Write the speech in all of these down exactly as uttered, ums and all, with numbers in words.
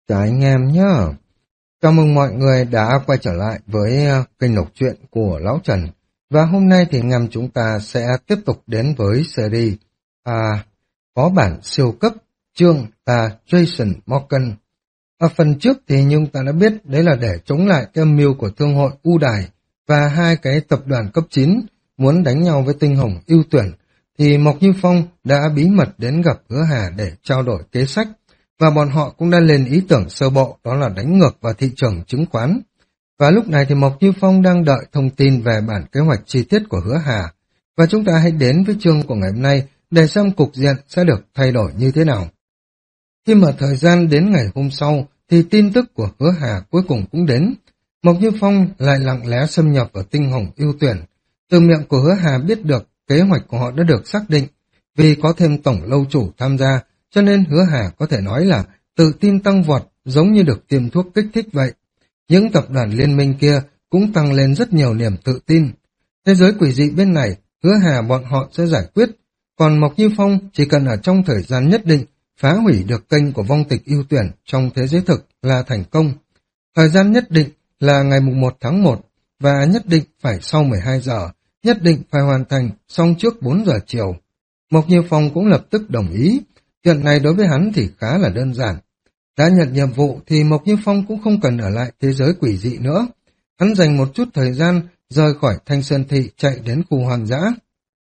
Chào anh em nhé. Chào mừng mọi người đã quay trở lại với uh, kênh đọc truyện của Lão Trần. Và hôm nay thì anh em chúng ta sẽ tiếp tục đến với series à, có bản siêu cấp chương là Jason Morgan. Ở phần trước thì chúng ta đã biết đấy là để chống lại cái âm mưu của thương hội U Đài và hai cái tập đoàn cấp chín muốn đánh nhau với tinh hồng ưu tuyển. Thì Mộc Như Phong đã bí mật đến gặp Hứa Hà để trao đổi kế sách. Và bọn họ cũng đã lên ý tưởng sơ bộ, đó là đánh ngược vào thị trường chứng khoán. Và lúc này thì Mộc Như Phong đang đợi thông tin về bản kế hoạch chi tiết của Hứa Hà. Và chúng ta hãy đến với chương của ngày hôm nay để xem cục diện sẽ được thay đổi như thế nào. Khi mà thời gian đến ngày hôm sau thì tin tức của Hứa Hà cuối cùng cũng đến. Mộc Như Phong lại lặng lẽ xâm nhập vào tinh hồng ưu tuyển. Từ miệng của Hứa Hà biết được kế hoạch của họ đã được xác định. Vì có thêm tổng lâu chủ tham gia, cho nên Hứa Hà có thể nói là tự tin tăng vọt, giống như được tiêm thuốc kích thích vậy. Những tập đoàn liên minh kia cũng tăng lên rất nhiều niềm tự tin. Thế giới quỷ dị bên này, Hứa Hà bọn họ sẽ giải quyết, còn Mộc Như Phong chỉ cần ở trong thời gian nhất định phá hủy được kênh của vong tịch ưu tuyển trong thế giới thực là thành công. Thời gian nhất định là ngày mùng một tháng một, và nhất định phải sau mười hai giờ, nhất định phải hoàn thành xong trước bốn giờ chiều. Mộc Như Phong cũng lập tức đồng ý. Chuyện này đối với hắn thì khá là đơn giản. Đã nhận nhiệm vụ thì Mộc Như Phong cũng không cần ở lại thế giới quỷ dị nữa. Hắn dành một chút thời gian rời khỏi Thanh Sơn Thị chạy đến khu hoang dã.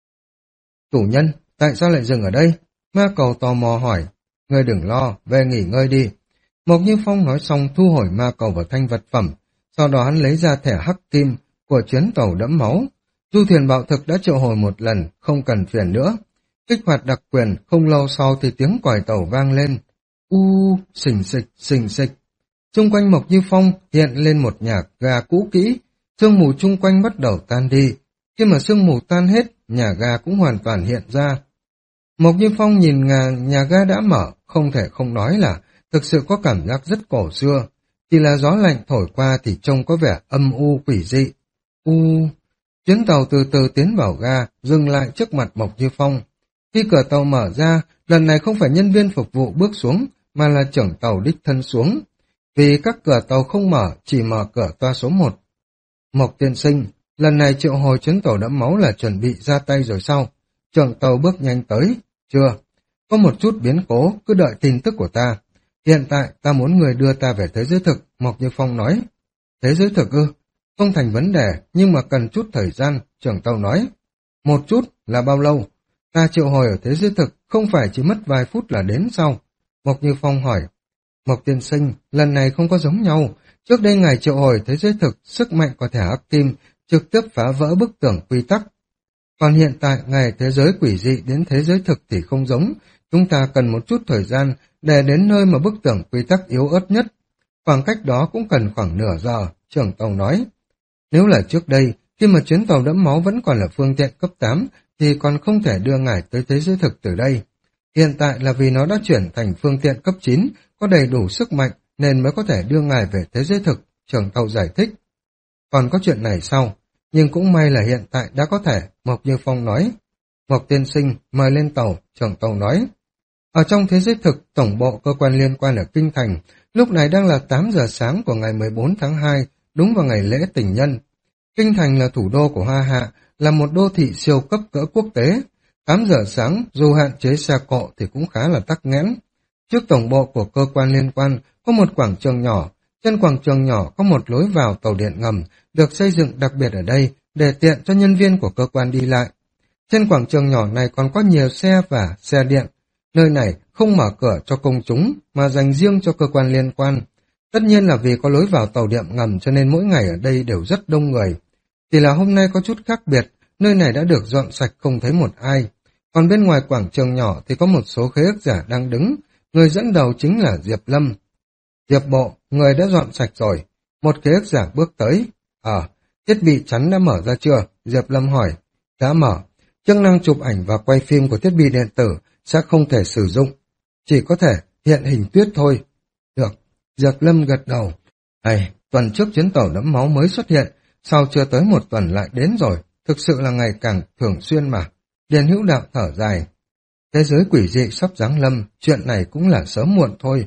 Chủ nhân, tại sao lại dừng ở đây? Ma Cầu tò mò hỏi. Ngươi đừng lo, về nghỉ ngơi đi. Mộc Như Phong nói xong thu hồi Ma Cầu vào thanh vật phẩm. Sau đó hắn lấy ra thẻ hắc kim của chuyến tàu đẫm máu. Du thuyền bạo thực đã triệu hồi một lần, không cần phiền nữa. Kích hoạt đặc quyền, không lâu sau thì tiếng còi tàu vang lên. U, xình xịch, xình xịch. Xung quanh Mộc Như Phong hiện lên một nhà ga cũ kỹ, sương mù chung quanh bắt đầu tan đi. Khi mà sương mù tan hết, nhà ga cũng hoàn toàn hiện ra. Mộc Như Phong nhìn nhà, nhà ga đã mở, không thể không nói là thực sự có cảm giác rất cổ xưa. Chỉ là gió lạnh thổi qua thì trông có vẻ âm u quỷ dị. U, chuyến tàu từ từ tiến vào ga, dừng lại trước mặt Mộc Như Phong. Khi cửa tàu mở ra, lần này không phải nhân viên phục vụ bước xuống, mà là trưởng tàu đích thân xuống. Vì các cửa tàu không mở, chỉ mở cửa toa số một. Mộc tiên sinh, lần này triệu hồi chuyến tàu đẫm máu là chuẩn bị ra tay rồi sao? Trưởng tàu bước nhanh tới. Chưa, có một chút biến cố, cứ đợi tin tức của ta. Hiện tại ta muốn người đưa ta về thế giới thực, Mộc Như Phong nói. Thế giới thực ư? Không thành vấn đề, nhưng mà cần chút thời gian, trưởng tàu nói. Một chút là bao lâu? Ta triệu hồi ở thế giới thực, không phải chỉ mất vài phút là đến sau. Mộc Như Phong hỏi. Mộc tiên sinh, lần này không có giống nhau. Trước đây ngài triệu hồi thế giới thực, sức mạnh của thẻ hắc kim trực tiếp phá vỡ bức tường quy tắc. Còn hiện tại, ngài thế giới quỷ dị đến thế giới thực thì không giống. Chúng ta cần một chút thời gian để đến nơi mà bức tường quy tắc yếu ớt nhất. Khoảng cách đó cũng cần khoảng nửa giờ, trưởng tàu nói. Nếu là trước đây, khi mà chuyến tàu đẫm máu vẫn còn là phương tiện cấp tám, thì còn không thể đưa ngài tới thế giới thực từ đây. Hiện tại là vì nó đã chuyển thành phương tiện cấp chín, có đầy đủ sức mạnh, nên mới có thể đưa ngài về thế giới thực, trưởng tàu giải thích. Còn có chuyện này sau, nhưng cũng may là hiện tại đã có thể, Mộc Như Phong nói. Mộc tiên sinh, mời lên tàu, trưởng tàu nói. Ở trong thế giới thực, tổng bộ cơ quan liên quan ở Kinh Thành, lúc này đang là tám giờ sáng của ngày mười bốn tháng hai, đúng vào ngày lễ tình nhân. Kinh Thành là thủ đô của Hoa Hạ, là một đô thị siêu cấp cỡ quốc tế. tám giờ sáng, dù hạn chế xe cộ thì cũng khá là tắc nghẽn. Trước tổng bộ của cơ quan liên quan có một quảng trường nhỏ. Trên quảng trường nhỏ có một lối vào tàu điện ngầm, được xây dựng đặc biệt ở đây để tiện cho nhân viên của cơ quan đi lại. Trên quảng trường nhỏ này còn có nhiều xe và xe điện. Nơi này không mở cửa cho công chúng, mà dành riêng cho cơ quan liên quan. Tất nhiên là vì có lối vào tàu điện ngầm cho nên mỗi ngày ở đây đều rất đông người. Chỉ là hôm nay có chút khác biệt, nơi này đã được dọn sạch không thấy một ai. Còn bên ngoài quảng trường nhỏ thì có một số khế ước giả đang đứng, người dẫn đầu chính là Diệp Lâm. Diệp bộ, người đã dọn sạch rồi. Một khế ước giả bước tới. Ờ, thiết bị chắn đã mở ra chưa? Diệp Lâm hỏi. Đã mở. Chức năng chụp ảnh và quay phim của thiết bị điện tử sẽ không thể sử dụng. Chỉ có thể hiện hình tuyết thôi. Được. Diệp Lâm gật đầu. Ây, tuần trước chuyến tàu đẫm máu mới xuất hiện, sau chưa tới một tuần lại đến rồi. Thực sự là ngày càng thường xuyên mà. Điền Hữu Đạo thở dài. Thế giới quỷ dị sắp giáng lâm, chuyện này cũng là sớm muộn thôi.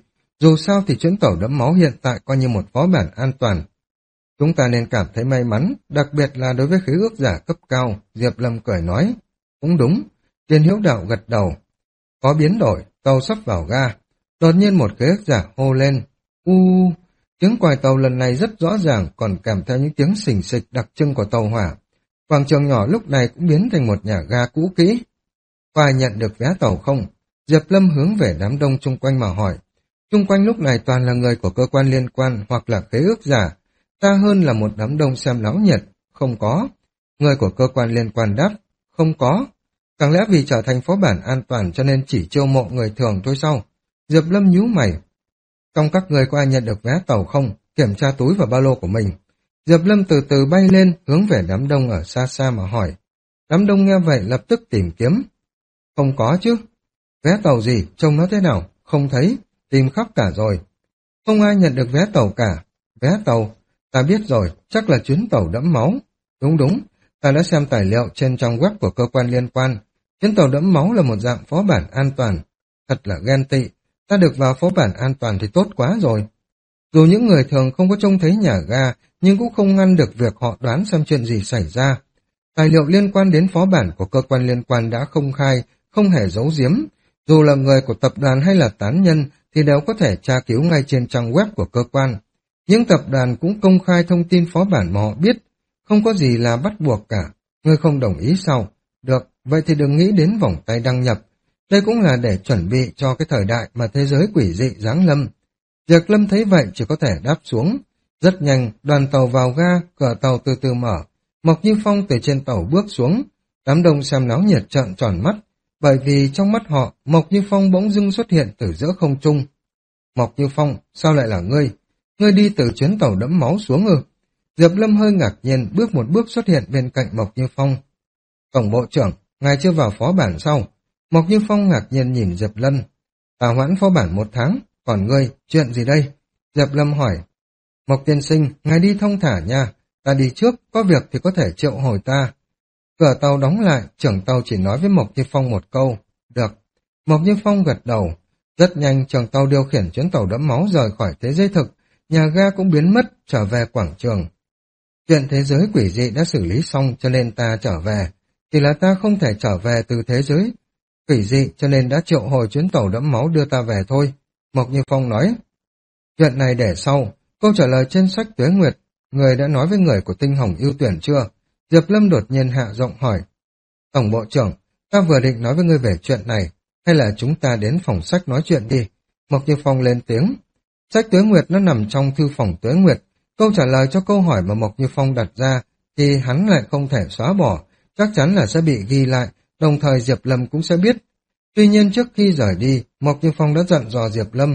Dù sao thì chuyến tàu đẫm máu hiện tại coi như một phó bản an toàn. Chúng ta nên cảm thấy may mắn, đặc biệt là đối với khế ước giả cấp cao, Diệp Lâm cười nói. Cũng đúng, Tiền Hiếu Đạo gật đầu. Có biến đổi, tàu sắp vào ga. Đột nhiên một khế ước giả hô lên. U, tiếng còi tàu lần này rất rõ ràng, còn kèm theo những tiếng xình xịch đặc trưng của tàu hỏa. Quảng trường nhỏ lúc này cũng biến thành một nhà ga cũ kỹ. Có ai nhận được vé tàu không? Diệp Lâm hướng về đám đông chung quanh mà hỏi. Chung quanh lúc này toàn là người của cơ quan liên quan hoặc là khế ước giả. Ta hơn là một đám đông xem náo nhiệt. Không có. Người của cơ quan liên quan đáp. Không có. Chẳng lẽ vì trở thành phó bản an toàn cho nên chỉ chiêu mộ người thường thôi sao? Diệp Lâm nhíu mày. Trong các người có ai nhận được vé tàu không? Kiểm tra túi và ba lô của mình. Diệp Lâm từ từ bay lên, hướng về đám đông ở xa xa mà hỏi. Đám đông nghe vậy lập tức tìm kiếm. Không có chứ. Vé tàu gì? Trông nó thế nào? Không thấy. Tìm khắp cả rồi. Không ai nhận được vé tàu cả. Vé tàu? Ta biết rồi, chắc là chuyến tàu đẫm máu. Đúng đúng, ta đã xem tài liệu trên trang web của cơ quan liên quan. Chuyến tàu đẫm máu là một dạng phó bản an toàn. Thật là ghen tị. Ta được vào phó bản an toàn thì tốt quá rồi. Dù những người thường không có trông thấy nhà ga, nhưng cũng không ngăn được việc họ đoán xem chuyện gì xảy ra. Tài liệu liên quan đến phó bản của cơ quan liên quan đã công khai, không hề giấu giếm. Dù là người của tập đoàn hay là tán nhân thì đều có thể tra cứu ngay trên trang web của cơ quan. Những tập đoàn cũng công khai thông tin phó bản mà họ biết, không có gì là bắt buộc cả. Ngươi không đồng ý sao? Được, vậy thì đừng nghĩ đến vòng tay đăng nhập. Đây cũng là để chuẩn bị cho cái thời đại mà thế giới quỷ dị giáng lâm. Diệp Lâm thấy vậy chỉ có thể đáp xuống. Rất nhanh, đoàn tàu vào ga, cửa tàu từ từ mở. Mộc Như Phong từ trên tàu bước xuống. Đám đông xem náo nhiệt trợn tròn mắt, bởi vì trong mắt họ, Mộc Như Phong bỗng dưng xuất hiện từ giữa không trung. Mộc Như Phong, sao lại là ngươi? Ngươi đi từ chuyến tàu đẫm máu xuống ư? Diệp Lâm hơi ngạc nhiên, bước một bước xuất hiện bên cạnh Mộc Như Phong. Tổng bộ trưởng, ngài chưa vào phó bản sao? Mộc Như Phong ngạc nhiên nhìn Diệp Lâm. Ta hoãn phó bản một tháng, còn ngươi, chuyện gì đây? Diệp Lâm hỏi. Mộc tiên sinh, ngài đi thông thả nha, ta đi trước, có việc thì có thể triệu hồi ta. Cửa tàu đóng lại, trưởng tàu chỉ nói với Mộc Như Phong một câu. Được. Mộc Như Phong gật đầu. Rất nhanh, trưởng tàu điều khiển chuyến tàu đẫm máu rời khỏi thế giới thực, nhà ga cũng biến mất, trở về quảng trường. Chuyện thế giới quỷ dị đã xử lý xong cho nên ta trở về. Chỉ là ta không thể trở về từ thế giới quỷ dị cho nên đã triệu hồi chuyến tàu đẫm máu đưa ta về thôi. Mộc Như Phong nói. Chuyện này để sau. Câu trả lời trên sách Tuế Nguyệt. Người đã nói với người của Tinh Hồng ưu tuyển chưa? Diệp Lâm đột nhiên hạ giọng hỏi. Tổng bộ trưởng, ta vừa định nói với ngươi về chuyện này. Hay là chúng ta đến phòng sách nói chuyện đi? Mộc Như Phong lên tiếng. Sách Tuế Nguyệt nó nằm trong thư phòng Tuế Nguyệt. Câu trả lời cho câu hỏi mà Mộc Như Phong đặt ra thì hắn lại không thể xóa bỏ. Chắc chắn là sẽ bị ghi lại, đồng thời Diệp Lâm cũng sẽ biết. Tuy nhiên trước khi rời đi, Mộc Như Phong đã dặn dò Diệp Lâm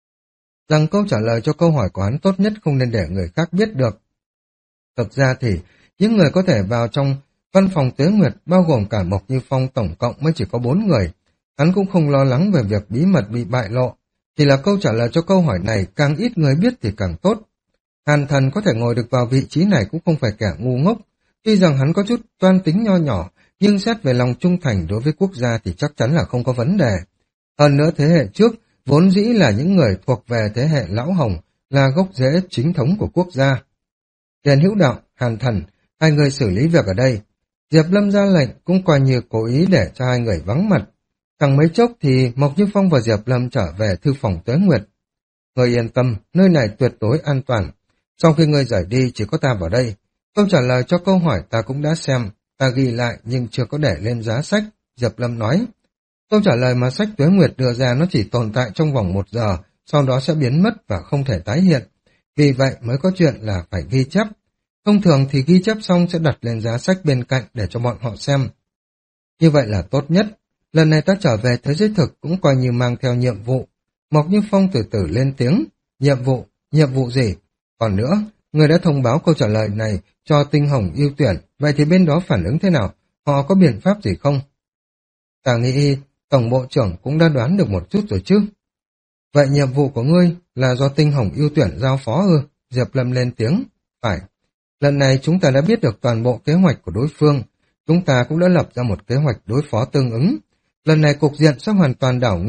rằng câu trả lời cho câu hỏi của hắn tốt nhất không nên để người khác biết được. Thực ra thì, những người có thể vào trong văn phòng Tuế Nguyệt bao gồm cả Mộc Như Phong tổng cộng mới chỉ có bốn người. Hắn cũng không lo lắng về việc bí mật bị bại lộ, chỉ là câu trả lời cho câu hỏi này càng ít người biết thì càng tốt. Hàn Thần có thể ngồi được vào vị trí này cũng không phải kẻ ngu ngốc, tuy rằng hắn có chút toan tính nho nhỏ, nhưng xét về lòng trung thành đối với quốc gia thì chắc chắn là không có vấn đề. Hơn nữa thế hệ trước, vốn dĩ là những người thuộc về thế hệ lão hồng, là gốc rễ chính thống của quốc gia. Tiền Hữu Đạo, Hàn Thần, hai người xử lý việc ở đây. Diệp Lâm ra lệnh cũng coi như cố ý để cho hai người vắng mặt. Chẳng mấy chốc thì Mộc Như Phong và Diệp Lâm trở về thư phòng Tuế Nguyệt. Người yên tâm, nơi này tuyệt đối an toàn. Sau khi ngươi rời đi chỉ có ta vào đây. Câu trả lời cho câu hỏi ta cũng đã xem, ta ghi lại nhưng chưa có để lên giá sách, Diệp Lâm nói. Câu trả lời mà sách Tuế Nguyệt đưa ra nó chỉ tồn tại trong vòng một giờ, sau đó sẽ biến mất và không thể tái hiện. Vì vậy mới có chuyện là phải ghi chép. Thông thường thì ghi chép xong sẽ đặt lên giá sách bên cạnh để cho bọn họ xem. Như vậy là tốt nhất. Lần này ta trở về thế giới thực cũng coi như mang theo nhiệm vụ. Mộc Như Phong từ từ lên tiếng. Nhiệm vụ? Nhiệm vụ gì? Còn nữa, người đã thông báo câu trả lời này cho Tinh Hồng ưu tuyển, vậy thì bên đó phản ứng thế nào? Họ có biện pháp gì không? Ta nghĩ Tổng bộ trưởng cũng đã đoán được một chút rồi chứ. Vậy nhiệm vụ của ngươi là do Tinh Hồng ưu tuyển giao phó ư? Diệp Lâm lên tiếng. Phải. Lần này chúng ta đã biết được toàn bộ kế hoạch của đối phương. Chúng ta cũng đã lập ra một kế hoạch đối phó tương ứng. Lần này cục diện sẽ hoàn toàn đảo ngược,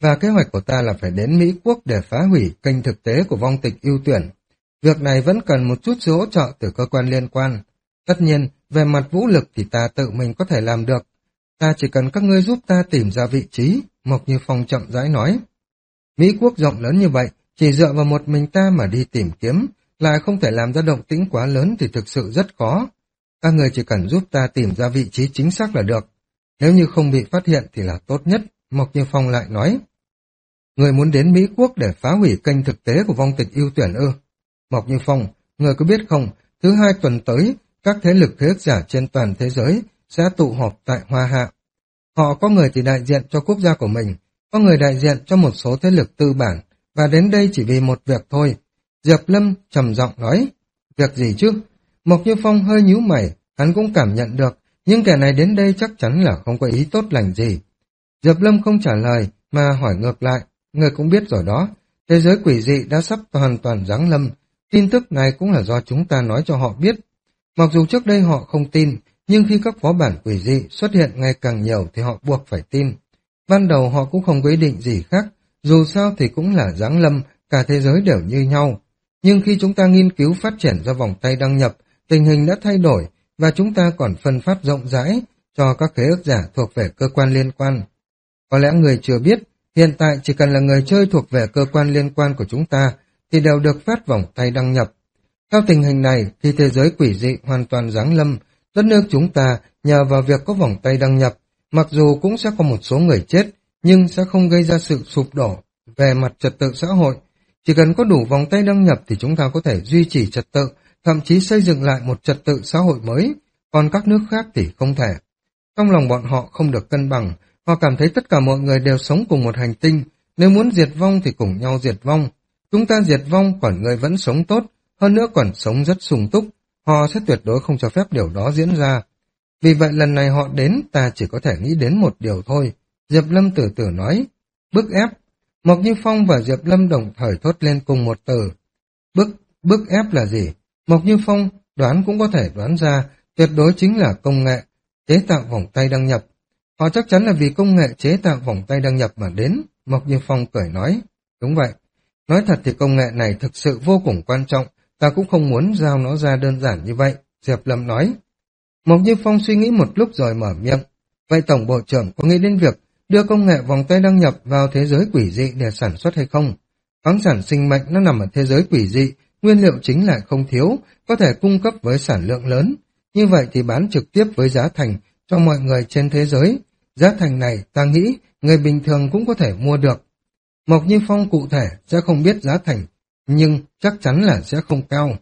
và kế hoạch của ta là phải đến Mỹ Quốc để phá hủy kênh thực tế của vong tịch ưu tuyển. Việc này vẫn cần một chút sự hỗ trợ từ cơ quan liên quan. Tất nhiên, về mặt vũ lực thì ta tự mình có thể làm được. Ta chỉ cần các ngươi giúp ta tìm ra vị trí, Mộc Như Phong chậm rãi nói. Mỹ Quốc rộng lớn như vậy, chỉ dựa vào một mình ta mà đi tìm kiếm, lại không thể làm ra động tĩnh quá lớn thì thực sự rất khó. Các người chỉ cần giúp ta tìm ra vị trí chính xác là được. Nếu như không bị phát hiện thì là tốt nhất, Mộc Như Phong lại nói. Người muốn đến Mỹ Quốc để phá hủy kênh thực tế của vong tịch ưu tuyển ư? Mộc Như Phong, người có biết không, thứ hai tuần tới, các thế lực thế ức giả trên toàn thế giới sẽ tụ họp tại Hoa Hạ. Họ có người thì đại diện cho quốc gia của mình, có người đại diện cho một số thế lực tư bản, và đến đây chỉ vì một việc thôi. Diệp Lâm trầm giọng nói. Việc gì chứ? Mộc Như Phong hơi nhíu mày, hắn cũng cảm nhận được, nhưng kẻ này đến đây chắc chắn là không có ý tốt lành gì. Diệp Lâm không trả lời, mà hỏi ngược lại. Người cũng biết rồi đó, thế giới quỷ dị đã sắp hoàn toàn giáng lâm. Tin tức này cũng là do chúng ta nói cho họ biết. Mặc dù trước đây họ không tin, nhưng khi các phó bản quỷ dị xuất hiện ngày càng nhiều thì họ buộc phải tin. Ban đầu họ cũng không có ý định gì khác, dù sao thì cũng là giáng lâm, cả thế giới đều như nhau. Nhưng khi chúng ta nghiên cứu phát triển ra vòng tay đăng nhập, tình hình đã thay đổi, và chúng ta còn phân phát rộng rãi cho các khế ước giả thuộc về cơ quan liên quan. Có lẽ người chưa biết, hiện tại chỉ cần là người chơi thuộc về cơ quan liên quan của chúng ta, thì đều được phát vòng tay đăng nhập. Theo tình hình này, khi thế giới quỷ dị hoàn toàn giáng lâm, đất nước chúng ta nhờ vào việc có vòng tay đăng nhập, mặc dù cũng sẽ có một số người chết, nhưng sẽ không gây ra sự sụp đổ về mặt trật tự xã hội. Chỉ cần có đủ vòng tay đăng nhập thì chúng ta có thể duy trì trật tự, thậm chí xây dựng lại một trật tự xã hội mới, còn các nước khác thì không thể. Trong lòng bọn họ không được cân bằng, họ cảm thấy tất cả mọi người đều sống cùng một hành tinh, nếu muốn diệt vong thì cùng nhau diệt vong. Chúng ta diệt vong còn người vẫn sống tốt, hơn nữa còn sống rất sung túc, họ sẽ tuyệt đối không cho phép điều đó diễn ra. Vì vậy lần này họ đến ta chỉ có thể nghĩ đến một điều thôi, Diệp Lâm từ từ nói, bức ép. Mộc Như Phong và Diệp Lâm đồng thời thốt lên cùng một từ. Bức, bức ép là gì? Mộc Như Phong đoán cũng có thể đoán ra, tuyệt đối chính là công nghệ, chế tạo vòng tay đăng nhập. Họ chắc chắn là vì công nghệ chế tạo vòng tay đăng nhập mà đến, Mộc Như Phong cười nói. Đúng vậy, nói thật thì công nghệ này thực sự vô cùng quan trọng, ta cũng không muốn giao nó ra đơn giản như vậy, Diệp Lâm nói. Mộc Như Phong suy nghĩ một lúc rồi mở miệng. Vậy Tổng Bộ trưởng có nghĩ đến việc đưa công nghệ vòng tay đăng nhập vào thế giới quỷ dị để sản xuất hay không? Khoáng sản sinh mệnh nó nằm ở thế giới quỷ dị, nguyên liệu chính lại không thiếu, có thể cung cấp với sản lượng lớn. Như vậy thì bán trực tiếp với giá thành cho mọi người trên thế giới. Giá thành này ta nghĩ người bình thường cũng có thể mua được. Mộc Như Phong cụ thể sẽ không biết giá thành, nhưng chắc chắn là sẽ không cao.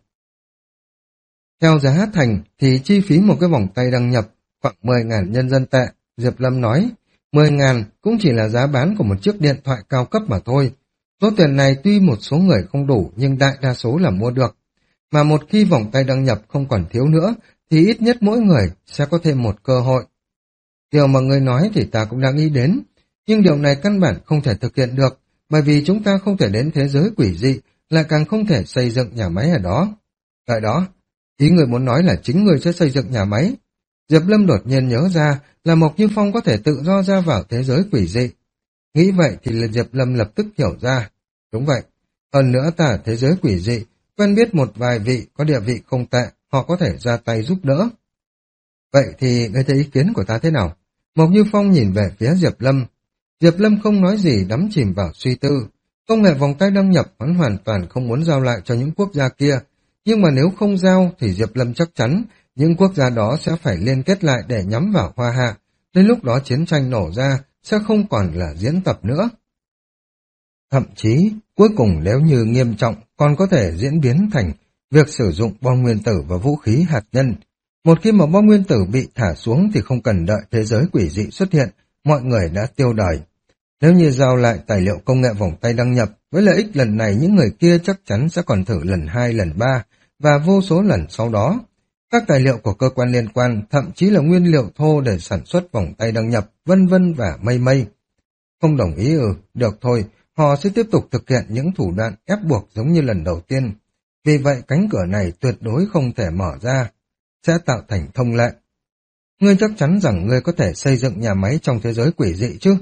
Theo giá thành thì chi phí một cái vòng tay đăng nhập khoảng mười nghìn nhân dân tệ, Diệp Lâm nói. mười nghìn cũng chỉ là giá bán của một chiếc điện thoại cao cấp mà thôi. Số tiền này tuy một số người không đủ nhưng đại đa số là mua được. Mà một khi vòng tay đăng nhập không còn thiếu nữa thì ít nhất mỗi người sẽ có thêm một cơ hội. Điều mà người nói thì ta cũng đã nghĩ đến, nhưng điều này căn bản không thể thực hiện được, bởi vì chúng ta không thể đến thế giới quỷ dị, lại càng không thể xây dựng nhà máy ở đó. Tại đó, ý người muốn nói là chính người sẽ xây dựng nhà máy. Diệp Lâm đột nhiên nhớ ra là Mộc Như Phong có thể tự do ra vào thế giới quỷ dị. Nghĩ vậy thì là Diệp Lâm lập tức hiểu ra. Đúng vậy, hơn nữa ta ở thế giới quỷ dị, quen biết một vài vị có địa vị không tệ, họ có thể ra tay giúp đỡ. Vậy thì người thấy ý kiến của ta thế nào? Mộc Như Phong nhìn về phía Diệp Lâm. Diệp Lâm không nói gì, đắm chìm vào suy tư. Công nghệ vòng tay đăng nhập hắn hoàn toàn không muốn giao lại cho những quốc gia kia, nhưng mà nếu không giao thì Diệp Lâm chắc chắn những quốc gia đó sẽ phải liên kết lại để nhắm vào Hoa Hạ. Đến lúc đó chiến tranh nổ ra sẽ không còn là diễn tập nữa. Thậm chí, cuối cùng nếu như nghiêm trọng còn có thể diễn biến thành việc sử dụng bom nguyên tử và vũ khí hạt nhân. Một khi mà bom nguyên tử bị thả xuống thì không cần đợi thế giới quỷ dị xuất hiện, mọi người đã tiêu đời. Nếu như giao lại tài liệu công nghệ vòng tay đăng nhập, với lợi ích lần này những người kia chắc chắn sẽ còn thử lần hai, lần ba và vô số lần sau đó. Các tài liệu của cơ quan liên quan, thậm chí là nguyên liệu thô để sản xuất vòng tay đăng nhập, vân vân và mây mây. Không đồng ý ừ, được thôi, họ sẽ tiếp tục thực hiện những thủ đoạn ép buộc giống như lần đầu tiên. Vì vậy cánh cửa này tuyệt đối không thể mở ra, sẽ tạo thành thông lệ. Ngươi chắc chắn rằng ngươi có thể xây dựng nhà máy trong thế giới quỷ dị chứ?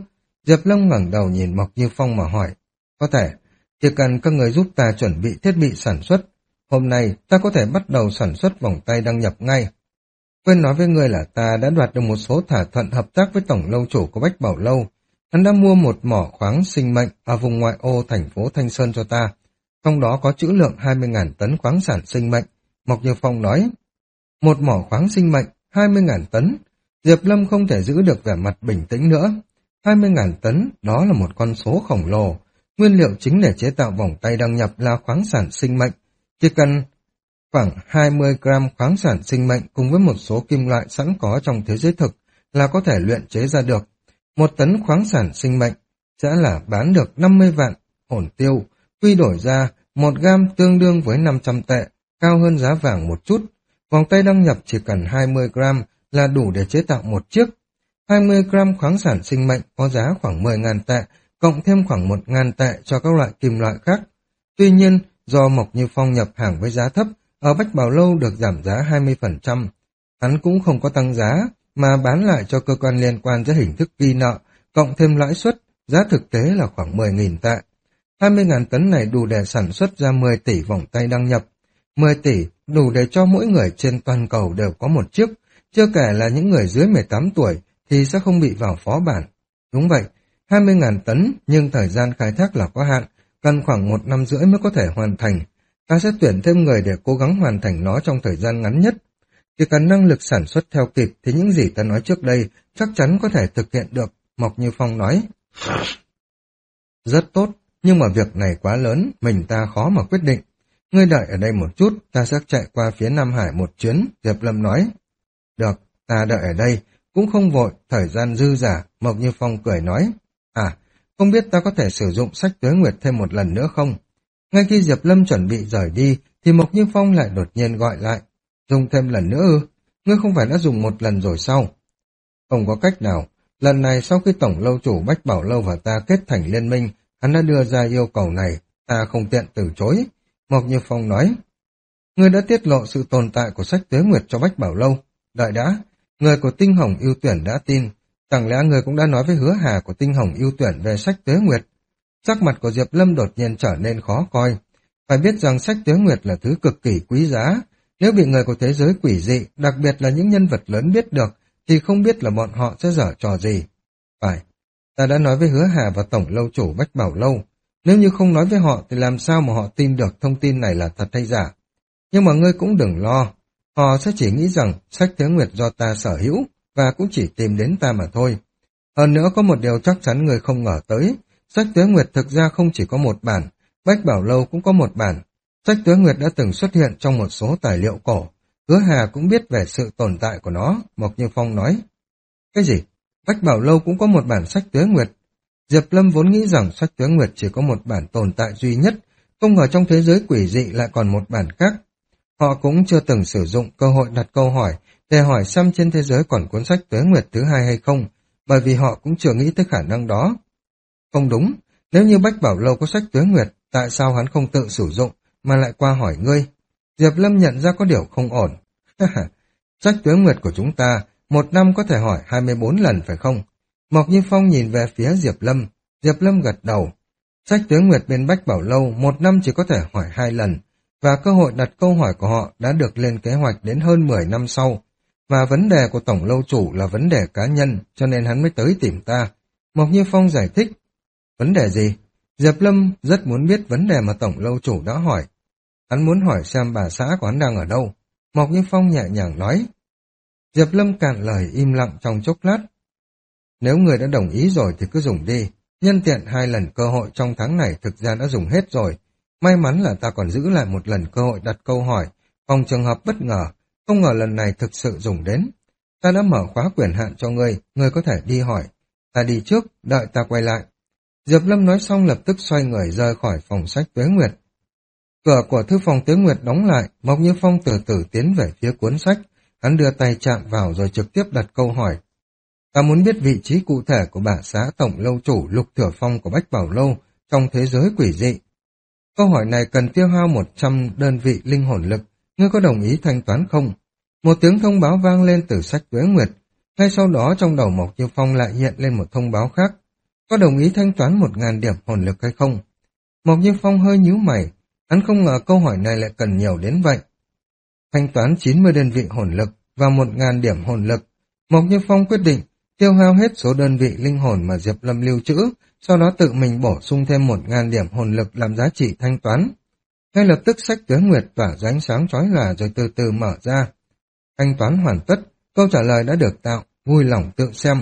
Diệp Lâm ngẩng đầu nhìn Mộc Như Phong mà hỏi, có thể, chỉ cần các người giúp ta chuẩn bị thiết bị sản xuất, hôm nay ta có thể bắt đầu sản xuất vòng tay đăng nhập ngay. Quên nói với ngươi là ta đã đoạt được một số thỏa thuận hợp tác với tổng lâu chủ của Bách Bảo Lâu. Hắn đã mua một mỏ khoáng sinh mệnh ở vùng ngoại ô thành phố Thanh Sơn cho ta. Trong đó có trữ lượng hai mươi nghìn tấn khoáng sản sinh mệnh. Mộc Như Phong nói, một mỏ khoáng sinh mệnh, hai mươi nghìn tấn. Diệp Lâm không thể giữ được vẻ mặt bình tĩnh nữa. hai mươi nghìn tấn, đó là một con số khổng lồ. Nguyên liệu chính để chế tạo vòng tay đăng nhập là khoáng sản sinh mệnh. Chỉ cần khoảng hai mươi gram khoáng sản sinh mệnh cùng với một số kim loại sẵn có trong thế giới thực là có thể luyện chế ra được. Một tấn khoáng sản sinh mệnh sẽ là bán được năm mươi vạn hồn tiêu, quy đổi ra một gam tương đương với năm trăm tệ, cao hơn giá vàng một chút. Vòng tay đăng nhập chỉ cần hai mươi gram là đủ để chế tạo một chiếc. hai mươi gram khoáng sản sinh mệnh có giá khoảng mười nghìn tệ, cộng thêm khoảng một nghìn tệ cho các loại kim loại khác. Tuy nhiên, do Mộc Như Phong nhập hàng với giá thấp, ở Bách Bảo Lâu được giảm giá hai mươi phần trăm. Hắn cũng không có tăng giá, mà bán lại cho cơ quan liên quan dưới hình thức ghi nợ, cộng thêm lãi suất, giá thực tế là khoảng mười nghìn tệ. hai mươi nghìn tấn này đủ để sản xuất ra mười tỷ vòng tay đăng nhập. mười tỷ đủ để cho mỗi người trên toàn cầu đều có một chiếc, chưa kể là những người dưới mười tám tuổi thì sẽ không bị vào phó bản. Đúng vậy, hai mươi nghìn tấn nhưng thời gian khai thác là có hạn, cần khoảng một năm rưỡi mới có thể hoàn thành. Ta sẽ tuyển thêm người để cố gắng hoàn thành nó trong thời gian ngắn nhất. Chỉ cần năng lực sản xuất theo kịp thì những gì ta nói trước đây chắc chắn có thể thực hiện được, Mộc Như Phong nói. Rất tốt, nhưng mà việc này quá lớn, mình ta khó mà quyết định. Ngươi đợi ở đây một chút, ta sẽ chạy qua phía Nam Hải một chuyến, Diệp Lâm nói. Được, ta đợi ở đây, cũng không vội, thời gian dư dả, Mộc Như Phong cười nói. À, không biết ta có thể sử dụng sách Tuế Nguyệt thêm một lần nữa không? Ngay khi Diệp Lâm chuẩn bị rời đi, thì Mộc Như Phong lại đột nhiên gọi lại. Dùng thêm lần nữa ư? Ngươi không phải đã dùng một lần rồi sao? Không có cách nào. Lần này sau khi Tổng Lâu chủ Bách Bảo Lâu và ta kết thành liên minh, hắn đã đưa ra yêu cầu này, ta không tiện từ chối. Mộc Như Phong nói. Ngươi đã tiết lộ sự tồn tại của sách Tuế Nguyệt cho Bách Bảo Lâu. Đợi đã, người của Tinh Hồng ưu tuyển đã tin. Chẳng lẽ người cũng đã nói với Hứa Hà của Tinh Hồng ưu tuyển về sách Tuế Nguyệt? Sắc mặt của Diệp Lâm đột nhiên trở nên khó coi. Phải biết rằng sách Tuế Nguyệt là thứ cực kỳ quý giá. Nếu bị người của thế giới quỷ dị, đặc biệt là những nhân vật lớn biết được, thì không biết là bọn họ sẽ dở trò gì. Phải, ta đã nói với Hứa Hà và Tổng Lâu chủ Bách Bảo Lâu. Nếu như không nói với họ thì làm sao mà họ tin được thông tin này là thật hay giả. Nhưng mà ngươi cũng đừng lo. Họ sẽ chỉ nghĩ rằng sách Tuế Nguyệt do ta sở hữu và cũng chỉ tìm đến ta mà thôi. Hơn nữa có một điều chắc chắn ngươi không ngờ tới. Sách Tuế Nguyệt thực ra không chỉ có một bản, Bách Bảo Lâu cũng có một bản. Sách Tuế Nguyệt đã từng xuất hiện trong một số tài liệu cổ. Hứa Hà cũng biết về sự tồn tại của nó, Mộc Như Phong nói. Cái gì? Bách Bảo Lâu cũng có một bản sách Tuế Nguyệt. Diệp Lâm vốn nghĩ rằng sách Tuế Nguyệt chỉ có một bản tồn tại duy nhất, không ngờ trong thế giới quỷ dị lại còn một bản khác. Họ cũng chưa từng sử dụng cơ hội đặt câu hỏi để hỏi xem trên thế giới còn cuốn sách Tuế Nguyệt thứ hai hay không, bởi vì họ cũng chưa nghĩ tới khả năng đó. Không đúng, nếu như Bách Bảo Lâu có sách Tuế Nguyệt, tại sao hắn không tự sử dụng, mà lại qua hỏi ngươi? Diệp Lâm nhận ra có điều không ổn. Sách Tuế Nguyệt của chúng ta, một năm có thể hỏi hai mươi bốn lần phải không? Mộc Như Phong nhìn về phía Diệp Lâm, Diệp Lâm gật đầu. Sách Tuế Nguyệt bên Bách Bảo Lâu một năm chỉ có thể hỏi hai lần, và cơ hội đặt câu hỏi của họ đã được lên kế hoạch đến hơn mười năm sau. Và vấn đề của Tổng Lâu chủ là vấn đề cá nhân, cho nên hắn mới tới tìm ta. Mộc Như Phong giải thích. Vấn đề gì? Diệp Lâm rất muốn biết vấn đề mà Tổng Lâu chủ đã hỏi. Hắn muốn hỏi xem bà xã của hắn đang ở đâu. Mộc Như Phong nhẹ nhàng nói. Diệp Lâm cạn lời im lặng trong chốc lát. Nếu người đã đồng ý rồi thì cứ dùng đi. Nhân tiện hai lần cơ hội trong tháng này thực ra đã dùng hết rồi. May mắn là ta còn giữ lại một lần cơ hội đặt câu hỏi, phòng trường hợp bất ngờ, không ngờ lần này thực sự dùng đến. Ta đã mở khóa quyền hạn cho ngươi, ngươi có thể đi hỏi. Ta đi trước, đợi ta quay lại. Diệp Lâm nói xong lập tức xoay người rời khỏi phòng sách Tuế Nguyệt. Cửa của thư phòng Tuế Nguyệt đóng lại, Mộc Như Phong từ từ tiến về phía cuốn sách. Hắn đưa tay chạm vào rồi trực tiếp đặt câu hỏi. Ta muốn biết vị trí cụ thể của bà xã Tổng Lâu chủ Lục Thừa Phong của Bách Bảo Lâu trong thế giới quỷ dị. Câu hỏi này cần tiêu hao một trăm đơn vị linh hồn lực, ngươi có đồng ý thanh toán không? Một tiếng thông báo vang lên từ sách Tuế Nguyệt. Ngay sau đó trong đầu Mộc Như Phong lại hiện lên một thông báo khác. có đồng ý thanh toán một ngàn điểm hồn lực hay không? Mộc Như Phong hơi nhíu mày, hắn không ngờ câu hỏi này lại cần nhiều đến vậy. Thanh toán chín mươi đơn vị hồn lực và một ngàn điểm hồn lực. Mộc Như Phong quyết định tiêu hao hết số đơn vị linh hồn mà Diệp Lâm lưu trữ, sau đó tự mình bổ sung thêm một ngàn điểm hồn lực làm giá trị thanh toán. Ngay lập tức sách Tuế Nguyệt tỏa ra ánh sáng chói lòa rồi từ từ mở ra. Thanh toán hoàn tất, câu trả lời đã được tạo, vui lòng tự xem.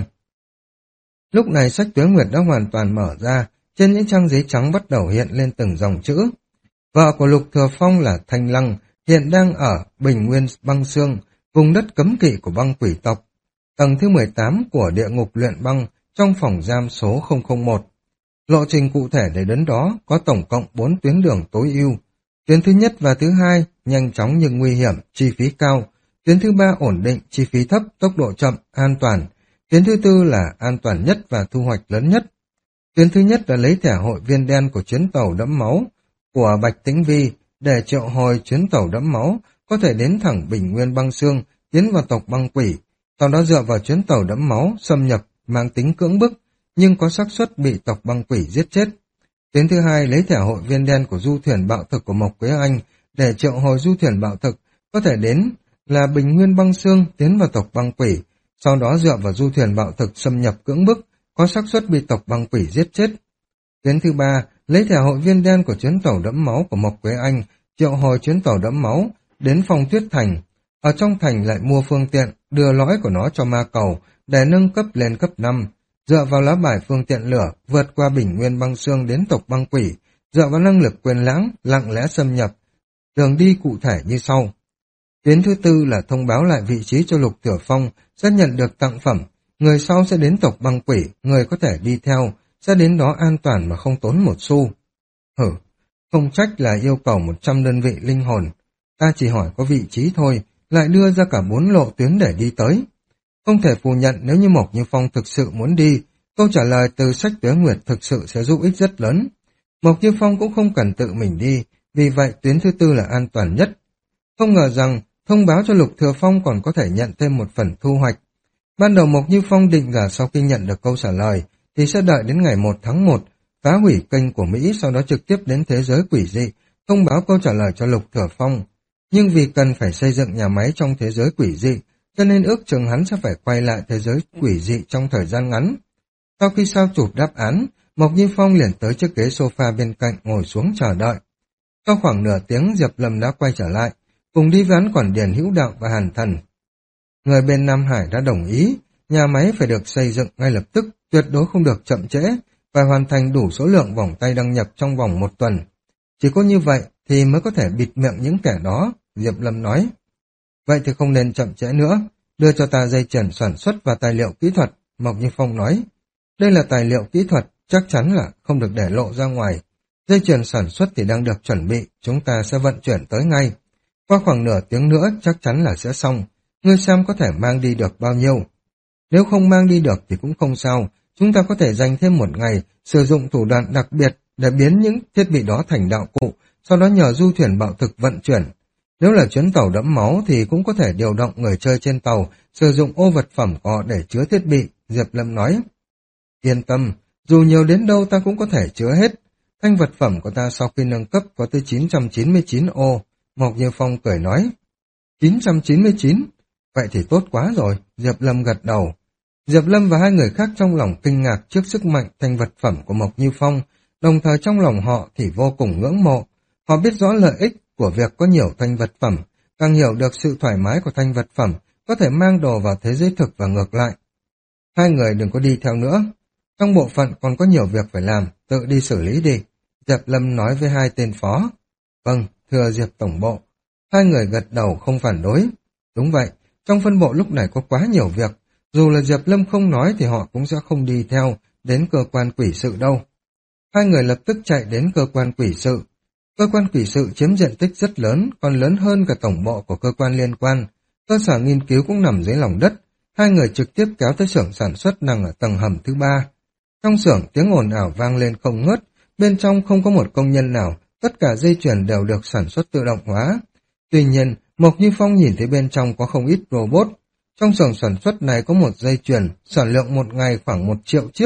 Lúc này sách Tuế Nguyệt đã hoàn toàn mở ra, trên những trang giấy trắng bắt đầu hiện lên từng dòng chữ. Vợ của Lục Thừa Phong là Thanh Lăng, hiện đang ở Bình Nguyên Băng Xương, vùng đất cấm kỵ của băng quỷ tộc, tầng thứ mười tám của địa ngục luyện băng, trong phòng giam số không không một. Lộ trình cụ thể để đến đó có tổng cộng bốn tuyến đường tối ưu. Tuyến thứ nhất và thứ hai, nhanh chóng nhưng nguy hiểm, chi phí cao. Tuyến thứ ba ổn định, chi phí thấp, tốc độ chậm, an toàn. Tuyến thứ tư là an toàn nhất và thu hoạch lớn nhất. Tuyến thứ nhất là lấy thẻ hội viên đen của chuyến tàu đẫm máu của Bạch Tĩnh Vi để triệu hồi chuyến tàu đẫm máu, có thể đến thẳng Bình Nguyên Băng Xương, tiến vào tộc băng quỷ, sau đó dựa vào chuyến tàu đẫm máu, xâm nhập, mang tính cưỡng bức, nhưng có xác suất bị tộc băng quỷ giết chết. Tuyến thứ hai lấy thẻ hội viên đen của du thuyền bạo thực của Mộc Quế Anh để triệu hồi du thuyền bạo thực, có thể đến là Bình Nguyên Băng Xương, tiến vào tộc băng quỷ, sau đó dựa vào du thuyền bạo thực xâm nhập cưỡng bức, có xác suất bị tộc băng quỷ giết chết. Tuyến thứ ba lấy thẻ hội viên đen của chuyến tàu đẫm máu của Mộc Quế Anh, triệu hồi chuyến tàu đẫm máu đến Phong Tuyết Thành, ở trong thành lại mua phương tiện, đưa lõi của nó cho ma cầu để nâng cấp lên cấp năm, dựa vào lá bài phương tiện lửa, vượt qua Bình Nguyên Băng Xương đến tộc băng quỷ, dựa vào năng lực quyền lãng, lặng lẽ xâm nhập. Đường đi cụ thể như sau. Tuyến thứ tư là thông báo lại vị trí cho Lục Thừa Phong, sẽ nhận được tặng phẩm, người sau sẽ đến tộc băng quỷ, người có thể đi theo, sẽ đến đó an toàn mà không tốn một xu. Hử, không trách là yêu cầu một trăm đơn vị linh hồn, ta chỉ hỏi có vị trí thôi, lại đưa ra cả bốn lộ tuyến để đi tới. Không thể phủ nhận nếu như Mộc Như Phong thực sự muốn đi, câu trả lời từ sách Tuế Nguyệt thực sự sẽ giúp ích rất lớn. Mộc Như Phong cũng không cần tự mình đi, vì vậy tuyến thứ tư là an toàn nhất. Không ngờ rằng, thông báo cho Lục Thừa Phong còn có thể nhận thêm một phần thu hoạch. Ban đầu Mộc Như Phong định là sau khi nhận được câu trả lời, thì sẽ đợi đến ngày một tháng một, phá hủy kênh của Mỹ, sau đó trực tiếp đến thế giới quỷ dị, thông báo câu trả lời cho Lục Thừa Phong. Nhưng vì cần phải xây dựng nhà máy trong thế giới quỷ dị, cho nên ước chừng hắn sẽ phải quay lại thế giới quỷ dị trong thời gian ngắn. Sau khi sao chụp đáp án, Mộc Như Phong liền tới chiếc ghế sofa bên cạnh ngồi xuống chờ đợi. Sau khoảng nửa tiếng Diệp Lâm đã quay trở lại, cùng đi với hắn còn Điền Hữu Đạo và Hàn Thần. Người bên Nam Hải đã đồng ý, nhà máy phải được xây dựng ngay lập tức, tuyệt đối không được chậm trễ, và hoàn thành đủ số lượng vòng tay đăng nhập trong vòng một tuần. Chỉ có như vậy thì mới có thể bịt miệng những kẻ đó, Diệp Lâm nói. Vậy thì không nên chậm trễ nữa, đưa cho ta dây chuyền sản xuất và tài liệu kỹ thuật, Mộc Như Phong nói. Đây là tài liệu kỹ thuật, chắc chắn là không được để lộ ra ngoài. Dây chuyền sản xuất thì đang được chuẩn bị, chúng ta sẽ vận chuyển tới ngay. Qua khoảng nửa tiếng nữa chắc chắn là sẽ xong, ngươi xem có thể mang đi được bao nhiêu. Nếu không mang đi được thì cũng không sao, chúng ta có thể dành thêm một ngày, sử dụng thủ đoạn đặc biệt để biến những thiết bị đó thành đạo cụ, sau đó nhờ du thuyền bạo thực vận chuyển. Nếu là chuyến tàu đẫm máu thì cũng có thể điều động người chơi trên tàu, sử dụng ô vật phẩm của họ để chứa thiết bị, Diệp Lâm nói. Yên tâm, dù nhiều đến đâu ta cũng có thể chứa hết. Thanh vật phẩm của ta sau khi nâng cấp có tới chín trăm chín mươi chín ô, Mộc Như Phong cười nói. chín trăm chín mươi chín? Vậy thì tốt quá rồi, Diệp Lâm gật đầu. Diệp Lâm và hai người khác trong lòng kinh ngạc trước sức mạnh thanh vật phẩm của Mộc Như Phong, đồng thời trong lòng họ thì vô cùng ngưỡng mộ. Họ biết rõ lợi ích của việc có nhiều thanh vật phẩm, càng hiểu được sự thoải mái của thanh vật phẩm, có thể mang đồ vào thế giới thực và ngược lại. Hai người đừng có đi theo nữa. Trong bộ phận còn có nhiều việc phải làm, tự đi xử lý đi. Diệp Lâm nói với hai tên phó. Vâng, thưa Diệp Tổng Bộ. Hai người gật đầu không phản đối. Đúng vậy, trong phân bộ lúc này có quá nhiều việc. Dù là Diệp Lâm không nói thì họ cũng sẽ không đi theo đến cơ quan quỷ sự đâu. Hai người lập tức chạy đến cơ quan quỷ sự. Cơ quan quỷ sự chiếm diện tích rất lớn, còn lớn hơn cả tổng bộ của cơ quan liên quan. Cơ sở nghiên cứu cũng nằm dưới lòng đất. Hai người trực tiếp kéo tới xưởng sản xuất nằm ở tầng hầm thứ ba. Trong xưởng tiếng ồn ào vang lên không ngớt, bên trong không có một công nhân nào, tất cả dây chuyền đều được sản xuất tự động hóa. Tuy nhiên, Mộc Như Phong nhìn thấy bên trong có không ít robot. Trong xưởng sản xuất này có một dây chuyền, sản lượng một ngày khoảng một triệu chiếc.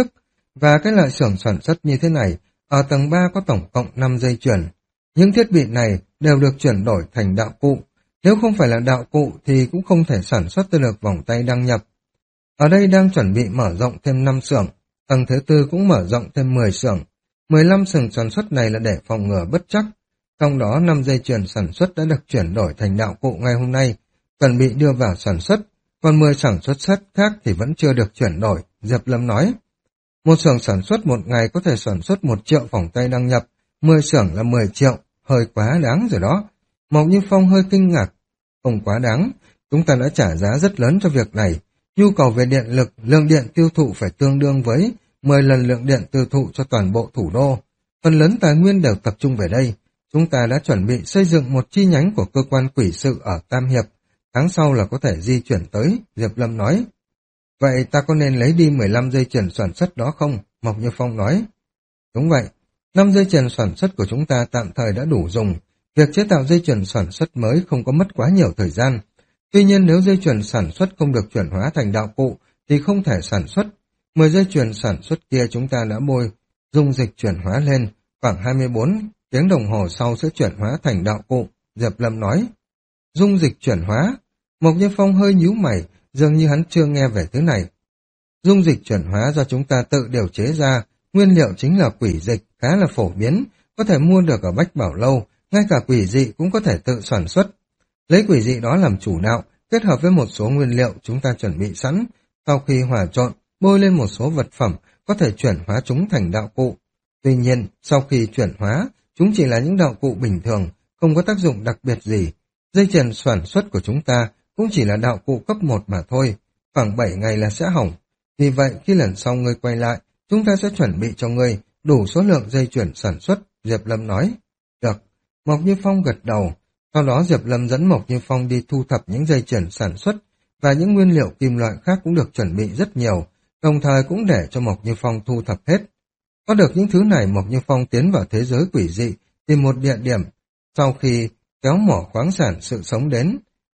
Và cái loại xưởng sản xuất như thế này, ở tầng ba có tổng cộng năm dây chuyền. Những thiết bị này đều được chuyển đổi thành đạo cụ. Nếu không phải là đạo cụ thì cũng không thể sản xuất ra được vòng tay đăng nhập. Ở đây đang chuẩn bị mở rộng thêm năm xưởng, tầng thứ tư cũng mở rộng thêm mười xưởng. mười lăm xưởng sản xuất này là để phòng ngừa bất trắc. Trong đó năm dây chuyền sản xuất đã được chuyển đổi thành đạo cụ ngày hôm nay, chuẩn bị đưa vào sản xuất, còn mười sản xuất sắt khác thì vẫn chưa được chuyển đổi, Diệp Lâm nói. Một xưởng sản xuất một ngày có thể sản xuất một triệu vòng tay đăng nhập, mười xưởng là mười triệu, hơi quá đáng rồi đó. Mộc Như Phong hơi kinh ngạc. Không quá đáng, chúng ta đã trả giá rất lớn cho việc này. Nhu cầu về điện lực, lượng điện tiêu thụ phải tương đương với mười lần lượng điện tiêu thụ cho toàn bộ thủ đô. Phần lớn tài nguyên đều tập trung về đây. Chúng ta đã chuẩn bị xây dựng một chi nhánh của cơ quan quỷ sự ở Tam Hiệp. Tháng sau là có thể di chuyển tới, Diệp Lâm nói. Vậy ta có nên lấy đi mười lăm dây chuyền sản xuất đó không? Mộc Như Phong nói. Đúng vậy, năm dây chuyền sản xuất của chúng ta tạm thời đã đủ dùng. Việc chế tạo dây chuyền sản xuất mới không có mất quá nhiều thời gian. Tuy nhiên nếu dây chuyền sản xuất không được chuyển hóa thành đạo cụ thì không thể sản xuất. mười dây chuyền sản xuất kia chúng ta đã bôi dung dịch chuyển hóa lên, khoảng hai mươi bốn tiếng đồng hồ sau sẽ chuyển hóa thành đạo cụ, Diệp Lâm nói. Dung dịch chuyển hóa? Mộc Như Phong hơi nhíu mày, dường như hắn chưa nghe về thứ này. Dung dịch chuyển hóa do chúng ta tự điều chế ra, nguyên liệu chính là quỷ dịch, khá là phổ biến, có thể mua được ở Bách Bảo Lâu, ngay cả quỷ dị cũng có thể tự sản xuất. Lấy quỷ dị đó làm chủ đạo, kết hợp với một số nguyên liệu chúng ta chuẩn bị sẵn, sau khi hòa trộn, bôi lên một số vật phẩm, có thể chuyển hóa chúng thành đạo cụ. Tuy nhiên, sau khi chuyển hóa, chúng chỉ là những đạo cụ bình thường, không có tác dụng đặc biệt gì. Dây chuyền sản xuất của chúng ta cũng chỉ là đạo cụ cấp một mà thôi, khoảng bảy ngày là sẽ hỏng. Vì vậy, khi lần sau ngươi quay lại, chúng ta sẽ chuẩn bị cho ngươi đủ số lượng dây chuyền sản xuất, Diệp Lâm nói. Được, Mộc Như Phong gật đầu. Sau đó Diệp Lâm dẫn Mộc Như Phong đi thu thập những dây chuyền sản xuất, và những nguyên liệu kim loại khác cũng được chuẩn bị rất nhiều, đồng thời cũng để cho Mộc Như Phong thu thập hết. Có được những thứ này, Mộc Như Phong tiến vào thế giới quỷ dị, tìm một địa điểm, sau khi kéo mỏ khoáng sản sự sống đến.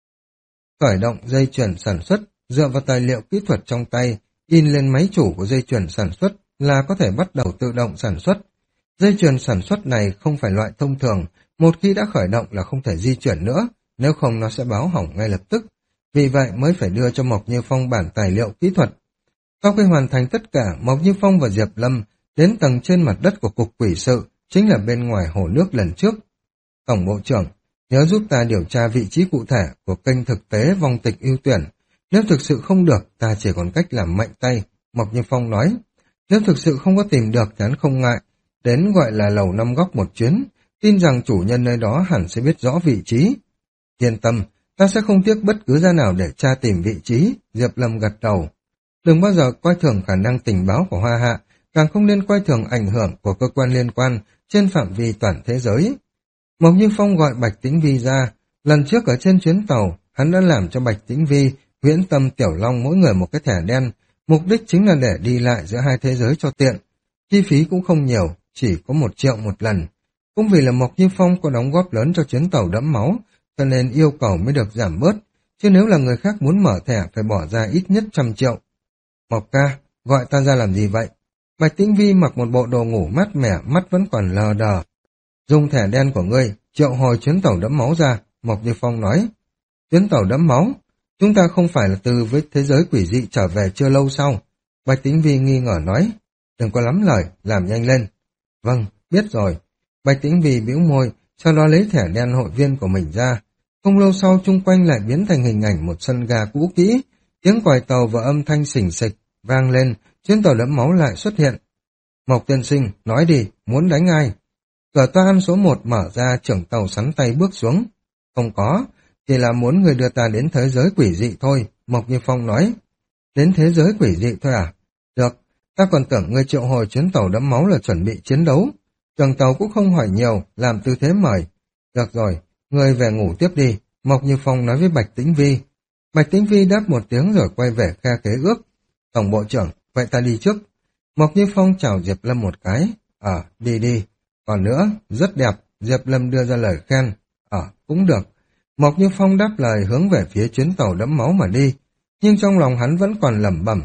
Khởi động dây chuyền sản xuất, dựa vào tài liệu kỹ thuật trong tay, in lên máy chủ của dây chuyền sản xuất là có thể bắt đầu tự động sản xuất. Dây chuyền sản xuất này không phải loại thông thường, một khi đã khởi động là không thể di chuyển nữa, nếu không nó sẽ báo hỏng ngay lập tức. Vì vậy mới phải đưa cho Mộc Như Phong bản tài liệu kỹ thuật. Sau khi hoàn thành tất cả, Mộc Như Phong và Diệp Lâm đến tầng trên mặt đất của cục quỷ sự, chính là bên ngoài hồ nước lần trước. Tổng bộ trưởng, nhớ giúp ta điều tra vị trí cụ thể của kênh thực tế vong tịch ưu tuyển. Nếu thực sự không được, ta chỉ còn cách làm mạnh tay, Mộc Như Phong nói. Nếu thực sự không có tìm được thì hắn không ngại, đến gọi là lầu năm góc một chuyến, tin rằng chủ nhân nơi đó hẳn sẽ biết rõ vị trí. Yên tâm, ta sẽ không tiếc bất cứ ra nào để tra tìm vị trí, Diệp Lâm gật đầu. Đừng bao giờ coi thường khả năng tình báo của Hoa Hạ, càng không nên coi thường ảnh hưởng của cơ quan liên quan trên phạm vi toàn thế giới. Mộc Như Phong gọi Bạch Tĩnh Vi ra, lần trước ở trên chuyến tàu, hắn đã làm cho Bạch Tĩnh Vi, Huyễn Tâm, Tiểu Long mỗi người một cái thẻ đen, mục đích chính là để đi lại giữa hai thế giới cho tiện. Chi phí cũng không nhiều, chỉ có một triệu một lần. Cũng vì là Mộc Như Phong có đóng góp lớn cho chuyến tàu đẫm máu, cho nên yêu cầu mới được giảm bớt, chứ nếu là người khác muốn mở thẻ phải bỏ ra ít nhất trăm triệu. Mộc ca, gọi ta ra làm gì vậy? Bạch Tĩnh Vi mặc một bộ đồ ngủ mát mẻ, mắt vẫn còn lờ đờ. Dùng thẻ đen của ngươi, triệu hồi chuyến tàu đẫm máu ra, Mộc Như Phong nói. Chuyến tàu đẫm máu? Chúng ta không phải là từ với thế giới quỷ dị trở về chưa lâu sau? Bạch Tĩnh Vi nghi ngờ nói. Đừng có lắm lời, làm nhanh lên. Vâng, biết rồi. Bạch Tĩnh Vi bĩu môi, sau đó lấy thẻ đen hội viên của mình ra. Không lâu sau chung quanh lại biến thành hình ảnh một sân ga cũ kỹ, tiếng còi tàu và âm thanh xình xịch vang lên, chuyến tàu đẫm máu lại xuất hiện. Mộc tiên sinh, nói đi, muốn đánh ai? Cửa toa số một mở ra, trưởng tàu sắn tay bước xuống. Không có, chỉ là muốn người đưa ta đến thế giới quỷ dị thôi, Mộc Như Phong nói. Đến thế giới quỷ dị thôi à? Được, ta còn tưởng người triệu hồi chuyến tàu đẫm máu là chuẩn bị chiến đấu. Trưởng tàu cũng không hỏi nhiều, làm tư thế mời. Được rồi, người về ngủ tiếp đi, Mộc Như Phong nói với Bạch Tĩnh Vi. Bạch Tĩnh Vi đáp một tiếng rồi quay về khe khế ước. Tổng bộ trưởng, vậy ta đi trước. Mộc Như Phong chào Diệp Lâm một cái. Ờ, đi đi. Còn nữa, rất đẹp, Diệp Lâm đưa ra lời khen. Ờ, cũng được. Mộc Như Phong đáp lời hướng về phía chuyến tàu đẫm máu mà đi. Nhưng trong lòng hắn vẫn còn lẩm bẩm.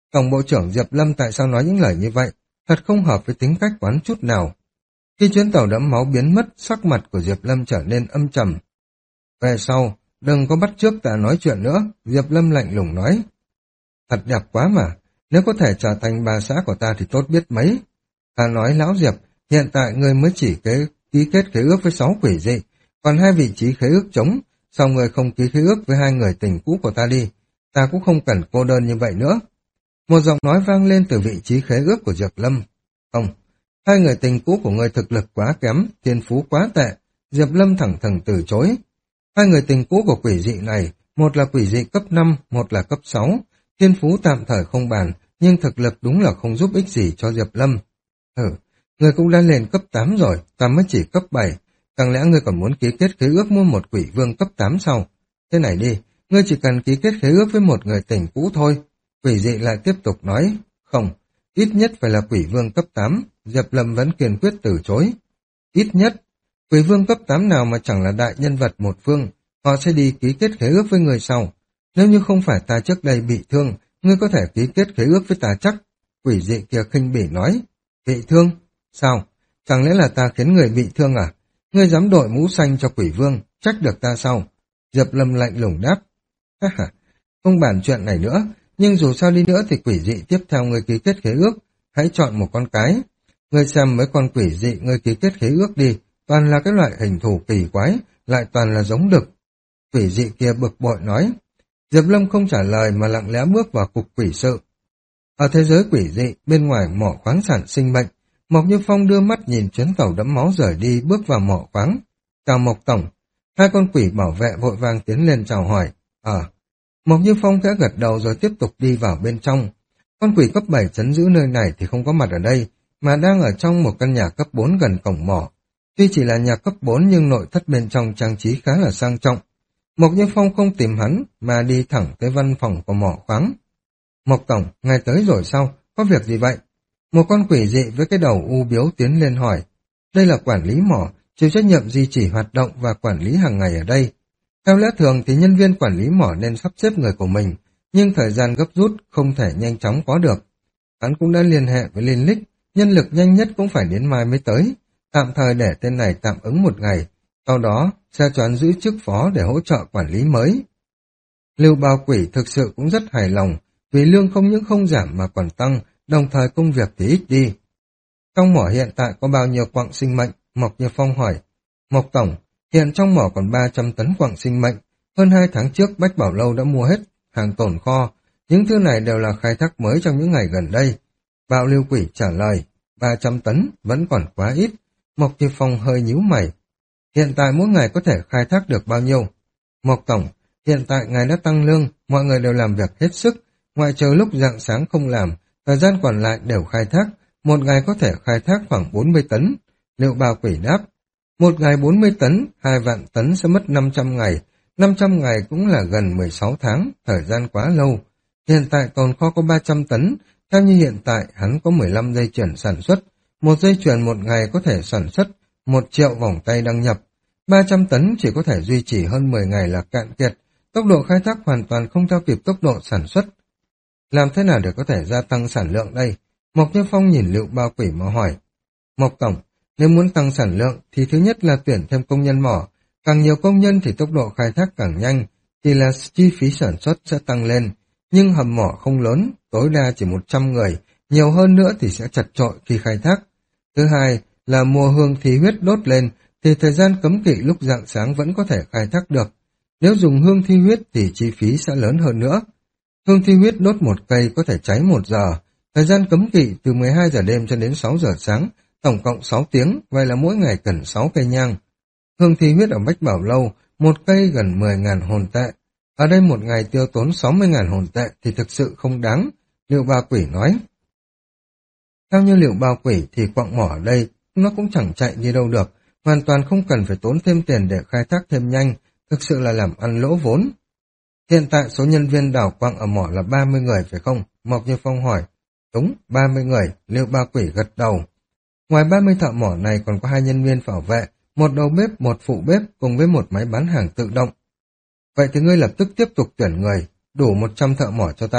Tổng bộ trưởng Diệp Lâm tại sao nói những lời như vậy? Thật không hợp với tính cách quán chút nào. Khi chuyến tàu đẫm máu biến mất, sắc mặt của Diệp Lâm trở nên âm trầm. Về sau, đừng có bắt chước ta nói chuyện nữa, Diệp Lâm lạnh lùng nói. Thật đẹp quá mà, nếu có thể trở thành bà xã của ta thì tốt biết mấy. Ta nói lão Diệp, hiện tại ngươi mới chỉ kế, ký kết khế ước với sáu quỷ dị, còn hai vị trí khế ước trống, sao ngươi không ký khế ước với hai người tình cũ của ta đi, ta cũng không cần cô đơn như vậy nữa. Một giọng nói vang lên từ vị trí khế ước của Diệp Lâm. Không, hai người tình cũ của ngươi thực lực quá kém, thiên phú quá tệ, Diệp Lâm thẳng thừng từ chối. Hai người tình cũ của quỷ dị này, một là quỷ dị cấp năm, một là cấp sáu, thiên phú tạm thời không bàn, nhưng thực lực đúng là không giúp ích gì cho Diệp Lâm. Ừ, người cũng đã lên cấp tám rồi, ta mới chỉ cấp bảy, chẳng lẽ ngươi còn muốn ký kết khế ước mua một quỷ vương cấp tám sao? Thế này đi, ngươi chỉ cần ký kết khế ước với một người tình cũ thôi. Quỷ dị lại tiếp tục nói, không, ít nhất phải là quỷ vương cấp tám, Diệp Lâm vẫn kiên quyết từ chối. Ít nhất, quỷ vương cấp tám nào mà chẳng là đại nhân vật một phương, họ sẽ đi ký kết khế ước với người sau. Nếu như không phải ta trước đây bị thương, ngươi có thể ký kết khế ước với ta chắc. Quỷ dị kia khinh bỉ nói, bị thương? Sao? Chẳng lẽ là ta khiến người bị thương à? Ngươi dám đội mũ xanh cho quỷ vương, trách được ta sao? Diệp Lâm lạnh lùng đáp. Ha ha, không bàn chuyện này nữa, nhưng dù sao đi nữa thì quỷ dị tiếp theo ngươi ký kết khế ước, hãy chọn một con cái. Ngươi xem mấy con quỷ dị ngươi ký kết khế ước đi, toàn là cái loại hình thù kỳ quái, lại toàn là giống đực. Quỷ dị kia bực bội nói. Diệp Lâm không trả lời mà lặng lẽ bước vào cục quỷ sự. Ở thế giới quỷ dị, bên ngoài mỏ khoáng sản sinh mệnh, Mộc Như Phong đưa mắt nhìn chuyến tàu đẫm máu rời đi bước vào mỏ khoáng. Chào Mộc Tổng. Hai con quỷ bảo vệ vội vàng tiến lên chào hỏi. Ờ. À. Mộc Như Phong khẽ gật đầu rồi tiếp tục đi vào bên trong. Con quỷ cấp bảy trấn giữ nơi này thì không có mặt ở đây, mà đang ở trong một căn nhà cấp bốn gần cổng mỏ. Tuy chỉ là nhà cấp bốn nhưng nội thất bên trong trang trí khá là sang trọng. Mộc Như Phong không tìm hắn mà đi thẳng tới văn phòng của mỏ khoáng. Mộc Tổng, ngài tới rồi sao? Có việc gì vậy? Một con quỷ dị với cái đầu u biếu tiến lên hỏi. Đây là quản lý mỏ, chịu trách nhiệm duy trì hoạt động và quản lý hàng ngày ở đây. Theo lẽ thường thì nhân viên quản lý mỏ nên sắp xếp người của mình, nhưng thời gian gấp rút không thể nhanh chóng có được. Hắn cũng đã liên hệ với Liên Lích, nhân lực nhanh nhất cũng phải đến mai mới tới. Tạm thời để tên này tạm ứng một ngày, sau đó sẽ cho hắn giữ chức phó để hỗ trợ quản lý mới. Lưu Bao Quỷ thực sự cũng rất hài lòng, vì lương không những không giảm mà còn tăng, đồng thời công việc thì ít đi. Trong mỏ hiện tại có bao nhiêu quặng sinh mệnh? Mộc Như Phong hỏi. Mộc Tổng, hiện trong mỏ còn ba trăm tấn quặng sinh mệnh, hơn hai tháng trước Bách Bảo Lâu đã mua hết hàng tồn kho, những thứ này đều là khai thác mới trong những ngày gần đây. Bạo Lưu Quỷ trả lời, ba trăm tấn vẫn còn quá ít. Mộc Như Phong hơi nhíu mày. Hiện tại mỗi ngày có thể khai thác được bao nhiêu? Mộc Tổng, hiện tại ngài đã tăng lương, mọi người đều làm việc hết sức, ngoại trừ lúc rạng sáng không làm, thời gian còn lại đều khai thác, một ngày có thể khai thác khoảng bốn mươi tấn. Liệu Bao Quỷ đáp, một ngày bốn mươi tấn, hai vạn tấn sẽ mất năm trăm ngày, năm trăm ngày cũng là gần mười sáu tháng, thời gian quá lâu. Hiện tại tồn kho có ba trăm tấn, theo như hiện tại hắn có mười lăm dây chuyền sản xuất, một dây chuyền một ngày có thể sản xuất một triệu vòng tay đăng nhập, ba trăm tấn chỉ có thể duy trì hơn mười ngày là cạn kiệt, tốc độ khai thác hoàn toàn không theo kịp tốc độ sản xuất. Làm thế nào để có thể gia tăng sản lượng đây? Mộc Như Phong nhìn Liệu Bao Quỷ mà hỏi. Mộc Tổng, nếu muốn tăng sản lượng thì thứ nhất là tuyển thêm công nhân mỏ, càng nhiều công nhân thì tốc độ khai thác càng nhanh, thì là chi phí sản xuất sẽ tăng lên, nhưng hầm mỏ không lớn, tối đa chỉ một trăm người, nhiều hơn nữa thì sẽ chật chội khi khai thác. Thứ hai là mua hương thi huyết đốt lên, thì thời gian cấm kỵ lúc rạng sáng vẫn có thể khai thác được. Nếu dùng hương thi huyết thì chi phí sẽ lớn hơn nữa. Hương thi huyết đốt một cây có thể cháy một giờ, thời gian cấm kỵ từ mười hai giờ đêm cho đến sáu giờ sáng, tổng cộng sáu tiếng, vậy là mỗi ngày cần sáu cây nhang. Hương thi huyết ở Bách Bảo Lâu, một cây gần mười nghìn hồn tệ. Ở đây một ngày tiêu tốn sáu mươi nghìn hồn tệ thì thực sự không đáng, Liệu Bao Quỷ nói. Theo như Liệu Bao Quỷ thì quặng mỏ ở đây nó cũng chẳng chạy đi đâu được, hoàn toàn không cần phải tốn thêm tiền để khai thác thêm nhanh, thực sự là làm ăn lỗ vốn. Hiện tại số nhân viên đào quặng ở mỏ là ba mươi người phải không? Mộc Như Phong hỏi. Đúng, ba mươi người, Liệu Bao Quỷ gật đầu. Ngoài ba mươi thợ mỏ này còn có hai nhân viên bảo vệ, một đầu bếp, một phụ bếp cùng với một máy bán hàng tự động. Vậy thì ngươi lập tức tiếp tục tuyển người, đủ một trăm thợ mỏ cho ta,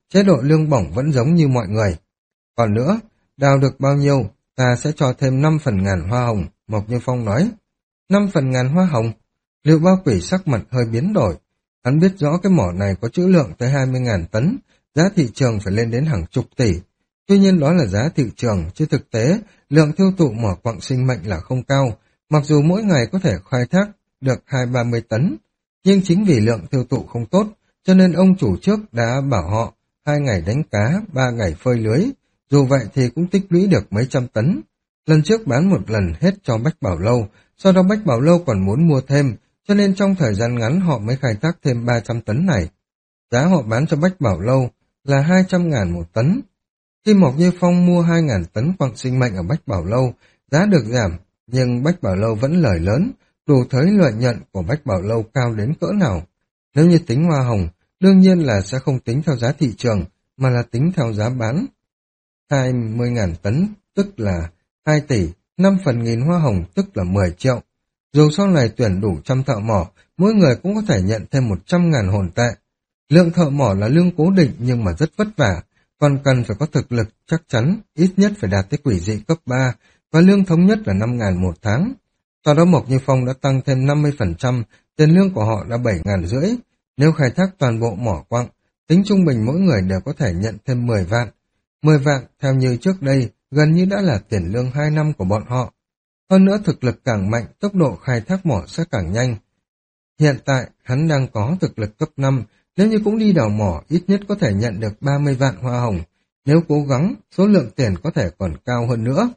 chế độ lương bổng vẫn giống như mọi người. Còn nữa, đào được bao nhiêu, ta sẽ cho thêm năm phần ngàn hoa hồng, Mộc Như Phong nói. Năm phần ngàn hoa hồng? Liệu Bao Quỷ sắc mặt hơi biến đổi. Hắn biết rõ cái mỏ này có trữ lượng tới hai mươi ngàn tấn, giá thị trường phải lên đến hàng chục tỷ. Tuy nhiên đó là giá thị trường, chứ thực tế, lượng tiêu thụ mỏ quặng sinh mệnh là không cao, mặc dù mỗi ngày có thể khai thác được hai ba mươi tấn. Nhưng chính vì lượng tiêu thụ không tốt, cho nên ông chủ trước đã bảo họ hai ngày đánh cá, ba ngày phơi lưới. Dù vậy thì cũng tích lũy được mấy trăm tấn. Lần trước bán một lần hết cho Bách Bảo Lâu, sau đó Bách Bảo Lâu còn muốn mua thêm, cho nên trong thời gian ngắn họ mới khai thác thêm ba trăm tấn này. Giá họ bán cho Bách Bảo Lâu là hai trăm ngàn một tấn. Khi Mộc Như Phong mua hai ngàn tấn quặng sinh mệnh ở Bách Bảo Lâu, giá được giảm, nhưng Bách Bảo Lâu vẫn lời lớn, đủ thấy lợi nhuận của Bách Bảo Lâu cao đến cỡ nào. Nếu như tính hoa hồng, đương nhiên là sẽ không tính theo giá thị trường, mà là tính theo giá bán. hai mươi ngàn tấn, tức là hai tỷ, năm phần nghìn hoa hồng, tức là mười triệu. Dù sau này tuyển đủ trăm thợ mỏ, mỗi người cũng có thể nhận thêm một trăm ngàn hồn tệ. Lượng thợ mỏ là lương cố định nhưng mà rất vất vả, còn cần phải có thực lực chắc chắn, ít nhất phải đạt tới quỷ dị cấp ba, và lương thống nhất là năm ngàn một tháng. Sau đó Mộc Như Phong đã tăng thêm năm mươi phần trăm, tiền lương của họ là bảy ngàn rưỡi. Nếu khai thác toàn bộ mỏ quặng, tính trung bình mỗi người đều có thể nhận thêm mười vạn. mười vạn, theo như trước đây, gần như đã là tiền lương hai năm của bọn họ. Hơn nữa thực lực càng mạnh, tốc độ khai thác mỏ sẽ càng nhanh. Hiện tại, hắn đang có thực lực cấp năm, nếu như cũng đi đào mỏ, ít nhất có thể nhận được ba mươi vạn hoa hồng. Nếu cố gắng, số lượng tiền có thể còn cao hơn nữa.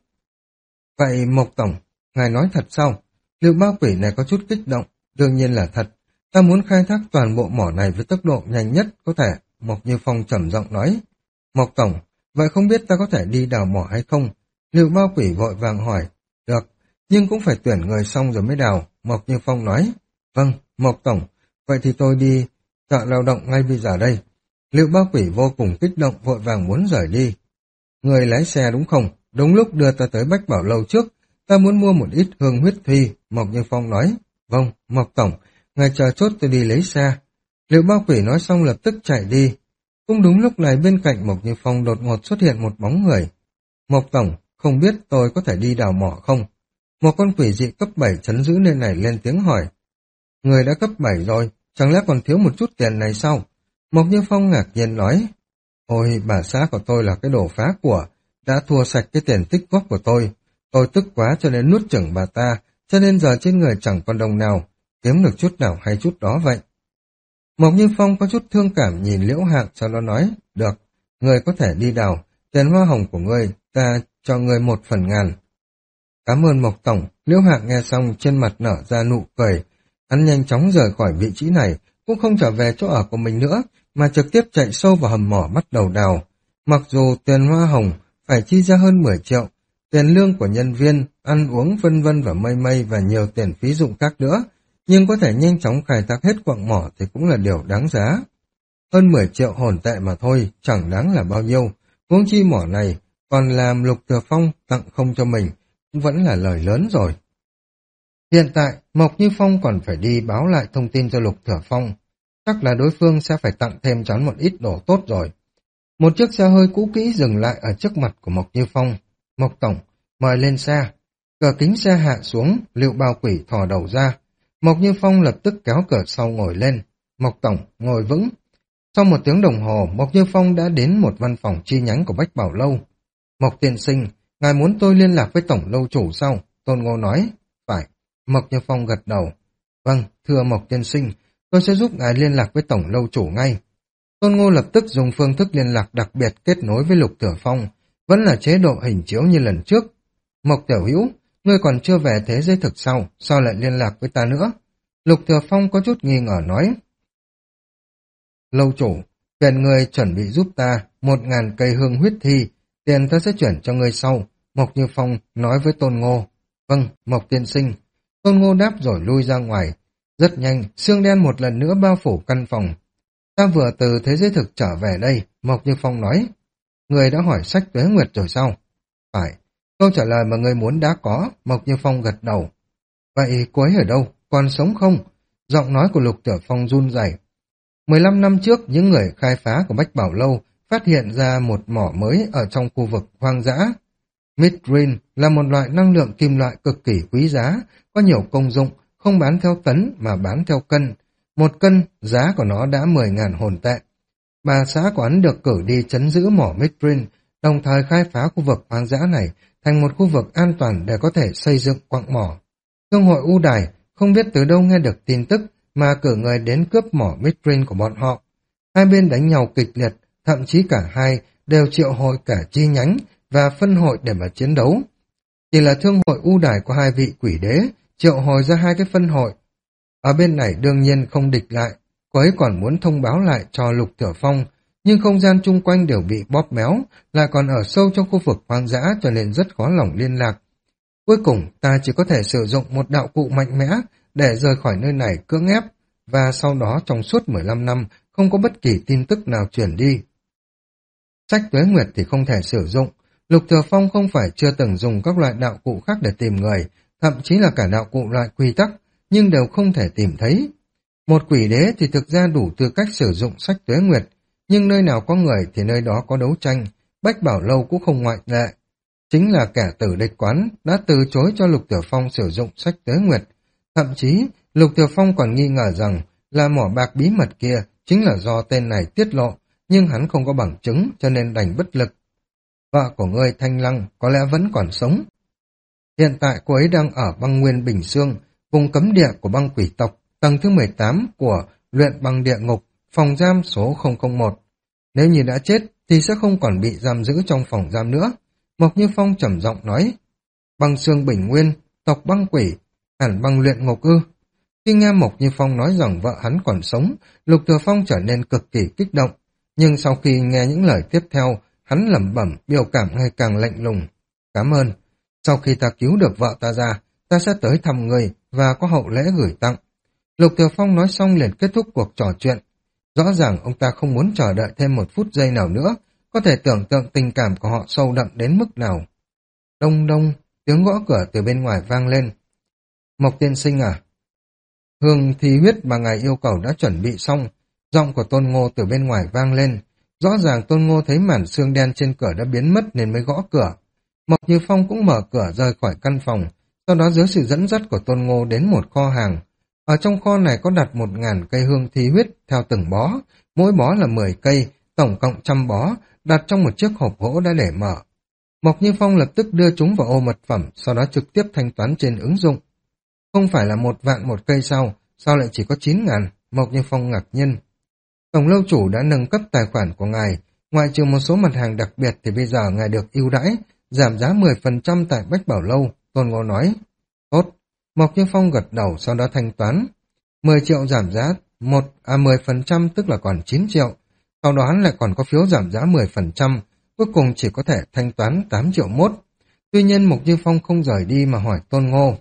Vậy Mộc Tổng, ngài nói thật sao? Liệu Bao Quỷ này có chút kích động, đương nhiên là thật. Ta muốn khai thác toàn bộ mỏ này với tốc độ nhanh nhất có thể, Mộc Như Phong trầm giọng nói. Mộc Tổng, vậy không biết ta có thể đi đào mỏ hay không? Liệu Bao Quỷ vội vàng hỏi. Được, nhưng cũng phải tuyển người xong rồi mới đào, Mộc Như Phong nói. Vâng, Mộc Tổng, vậy thì tôi đi chợ lao động ngay bây giờ đây. Liệu Bao Quỷ vô cùng kích động vội vàng muốn rời đi. Người lái xe đúng không? Đúng lúc đưa ta tới Bách Bảo Lâu trước, ta muốn mua một ít hương huyết thuy, Mộc Như Phong nói. Vâng, Mộc Tổng, ngài chờ chốt tôi đi lấy xe. Liệu Bao Quỷ nói xong lập tức chạy đi. Cũng đúng lúc này bên cạnh Mộc Như Phong đột ngột xuất hiện một bóng người. Mộc Tổng, không biết tôi có thể đi đào mỏ không? Một con quỷ dị cấp bảy trấn giữ nơi này lên tiếng hỏi. Người đã cấp bảy rồi, chẳng lẽ còn thiếu một chút tiền này sao? Mộc Như Phong ngạc nhiên nói. Ôi, bà xã của tôi là cái đồ phá của, đã thua sạch cái tiền tích góp của tôi. Tôi tức quá cho nên nuốt chửng bà ta, cho nên giờ trên người chẳng còn đồng nào, kiếm được chút nào hay chút đó vậy. Mộc Như Phong có chút thương cảm nhìn Liễu Hạng, sau đó nói, được, người có thể đi đào, tiền hoa hồng của người, ta cho người một phần ngàn. Cảm ơn Mộc Tổng. Liễu Hạng nghe xong trên mặt nở ra nụ cười, hắn nhanh chóng rời khỏi vị trí này, cũng không trở về chỗ ở của mình nữa, mà trực tiếp chạy sâu vào hầm mỏ bắt đầu đào. Mặc dù tiền hoa hồng phải chi ra hơn mười triệu, tiền lương của nhân viên, ăn uống vân vân và mây mây và nhiều tiền phí dụng khác nữa, nhưng có thể nhanh chóng khai thác hết quặng mỏ thì cũng là điều đáng giá. Hơn mười triệu hồn tệ mà thôi, chẳng đáng là bao nhiêu, huống chi mỏ này còn làm Lục Thừa Phong tặng không cho mình, cũng vẫn là lời lớn rồi. Hiện tại, Mộc Như Phong còn phải đi báo lại thông tin cho Lục Thừa Phong, chắc là đối phương sẽ phải tặng thêm cho hắn một ít đồ tốt rồi. Một chiếc xe hơi cũ kỹ dừng lại ở trước mặt của Mộc Như Phong. Mộc Tổng, mời lên xe. Cửa kính xe hạ xuống, Liệu Bao Quỷ thò đầu ra. Mộc Như Phong lập tức kéo cửa sau ngồi lên. Mộc Tổng, ngồi vững. Sau một tiếng đồng hồ, Mộc Như Phong đã đến một văn phòng chi nhánh của Bách Bảo Lâu. Mộc tiên sinh, ngài muốn tôi liên lạc với Tổng Lâu Chủ sao? Tôn Ngô nói. Phải. Mộc Như Phong gật đầu. Vâng, thưa Mộc tiên sinh, tôi sẽ giúp ngài liên lạc với Tổng Lâu Chủ ngay. Tôn Ngô lập tức dùng phương thức liên lạc đặc biệt kết nối với Lục Thừa Phong, vẫn là chế độ hình chiếu như lần trước. Mộc Tiểu Hữu, ngươi còn chưa về thế giới thực sao, sao lại liên lạc với ta nữa? Lục Thừa Phong có chút nghi ngờ nói. Lâu Chủ, phiền ngươi chuẩn bị giúp ta một ngàn cây hương huyết thi, tiền ta sẽ chuyển cho ngươi sau. Mộc Như Phong nói với Tôn Ngô. Vâng, Mộc tiên sinh. Tôn Ngô đáp rồi lui ra ngoài. Rất nhanh, xương đen một lần nữa bao phủ căn phòng. Ta vừa từ thế giới thực trở về đây, Mộc Như Phong nói. Người đã hỏi sách tuế nguyệt rồi sao? Phải. Câu trả lời mà người muốn đã có, Mộc Như Phong gật đầu. Vậy cô ấy ở đâu? Còn sống không? Giọng nói của Lục Thừa Phong run rẩy. Mười lăm năm trước, những người khai phá của Bách Bảo Lâu phát hiện ra một mỏ mới ở trong khu vực hoang dã. Mithril là một loại năng lượng kim loại cực kỳ quý giá, có nhiều công dụng, không bán theo tấn mà bán theo cân. Một cân, giá của nó đã mười nghìn hồn tệ. Bà xã của hắn được cử đi trấn giữ mỏ Mithril, đồng thời khai phá khu vực hoang dã này thành một khu vực an toàn để có thể xây dựng quặng mỏ. Thương hội U Đài không biết từ đâu nghe được tin tức mà cử người đến cướp mỏ Mithril của bọn họ. Hai bên đánh nhau kịch liệt, thậm chí cả hai đều triệu hội cả chi nhánh và phân hội để mà chiến đấu. Chỉ là thương hội U Đài có hai vị quỷ đế triệu hồi ra hai cái phân hội. Ở bên này đương nhiên không địch lại, cô ấy còn muốn thông báo lại cho Lục Thừa Phong, nhưng không gian chung quanh đều bị bóp méo, lại còn ở sâu trong khu vực hoang dã cho nên rất khó lòng liên lạc. Cuối cùng ta chỉ có thể sử dụng một đạo cụ mạnh mẽ để rời khỏi nơi này cưỡng ép, và sau đó trong suốt mười lăm năm không có bất kỳ tin tức nào truyền đi. Sách tuế nguyệt thì không thể sử dụng. Lục Thừa Phong không phải chưa từng dùng các loại đạo cụ khác để tìm người, thậm chí là cả đạo cụ loại quy tắc, nhưng đều không thể tìm thấy. Một quỷ đế thì thực ra đủ tư cách sử dụng sách tuế nguyệt, nhưng nơi nào có người thì nơi đó có đấu tranh, Bách Bảo Lâu cũng không ngoại lệ. Chính là kẻ tử địch quán đã từ chối cho Lục Thừa Phong sử dụng sách tuế nguyệt. Thậm chí, Lục Thừa Phong còn nghi ngờ rằng là mỏ bạc bí mật kia chính là do tên này tiết lộ, nhưng hắn không có bằng chứng cho nên đành bất lực. Vợ của ngươi Thanh Lăng có lẽ vẫn còn sống. Hiện tại cô ấy đang ở băng nguyên Bình Sương, vùng cấm địa của băng quỷ tộc, tầng thứ mười tám của luyện băng địa ngục, phòng giam số không không một. Nếu như đã chết thì sẽ không còn bị giam giữ trong phòng giam nữa. Mộc Như Phong trầm giọng nói, băng xương Bình Nguyên, tộc băng quỷ, hẳn băng luyện ngục ư. Khi nghe Mộc Như Phong nói rằng vợ hắn còn sống, Lục Thừa Phong trở nên cực kỳ kích động, nhưng sau khi nghe những lời tiếp theo, hắn lẩm bẩm, biểu cảm ngày càng lạnh lùng. Cảm ơn, sau khi ta cứu được vợ ta ra, ta sẽ tới thăm người và có hậu lễ gửi tặng. Lục Thừa Phong nói xong liền kết thúc cuộc trò chuyện. Rõ ràng ông ta không muốn chờ đợi thêm một phút giây nào nữa, có thể tưởng tượng tình cảm của họ sâu đậm đến mức nào. Đông đông, tiếng gõ cửa từ bên ngoài vang lên. Mộc tiên sinh à? Hương thi huyết mà ngài yêu cầu đã chuẩn bị xong. Giọng của Tôn Ngô từ bên ngoài vang lên. Rõ ràng Tôn Ngô thấy màn xương đen trên cửa đã biến mất nên mới gõ cửa. Mộc Như Phong cũng mở cửa rời khỏi căn phòng, sau đó dưới sự dẫn dắt của Tôn Ngô đến một kho hàng. Ở trong kho này có đặt một ngàn cây hương thi huyết theo từng bó, mỗi bó là mười cây, tổng cộng trăm bó, đặt trong một chiếc hộp gỗ đã để mở. Mộc Như Phong lập tức đưa chúng vào ô mật phẩm, sau đó trực tiếp thanh toán trên ứng dụng. Không phải là một vạn một cây sao, sao lại chỉ có chín ngàn? Mộc Như Phong ngạc nhiên. Tổng lâu chủ đã nâng cấp tài khoản của ngài, ngoại trừ một số mặt hàng đặc biệt thì bây giờ ngài được ưu đãi, giảm giá mười phần trăm tại Bách Bảo Lâu, Tôn Ngô nói. Tốt, Mộc Như Phong gật đầu sau đó thanh toán. mười triệu giảm giá, một à mười phần trăm tức là còn chín triệu, sau đó hắn lại còn có phiếu giảm giá mười phần trăm, cuối cùng chỉ có thể thanh toán tám triệu mốt. Tuy nhiên Mộc Như Phong không rời đi mà hỏi Tôn Ngô.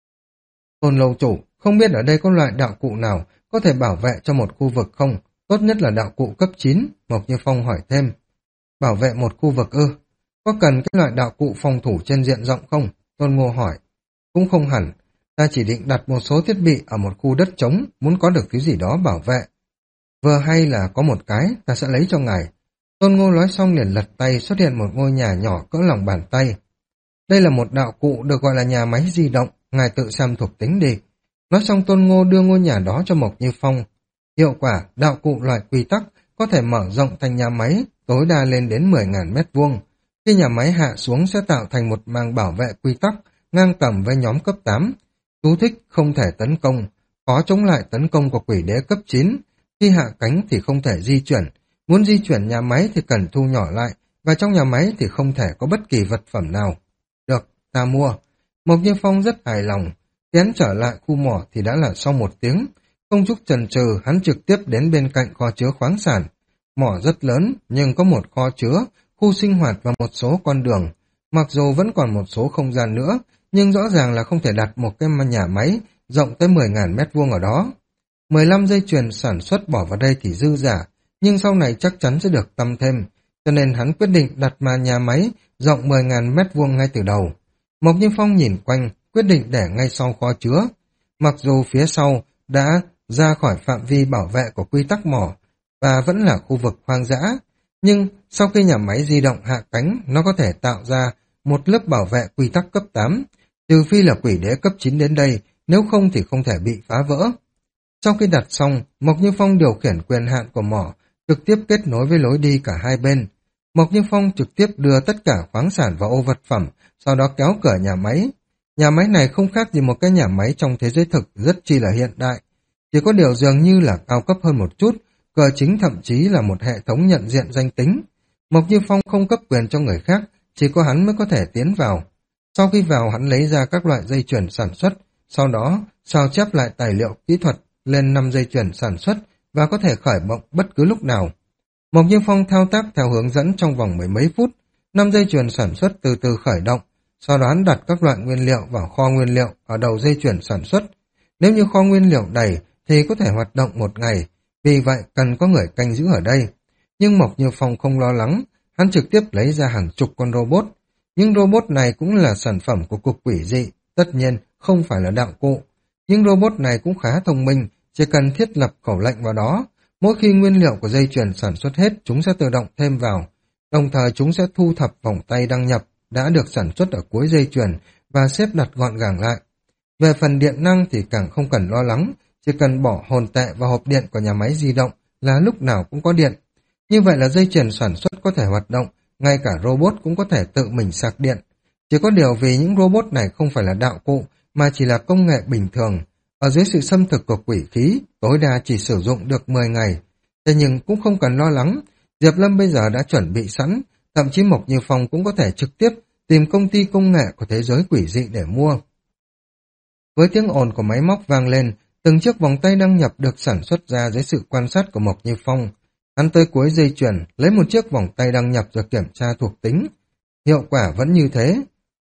Tôn lâu chủ, không biết ở đây có loại đạo cụ nào có thể bảo vệ cho một khu vực không? Tốt nhất là đạo cụ cấp chín, Mộc Như Phong hỏi thêm. Bảo vệ một khu vực ư? Có cần cái loại đạo cụ phòng thủ trên diện rộng không? Tôn Ngô hỏi. Cũng không hẳn, ta chỉ định đặt một số thiết bị ở một khu đất trống, muốn có được thứ gì đó bảo vệ. Vừa hay là có một cái, ta sẽ lấy cho ngài. Tôn Ngô nói xong liền lật tay, xuất hiện một ngôi nhà nhỏ cỡ lòng bàn tay. Đây là một đạo cụ được gọi là nhà máy di động, ngài tự xem thuộc tính đi. Nói xong Tôn Ngô đưa ngôi nhà đó cho Mộc Như Phong. Hiệu quả, đạo cụ loại quy tắc có thể mở rộng thành nhà máy, tối đa lên đến mười nghìn mét vuông. Khi nhà máy hạ xuống sẽ tạo thành một màng bảo vệ quy tắc, ngang tầm với nhóm cấp tám. Chú thích không thể tấn công, khó chống lại tấn công của quỷ đế cấp chín. Khi hạ cánh thì không thể di chuyển, muốn di chuyển nhà máy thì cần thu nhỏ lại, và trong nhà máy thì không thể có bất kỳ vật phẩm nào. Được, ta mua. Mộc Như Phong rất hài lòng, tiến trở lại khu mỏ thì đã là sau một tiếng. Không chút chần chừ, hắn trực tiếp đến bên cạnh kho chứa khoáng sản. Mỏ rất lớn, nhưng có một kho chứa, khu sinh hoạt và một số con đường. Mặc dù vẫn còn một số không gian nữa, nhưng rõ ràng là không thể đặt một cái nhà máy rộng tới mười nghìn mét vuông ở đó. mười lăm dây chuyền sản xuất bỏ vào đây thì dư giả, nhưng sau này chắc chắn sẽ được tăng thêm, cho nên hắn quyết định đặt mà nhà máy rộng mười nghìn mét vuông ngay từ đầu. Mộc Như Phong nhìn quanh, quyết định để ngay sau kho chứa. Mặc dù phía sau đã ra khỏi phạm vi bảo vệ của quy tắc mỏ và vẫn là khu vực hoang dã, Nhưng sau khi nhà máy di động hạ cánh, nó có thể tạo ra một lớp bảo vệ quy tắc cấp tám, trừ phi là quỷ đế cấp chín đến đây, nếu không thì không thể bị phá vỡ. Sau khi đặt xong, Mộc Như Phong điều khiển quyền hạn của mỏ, trực tiếp kết nối với lối đi cả hai bên. Mộc Như Phong trực tiếp đưa tất cả khoáng sản vào ô vật phẩm, sau đó kéo cửa nhà máy. Nhà máy này không khác gì một cái nhà máy trong thế giới thực rất chi là hiện đại. Chỉ có điều dường như là cao cấp hơn một chút, cửa chính thậm chí là một hệ thống nhận diện danh tính. Mộc Như Phong không cấp quyền cho người khác, chỉ có hắn mới có thể tiến vào. Sau khi vào hắn lấy ra các loại dây chuyền sản xuất, sau đó sao chép lại tài liệu kỹ thuật lên năm dây chuyền sản xuất và có thể khởi động bất cứ lúc nào. Mộc Như Phong thao tác theo hướng dẫn trong vòng mười mấy phút, năm dây chuyền sản xuất từ từ khởi động, sau đó hắn đặt các loại nguyên liệu vào kho nguyên liệu ở đầu dây chuyền sản xuất. Nếu như kho nguyên liệu đầy thì có thể hoạt động một ngày, vì vậy cần có người canh giữ ở đây. Nhưng Mộc Như Phong không lo lắng, hắn trực tiếp lấy ra hàng chục con robot. Những robot này cũng là sản phẩm của cục quỷ dị, tất nhiên không phải là đạo cụ. Những robot này cũng khá thông minh, chỉ cần thiết lập khẩu lệnh vào đó. Mỗi khi nguyên liệu của dây chuyền sản xuất hết, chúng sẽ tự động thêm vào. Đồng thời chúng sẽ thu thập vòng tay đăng nhập đã được sản xuất ở cuối dây chuyền và xếp đặt gọn gàng lại. Về phần điện năng thì càng không cần lo lắng, chỉ cần bỏ hồn tệ vào hộp điện của nhà máy di động là lúc nào cũng có điện. Như vậy là dây chuyền sản xuất có thể hoạt động, ngay cả robot cũng có thể tự mình sạc điện. Chỉ có điều vì những robot này không phải là đạo cụ, mà chỉ là công nghệ bình thường. Ở dưới sự xâm thực của quỷ khí, tối đa chỉ sử dụng được mười ngày. Thế nhưng cũng không cần lo lắng, Diệp Lâm bây giờ đã chuẩn bị sẵn, thậm chí Mộc Như Phong cũng có thể trực tiếp tìm công ty công nghệ của thế giới quỷ dị để mua. Với tiếng ồn của máy móc vang lên, từng chiếc vòng tay đăng nhập được sản xuất ra dưới sự quan sát của Mộc Như Phong. Hắn tới cuối dây chuyền, lấy một chiếc vòng tay đăng nhập rồi kiểm tra thuộc tính. Hiệu quả vẫn như thế.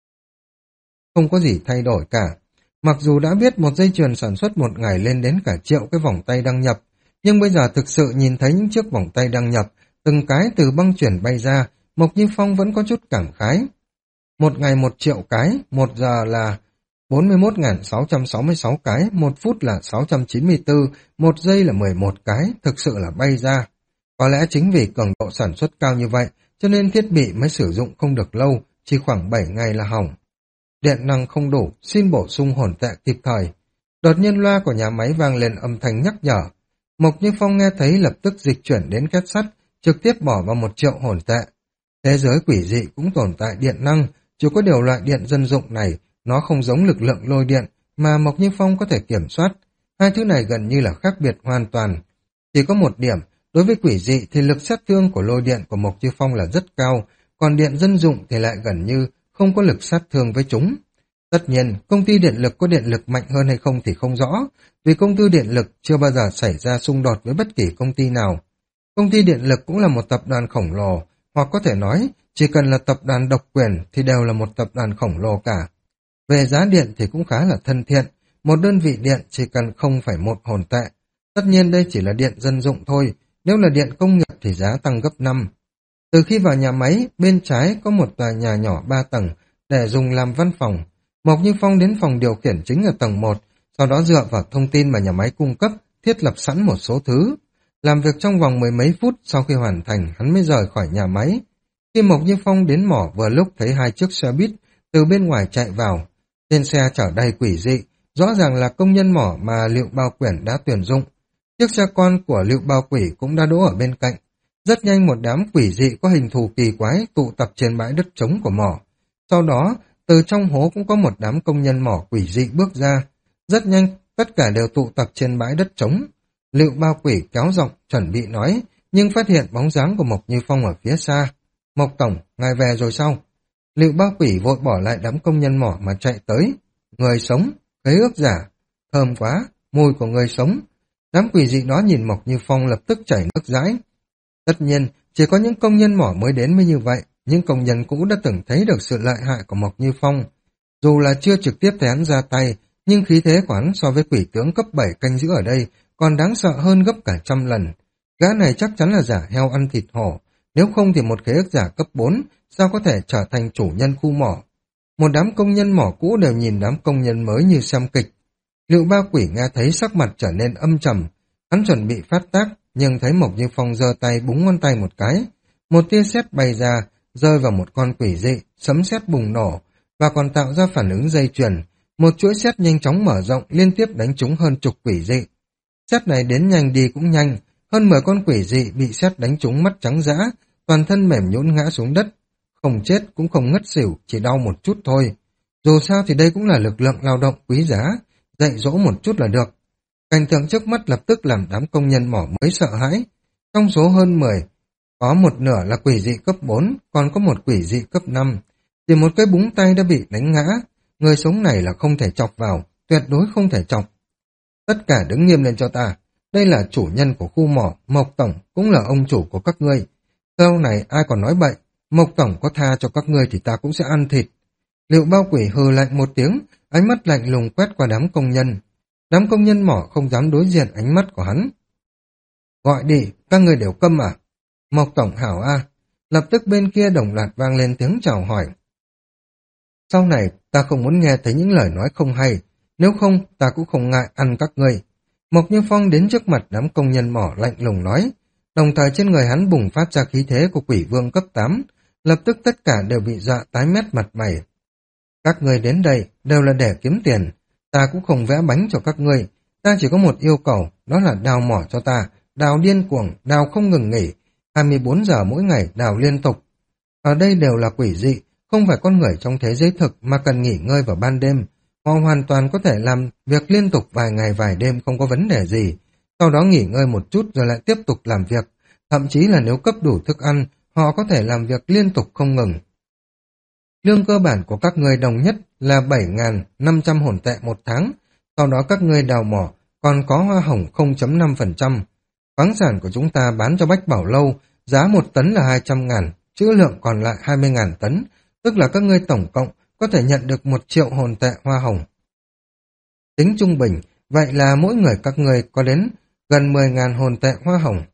Không có gì thay đổi cả. Mặc dù đã biết một dây chuyền sản xuất một ngày lên đến cả triệu cái vòng tay đăng nhập, nhưng bây giờ thực sự nhìn thấy những chiếc vòng tay đăng nhập, từng cái từ băng chuyển bay ra, Mộc Như Phong vẫn có chút cảm khái. Một ngày một triệu cái, một giờ là bốn mươi mốt nghìn sáu trăm sáu mươi sáu cái, một phút là sáu trăm chín mươi tư, một giây là mười một cái, thực sự là bay ra. Có lẽ chính vì cường độ sản xuất cao như vậy, cho nên thiết bị mới sử dụng không được lâu, chỉ khoảng bảy ngày là hỏng. Điện năng không đủ, xin bổ sung hồn tệ kịp thời. Đột nhiên loa của nhà máy vang lên âm thanh nhắc nhở. Mộc Như Phong nghe thấy lập tức dịch chuyển đến két sắt, trực tiếp bỏ vào một triệu hồn tệ. Thế giới quỷ dị cũng tồn tại điện năng, chỉ có điều loại điện dân dụng này, nó không giống lực lượng lôi điện mà Mộc Như Phong có thể kiểm soát. Hai thứ này gần như là khác biệt hoàn toàn. Chỉ có một điểm, đối với quỷ dị thì lực sát thương của lôi điện của Mộc Như Phong là rất cao, còn điện dân dụng thì lại gần như không có lực sát thương với chúng. Tất nhiên, công ty điện lực có điện lực mạnh hơn hay không thì không rõ, vì công ty điện lực chưa bao giờ xảy ra xung đột với bất kỳ công ty nào. Công ty điện lực cũng là một tập đoàn khổng lồ, hoặc có thể nói, chỉ cần là tập đoàn độc quyền thì đều là một tập đoàn khổng lồ cả. Về giá điện thì cũng khá là thân thiện, một đơn vị điện chỉ cần không phải một hồn tệ. Tất nhiên đây chỉ là điện dân dụng thôi, nếu là điện công nghiệp thì giá tăng gấp năm. Từ khi vào nhà máy, bên trái có một tòa nhà nhỏ ba tầng để dùng làm văn phòng. Mộc Như Phong đến phòng điều khiển chính ở tầng một, sau đó dựa vào thông tin mà nhà máy cung cấp, thiết lập sẵn một số thứ. Làm việc trong vòng mười mấy phút sau khi hoàn thành, hắn mới rời khỏi nhà máy. Khi Mộc Như Phong đến mỏ vừa lúc thấy hai chiếc xe buýt từ bên ngoài chạy vào. Trên xe chở đầy quỷ dị, rõ ràng là công nhân mỏ mà Liệu Bao Quyển đã tuyển dụng. Chiếc xe con của Liệu Bao Quỷ cũng đã đỗ ở bên cạnh. Rất nhanh một đám quỷ dị có hình thù kỳ quái tụ tập trên bãi đất trống của mỏ. Sau đó, từ trong hố cũng có một đám công nhân mỏ quỷ dị bước ra. Rất nhanh, tất cả đều tụ tập trên bãi đất trống. Liệu Bao Quỷ kéo giọng chuẩn bị nói, nhưng phát hiện bóng dáng của Mộc Như Phong ở phía xa. Mộc Tổng, ngài về rồi sao? Liệu Bao Quỷ vội bỏ lại đám công nhân mỏ mà chạy tới. Người sống, khế ước giả. Thơm quá, mùi của người sống. Đám quỷ dị đó nhìn Mộc Như Phong lập tức chảy nước dãi. Tất nhiên, chỉ có những công nhân mỏ mới đến mới như vậy, nhưng công nhân cũ đã từng thấy được sự lợi hại của Mộc Như Phong. Dù là chưa trực tiếp thấy hắn ra tay, nhưng khí thế của hắn so với quỷ tướng cấp bảy canh giữ ở đây còn đáng sợ hơn gấp cả trăm lần. Gã này chắc chắn là giả heo ăn thịt hổ, nếu không thì một khế ước giả cấp bốn sao có thể trở thành chủ nhân khu mỏ. Một đám công nhân mỏ cũ đều nhìn đám công nhân mới như xem kịch. Liệu Ba Quỷ nghe thấy sắc mặt trở nên âm trầm, hắn chuẩn bị phát tác, nhưng thấy Mộc Như Phong giơ tay búng ngón tay một cái. Một tia sét bay ra, rơi vào một con quỷ dị, sấm sét bùng nổ, và còn tạo ra phản ứng dây chuyền. Một chuỗi sét nhanh chóng mở rộng, liên tiếp đánh trúng hơn chục quỷ dị. Sét này đến nhanh đi cũng nhanh, hơn mười con quỷ dị bị sét đánh trúng mắt trắng dã, toàn thân mềm nhũn ngã xuống đất. Không chết cũng không ngất xỉu, chỉ đau một chút thôi. Dù sao thì đây cũng là lực lượng lao động quý giá, dạy dỗ một chút là được. Cảnh tượng trước mắt lập tức làm đám công nhân mỏ mới sợ hãi. Trong số hơn mười, có một nửa là quỷ dị cấp bốn, còn có một quỷ dị cấp năm. Chỉ một cái búng tay đã bị đánh ngã, người sống này là không thể chọc vào, tuyệt đối không thể chọc. Tất cả đứng nghiêm lên cho ta, đây là chủ nhân của khu mỏ, Mộc Tổng cũng là ông chủ của các ngươi. Sau này ai còn nói bậy, Mộc Tổng có tha cho các ngươi thì ta cũng sẽ ăn thịt. Liệu Bao Quỷ hừ lạnh một tiếng, ánh mắt lạnh lùng quét qua đám công nhân. Đám công nhân mỏ không dám đối diện ánh mắt của hắn. Gọi đi, các người đều câm à? Mộc Tổng hảo a. Lập tức bên kia đồng loạt vang lên tiếng chào hỏi. Sau này ta không muốn nghe thấy những lời nói không hay, nếu không ta cũng không ngại ăn các ngươi. Mộc Như Phong đến trước mặt đám công nhân mỏ lạnh lùng nói, đồng thời trên người hắn bùng phát ra khí thế của quỷ vương cấp tám, lập tức tất cả đều bị dọa tái mét mặt mày. Các ngươi đến đây đều là để kiếm tiền, ta cũng không vẽ bánh cho các ngươi, ta chỉ có một yêu cầu, đó là đào mỏ cho ta, đào điên cuồng, đào không ngừng nghỉ, hai mươi bốn giờ mỗi ngày đào liên tục. Ở đây đều là quỷ dị, không phải con người trong thế giới thực mà cần nghỉ ngơi vào ban đêm. Họ hoàn toàn có thể làm việc liên tục vài ngày vài đêm không có vấn đề gì, sau đó nghỉ ngơi một chút rồi lại tiếp tục làm việc. Thậm chí là nếu cấp đủ thức ăn, họ có thể làm việc liên tục không ngừng. Lương cơ bản của các ngươi đồng nhất là bảy nghìn năm trăm hồn tệ một tháng, sau đó các ngươi đào mỏ còn có hoa hồng không phẩy năm phần trăm. Khoáng sản của chúng ta bán cho Bách Bảo Lâu, giá một tấn là hai trăm ngàn, trữ lượng còn lại hai mươi ngàn tấn, tức là các ngươi tổng cộng có thể nhận được một triệu hồn tệ hoa hồng. Tính trung bình, vậy là mỗi người các ngươi có đến gần mười ngàn hồn tệ hoa hồng.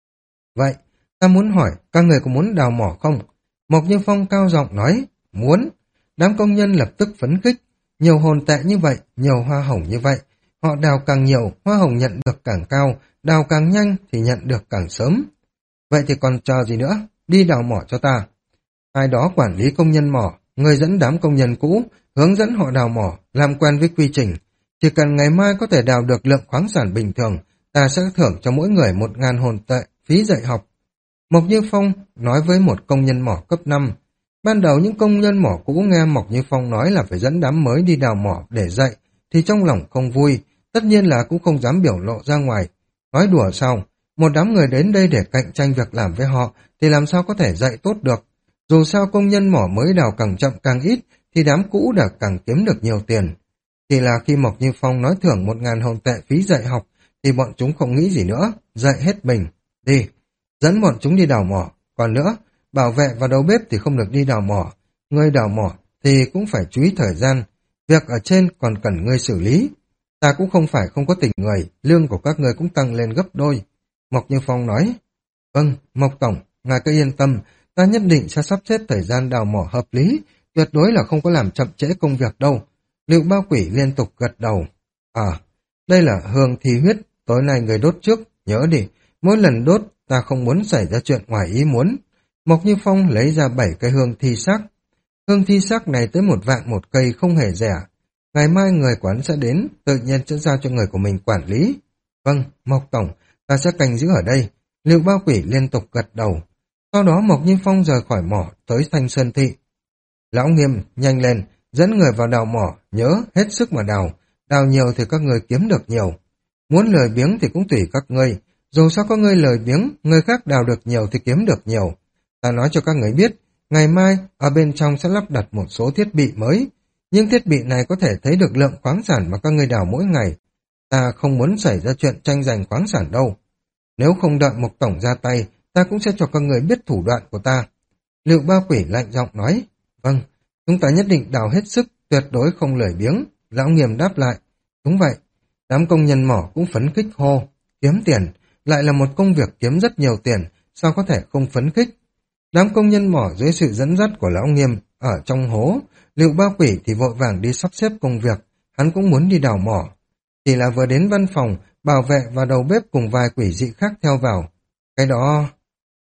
Vậy, ta muốn hỏi, các người có muốn đào mỏ không? Mộc Như Phong cao giọng nói, muốn. Đám công nhân lập tức phấn khích, nhiều hồn tệ như vậy, nhiều hoa hồng như vậy. Họ đào càng nhiều, hoa hồng nhận được càng cao, đào càng nhanh thì nhận được càng sớm. Vậy thì còn chờ gì nữa, đi đào mỏ cho ta. Ai đó quản lý công nhân mỏ, người dẫn đám công nhân cũ, hướng dẫn họ đào mỏ, làm quen với quy trình. Chỉ cần ngày mai có thể đào được lượng khoáng sản bình thường, ta sẽ thưởng cho mỗi người một ngàn hồn tệ, phí dạy học. Mộc Như Phong nói với một công nhân mỏ cấp năm. Ban đầu những công nhân mỏ cũ nghe Mộc Như Phong nói là phải dẫn đám mới đi đào mỏ để dạy, thì trong lòng không vui, tất nhiên là cũng không dám biểu lộ ra ngoài. Nói đùa sao, một đám người đến đây để cạnh tranh việc làm với họ, thì làm sao có thể dạy tốt được. Dù sao công nhân mỏ mới đào càng chậm càng ít, thì đám cũ đã càng kiếm được nhiều tiền. Thì là khi Mộc Như Phong nói thưởng một ngàn hồn tệ phí dạy học, thì bọn chúng không nghĩ gì nữa, dạy hết mình. Đi, dẫn bọn chúng đi đào mỏ. Còn nữa, bảo vệ và đầu bếp thì không được đi đào mỏ. Ngươi đào mỏ thì cũng phải chú ý thời gian. Việc ở trên còn cần ngươi xử lý. Ta cũng không phải không có tình người, lương của các ngươi cũng tăng lên gấp đôi. Mộc Như Phong nói, vâng, Mộc Tổng, ngài cứ yên tâm, ta nhất định sẽ sắp xếp thời gian đào mỏ hợp lý, tuyệt đối là không có làm chậm trễ công việc đâu. Liệu Bao Quỷ liên tục gật đầu. À, đây là hương thi huyết, tối nay người đốt trước, nhớ đi, mỗi lần đốt ta không muốn xảy ra chuyện ngoài ý muốn. Mộc Như Phong lấy ra bảy cây hương thi xác. Hương thi xác này tới một vạn một cây không hề rẻ. Ngày mai người quán sẽ đến, tự nhiên sẽ giao cho người của mình quản lý. Vâng, Mộc Tổng, ta sẽ canh giữ ở đây. Liệu Bao Quỷ liên tục gật đầu. Sau đó Mộc Như Phong rời khỏi mỏ tới Thanh Sơn Thị. Lão Nghiêm, nhanh lên, dẫn người vào đào mỏ, nhớ hết sức mà đào. Đào nhiều thì các người kiếm được nhiều. Muốn lười biếng thì cũng tùy các ngươi. Dù sao có người lười biếng, người khác đào được nhiều thì kiếm được nhiều. Ta nói cho các người biết, ngày mai ở bên trong sẽ lắp đặt một số thiết bị mới. Nhưng thiết bị này có thể thấy được lượng khoáng sản mà các người đào mỗi ngày. Ta không muốn xảy ra chuyện tranh giành khoáng sản đâu. Nếu không đợi Mộc Tổng ra tay, ta cũng sẽ cho các người biết thủ đoạn của ta. Liệu Bao Quỷ lạnh giọng nói, vâng, chúng ta nhất định đào hết sức, tuyệt đối không lười biếng. Lão Nghiêm đáp lại, đúng vậy. Đám công nhân mỏ cũng phấn khích hô, kiếm tiền, lại là một công việc kiếm rất nhiều tiền, sao có thể không phấn khích. Đám công nhân mỏ dưới sự dẫn dắt của Lão Nghiêm ở trong hố, Liệu Bao Quỷ thì vội vàng đi sắp xếp công việc, hắn cũng muốn đi đào mỏ. Chỉ là vừa đến văn phòng, bảo vệ và đầu bếp cùng vài quỷ dị khác theo vào. Cái đó...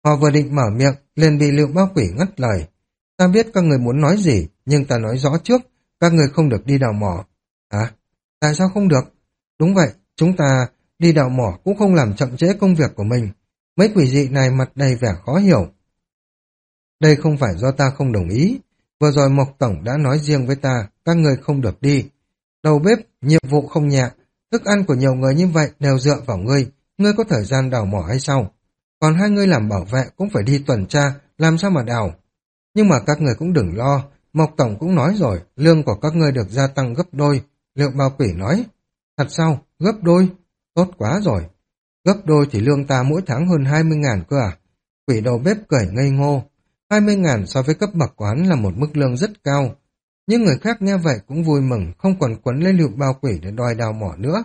Họ vừa định mở miệng, liền bị Liệu Bao Quỷ ngắt lời. Ta biết các người muốn nói gì, nhưng ta nói rõ trước, các người không được đi đào mỏ. Hả? Tại sao không được? Đúng vậy, chúng ta đi đào mỏ cũng không làm chậm trễ công việc của mình. Mấy quỷ dị này mặt đầy vẻ khó hiểu. Đây không phải do ta không đồng ý. Vừa rồi Mộc Tổng đã nói riêng với ta, các người không được đi. Đầu bếp, nhiệm vụ không nhẹ. Thức ăn của nhiều người như vậy đều dựa vào ngươi. Ngươi có thời gian đào mỏ hay sao? Còn hai ngươi làm bảo vệ cũng phải đi tuần tra, làm sao mà đào? Nhưng mà các người cũng đừng lo. Mộc Tổng cũng nói rồi, lương của các ngươi được gia tăng gấp đôi. Liệu Bao Quỷ nói. Thật sao? Gấp đôi? Tốt quá rồi. Gấp đôi thì lương ta mỗi tháng hơn hai mươi ngàn cơ à? Quỷ đầu bếp cười ngây ngô. hai mươi ngàn so với cấp bậc của hắn là một mức lương rất cao. Nhưng người khác nghe vậy cũng vui mừng, không còn quấn lấy Liệu Bao Quỷ để đòi đào mỏ nữa.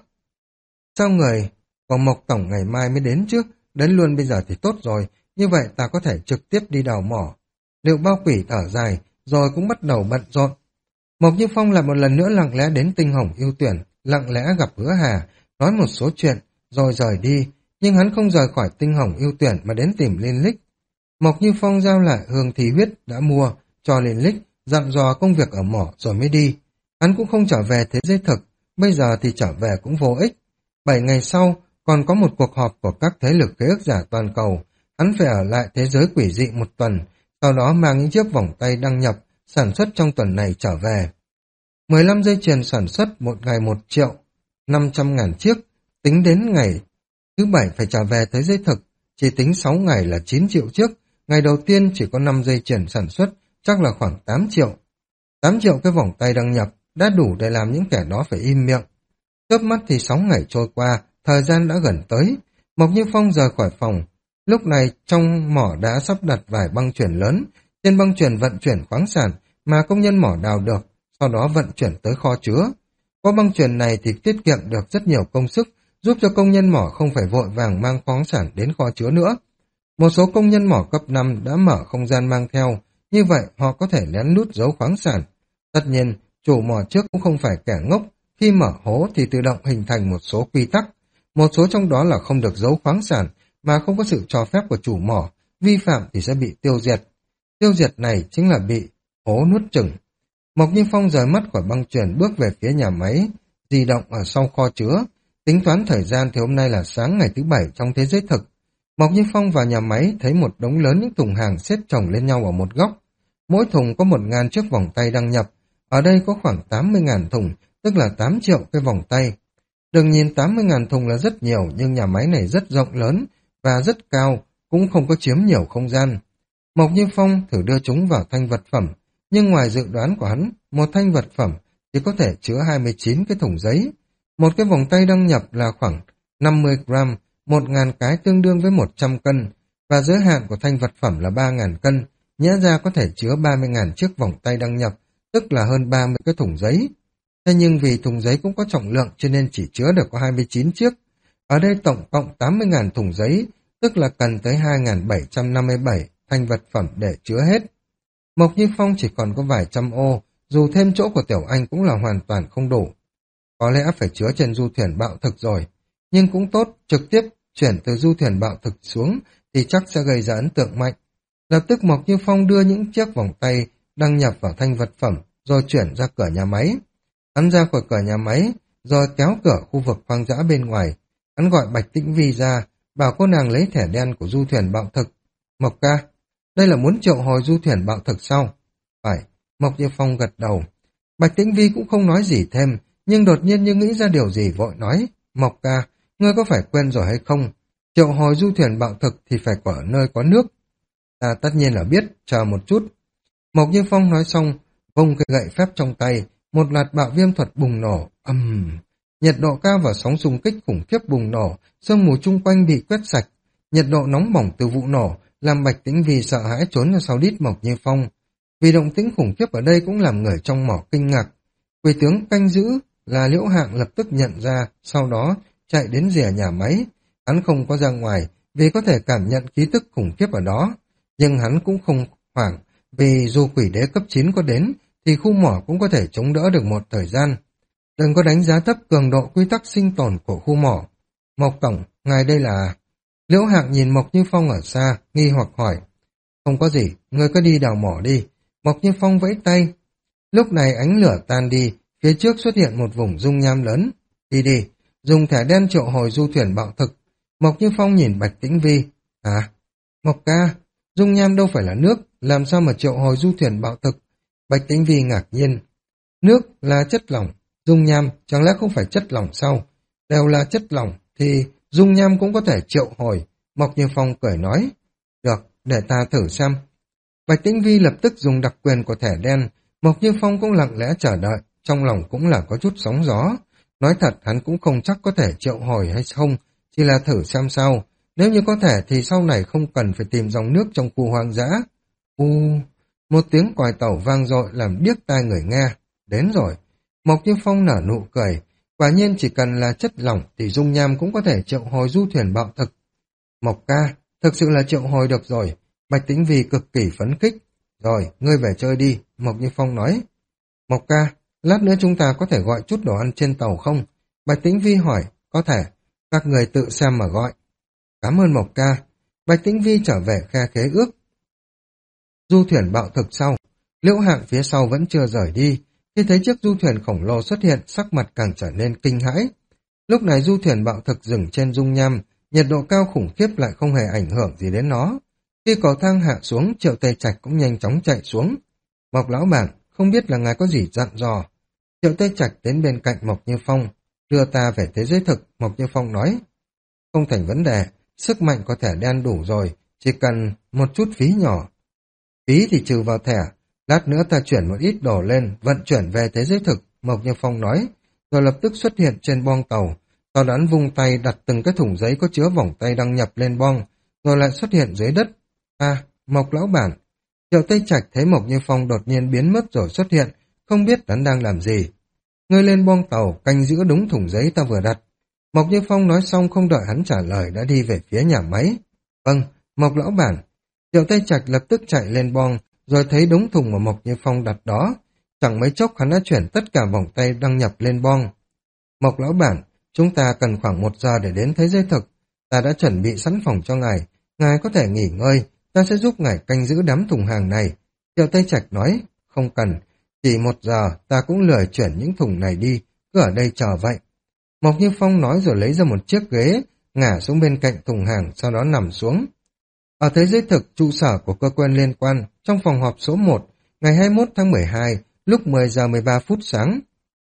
Sao người của Mộc Tổng ngày mai mới đến chứ? Đến luôn bây giờ thì tốt rồi, như vậy ta có thể trực tiếp đi đào mỏ. Liệu Bao Quỷ thở dài, rồi cũng bắt đầu bận rộn. Mộc Như Phong lại một lần nữa lặng lẽ đến Tinh Hồng Ưu Tuyển, lặng lẽ gặp Hứa Hà, nói một số chuyện, rồi rời đi, nhưng hắn không rời khỏi Tinh Hồng Ưu Tuyển mà đến tìm Liên Lích. Mộc Như Phong giao lại hương thí huyết đã mua cho Liên Lích, dặn dò công việc ở mỏ rồi mới đi. Hắn cũng không trở về thế giới thực, bây giờ thì trở về cũng vô ích. Bảy ngày sau, còn có một cuộc họp của các thế lực khế ước giả toàn cầu, hắn phải ở lại thế giới quỷ dị một tuần, sau đó mang những chiếc vòng tay đăng nhập, sản xuất trong tuần này trở về. mười lăm dây chuyền sản xuất một ngày một triệu, năm trăm ngàn chiếc, tính đến ngày thứ bảy phải trở về thế giới thực, chỉ tính sáu ngày là chín triệu chiếc, ngày đầu tiên chỉ có năm dây chuyền sản xuất, chắc là khoảng tám triệu. tám triệu cái vòng tay đăng nhập, đã đủ để làm những kẻ đó phải im miệng. Chớp mắt thì sáu ngày trôi qua, thời gian đã gần tới. Mộc Như Phong rời khỏi phòng. Lúc này trong mỏ đã sắp đặt vài băng chuyền lớn, trên băng chuyền vận chuyển khoáng sản mà công nhân mỏ đào được, sau đó vận chuyển tới kho chứa. Qua băng chuyền này thì tiết kiệm được rất nhiều công sức, giúp cho công nhân mỏ không phải vội vàng mang khoáng sản đến kho chứa nữa. Một số công nhân mỏ cấp năm đã mở không gian mang theo, như vậy họ có thể lén lút giấu khoáng sản. Tất nhiên, chủ mỏ trước cũng không phải kẻ ngốc, khi mở hố thì tự động hình thành một số quy tắc. Một số trong đó là không được giấu khoáng sản, mà không có sự cho phép của chủ mỏ, vi phạm thì sẽ bị tiêu diệt. Tiêu diệt này chính là bị hố nuốt chửng. Mộc Như Phong rời mắt khỏi băng chuyền bước về phía nhà máy, di động ở sau kho chứa. Tính toán thời gian thì hôm nay là sáng ngày thứ bảy trong thế giới thực. Mộc Như Phong vào nhà máy thấy một đống lớn những thùng hàng xếp chồng lên nhau ở một góc. Mỗi thùng có một ngàn chiếc vòng tay đăng nhập. Ở đây có khoảng tám mươi ngàn thùng, tức là tám triệu cái vòng tay. Đừng nhìn tám mươi ngàn thùng là rất nhiều, nhưng nhà máy này rất rộng lớn và rất cao, cũng không có chiếm nhiều không gian. Mộc Như Phong thử đưa chúng vào thanh vật phẩm, nhưng ngoài dự đoán của hắn, một thanh vật phẩm thì có thể chứa hai mươi chín cái thùng giấy. Một cái vòng tay đăng nhập là khoảng năm mươi gram, một ngàn cái tương đương với một trăm cân, và giới hạn của thanh vật phẩm là ba ngàn cân, nhẽ ra có thể chứa ba mươi ngàn chiếc vòng tay đăng nhập, tức là hơn ba mươi cái thùng giấy. Thế nhưng vì thùng giấy cũng có trọng lượng cho nên chỉ chứa được có hai mươi chín chiếc. Ở đây tổng cộng tám mươi ngàn thùng giấy, tức là cần tới hai nghìn bảy trăm năm mươi bảy thanh vật phẩm để chứa hết. Mộc Như Phong chỉ còn có vài trăm ô, dù thêm chỗ của Tiểu Anh cũng là hoàn toàn không đủ. Có lẽ phải chứa trên du thuyền bạo thực rồi, nhưng cũng tốt, trực tiếp chuyển từ du thuyền bạo thực xuống thì chắc sẽ gây ra ấn tượng mạnh. Lập tức Mộc Như Phong đưa những chiếc vòng tay đăng nhập vào thanh vật phẩm, rồi chuyển ra cửa nhà máy. Hắn ra khỏi cửa nhà máy, rồi kéo cửa khu vực hoang dã bên ngoài. Hắn gọi Bạch Tĩnh Vi ra, bảo cô nàng lấy thẻ đen của du thuyền bạo thực. Mộc ca, đây là muốn triệu hồi du thuyền bạo thực sao? Phải, Mộc Như Phong gật đầu. Bạch Tĩnh Vi cũng không nói gì thêm, nhưng đột nhiên như nghĩ ra điều gì vội nói. Mộc ca, ngươi có phải quên rồi hay không? Triệu hồi du thuyền bạo thực thì phải ở nơi có nước. Ta tất nhiên là biết, chờ một chút. Mộc Như Phong nói xong, vung cái gậy phép trong tay, một loạt bạo viêm thuật bùng nổ, ầm, um, nhiệt độ cao và sóng xung kích khủng khiếp bùng nổ, sương mù chung quanh bị quét sạch, nhiệt độ nóng bỏng từ vụ nổ làm Bạch Tĩnh Vi sợ hãi trốn ra sau đít Mộc Như Phong. Vì động tĩnh khủng khiếp ở đây cũng làm người trong mỏ kinh ngạc. Quỷ tướng canh giữ là Liễu Hạng lập tức nhận ra, sau đó chạy đến rìa nhà máy. Hắn không có ra ngoài vì có thể cảm nhận khí tức khủng khiếp ở đó, nhưng hắn cũng không hoảng, vì dù quỷ đế cấp chín có đến thì khu mỏ cũng có thể chống đỡ được một thời gian. Đừng có đánh giá thấp cường độ quy tắc sinh tồn của khu mỏ. Mộc Tổng, ngài đây là... Liễu Hạng nhìn Mộc Như Phong ở xa, nghi hoặc hỏi. Không có gì, ngươi cứ đi đào mỏ đi. Mộc Như Phong vẫy tay. Lúc này ánh lửa tan đi, phía trước xuất hiện một vùng dung nham lớn. Đi đi, dùng thẻ đen triệu hồi du thuyền bạo thực. Mộc Như Phong nhìn Bạch Tĩnh Vi. À, Mộc ca, dung nham đâu phải là nước, làm sao mà triệu hồi du thuyền bạo thực? Bạch Tĩnh Vi ngạc nhiên. Nước là chất lỏng, dung nham chẳng lẽ không phải chất lỏng sao? Đều là chất lỏng thì dung nham cũng có thể triệu hồi. Mộc Như Phong cười nói. Được, để ta thử xem. Bạch Tĩnh Vi lập tức dùng đặc quyền của thẻ đen. Mộc Như Phong cũng lặng lẽ chờ đợi, trong lòng cũng là có chút sóng gió. Nói thật hắn cũng không chắc có thể triệu hồi hay không, chỉ là thử xem sao. Nếu như có thể thì sau này không cần phải tìm dòng nước trong khu hoang dã. U, một tiếng còi tàu vang dội làm điếc tai người nghe. Đến rồi. Mộc Như Phong nở nụ cười. Quả nhiên chỉ cần là chất lỏng thì dung nham cũng có thể triệu hồi du thuyền bạo thực. Mộc ca, thực sự là triệu hồi được rồi. Bạch Tĩnh Vi cực kỳ phấn khích. Rồi, ngươi về chơi đi, Mộc Như Phong nói. Mộc ca, lát nữa chúng ta có thể gọi chút đồ ăn trên tàu không? Bạch Tĩnh Vi hỏi, có thể. Các người tự xem mà gọi. Cảm ơn Mộc ca. Bạch Tĩnh Vi trở về khe khế ước. Du thuyền bạo thực sau. Liễu Hạng phía sau vẫn chưa rời đi. Khi thấy chiếc du thuyền khổng lồ xuất hiện, sắc mặt càng trở nên kinh hãi. Lúc này du thuyền bạo thực dừng trên dung nham, nhiệt độ cao khủng khiếp lại không hề ảnh hưởng gì đến nó. Khi cầu thang hạ xuống, Triệu Tây Trạch cũng nhanh chóng chạy xuống. Mộc lão bản, không biết là ngài có gì dặn dò. Triệu Tây Trạch đến bên cạnh Mộc Như Phong, đưa ta về thế giới thực. Mộc Như Phong nói, không thành vấn đề, sức mạnh có thể đen đủ rồi, chỉ cần một chút phí nhỏ. Phí thì trừ vào thẻ, lát nữa ta chuyển một ít đồ lên, vận chuyển về thế giới thực. Mộc Như Phong nói, rồi lập tức xuất hiện trên boong tàu. Sau đó vung tay đặt từng cái thùng giấy có chứa vòng tay đăng nhập lên boong, rồi lại xuất hiện dưới đất. À, Mộc lão bản. Triệu Tây Trạch thấy Mộc Như Phong đột nhiên biến mất rồi xuất hiện, không biết hắn đang làm gì. Ngươi lên boong tàu, canh giữ đúng thùng giấy ta vừa đặt. Mộc Như Phong nói xong không đợi hắn trả lời đã đi về phía nhà máy. Vâng, Mộc lão bản. Triệu Tây Trạch lập tức chạy lên boong, rồi thấy đúng thùng mà Mộc Như Phong đặt đó. Chẳng mấy chốc hắn đã chuyển tất cả vòng tay đăng nhập lên boong. Mộc lão bản, chúng ta cần khoảng một giờ để đến thế giới thực. Ta đã chuẩn bị sẵn phòng cho ngài. Ngài có thể nghỉ ngơi, ta sẽ giúp ngài canh giữ đám thùng hàng này. Triệu Tây Trạch nói, không cần, chỉ một giờ ta cũng lười chuyển những thùng này đi, cứ ở đây chờ vậy. Mộc Như Phong nói rồi lấy ra một chiếc ghế, ngả xuống bên cạnh thùng hàng, sau đó nằm xuống. Ở thế giới thực, trụ sở của cơ quan liên quan, trong phòng họp số một, ngày hai mươi mốt tháng mười hai, lúc mười giờ mười ba phút sáng.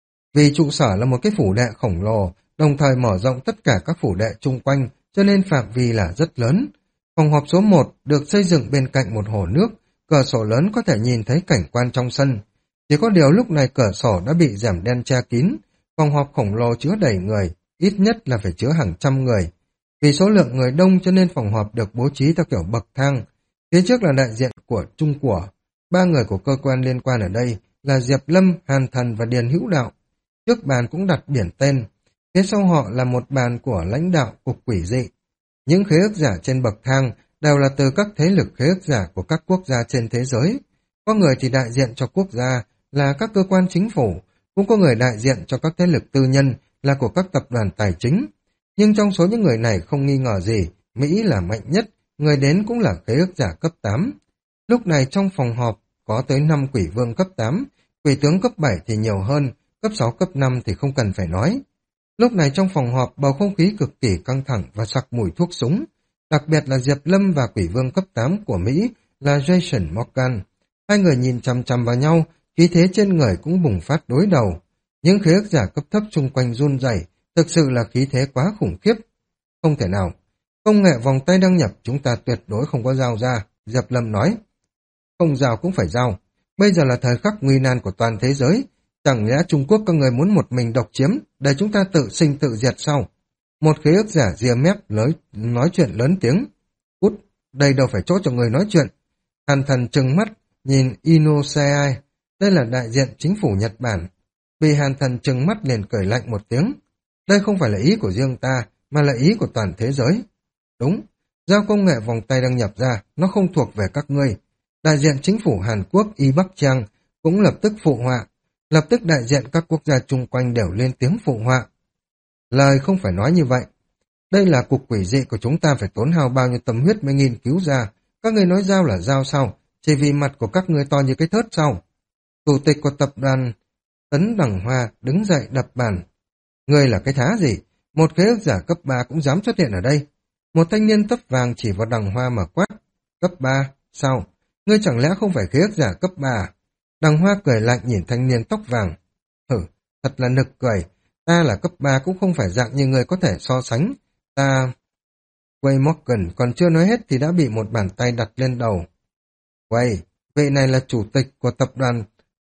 Vì trụ sở là một cái phủ đệ khổng lồ, đồng thời mở rộng tất cả các phủ đệ chung quanh, cho nên phạm vi là rất lớn. Phòng họp số một được xây dựng bên cạnh một hồ nước, cửa sổ lớn có thể nhìn thấy cảnh quan trong sân. Chỉ có điều lúc này cửa sổ đã bị rèm đen che kín, phòng họp khổng lồ chứa đầy người, ít nhất là phải chứa hàng trăm người. Vì số lượng người đông cho nên phòng họp được bố trí theo kiểu bậc thang. Phía trước là đại diện của Trung của, ba người của cơ quan liên quan ở đây là Diệp Lâm, Hàn Thần và Điền Hữu Đạo. Trước bàn cũng đặt biển tên, phía sau họ là một bàn của lãnh đạo cục quỷ dị. Những khế ước giả trên bậc thang đều là từ các thế lực khế ước giả của các quốc gia trên thế giới. Có người thì đại diện cho quốc gia là các cơ quan chính phủ, cũng có người đại diện cho các thế lực tư nhân là của các tập đoàn tài chính. Nhưng trong số những người này không nghi ngờ gì, Mỹ là mạnh nhất, người đến cũng là khế ước giả cấp tám. Lúc này trong phòng họp có tới năm quỷ vương cấp tám, quỷ tướng cấp bảy thì nhiều hơn, cấp sáu cấp năm thì không cần phải nói. Lúc này trong phòng họp bầu không khí cực kỳ căng thẳng và sặc mùi thuốc súng, đặc biệt là Diệp Lâm và quỷ vương cấp tám của Mỹ là Jason Morgan. Hai người nhìn chằm chằm vào nhau, khí thế trên người cũng bùng phát đối đầu. Những khế ước giả cấp thấp xung quanh run rẩy, thực sự là khí thế quá khủng khiếp. Không thể nào, công nghệ vòng tay đăng nhập chúng ta tuyệt đối không có giao ra, Diệp Lâm nói. Không giao cũng phải giao, bây giờ là thời khắc nguy nan của toàn thế giới. Chẳng lẽ Trung Quốc các người muốn một mình độc chiếm để chúng ta tự sinh tự diệt sao? Một khế ước giả ria mép lớn, nói chuyện lớn tiếng. Cút, đây đâu phải chỗ cho người nói chuyện. Hàn Thần trừng mắt, nhìn Inoseai, đây là đại diện chính phủ Nhật Bản. Vì Hàn Thần trừng mắt liền cười lạnh một tiếng. Đây không phải là ý của riêng ta, mà là ý của toàn thế giới. Đúng, giao công nghệ vòng tay đăng nhập ra, nó không thuộc về các ngươi. Đại diện chính phủ Hàn Quốc Y Bắc Trang cũng lập tức phụ họa. Lập tức đại diện các quốc gia chung quanh đều lên tiếng phụ họa. Lời không phải nói như vậy. Đây là cục quỷ dị của chúng ta phải tốn hao bao nhiêu tâm huyết mới nghiên cứu ra. Các người nói dao là dao sao? Chỉ vì mặt của các người to như cái thớt sao? Chủ tịch của tập đoàn Tấn Đằng Hoa đứng dậy đập bàn. Ngươi là cái thá gì? Một khế ước giả cấp ba cũng dám xuất hiện ở đây. Một thanh niên tóc vàng chỉ vào Đằng Hoa mà quát. Cấp ba? Sao? Ngươi chẳng lẽ không phải khế ước giả cấp ba à? Đằng Hoa cười lạnh nhìn thanh niên tóc vàng. Hử, thật là nực cười. Ta là cấp ba cũng không phải dạng như ngươi có thể so sánh. Ta... Wade Morgan còn chưa nói hết thì đã bị một bàn tay đặt lên đầu. Wade, vị này là chủ tịch của tập đoàn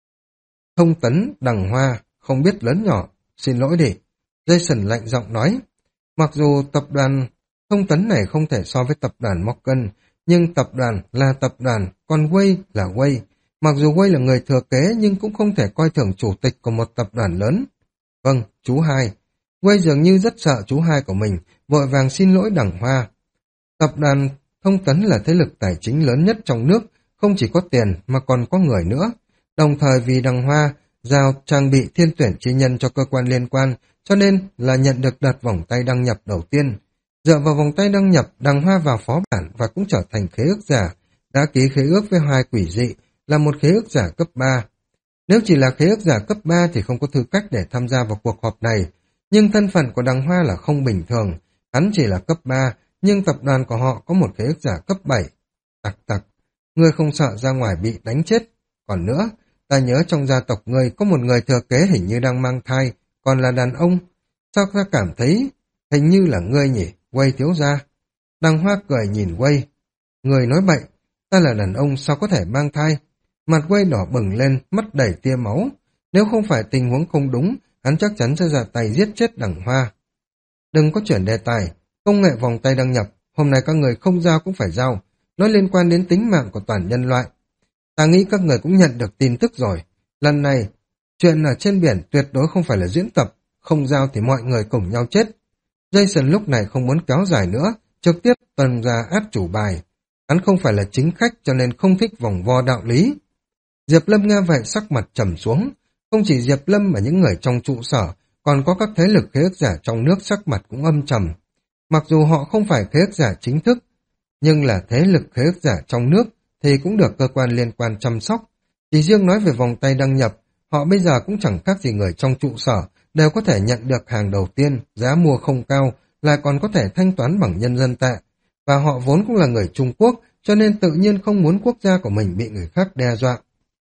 Thông Tấn Đằng Hoa, không biết lớn nhỏ. Xin lỗi đi. Jason lạnh giọng nói. Mặc dù tập đoàn Thông Tấn này không thể so với tập đoàn Morgan, nhưng tập đoàn là tập đoàn, còn Wade là Wade. Mặc dù Wade là người thừa kế nhưng cũng không thể coi thường chủ tịch của một tập đoàn lớn. Vâng, chú hai. Wade dường như rất sợ chú hai của mình, vội vàng xin lỗi Đằng Hoa. Tập đoàn Thông Tấn là thế lực tài chính lớn nhất trong nước, không chỉ có tiền mà còn có người nữa. Đồng thời vì Đằng Hoa giao trang bị thiên tuyển chi nhân cho cơ quan liên quan, cho nên là nhận được đợt vòng tay đăng nhập đầu tiên. Dựa vào vòng tay đăng nhập, Đằng Hoa vào phó bản và cũng trở thành khế ước giả, đã ký khế ước với hai quỷ dị, là một khế ước giả cấp ba. Nếu chỉ là khế ước giả cấp ba thì không có tư cách để tham gia vào cuộc họp này, nhưng thân phận của Đằng Hoa là không bình thường, hắn chỉ là cấp ba, nhưng tập đoàn của họ có một khế ước giả cấp bảy. Tặc tặc, ngươi không sợ ra ngoài bị đánh chết. Còn nữa, ta nhớ trong gia tộc ngươi có một người thừa kế hình như đang mang thai, còn là đàn ông. Sao ta cảm thấy hình như là ngươi nhỉ, Wade thiếu gia? Đằng Hoa cười nhìn Wade. Người nói bậy, ta là đàn ông sao có thể mang thai? Mặt Wade đỏ bừng lên, mắt đầy tia máu. Nếu không phải tình huống không đúng, hắn chắc chắn sẽ ra tay giết chết Đằng Hoa. Đừng có chuyển đề tài, công nghệ vòng tay đăng nhập, hôm nay các người không giao cũng phải giao, nó liên quan đến tính mạng của toàn nhân loại. Ta nghĩ các người cũng nhận được tin tức rồi, lần này, chuyện ở trên biển tuyệt đối không phải là diễn tập, không giao thì mọi người cùng nhau chết. Jason lúc này không muốn kéo dài nữa, trực tiếp tuần ra áp chủ bài. Hắn không phải là chính khách cho nên không thích vòng vo đạo lý. Diệp Lâm nghe vậy sắc mặt trầm xuống, không chỉ Diệp Lâm mà những người trong trụ sở, còn có các thế lực khế ước giả trong nước sắc mặt cũng âm trầm. Mặc dù họ không phải khế ước giả chính thức, nhưng là thế lực khế ước giả trong nước thì cũng được cơ quan liên quan chăm sóc. Chỉ riêng nói về vòng tay đăng nhập, họ bây giờ cũng chẳng khác gì người trong trụ sở, đều có thể nhận được hàng đầu tiên, giá mua không cao, lại còn có thể thanh toán bằng nhân dân tệ. Và họ vốn cũng là người Trung Quốc, cho nên tự nhiên không muốn quốc gia của mình bị người khác đe dọa.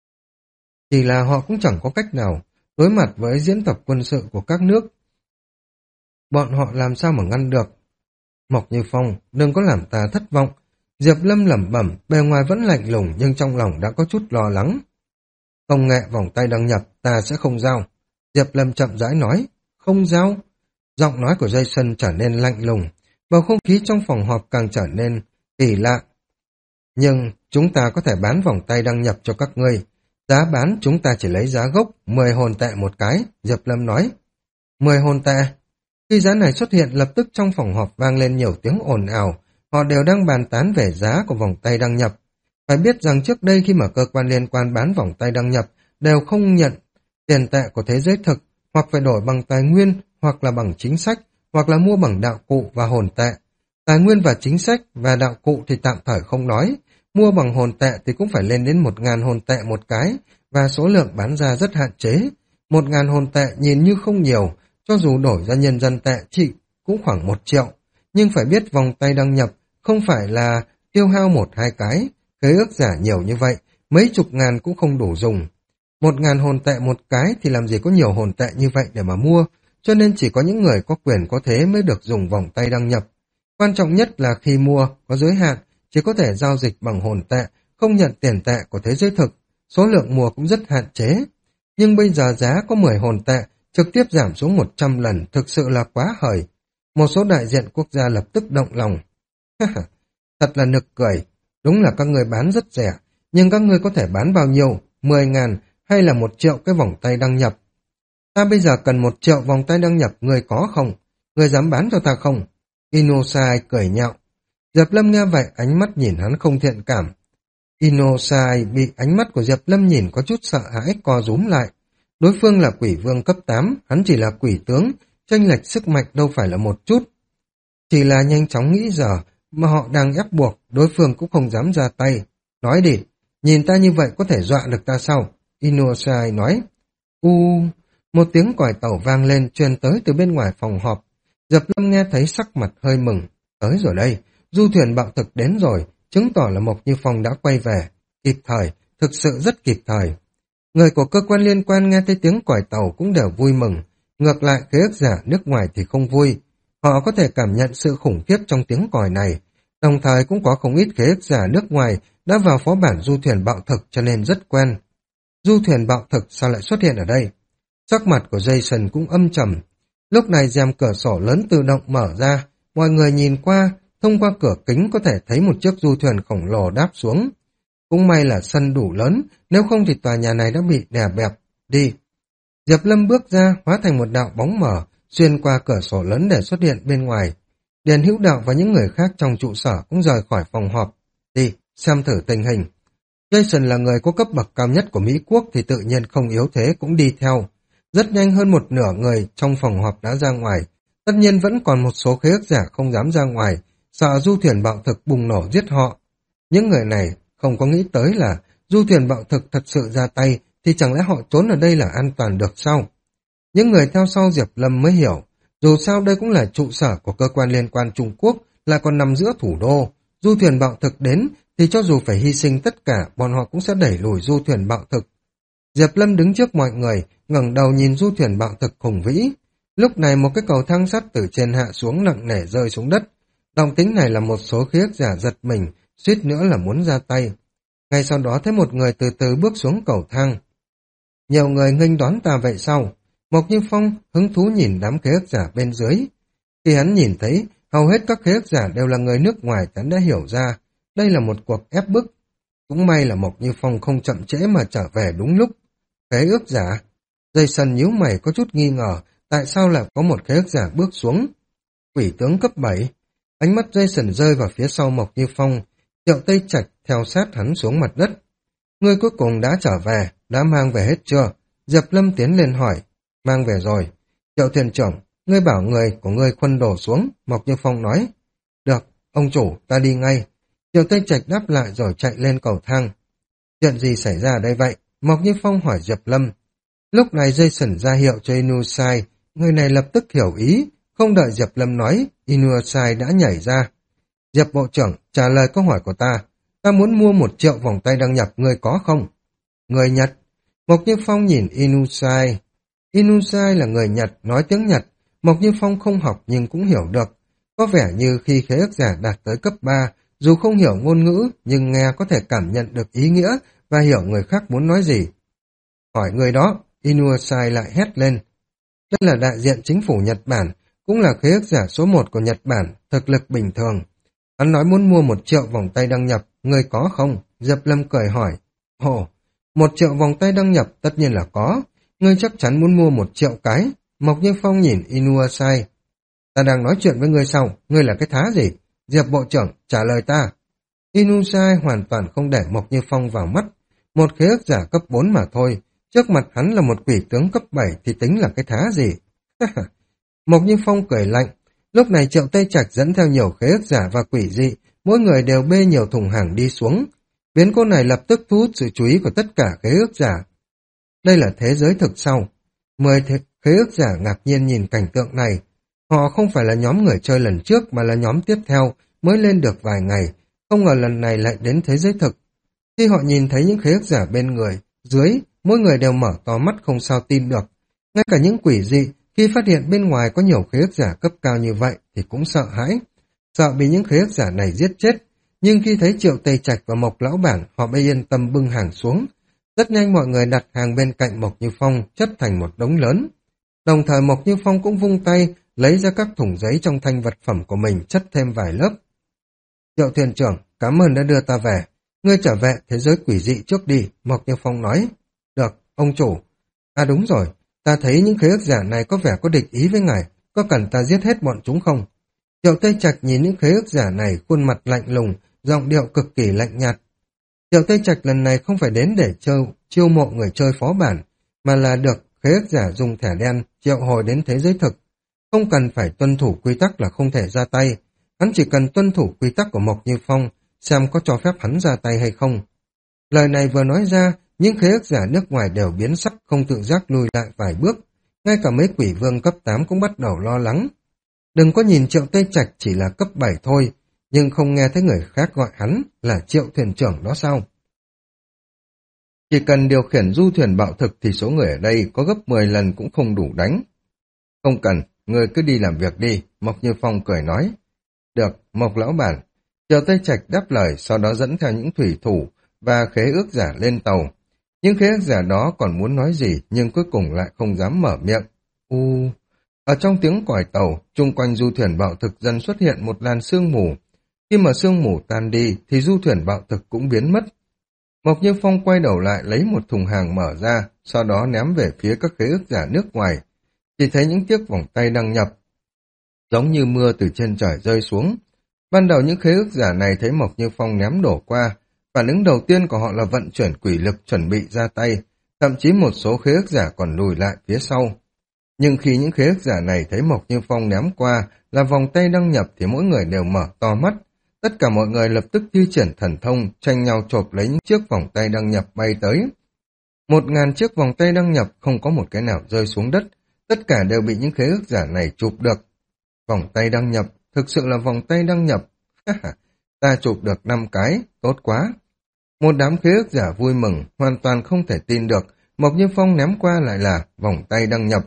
Chỉ là họ cũng chẳng có cách nào đối mặt với diễn tập quân sự của các nước. Bọn họ làm sao mà ngăn được? Mộc Như Phong, đừng có làm ta thất vọng. Diệp Lâm lẩm bẩm, bề ngoài vẫn lạnh lùng nhưng trong lòng đã có chút lo lắng. Công nghệ vòng tay đăng nhập, ta sẽ không giao. Diệp Lâm chậm rãi nói, không giao. Giọng nói của Jason trở nên lạnh lùng, bầu không khí trong phòng họp càng trở nên kỳ lạ. Nhưng chúng ta có thể bán vòng tay đăng nhập cho các ngươi. Giá bán chúng ta chỉ lấy giá gốc, mười hồn tệ một cái, Diệp Lâm nói. mười hồn tệ. Khi giá này xuất hiện lập tức trong phòng họp vang lên nhiều tiếng ồn ào, họ đều đang bàn tán về giá của vòng tay đăng nhập. Phải biết rằng trước đây khi mà cơ quan liên quan bán vòng tay đăng nhập đều không nhận tiền tệ của thế giới thực, hoặc phải đổi bằng tài nguyên, hoặc là bằng chính sách, hoặc là mua bằng đạo cụ và hồn tệ. Tài nguyên và chính sách và đạo cụ thì tạm thời không nói, mua bằng hồn tệ thì cũng phải lên đến một ngàn hồn tệ một cái, và số lượng bán ra rất hạn chế. Một ngàn hồn tệ nhìn như không nhiều, cho dù đổi ra nhân dân tệ chỉ cũng khoảng một triệu. Nhưng phải biết vòng tay đăng nhập không phải là tiêu hao một hai cái, khế ước giả nhiều như vậy, mấy chục ngàn cũng không đủ dùng. Một ngàn hồn tệ một cái thì làm gì có nhiều hồn tệ như vậy để mà mua, cho nên chỉ có những người có quyền có thế mới được dùng vòng tay đăng nhập. Quan trọng nhất là khi mua có giới hạn, chỉ có thể giao dịch bằng hồn tệ, không nhận tiền tệ của thế giới thực, số lượng mua cũng rất hạn chế. Nhưng bây giờ giá có mười hồn tệ, trực tiếp giảm xuống một trăm lần, thực sự là quá hời. Một số đại diện quốc gia lập tức động lòng. Thật là nực cười, đúng là các người bán rất rẻ, nhưng các ngươi có thể bán bao nhiêu, mười ngàn hay là một triệu cái vòng tay đăng nhập? Ta bây giờ cần một triệu vòng tay đăng nhập, người có không? Người dám bán cho ta không? Inosai cười nhạo. Diệp Lâm nghe vậy, ánh mắt nhìn hắn không thiện cảm. Inosai bị ánh mắt của Diệp Lâm nhìn có chút sợ hãi co rúm lại. Đối phương là quỷ vương cấp tám, hắn chỉ là quỷ tướng, chênh lệch sức mạnh đâu phải là một chút. Chỉ là nhanh chóng nghĩ giờ mà họ đang ép buộc, đối phương cũng không dám ra tay. Nói đi, nhìn ta như vậy có thể dọa được ta sao? Inuasai nói. U, một tiếng còi tàu vang lên truyền tới từ bên ngoài phòng họp. Diệp Lâm nghe thấy sắc mặt hơi mừng. Tới rồi đây, du thuyền bạo thực đến rồi, chứng tỏ là Mộc Như Phong đã quay về. Kịp thời, thực sự rất kịp thời. Người của cơ quan liên quan nghe thấy tiếng còi tàu cũng đều vui mừng. Ngược lại, khế ước giả nước ngoài thì không vui. Họ có thể cảm nhận sự khủng khiếp trong tiếng còi này. Đồng thời cũng có không ít khế ước giả nước ngoài đã vào phó bản du thuyền bạo thực cho nên rất quen. Du thuyền bạo thực sao lại xuất hiện ở đây? Sắc mặt của Jason cũng âm trầm. Lúc này rèm cửa sổ lớn tự động mở ra, mọi người nhìn qua, thông qua cửa kính có thể thấy một chiếc du thuyền khổng lồ đáp xuống. Cũng may là sân đủ lớn, nếu không thì tòa nhà này đã bị đè bẹp. Đi. Diệp Lâm bước ra, hóa thành một đạo bóng mở, xuyên qua cửa sổ lớn để xuất hiện bên ngoài. Điền Hữu Đạo và những người khác trong trụ sở cũng rời khỏi phòng họp. Đi, xem thử tình hình. Jason là người có cấp bậc cao nhất của Mỹ Quốc thì tự nhiên không yếu thế cũng đi theo. Rất nhanh hơn một nửa người trong phòng họp đã ra ngoài. Tất nhiên vẫn còn một số khế ước giả không dám ra ngoài, sợ du thuyền bạo thực bùng nổ giết họ. Những người này không có nghĩ tới là du thuyền bạo thực thật sự ra tay thì chẳng lẽ họ trốn ở đây là an toàn được sao? Những người theo sau Diệp Lâm mới hiểu, dù sao đây cũng là trụ sở của cơ quan liên quan Trung Quốc, lại còn nằm giữa thủ đô. Du thuyền bạo thực đến thì cho dù phải hy sinh tất cả, bọn họ cũng sẽ đẩy lùi du thuyền bạo thực. Diệp Lâm đứng trước mọi người, ngẩng đầu nhìn du thuyền bạo thực hùng vĩ. Lúc này một cái cầu thang sắt từ trên hạ xuống nặng nề rơi xuống đất. Động tĩnh này là một số khế ước giả giật mình, suýt nữa là muốn ra tay. Ngay sau đó thấy một người từ từ bước xuống cầu thang. Nhiều người nghênh đón ta vậy sau. Mộc Như Phong hứng thú nhìn đám khế ước giả bên dưới. Khi hắn nhìn thấy hầu hết các khế ước giả đều là người nước ngoài, hắn đã hiểu ra đây là một cuộc ép bức. Cũng may là Mộc Như Phong không chậm trễ mà trở về đúng lúc. Khế ước giả. Jason nhíu mày có chút nghi ngờ tại sao lại có một khế ước giả bước xuống. Quỷ tướng cấp bảy. Ánh mắt Jason rơi vào phía sau Mộc Như Phong. Triệu Tây Trạch theo sát hắn xuống mặt đất. Ngươi cuối cùng đã trở về, đã mang về hết chưa? Diệp Lâm tiến lên hỏi. Mang về rồi. Triệu thuyền trưởng, ngươi bảo người của ngươi khuân đổ xuống. Mộc Như Phong nói. Được, ông chủ, ta đi ngay. Triệu Tây Trạch đáp lại rồi chạy lên cầu thang. Chuyện gì xảy ra đây vậy? Mộc Như Phong hỏi Diệp Lâm. Lúc này Jason ra hiệu cho Inusai. Người này lập tức hiểu ý. Không đợi Diệp Lâm nói, Inusai đã nhảy ra. Diệp Bộ trưởng, trả lời câu hỏi của ta. Ta muốn mua một triệu vòng tay đăng nhập, người có không? Người Nhật. Mộc Như Phong nhìn Inusai. Inusai là người Nhật, nói tiếng Nhật. Mộc Như Phong không học nhưng cũng hiểu được. Có vẻ như khi khế ước giả đạt tới cấp ba, dù không hiểu ngôn ngữ, nhưng nghe có thể cảm nhận được ý nghĩa và hiểu người khác muốn nói gì. Hỏi người đó, Inusai lại hét lên. Đây là đại diện chính phủ Nhật Bản, cũng là khế ước giả số một của Nhật Bản, thực lực bình thường. Hắn nói muốn mua một triệu vòng tay đăng nhập, người có không? Diệp Lâm cười hỏi. Ồ, một triệu vòng tay đăng nhập tất nhiên là có. Ngươi chắc chắn muốn mua một triệu cái. Mộc Như Phong nhìn Inusai. Ta đang nói chuyện với ngươi sau, ngươi là cái thá gì? Diệp Bộ trưởng, trả lời ta. Inusai hoàn toàn không để Mộc Như Phong vào mắt. Một khế ước giả cấp bốn mà thôi. Trước mặt hắn là một quỷ tướng cấp bảy thì tính là cái thá gì? Mộc Như Phong cười lạnh. Lúc này Triệu Tây Trạch dẫn theo nhiều khế ước giả và quỷ dị, mỗi người đều bê nhiều thùng hàng đi xuống. Biến cố này lập tức thu hút sự chú ý của tất cả khế ước giả. Đây là thế giới thực sau. Mười thế khế ước giả ngạc nhiên nhìn cảnh tượng này. Họ không phải là nhóm người chơi lần trước mà là nhóm tiếp theo, mới lên được vài ngày. Không ngờ lần này lại đến thế giới thực. Khi họ nhìn thấy những khế ước giả bên người, dưới, mỗi người đều mở to mắt không sao tin được. Ngay cả những quỷ dị, khi phát hiện bên ngoài có nhiều khế ước giả cấp cao như vậy thì cũng sợ hãi. Sợ bị những khế ước giả này giết chết. Nhưng khi thấy Triệu Tây Trạch và Mộc Lão Bản, họ mới yên tâm bưng hàng xuống. Rất nhanh mọi người đặt hàng bên cạnh Mộc Như Phong chất thành một đống lớn. Đồng thời Mộc Như Phong cũng vung tay, lấy ra các thùng giấy trong thanh vật phẩm của mình chất thêm vài lớp. Triệu thuyền trưởng, cảm ơn đã đưa ta về. Ngươi trở về thế giới quỷ dị trước đi, Mộc Như Phong nói. Được, ông chủ. À đúng rồi, ta thấy những khế ước giả này có vẻ có địch ý với ngài, có cần ta giết hết bọn chúng không? Triệu Tây Trạch nhìn những khế ước giả này, khuôn mặt lạnh lùng, giọng điệu cực kỳ lạnh nhạt. Triệu Tây Trạch lần này không phải đến để chiêu, chiêu mộ người chơi phó bản, mà là được khế ước giả dùng thẻ đen triệu hồi đến thế giới thực. Không cần phải tuân thủ quy tắc là không thể ra tay. Hắn chỉ cần tuân thủ quy tắc của Mộc Như Phong, xem có cho phép hắn ra tay hay không. Lời này vừa nói ra, những khế ước giả nước ngoài đều biến sắc, không tự giác lùi lại vài bước. Ngay cả mấy quỷ vương cấp tám cũng bắt đầu lo lắng. Đừng có nhìn Triệu Tây Trạch chỉ là cấp bảy thôi, nhưng không nghe thấy người khác gọi hắn là Triệu thuyền trưởng đó sao? Chỉ cần điều khiển du thuyền bạo thực thì số người ở đây có gấp mười lần cũng không đủ đánh. Không cần, người cứ đi làm việc đi, Mộc Như Phong cười nói. Được, Mộc lão bản. Triệu Tây Trạch đáp lời, sau đó dẫn theo những thủy thủ và khế ước giả lên tàu. Những khế ước giả đó còn muốn nói gì nhưng cuối cùng lại không dám mở miệng. U... Ở trong tiếng còi tàu, chung quanh du thuyền bạo thực dần xuất hiện một làn sương mù. Khi mà sương mù tan đi thì du thuyền bạo thực cũng biến mất. Mộc Như Phong quay đầu lại lấy một thùng hàng mở ra, sau đó ném về phía các khế ước giả nước ngoài. Chỉ thấy những chiếc vòng tay đăng nhập, giống như mưa từ trên trời rơi xuống. Ban đầu những khế ước giả này thấy Mộc Như Phong ném đổ qua, phản ứng đầu tiên của họ là vận chuyển quỷ lực chuẩn bị ra tay, thậm chí một số khế ước giả còn lùi lại phía sau. Nhưng khi những khế ước giả này thấy Mộc Như Phong ném qua là vòng tay đăng nhập thì mỗi người đều mở to mắt. Tất cả mọi người lập tức thi triển thần thông, tranh nhau chộp lấy những chiếc vòng tay đăng nhập bay tới. Một ngàn chiếc vòng tay đăng nhập không có một cái nào rơi xuống đất, tất cả đều bị những khế ước giả này chụp được. Vòng tay đăng nhập, thực sự là vòng tay đăng nhập. Ta chụp được năm cái, tốt quá. Một đám khế ước giả vui mừng, hoàn toàn không thể tin được, Mộc Như Phong ném qua lại là vòng tay đăng nhập.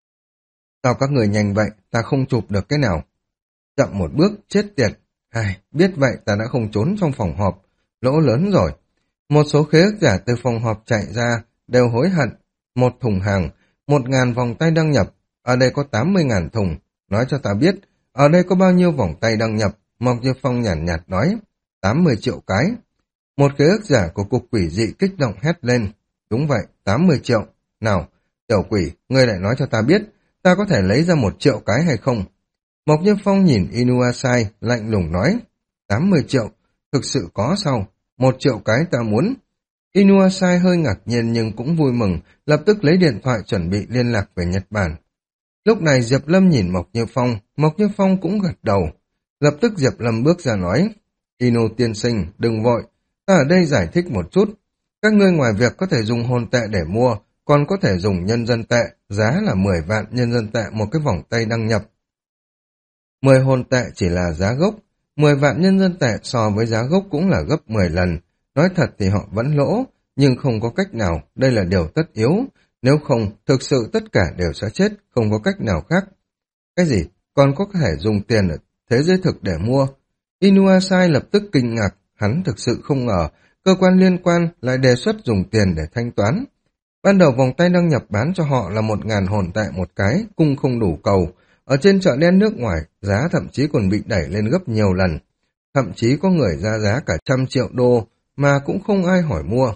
Sao các người nhanh vậy, ta không chụp được cái nào. Chậm một bước, chết tiệt. Ai, biết vậy ta đã không trốn trong phòng họp, lỗ lớn rồi. Một số khế ước giả từ phòng họp chạy ra, đều hối hận. Một thùng hàng, một ngàn vòng tay đăng nhập, ở đây có tám mươi ngàn thùng. Nói cho ta biết, ở đây có bao nhiêu vòng tay đăng nhập? Mộc Như Phong nhàn nhạt, nhạt nói, tám mươi triệu cái. Một khế ước giả của cục quỷ dị kích động hét lên. Đúng vậy, tám mươi triệu. Nào, tiểu quỷ, ngươi lại nói cho ta biết, ta có thể lấy ra một triệu cái hay không? Mộc Như Phong nhìn Inuasai, lạnh lùng nói, tám mươi triệu, thực sự có sao? Một triệu cái ta muốn. Inuasai hơi ngạc nhiên nhưng cũng vui mừng, lập tức lấy điện thoại chuẩn bị liên lạc về Nhật Bản. Lúc này Diệp Lâm nhìn Mộc Như Phong, Mộc Như Phong cũng gật đầu. Lập tức Diệp Lâm bước ra nói, Inu tiên sinh, đừng vội, ta ở đây giải thích một chút. Các ngươi ngoài việc có thể dùng hồn tệ để mua, còn có thể dùng nhân dân tệ, giá là mười vạn nhân dân tệ một cái vòng tay đăng nhập. mười hồn tệ chỉ là giá gốc, mười vạn nhân dân tệ so với giá gốc cũng là gấp mười lần. Nói thật thì họ vẫn lỗ, nhưng không có cách nào, đây là điều tất yếu. Nếu không, thực sự tất cả đều sẽ chết, không có cách nào khác. Cái gì? Còn có thể dùng tiền ở thế giới thực để mua? Inuasai lập tức kinh ngạc, hắn thực sự không ngờ, cơ quan liên quan lại đề xuất dùng tiền để thanh toán. Ban đầu vòng tay đăng nhập bán cho họ là một ngàn hồn tệ một cái, cung không đủ cầu. Ở trên chợ đen nước ngoài, giá thậm chí còn bị đẩy lên gấp nhiều lần. Thậm chí có người ra giá cả trăm triệu đô mà cũng không ai hỏi mua.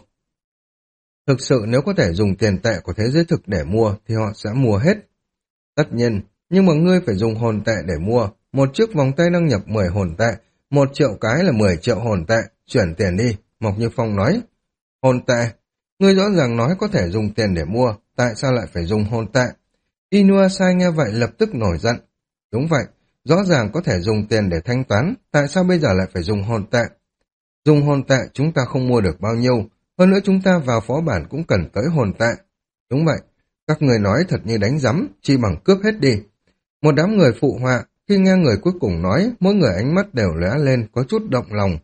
Thực sự nếu có thể dùng tiền tệ của thế giới thực để mua thì họ sẽ mua hết. Tất nhiên, nhưng mà ngươi phải dùng hồn tệ để mua. Một chiếc vòng tay đăng nhập mười hồn tệ, một triệu cái là mười triệu hồn tệ, chuyển tiền đi, Mộc Như Phong nói. Hồn tệ? Ngươi rõ ràng nói có thể dùng tiền để mua, tại sao lại phải dùng hồn tệ? Inuasai nghe vậy lập tức nổi giận. Đúng vậy, rõ ràng có thể dùng tiền để thanh toán, tại sao bây giờ lại phải dùng hồn tệ? Dùng hồn tệ chúng ta không mua được bao nhiêu, hơn nữa chúng ta vào phó bản cũng cần tới hồn tệ. Đúng vậy, các người nói thật như đánh rắm, chi bằng cướp hết đi. Một đám người phụ họa, khi nghe người cuối cùng nói, mỗi người ánh mắt đều lóe lên, có chút động lòng.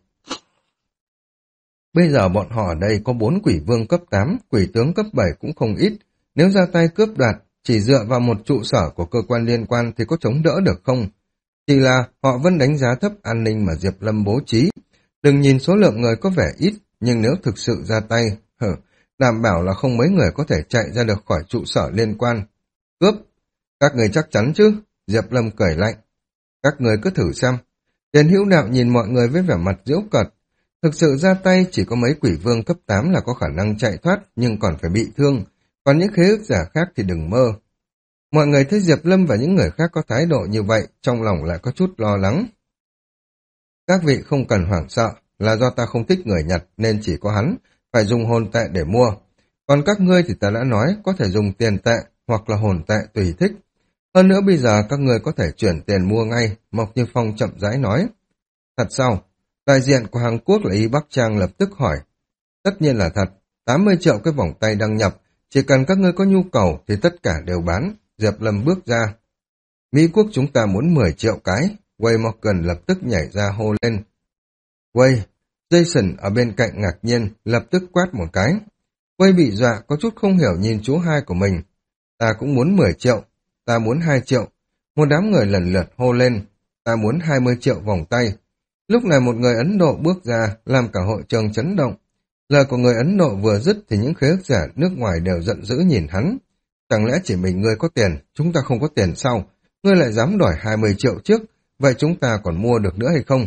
Bây giờ bọn họ ở đây có bốn quỷ vương cấp tám, quỷ tướng cấp bảy cũng không ít. Nếu ra tay cướp đoạt, chỉ dựa vào một trụ sở của cơ quan liên quan thì có chống đỡ được không? Chỉ là họ vẫn đánh giá thấp an ninh mà Diệp Lâm bố trí. Đừng nhìn số lượng người có vẻ ít, nhưng nếu thực sự ra tay, hờ, đảm bảo là không mấy người có thể chạy ra được khỏi trụ sở liên quan. Cướp? Các người chắc chắn chứ? Diệp Lâm cười lạnh. Các người cứ thử xem. Tiền Hữu Đạo nhìn mọi người với vẻ mặt giễu cợt. Thực sự ra tay chỉ có mấy quỷ vương cấp tám là có khả năng chạy thoát, nhưng còn phải bị thương. Còn những khế ước giả khác thì đừng mơ. Mọi người thấy Diệp Lâm và những người khác có thái độ như vậy, trong lòng lại có chút lo lắng. Các vị không cần hoảng sợ, là do ta không thích người Nhật nên chỉ có hắn, phải dùng hồn tệ để mua. Còn các ngươi thì ta đã nói có thể dùng tiền tệ hoặc là hồn tệ tùy thích. Hơn nữa bây giờ các người có thể chuyển tiền mua ngay, Mộc Như Phong chậm rãi nói. Thật sao? Đại diện của Hàn Quốc là Y Bắc Trang lập tức hỏi. Tất nhiên là thật, tám mươi triệu cái vòng tay đăng nhập, chỉ cần các ngươi có nhu cầu thì tất cả đều bán. Diệp Lâm bước ra. Mỹ Quốc chúng ta muốn mười triệu cái. Wade Morgan lập tức nhảy ra hô lên. Wade, Jason ở bên cạnh ngạc nhiên, lập tức quát một cái. Wade bị dọa, có chút không hiểu nhìn chú hai của mình. Ta cũng muốn mười triệu, ta muốn hai triệu. Một đám người lần lượt hô lên. Ta muốn hai mươi triệu vòng tay. Lúc này một người Ấn Độ bước ra, làm cả hội trường chấn động. Lời của người Ấn Độ vừa dứt thì những khế ước giả nước ngoài đều giận dữ nhìn hắn. Chẳng lẽ chỉ mình ngươi có tiền, chúng ta không có tiền sao? Ngươi lại dám đòi hai mươi triệu trước, vậy chúng ta còn mua được nữa hay không?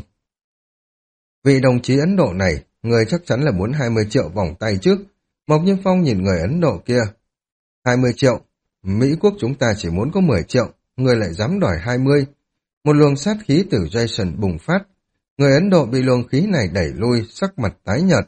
Vị đồng chí Ấn Độ này, người chắc chắn là muốn hai mươi triệu vòng tay trước. Mộc Như Phong nhìn người Ấn Độ kia. hai mươi triệu, Mỹ Quốc chúng ta chỉ muốn có mười triệu, người lại dám đòi hai mươi. Một luồng sát khí từ Jason bùng phát. Người Ấn Độ bị luồng khí này đẩy lui, sắc mặt tái nhợt.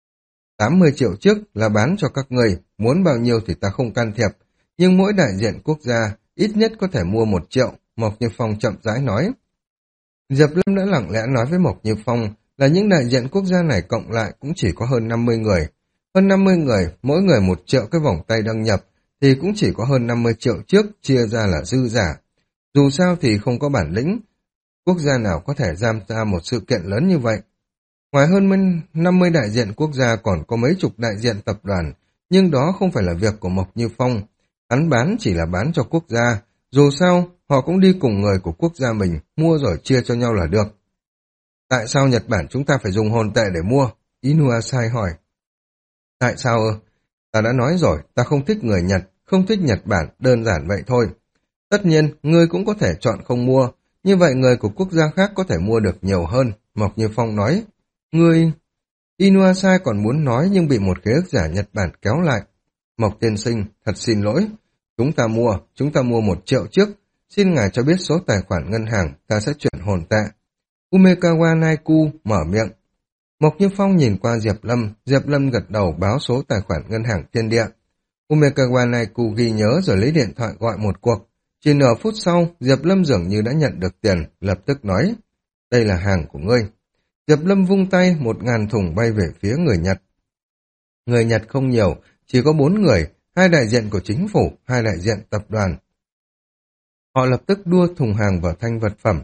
tám mươi triệu trước là bán cho các người, muốn bao nhiêu thì ta không can thiệp, nhưng mỗi đại diện quốc gia ít nhất có thể mua một triệu, Mộc Như Phong chậm rãi nói. Diệp Lâm đã lặng lẽ nói với Mộc Như Phong là những đại diện quốc gia này cộng lại cũng chỉ có hơn năm mươi người. Hơn năm mươi người, mỗi người một triệu cái vòng tay đăng nhập, thì cũng chỉ có hơn năm mươi triệu trước, chia ra là dư giả. Dù sao thì không có bản lĩnh, quốc gia nào có thể giam ra một sự kiện lớn như vậy. Ngoài hơn năm mươi đại diện quốc gia còn có mấy chục đại diện tập đoàn, nhưng đó không phải là việc của Mộc Như Phong. Hắn bán chỉ là bán cho quốc gia, dù sao họ cũng đi cùng người của quốc gia mình, mua rồi chia cho nhau là được. Tại sao Nhật Bản chúng ta phải dùng hồn tệ để mua? Inuasai hỏi. Tại sao ư? Ta đã nói rồi, ta không thích người Nhật, không thích Nhật Bản, đơn giản vậy thôi. Tất nhiên, ngươi cũng có thể chọn không mua, như vậy người của quốc gia khác có thể mua được nhiều hơn, Mộc Như Phong nói. Ngươi... Inuasai còn muốn nói nhưng bị một khế ước giả Nhật Bản kéo lại. Mộc tiên sinh, thật xin lỗi. Chúng ta mua, chúng ta mua một triệu trước. Xin ngài cho biết số tài khoản ngân hàng, ta sẽ chuyển hồn tệ. Umekawa Naiku mở miệng. Mộc Như Phong nhìn qua Diệp Lâm, Diệp Lâm gật đầu báo số tài khoản ngân hàng thiên địa. Umekawa Naiku ghi nhớ rồi lấy điện thoại gọi một cuộc. Chỉ nửa phút sau, Diệp Lâm dường như đã nhận được tiền, lập tức nói. Đây là hàng của ngươi. Diệp Lâm vung tay, một ngàn thùng bay về phía người Nhật. Người Nhật không nhiều, chỉ có bốn người, hai đại diện của chính phủ, hai đại diện tập đoàn. Họ lập tức đua thùng hàng vào thanh vật phẩm.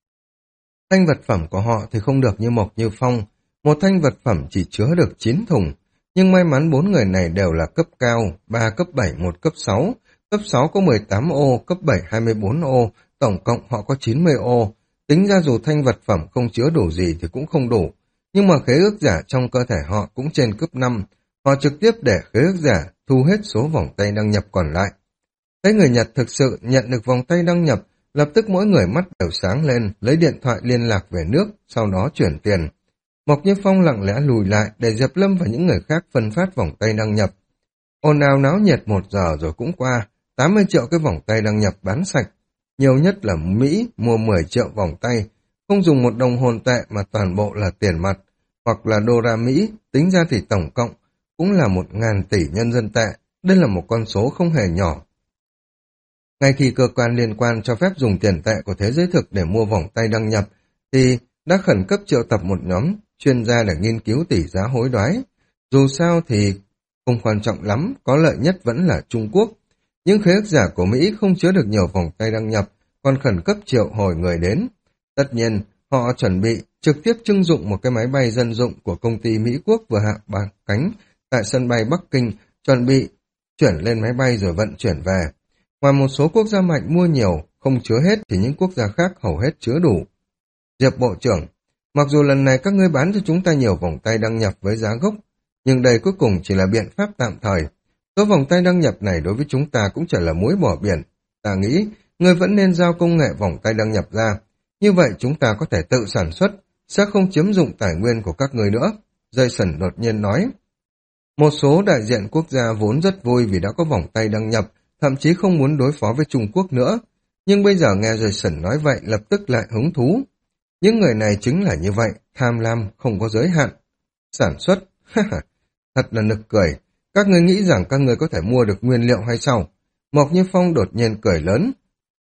Thanh vật phẩm của họ thì không được như Mộc Như Phong, một thanh vật phẩm chỉ chứa được chín thùng, nhưng may mắn bốn người này đều là cấp cao, ba cấp bảy, một cấp sáu, cấp sáu có mười tám ô, cấp bảy hai mươi bốn ô, tổng cộng họ có chín mươi ô. Tính ra dù thanh vật phẩm không chứa đủ gì thì cũng không đủ, nhưng mà khế ước giả trong cơ thể họ cũng trên cấp năm, họ trực tiếp để khế ước giả thu hết số vòng tay đăng nhập còn lại. Thấy người Nhật thực sự nhận được vòng tay đăng nhập, lập tức mỗi người mắt đều sáng lên, lấy điện thoại liên lạc về nước, sau đó chuyển tiền. Mộc Như Phong lặng lẽ lùi lại để Diệp Lâm và những người khác phân phát vòng tay đăng nhập. Ồn ào náo nhiệt một giờ rồi cũng qua, tám mươi triệu cái vòng tay đăng nhập bán sạch. Nhiều nhất là Mỹ mua mười triệu vòng tay, không dùng một đồng hồn tệ mà toàn bộ là tiền mặt, hoặc là đô la Mỹ, tính ra thì tổng cộng cũng là một ngàn tỷ nhân dân tệ, đây là một con số không hề nhỏ. Ngay khi cơ quan liên quan cho phép dùng tiền tệ của thế giới thực để mua vòng tay đăng nhập, thì đã khẩn cấp triệu tập một nhóm chuyên gia để nghiên cứu tỷ giá hối đoái. Dù sao thì không quan trọng lắm, có lợi nhất vẫn là Trung Quốc. Những khế ước giả của Mỹ không chứa được nhiều vòng tay đăng nhập, còn khẩn cấp triệu hồi người đến. Tất nhiên, họ chuẩn bị trực tiếp trưng dụng một cái máy bay dân dụng của công ty Mỹ Quốc vừa hạ ba cánh tại sân bay Bắc Kinh, chuẩn bị chuyển lên máy bay rồi vận chuyển về. Ngoài một số quốc gia mạnh mua nhiều, không chứa hết thì những quốc gia khác hầu hết chứa đủ. Diệp Bộ trưởng, mặc dù lần này các ngươi bán cho chúng ta nhiều vòng tay đăng nhập với giá gốc, nhưng đây cuối cùng chỉ là biện pháp tạm thời. Số vòng tay đăng nhập này đối với chúng ta cũng chỉ là muối bỏ biển. Ta nghĩ, ngươi vẫn nên giao công nghệ vòng tay đăng nhập ra. Như vậy chúng ta có thể tự sản xuất, sẽ không chiếm dụng tài nguyên của các ngươi nữa. Jason đột nhiên nói. Một số đại diện quốc gia vốn rất vui vì đã có vòng tay đăng nhập, thậm chí không muốn đối phó với Trung Quốc nữa. Nhưng bây giờ nghe Jason nói vậy lập tức lại hứng thú. Những người này chính là như vậy, tham lam, không có giới hạn. Sản xuất, thật là nực cười. Các người nghĩ rằng các người có thể mua được nguyên liệu hay sao? Mộc Như Phong đột nhiên cười lớn.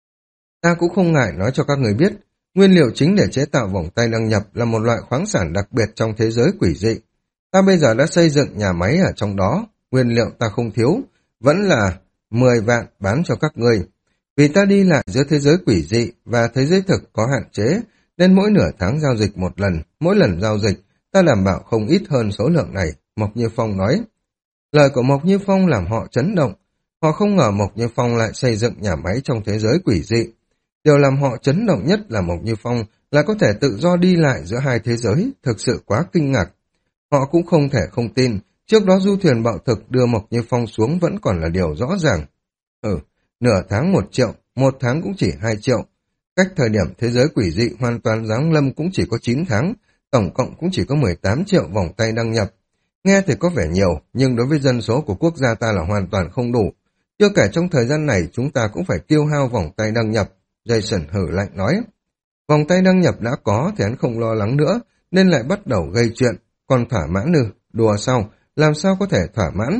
Ta cũng không ngại nói cho các người biết, nguyên liệu chính để chế tạo vòng tay đăng nhập là một loại khoáng sản đặc biệt trong thế giới quỷ dị. Ta bây giờ đã xây dựng nhà máy ở trong đó, nguyên liệu ta không thiếu, vẫn là mười vạn bán cho các ngươi. Vì ta đi lại giữa thế giới quỷ dị và thế giới thực có hạn chế, nên mỗi nửa tháng giao dịch một lần, mỗi lần giao dịch, ta đảm bảo không ít hơn số lượng này, Mộc Như Phong nói. Lời của Mộc Như Phong làm họ chấn động. Họ không ngờ Mộc Như Phong lại xây dựng nhà máy trong thế giới quỷ dị. Điều làm họ chấn động nhất là Mộc Như Phong là có thể tự do đi lại giữa hai thế giới, thực sự quá kinh ngạc. Họ cũng không thể không tin, trước đó du thuyền bạo thực đưa Mộc Như Phong xuống vẫn còn là điều rõ ràng. Ừ, nửa tháng một triệu, một tháng cũng chỉ hai triệu. Cách thời điểm thế giới quỷ dị hoàn toàn giáng lâm cũng chỉ có chín tháng, tổng cộng cũng chỉ có mười tám triệu vòng tay đăng nhập. Nghe thì có vẻ nhiều, nhưng đối với dân số của quốc gia ta là hoàn toàn không đủ. Chưa kể trong thời gian này chúng ta cũng phải tiêu hao vòng tay đăng nhập. Jason hử lạnh nói. Vòng tay đăng nhập đã có thì hắn không lo lắng nữa, nên lại bắt đầu gây chuyện. Còn thỏa mãn ư, đùa sao, làm sao có thể thỏa mãn?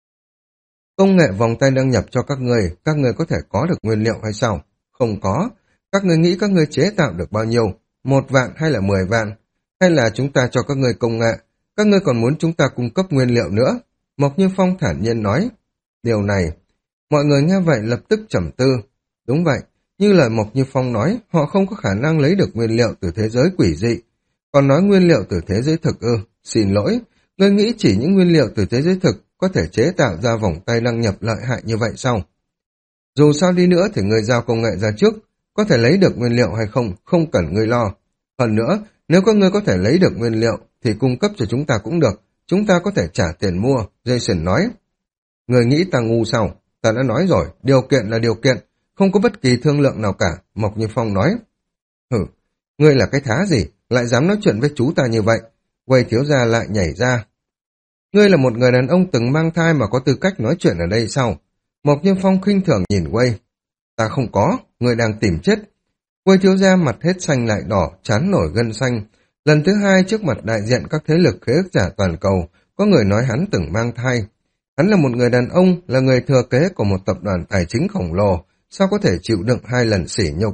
Công nghệ vòng tay đăng nhập cho các người, các người có thể có được nguyên liệu hay sao? Không có. Các người nghĩ các người chế tạo được bao nhiêu? Một vạn hay là mười vạn? Hay là chúng ta cho các người công nghệ? Các ngươi còn muốn chúng ta cung cấp nguyên liệu nữa? Mộc Như Phong thản nhiên nói. Điều này, mọi người nghe vậy lập tức trầm tư. Đúng vậy, như lời Mộc Như Phong nói, họ không có khả năng lấy được nguyên liệu từ thế giới quỷ dị. Còn nói nguyên liệu từ thế giới thực ư, xin lỗi, ngươi nghĩ chỉ những nguyên liệu từ thế giới thực có thể chế tạo ra vòng tay đăng nhập lợi hại như vậy sao? Dù sao đi nữa thì ngươi giao công nghệ ra trước, có thể lấy được nguyên liệu hay không, không cần ngươi lo. Hơn nữa, nếu các ngươi có thể lấy được nguyên liệu, thì cung cấp cho chúng ta cũng được, chúng ta có thể trả tiền mua, Jason nói. Người nghĩ ta ngu sao? Ta đã nói rồi, điều kiện là điều kiện, không có bất kỳ thương lượng nào cả, Mộc Như Phong nói. Hử, ngươi là cái thá gì, lại dám nói chuyện với chú ta như vậy? Quầy thiếu gia lại nhảy ra. Ngươi là một người đàn ông từng mang thai mà có tư cách nói chuyện ở đây sao? Mộc Như Phong khinh thường nhìn Quầy. Ta không có, ngươi đang tìm chết. Quầy thiếu gia mặt hết xanh lại đỏ, chán nổi gân xanh. Lần thứ hai trước mặt đại diện các thế lực khế ước giả toàn cầu, có người nói hắn từng mang thai. Hắn là một người đàn ông, là người thừa kế của một tập đoàn tài chính khổng lồ, sao có thể chịu đựng hai lần sỉ nhục?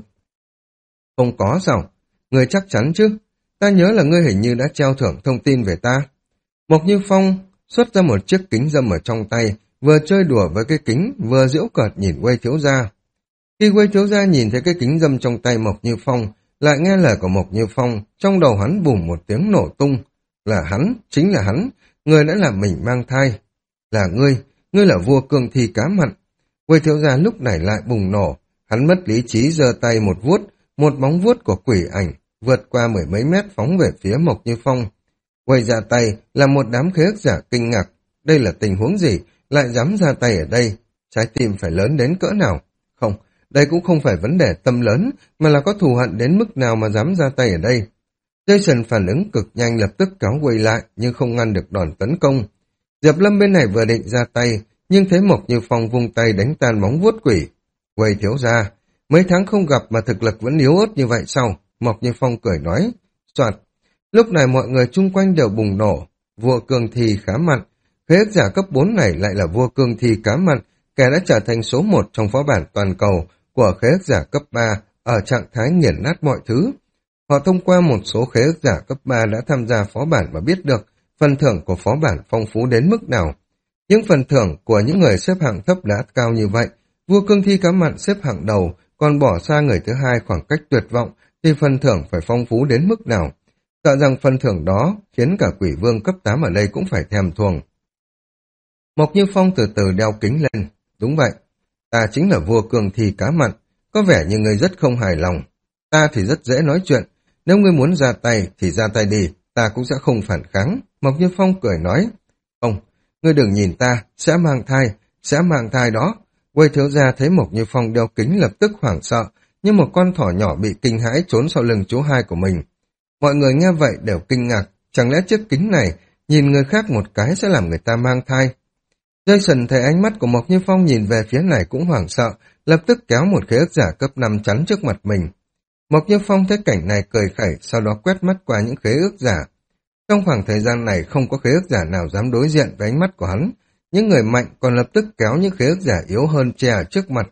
Không có sao? Ngươi chắc chắn chứ? Ta nhớ là ngươi hình như đã treo thưởng thông tin về ta. Mộc Như Phong xuất ra một chiếc kính râm ở trong tay, vừa chơi đùa với cái kính, vừa giễu cợt nhìn Quay thiếu gia. Khi Quay thiếu gia nhìn thấy cái kính râm trong tay Mộc Như Phong, lại nghe lời của Mộc Như Phong, trong đầu hắn bùm một tiếng nổ tung. Là hắn, chính là hắn, người đã làm mình mang thai. Là ngươi, ngươi là vua cương thi cá mặn. Quay thiếu gia lúc này lại bùng nổ, hắn mất lý trí giơ tay một vuốt, một bóng vuốt của quỷ ảnh, vượt qua mười mấy mét phóng về phía Mộc Như Phong. Quay ra tay là một đám khế ước giả kinh ngạc. Đây là tình huống gì, lại dám ra tay ở đây? Trái tim phải lớn đến cỡ nào? Không, đây cũng không phải vấn đề tâm lớn, mà là có thù hận đến mức nào mà dám ra tay ở đây. Jason phản ứng cực nhanh lập tức kéo quay lại, nhưng không ngăn được đòn tấn công. Diệp Lâm bên này vừa định ra tay, nhưng thấy Mộc Như Phong vung tay đánh tan bóng vuốt quỷ. Quay thiếu ra, mấy tháng không gặp mà thực lực vẫn yếu ớt như vậy sao? Mộc Như Phong cười nói. Soạt. Lúc này mọi người chung quanh đều bùng nổ. Vua cương thi khá mặn. Khế ước giả cấp bốn này lại là vua cương thi cá mặn, kẻ đã trở thành số một trong phó bản toàn cầu của khế ước giả cấp ba ở trạng thái nghiền nát mọi thứ. Họ thông qua một số khế ước giả cấp ba đã tham gia phó bản và biết được phần thưởng của phó bản phong phú đến mức nào. Những phần thưởng của những người xếp hạng thấp đã cao như vậy, vua cương thi cá mặn xếp hạng đầu, còn bỏ xa người thứ hai khoảng cách tuyệt vọng, thì phần thưởng phải phong phú đến mức nào. Sợ rằng phần thưởng đó khiến cả quỷ vương cấp tám ở đây cũng phải thèm thuồng. Mộc Như Phong từ từ đeo kính lên. Đúng vậy, ta chính là vua cương thi cá mặn, có vẻ như ngươi rất không hài lòng. Ta thì rất dễ nói chuyện, nếu ngươi muốn ra tay thì ra tay đi, ta cũng sẽ không phản kháng. Mộc Như Phong cười nói. Không, ngươi đừng nhìn ta, sẽ mang thai, sẽ mang thai đó. Quay thiếu gia thấy Mộc Như Phong đeo kính lập tức hoảng sợ, như một con thỏ nhỏ bị kinh hãi trốn sau lưng chú hai của mình. Mọi người nghe vậy đều kinh ngạc, chẳng lẽ chiếc kính này nhìn người khác một cái sẽ làm người ta mang thai? Jason thấy ánh mắt của Mộc Như Phong nhìn về phía này cũng hoảng sợ, lập tức kéo một khế ước giả cấp năm chắn trước mặt mình. Mộc Như Phong thấy cảnh này cười khẩy, sau đó quét mắt qua những khế ước giả. Trong khoảng thời gian này không có khế ước giả nào dám đối diện với ánh mắt của hắn, những người mạnh còn lập tức kéo những khế ước giả yếu hơn che ở trước mặt.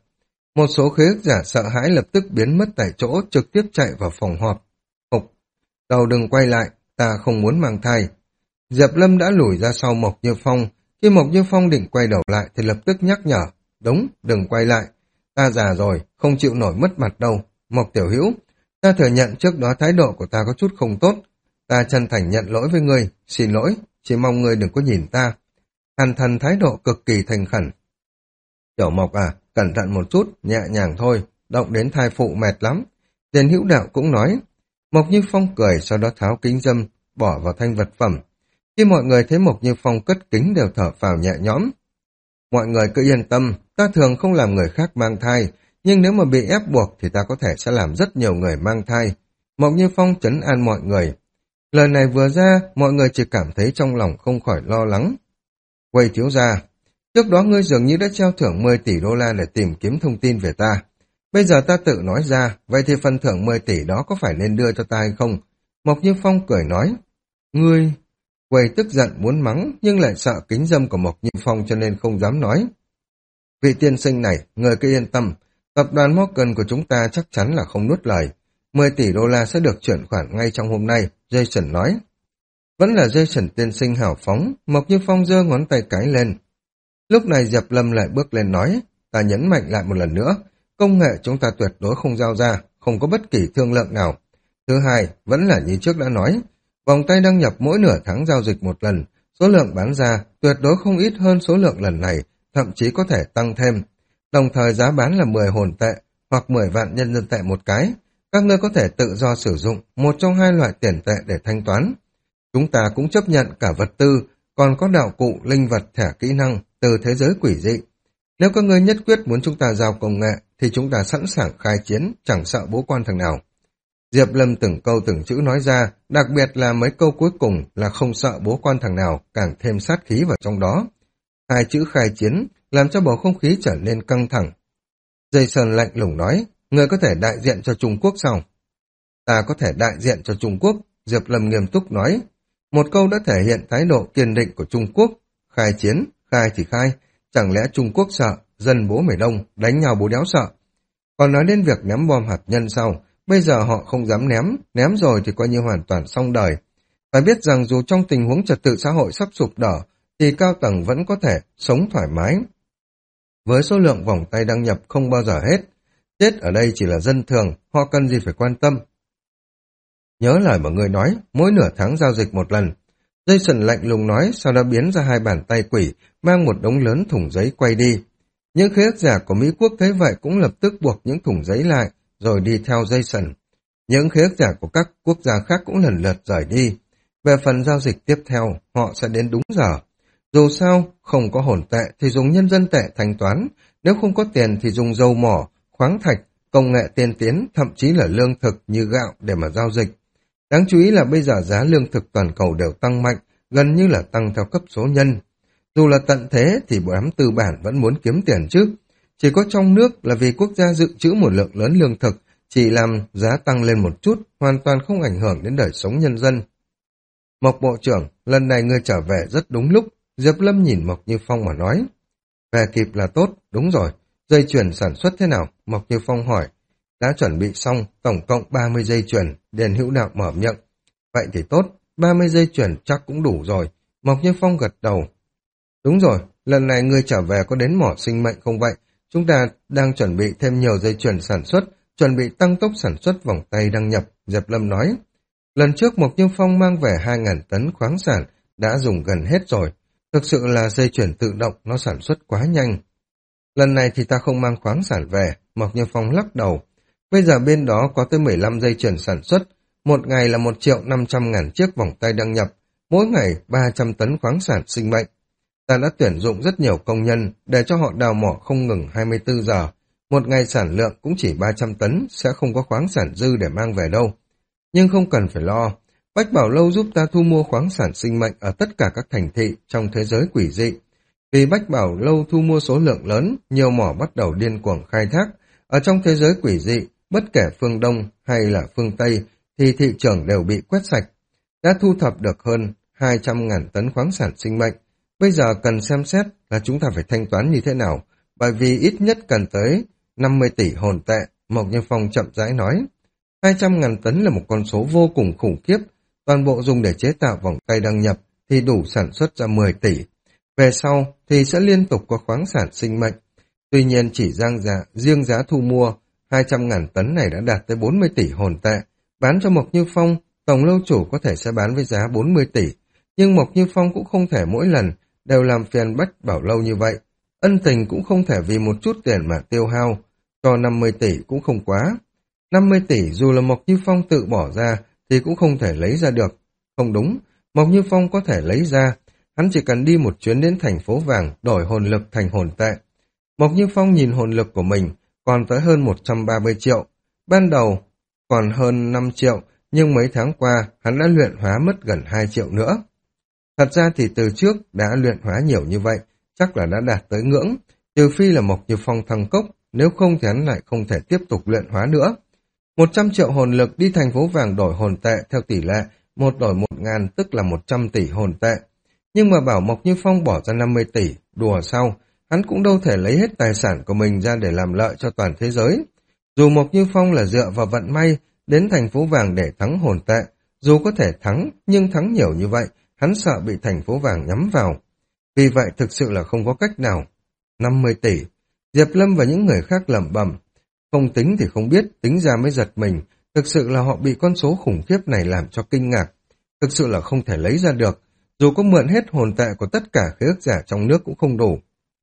Một số khế ước giả sợ hãi lập tức biến mất tại chỗ, trực tiếp chạy vào phòng họp. Hục, đầu đừng quay lại, ta không muốn mang thai. Diệp Lâm đã lùi ra sau Mộc Như Phong, khi Mộc Như Phong định quay đầu lại thì lập tức nhắc nhở, đúng, đừng quay lại, ta già rồi, không chịu nổi mất mặt đâu. Mộc Tiểu Hữu, ta thừa nhận trước đó thái độ của ta có chút không tốt, ta chân thành nhận lỗi với ngươi, xin lỗi, chỉ mong ngươi đừng có nhìn ta. Hàn Thần thái độ cực kỳ thành khẩn. Tiểu Mộc à, cẩn thận một chút, nhẹ nhàng thôi, động đến thai phụ mệt lắm. Điền Hữu Đạo cũng nói. Mộc Như Phong cười, sau đó tháo kính dâm, bỏ vào thanh vật phẩm. Khi mọi người thấy Mộc Như Phong cất kính đều thở phào nhẹ nhõm. Mọi người cứ yên tâm, ta thường không làm người khác mang thai, nhưng nếu mà bị ép buộc thì ta có thể sẽ làm rất nhiều người mang thai. Mộc Như Phong trấn an mọi người. Lời này vừa ra, mọi người chỉ cảm thấy trong lòng không khỏi lo lắng. Quầy thiếu gia, trước đó ngươi dường như đã treo thưởng mười tỷ đô la để tìm kiếm thông tin về ta. Bây giờ ta tự nói ra, vậy thì phần thưởng mười tỷ đó có phải nên đưa cho ta hay không? Mộc Như Phong cười nói. Ngươi... Quầy tức giận muốn mắng, nhưng lại sợ kính dâm của Mộc Như Phong cho nên không dám nói. Vị tiên sinh này, người cứ yên tâm, tập đoàn Morgan của chúng ta chắc chắn là không nuốt lời. mười tỷ đô la sẽ được chuyển khoản ngay trong hôm nay, Jason nói. Vẫn là Jason tiên sinh hào phóng, Mộc Như Phong giơ ngón tay cái lên. Lúc này Diệp Lâm lại bước lên nói, ta nhấn mạnh lại một lần nữa, công nghệ chúng ta tuyệt đối không giao ra, không có bất kỳ thương lượng nào. Thứ hai, vẫn là như trước đã nói, vòng tay đăng nhập mỗi nửa tháng giao dịch một lần, số lượng bán ra tuyệt đối không ít hơn số lượng lần này, thậm chí có thể tăng thêm. Đồng thời giá bán là mười hồn tệ hoặc mười vạn nhân dân tệ một cái. Các ngươi có thể tự do sử dụng một trong hai loại tiền tệ để thanh toán. Chúng ta cũng chấp nhận cả vật tư, còn có đạo cụ, linh vật, thẻ kỹ năng từ thế giới quỷ dị. Nếu các ngươi nhất quyết muốn chúng ta giao công nghệ, thì chúng ta sẵn sàng khai chiến, chẳng sợ bố quan thằng nào. Diệp Lâm từng câu từng chữ nói ra, đặc biệt là mấy câu cuối cùng là không sợ bố quan thằng nào, càng thêm sát khí vào trong đó. Hai chữ khai chiến làm cho bầu không khí trở nên căng thẳng. Jason lạnh lùng nói, người có thể đại diện cho Trung Quốc sao? Ta có thể đại diện cho Trung Quốc, Diệp Lâm nghiêm túc nói. Một câu đã thể hiện thái độ kiên định của Trung Quốc. Khai chiến, khai thì khai, chẳng lẽ Trung Quốc sợ, dân bố mày đông, đánh nhau bố đéo sợ. Còn nói đến việc ném bom hạt nhân sau, bây giờ họ không dám ném, ném rồi thì coi như hoàn toàn xong đời. Phải biết rằng dù trong tình huống trật tự xã hội sắp sụp đổ, thì cao tầng vẫn có thể sống thoải mái. Với số lượng vòng tay đăng nhập không bao giờ hết, chết ở đây chỉ là dân thường, họ cần gì phải quan tâm. Nhớ lời mà người nói, mỗi nửa tháng giao dịch một lần. Jason lạnh lùng nói, sau đó biến ra hai bàn tay quỷ, mang một đống lớn thùng giấy quay đi. Những khế ước giả của Mỹ Quốc thấy vậy cũng lập tức buộc những thùng giấy lại, rồi đi theo Jason. Những khế ước giả của các quốc gia khác cũng lần lượt rời đi. Về phần giao dịch tiếp theo, họ sẽ đến đúng giờ. Dù sao, không có hồn tệ thì dùng nhân dân tệ thanh toán, nếu không có tiền thì dùng dầu mỏ, khoáng thạch, công nghệ tiên tiến, thậm chí là lương thực như gạo để mà giao dịch. Đáng chú ý là bây giờ giá lương thực toàn cầu đều tăng mạnh, gần như là tăng theo cấp số nhân. Dù là tận thế thì bộ đám tư bản vẫn muốn kiếm tiền chứ. Chỉ có trong nước là vì quốc gia dự trữ một lượng lớn lương thực, chỉ làm giá tăng lên một chút, hoàn toàn không ảnh hưởng đến đời sống nhân dân. Mộc Bộ trưởng, lần này ngươi trở về rất đúng lúc, Diệp Lâm nhìn Mộc Như Phong mà nói. Về kịp là tốt, đúng rồi, dây chuyền sản xuất thế nào? Mộc Như Phong hỏi. Đã chuẩn bị xong, tổng cộng ba mươi dây chuyền, Điền Hữu Đạo mở miệng. Vậy thì tốt, ba mươi dây chuyền chắc cũng đủ rồi. Mộc Như Phong gật đầu. Đúng rồi, lần này ngươi trở về có đến mỏ sinh mệnh không vậy? Chúng ta đang chuẩn bị thêm nhiều dây chuyền sản xuất, chuẩn bị tăng tốc sản xuất vòng tay đăng nhập, Diệp Lâm nói. Lần trước Mộc Như Phong mang về hai nghìn tấn khoáng sản, đã dùng gần hết rồi. Thực sự là dây chuyền tự động, nó sản xuất quá nhanh. Lần này thì ta không mang khoáng sản về, Mộc Như Phong lắc đầu. Bây giờ bên đó có tới mười lăm dây chuyền sản xuất, một ngày là một triệu năm trăm ngàn chiếc vòng tay đăng nhập, mỗi ngày ba trăm tấn khoáng sản sinh mệnh. Ta đã tuyển dụng rất nhiều công nhân để cho họ đào mỏ không ngừng hai mươi tư giờ. Một ngày sản lượng cũng chỉ ba trăm tấn, sẽ không có khoáng sản dư để mang về đâu. Nhưng không cần phải lo, Bách Bảo Lâu giúp ta thu mua khoáng sản sinh mệnh ở tất cả các thành thị trong thế giới quỷ dị. Vì Bách Bảo Lâu thu mua số lượng lớn, nhiều mỏ bắt đầu điên cuồng khai thác. Ở trong thế giới quỷ dị, bất kể phương Đông hay là phương Tây, thì thị trường đều bị quét sạch. Đã thu thập được hơn hai trăm ngàn tấn khoáng sản sinh mệnh. Bây giờ cần xem xét là chúng ta phải thanh toán như thế nào, bởi vì ít nhất cần tới năm mươi tỷ hồn tệ, Mộc Như Phong chậm rãi nói. hai trăm ngàn tấn là một con số vô cùng khủng khiếp, toàn bộ dùng để chế tạo vòng tay đăng nhập thì đủ sản xuất ra mười tỷ. Về sau thì sẽ liên tục có khoáng sản sinh mệnh. Tuy nhiên chỉ riêng giá, riêng giá thu mua hai trăm ngàn tấn này đã đạt tới bốn mươi tỷ hồn tệ. Bán cho Mộc Như Phong, tổng lâu chủ có thể sẽ bán với giá bốn mươi tỷ. Nhưng Mộc Như Phong cũng không thể mỗi lần đều làm phiền Bách Bảo Lâu như vậy. Ân tình cũng không thể vì một chút tiền mà tiêu hao. Cho năm mươi tỷ cũng không quá. năm mươi tỷ dù là Mộc Như Phong tự bỏ ra thì cũng không thể lấy ra được. Không đúng, Mộc Như Phong có thể lấy ra. Hắn chỉ cần đi một chuyến đến thành phố vàng đổi hồn lực thành hồn tệ. Mộc Như Phong nhìn hồn lực của mình còn tới hơn một trăm ba mươi triệu. Ban đầu còn hơn năm triệu, nhưng mấy tháng qua hắn đã luyện hóa mất gần hai triệu nữa. Thật ra thì từ trước đã luyện hóa nhiều như vậy, chắc là đã đạt tới ngưỡng, trừ phi là Mộc Như Phong thăng cốc, nếu không thì hắn lại không thể tiếp tục luyện hóa nữa. một trăm triệu hồn lực đi thành phố vàng đổi hồn tệ theo tỷ lệ một đổi một ngàn, tức là một trăm tỷ hồn tệ. Nhưng mà bảo Mộc Như Phong bỏ ra năm mươi tỷ, đùa sao, hắn cũng đâu thể lấy hết tài sản của mình ra để làm lợi cho toàn thế giới. Dù Mộc Như Phong là dựa vào vận may đến thành phố vàng để thắng hồn tệ, dù có thể thắng nhưng thắng nhiều như vậy, hắn sợ bị thành phố vàng nhắm vào. Vì vậy thực sự là không có cách nào. năm mươi tỷ, Diệp Lâm và những người khác lẩm bẩm, không tính thì không biết, tính ra mới giật mình, thực sự là họ bị con số khủng khiếp này làm cho kinh ngạc, thực sự là không thể lấy ra được, dù có mượn hết hồn tệ của tất cả khế ước giả trong nước cũng không đủ.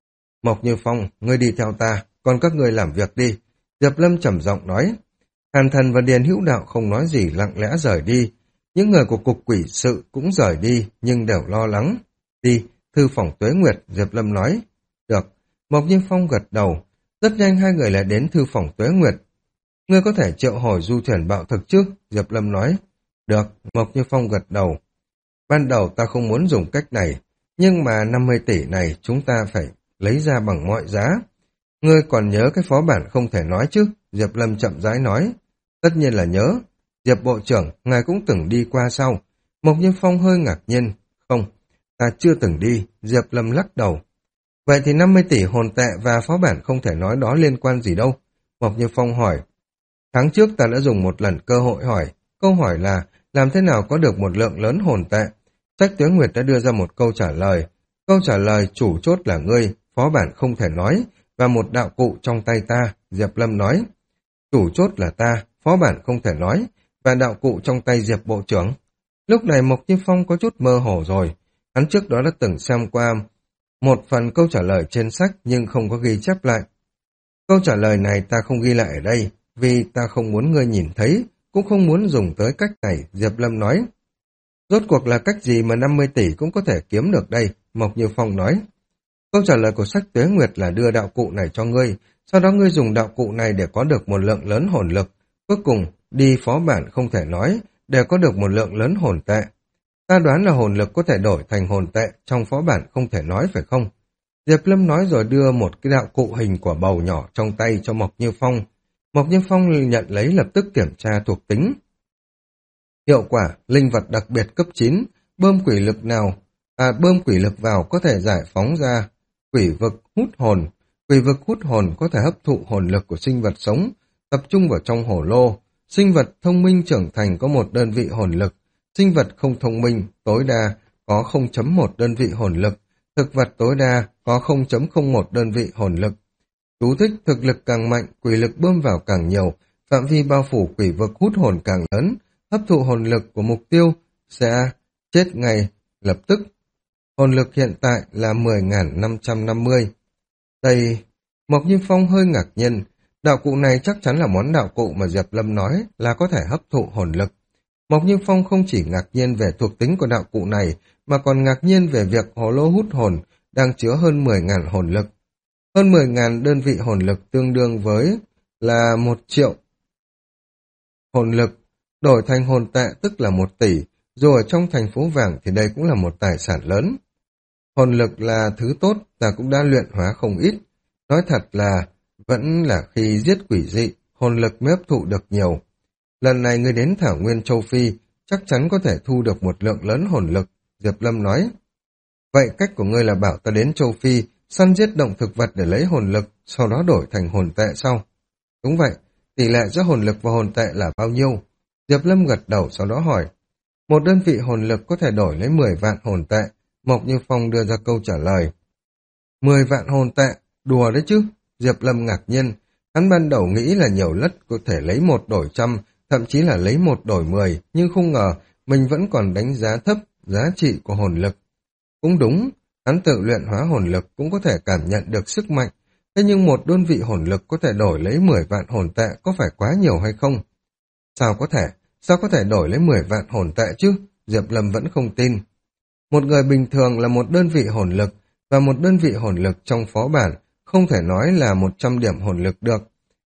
Mộc Như Phong, ngươi đi theo ta, còn các ngươi làm việc đi, Diệp Lâm trầm giọng nói. Hàn Thần và Điền Hữu Đạo không nói gì lặng lẽ rời đi, những người của cục quỷ sự cũng rời đi nhưng đều lo lắng. Đi, thư phòng Tuế Nguyệt, Diệp Lâm nói. Được, Mộc Như Phong gật đầu. Rất nhanh hai người lại đến thư phòng Tuế Nguyệt. Ngươi có thể triệu hồi du thuyền bạo thực trước, Diệp Lâm nói. Được, Mộc Như Phong gật đầu. Ban đầu ta không muốn dùng cách này, nhưng mà năm mươi tỷ này chúng ta phải lấy ra bằng mọi giá. Ngươi còn nhớ cái phó bản không thể nói chứ, Diệp Lâm chậm rãi nói. Tất nhiên là nhớ. Diệp Bộ trưởng, ngài cũng từng đi qua sau. Mộc Như Phong hơi ngạc nhiên. Không, ta chưa từng đi, Diệp Lâm lắc đầu. Vậy thì năm mươi tỷ hồn tệ và phó bản không thể nói đó liên quan gì đâu? Mộc Như Phong hỏi. Tháng trước ta đã dùng một lần cơ hội hỏi. Câu hỏi là, làm thế nào có được một lượng lớn hồn tệ? Sách Tuế Nguyệt đã đưa ra một câu trả lời. Câu trả lời chủ chốt là ngươi, phó bản không thể nói, và một đạo cụ trong tay ta, Diệp Lâm nói. Chủ chốt là ta, phó bản không thể nói, và đạo cụ trong tay Diệp Bộ trưởng. Lúc này Mộc Như Phong có chút mơ hồ rồi. Hắn trước đó đã từng xem qua một phần câu trả lời trên sách nhưng không có ghi chép lại. Câu trả lời này ta không ghi lại ở đây, vì ta không muốn ngươi nhìn thấy, cũng không muốn dùng tới cách này, Diệp Lâm nói. Rốt cuộc là cách gì mà năm mươi tỷ cũng có thể kiếm được đây, Mộc Như Phong nói. Câu trả lời của sách Tuế Nguyệt là đưa đạo cụ này cho ngươi, sau đó ngươi dùng đạo cụ này để có được một lượng lớn hồn lực, cuối cùng đi phó bản không thể nói, để có được một lượng lớn hồn tệ. Ta đoán là hồn lực có thể đổi thành hồn tệ trong phó bản không thể nói phải không? Diệp Lâm nói rồi đưa một cái đạo cụ hình quả bầu nhỏ trong tay cho Mộc Như Phong. Mộc Như Phong nhận lấy lập tức kiểm tra thuộc tính. Hiệu quả, linh vật đặc biệt cấp chín, bơm quỷ lực nào, à bơm quỷ lực vào có thể giải phóng ra quỷ vực hút hồn. Quỷ vực hút hồn có thể hấp thụ hồn lực của sinh vật sống, tập trung vào trong hổ lô. Sinh vật thông minh trưởng thành có một đơn vị hồn lực, sinh vật không thông minh tối đa có không chấm một đơn vị hồn lực, thực vật tối đa có không chấm không một đơn vị hồn lực. Chú thích thực lực càng mạnh, quỷ lực bơm vào càng nhiều, phạm vi bao phủ quỷ vực hút hồn càng lớn, hấp thụ hồn lực của mục tiêu sẽ chết ngay lập tức. Hồn lực hiện tại là mười nghìn năm trăm năm mươi. Đây, Mộc Như Phong hơi ngạc nhiên, đạo cụ này chắc chắn là món đạo cụ mà Diệp Lâm nói là có thể hấp thụ hồn lực. Mộc Như Phong không chỉ ngạc nhiên về thuộc tính của đạo cụ này, mà còn ngạc nhiên về việc hồ lô hút hồn đang chứa hơn mười nghìn hồn lực. Hơn mười nghìn đơn vị hồn lực tương đương với là một triệu hồn lực, đổi thành hồn tệ tức là một tỷ, dù ở trong thành phố vàng thì đây cũng là một tài sản lớn. Hồn lực là thứ tốt, ta cũng đã luyện hóa không ít. Nói thật là, vẫn là khi giết quỷ dị, hồn lực mới hấp thụ được nhiều. Lần này ngươi đến Thảo Nguyên Châu Phi, chắc chắn có thể thu được một lượng lớn hồn lực, Diệp Lâm nói. Vậy cách của ngươi là bảo ta đến Châu Phi, săn giết động thực vật để lấy hồn lực, sau đó đổi thành hồn tệ sau. Đúng vậy, tỷ lệ giữa hồn lực và hồn tệ là bao nhiêu? Diệp Lâm gật đầu sau đó hỏi. Một đơn vị hồn lực có thể đổi lấy mười vạn hồn tệ. Mộc Như Phong đưa ra câu trả lời. mười vạn hồn tệ, đùa đấy chứ. Diệp Lâm ngạc nhiên, hắn ban đầu nghĩ là nhiều lất có thể lấy một đổi trăm, thậm chí là lấy một đổi mười, nhưng không ngờ mình vẫn còn đánh giá thấp giá trị của hồn lực. Cũng đúng, hắn tự luyện hóa hồn lực cũng có thể cảm nhận được sức mạnh, thế nhưng một đơn vị hồn lực có thể đổi lấy mười vạn hồn tệ có phải quá nhiều hay không? Sao có thể? Sao có thể đổi lấy mười vạn hồn tệ chứ? Diệp Lâm vẫn không tin. Một người bình thường là một đơn vị hồn lực, và một đơn vị hồn lực trong phó bản không thể nói là một trăm điểm hồn lực được,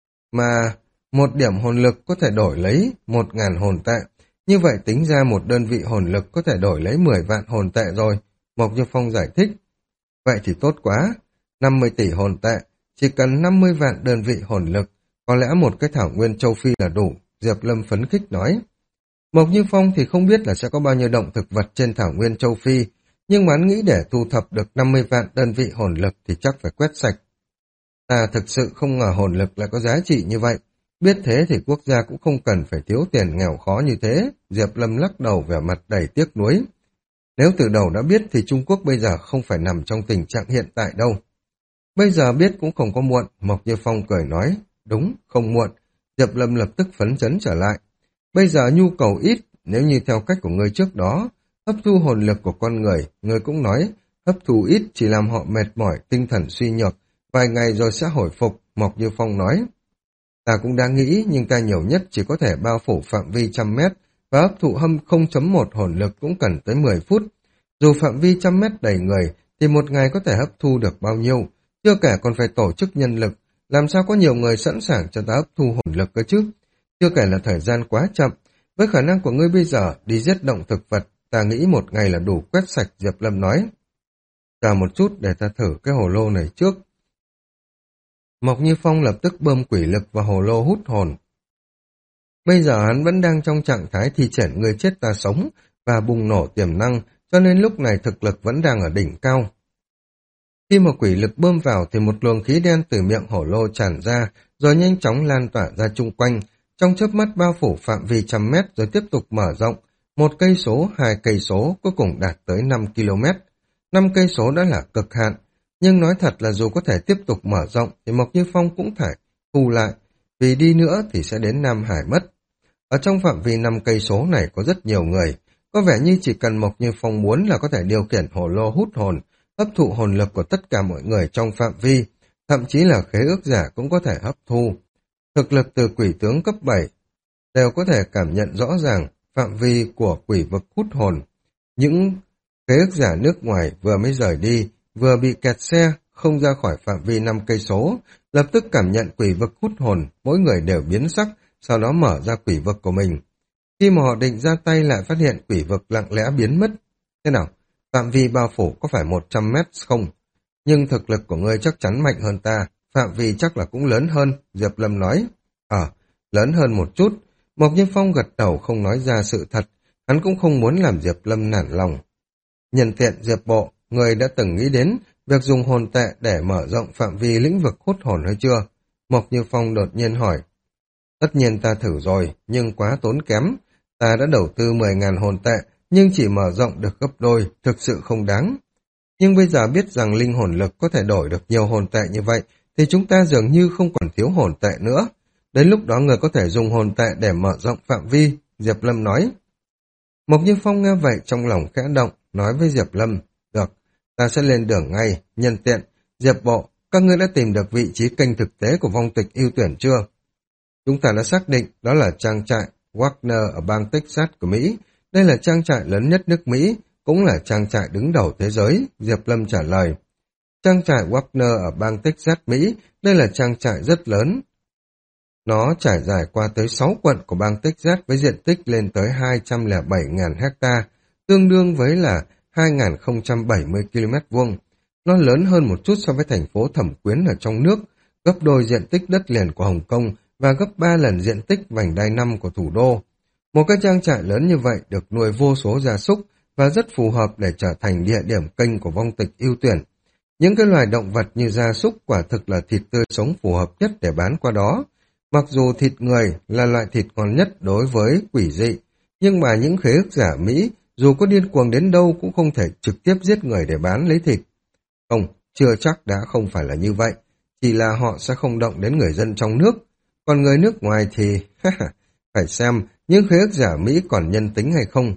mà một điểm hồn lực có thể đổi lấy một ngàn hồn tệ. Như vậy tính ra một đơn vị hồn lực có thể đổi lấy mười vạn hồn tệ rồi. Mộc Như Phong giải thích. Vậy thì tốt quá, năm mươi tỷ hồn tệ, chỉ cần năm mươi vạn đơn vị hồn lực, có lẽ một cái thảo nguyên châu Phi là đủ, Diệp Lâm phấn khích nói. Mộc Như Phong thì không biết là sẽ có bao nhiêu động thực vật trên thảo nguyên châu Phi, nhưng mà hắn nghĩ để thu thập được năm mươi vạn đơn vị hồn lực thì chắc phải quét sạch. Ta thực sự không ngờ hồn lực lại có giá trị như vậy. Biết thế thì quốc gia cũng không cần phải thiếu tiền nghèo khó như thế. Diệp Lâm lắc đầu vẻ mặt đầy tiếc nuối. Nếu từ đầu đã biết thì Trung Quốc bây giờ không phải nằm trong tình trạng hiện tại đâu. Bây giờ biết cũng không có muộn, Mộc Như Phong cười nói. Đúng, không muộn. Diệp Lâm lập tức phấn chấn trở lại. Bây giờ nhu cầu ít, nếu như theo cách của người trước đó, hấp thu hồn lực của con người, người cũng nói, hấp thu ít chỉ làm họ mệt mỏi, tinh thần suy nhược, vài ngày rồi sẽ hồi phục, Mộc Như Phong nói. Ta cũng đang nghĩ, nhưng ta nhiều nhất chỉ có thể bao phủ phạm vi trăm mét, và hấp thụ hâm không chấm một hồn lực cũng cần tới mười phút. Dù phạm vi trăm mét đầy người, thì một ngày có thể hấp thu được bao nhiêu, chưa kể còn phải tổ chức nhân lực, làm sao có nhiều người sẵn sàng cho ta hấp thu hồn lực cơ chứ? Chưa kể là thời gian quá chậm, với khả năng của ngươi bây giờ đi giết động thực vật, ta nghĩ một ngày là đủ quét sạch, Diệp Lâm nói. Chờ một chút để ta thử cái hồ lô này trước. Mộc Như Phong lập tức bơm quỷ lực vào hồ lô hút hồn. Bây giờ hắn vẫn đang trong trạng thái thi triển người chết ta sống và bùng nổ tiềm năng, cho nên lúc này thực lực vẫn đang ở đỉnh cao. Khi mà quỷ lực bơm vào thì một luồng khí đen từ miệng hổ lô tràn ra, rồi nhanh chóng lan tỏa ra chung quanh, trong chớp mắt bao phủ phạm vi trăm mét rồi tiếp tục mở rộng, một cây số, hai cây số, cuối cùng đạt tới năm ki lô mét. Năm cây số đã là cực hạn, nhưng nói thật là dù có thể tiếp tục mở rộng thì Mộc Như Phong cũng phải thu lại, vì đi nữa thì sẽ đến Nam Hải mất. Ở trong phạm vi năm cây số này có rất nhiều người, có vẻ như chỉ cần Mộc Như Phong muốn là có thể điều khiển hồ lô hút hồn, hấp thụ hồn lực của tất cả mọi người trong phạm vi, thậm chí là khế ước giả cũng có thể hấp thu. Thực lực từ quỷ tướng cấp bảy đều có thể cảm nhận rõ ràng phạm vi của quỷ vực hút hồn. Những khế ước giả nước ngoài vừa mới rời đi, vừa bị kẹt xe, không ra khỏi phạm vi năm cây số, lập tức cảm nhận quỷ vực hút hồn, mỗi người đều biến sắc, sau đó mở ra quỷ vực của mình. Khi mà họ định ra tay lại phát hiện quỷ vực lặng lẽ biến mất. Thế nào? Phạm vi bao phủ có phải một trăm mét không? Nhưng thực lực của ngươi chắc chắn mạnh hơn ta, phạm vi chắc là cũng lớn hơn, Diệp Lâm nói. Ờ, lớn hơn một chút. Mộc Như Phong gật đầu không nói ra sự thật, hắn cũng không muốn làm Diệp Lâm nản lòng. Nhân tiện Diệp Bộ, người đã từng nghĩ đến việc dùng hồn tệ để mở rộng phạm vi lĩnh vực hút hồn hay chưa? Mộc Như Phong đột nhiên hỏi. Tất nhiên ta thử rồi, nhưng quá tốn kém. Ta đã đầu tư mười nghìn hồn tệ, nhưng chỉ mở rộng được gấp đôi, thực sự không đáng. Nhưng bây giờ biết rằng linh hồn lực có thể đổi được nhiều hồn tệ như vậy, thì chúng ta dường như không còn thiếu hồn tệ nữa. Đến lúc đó người có thể dùng hồn tệ để mở rộng phạm vi, Diệp Lâm nói. Mộc Như Phong nghe vậy trong lòng khẽ động, nói với Diệp Lâm, được, ta sẽ lên đường ngay, nhân tiện. Diệp Bộ, các ngươi đã tìm được vị trí kênh thực tế của vong tịch ưu tuyển chưa? Chúng ta đã xác định đó là trang trại Wagner ở bang Texas của Mỹ. Đây là trang trại lớn nhất nước Mỹ, cũng là trang trại đứng đầu thế giới, Diệp Lâm trả lời. Trang trại Wagner ở bang Texas, Mỹ, đây là trang trại rất lớn. Nó trải dài qua tới sáu quận của bang Texas với diện tích lên tới hai trăm lẻ bảy nghìn hecta, tương đương với là hai nghìn không trăm bảy mươi ki lô mét vuông. Nó lớn hơn một chút so với thành phố Thẩm Quyến ở trong nước, gấp đôi diện tích đất liền của Hồng Kông và gấp ba lần diện tích vành đai năm của thủ đô. Một cái trang trại lớn như vậy được nuôi vô số gia súc và rất phù hợp để trở thành địa điểm kênh của vong tịch ưu tuyển. Những cái loài động vật như gia súc quả thực là thịt tươi sống phù hợp nhất để bán qua đó. Mặc dù thịt người là loại thịt ngon nhất đối với quỷ dị, nhưng mà những khế ước giả Mỹ dù có điên cuồng đến đâu cũng không thể trực tiếp giết người để bán lấy thịt. Không, chưa chắc đã không phải là như vậy, chỉ là họ sẽ không động đến người dân trong nước. Còn người nước ngoài thì, phải xem những khế ước giả Mỹ còn nhân tính hay không.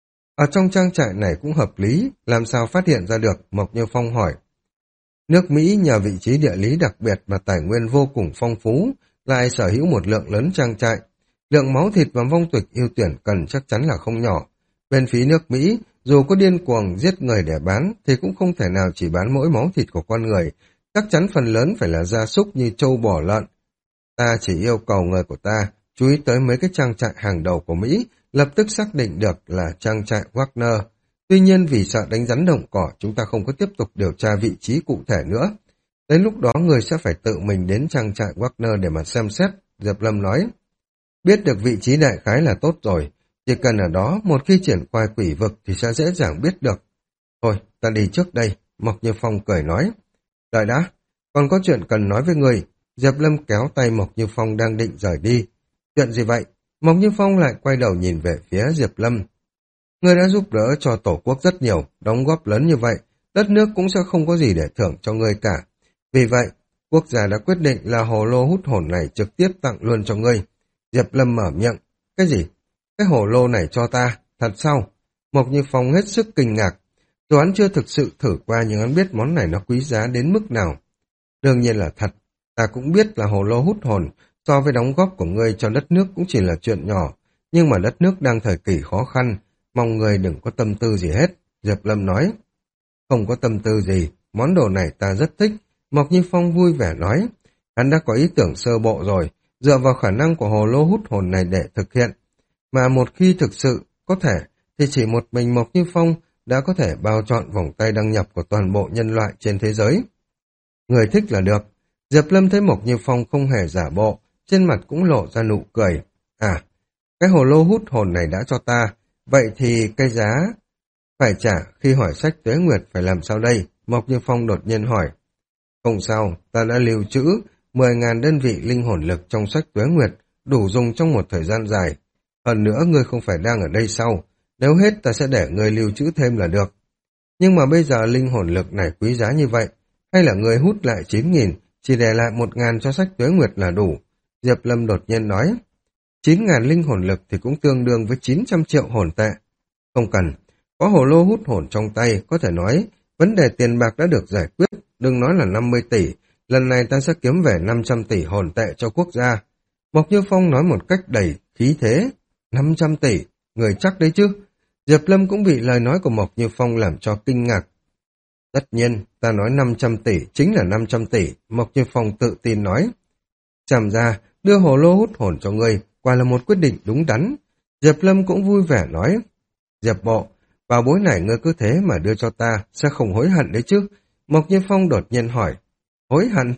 Ở trong trang trại này cũng hợp lý, làm sao phát hiện ra được, Mộc Như Phong hỏi. Nước Mỹ nhờ vị trí địa lý đặc biệt và tài nguyên vô cùng phong phú, lại sở hữu một lượng lớn trang trại. Lượng máu thịt và vong tuịch ưu tuyển cần chắc chắn là không nhỏ. Bên phía nước Mỹ, dù có điên cuồng giết người để bán, thì cũng không thể nào chỉ bán mỗi máu thịt của con người, chắc chắn phần lớn phải là gia súc như trâu bò lợn. Ta chỉ yêu cầu người của ta chú ý tới mấy cái trang trại hàng đầu của Mỹ, lập tức xác định được là trang trại Wagner. Tuy nhiên vì sợ đánh rắn động cỏ, chúng ta không có tiếp tục điều tra vị trí cụ thể nữa. Đến lúc đó người sẽ phải tự mình đến trang trại Wagner để mà xem xét, Diệp Lâm nói. Biết được vị trí đại khái là tốt rồi, chỉ cần ở đó một khi triển qua quỷ vực thì sẽ dễ dàng biết được. Thôi, ta đi trước đây, Mộc Như Phong cười nói. Đợi đã, còn có chuyện cần nói với người. Diệp Lâm kéo tay Mộc Như Phong đang định rời đi. Chuyện gì vậy? Mộc Như Phong lại quay đầu nhìn về phía Diệp Lâm. Người đã giúp đỡ cho Tổ quốc rất nhiều, đóng góp lớn như vậy, đất nước cũng sẽ không có gì để thưởng cho ngươi cả. Vì vậy, quốc gia đã quyết định là hồ lô hút hồn này trực tiếp tặng luôn cho ngươi. Diệp Lâm mở miệng. Cái gì? Cái hồ lô này cho ta? Thật sao? Mộc Như Phong hết sức kinh ngạc. Dù hắn chưa thực sự thử qua nhưng hắn biết món này nó quý giá đến mức nào. Đương nhiên là thật. Ta cũng biết là hồ lô hút hồn so với đóng góp của ngươi cho đất nước cũng chỉ là chuyện nhỏ. Nhưng mà đất nước đang thời kỳ khó khăn. Mong ngươi đừng có tâm tư gì hết. Diệp Lâm nói. Không có tâm tư gì. Món đồ này ta rất thích. Mộc Như Phong vui vẻ nói. Hắn đã có ý tưởng sơ bộ rồi. Dựa vào khả năng của hồ lô hút hồn này để thực hiện. Mà một khi thực sự có thể thì chỉ một mình Mộc Như Phong đã có thể bao trọn vòng tay đăng nhập của toàn bộ nhân loại trên thế giới. Người thích là được. Diệp Lâm thấy Mộc Như Phong không hề giả bộ, trên mặt cũng lộ ra nụ cười. À, cái hồ lô hút hồn này đã cho ta, vậy thì cái giá phải trả khi hỏi sách Tuế Nguyệt phải làm sao đây? Mộc Như Phong đột nhiên hỏi. Không sao, ta đã lưu trữ mười nghìn đơn vị linh hồn lực trong sách Tuế Nguyệt, đủ dùng trong một thời gian dài. Hơn nữa ngươi không phải đang ở đây sau, nếu hết ta sẽ để ngươi lưu trữ thêm là được. Nhưng mà bây giờ linh hồn lực này quý giá như vậy, hay là ngươi hút lại chín nghìn, chỉ để lại một nghìn cho sách Tuế Nguyệt là đủ? Diệp Lâm đột nhiên nói. chín nghìn linh hồn lực thì cũng tương đương với chín trăm triệu hồn tệ. Không cần, có hồ lô hút hồn trong tay, có thể nói vấn đề tiền bạc đã được giải quyết, đừng nói là năm mươi tỷ, lần này ta sẽ kiếm về năm trăm tỷ hồn tệ cho quốc gia. Mộc Như Phong nói một cách đầy khí thế. năm trăm tỷ, người chắc đấy chứ? Diệp Lâm cũng bị lời nói của Mộc Như Phong làm cho kinh ngạc. Tất nhiên, ta nói năm trăm tỷ chính là năm trăm tỷ, Mộc Như Phong tự tin nói. Chàm ra, đưa hồ lô hút hồn cho ngươi, quả là một quyết định đúng đắn. Diệp Lâm cũng vui vẻ nói. Diệp Bộ, bảo bối này ngươi cứ thế mà đưa cho ta, sẽ không hối hận đấy chứ? Mộc Như Phong đột nhiên hỏi. Hối hận?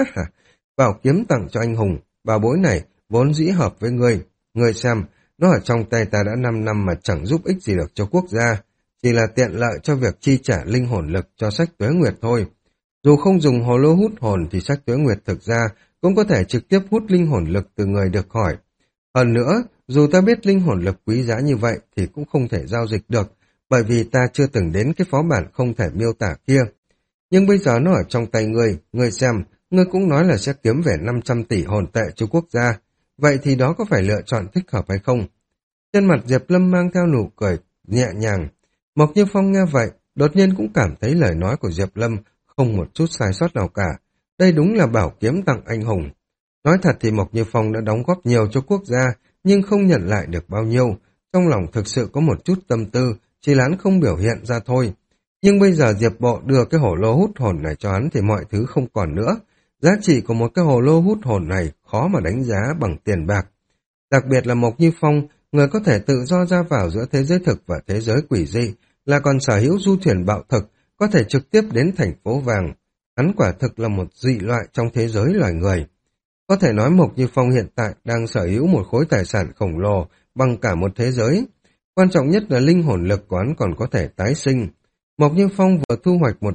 Bảo kiếm tặng cho anh hùng, bảo bối này vốn dĩ hợp với ngươi. Ngươi xem, nó ở trong tay ta đã năm năm mà chẳng giúp ích gì được cho quốc gia, chỉ là tiện lợi cho việc chi trả linh hồn lực cho sách Tuế Nguyệt thôi. Dù không dùng hồ lô hút hồn thì sách Tuế Nguyệt thực ra cũng có thể trực tiếp hút linh hồn lực từ người được hỏi. Hơn nữa, dù ta biết linh hồn lực quý giá như vậy thì cũng không thể giao dịch được, bởi vì ta chưa từng đến cái phó bản không thể miêu tả kia. Nhưng bây giờ nó ở trong tay ngươi, ngươi xem, ngươi cũng nói là sẽ kiếm về năm trăm tỷ hồn tệ cho quốc gia. Vậy thì đó có phải lựa chọn thích hợp hay không? Trên mặt Diệp Lâm mang theo nụ cười nhẹ nhàng. Mộc Như Phong nghe vậy, đột nhiên cũng cảm thấy lời nói của Diệp Lâm không một chút sai sót nào cả. Đây đúng là bảo kiếm tặng anh hùng. Nói thật thì Mộc Như Phong đã đóng góp nhiều cho quốc gia, nhưng không nhận lại được bao nhiêu. Trong lòng thực sự có một chút tâm tư, chỉ là hắn không biểu hiện ra thôi. Nhưng bây giờ Diệp Bộ đưa cái hồ lô hút hồn này cho hắn thì mọi thứ không còn nữa. Giá trị của một cái hồ lô hút hồn này khó mà đánh giá bằng tiền bạc. Đặc biệt là Mộc Như Phong, người có thể tự do ra vào giữa thế giới thực và thế giới quỷ dị, là còn sở hữu du thuyền bạo thực, có thể trực tiếp đến thành phố vàng. Hắn quả thực là một dị loại trong thế giới loài người. Có thể nói Mộc Như Phong hiện tại đang sở hữu một khối tài sản khổng lồ bằng cả một thế giới. Quan trọng nhất là linh hồn lực của hắn còn có thể tái sinh. Mộc Như Phong vừa thu hoạch một đợt,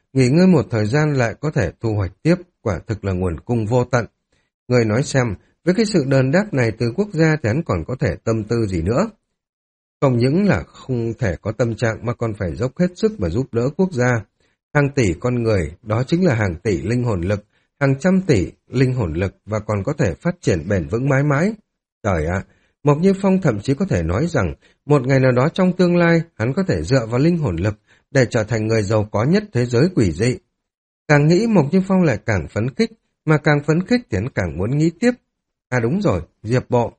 nghỉ ngơi một thời gian lại có thể thu hoạch tiếp, quả thực là nguồn cung vô tận. Người nói xem, với cái sự đền đáp này từ quốc gia thì hắn còn có thể tâm tư gì nữa? Không những là không thể có tâm trạng mà còn phải dốc hết sức mà giúp đỡ quốc gia. Hàng tỷ con người, đó chính là hàng tỷ linh hồn lực, hàng trăm tỷ linh hồn lực và còn có thể phát triển bền vững mãi mãi. Trời ạ, Mộc Như Phong thậm chí có thể nói rằng một ngày nào đó trong tương lai hắn có thể dựa vào linh hồn lực để trở thành người giàu có nhất thế giới quỷ dị. Càng nghĩ Mộc Như Phong lại càng phấn khích, mà càng phấn khích thì hắn càng muốn nghĩ tiếp. À đúng rồi, Diệp Bộ.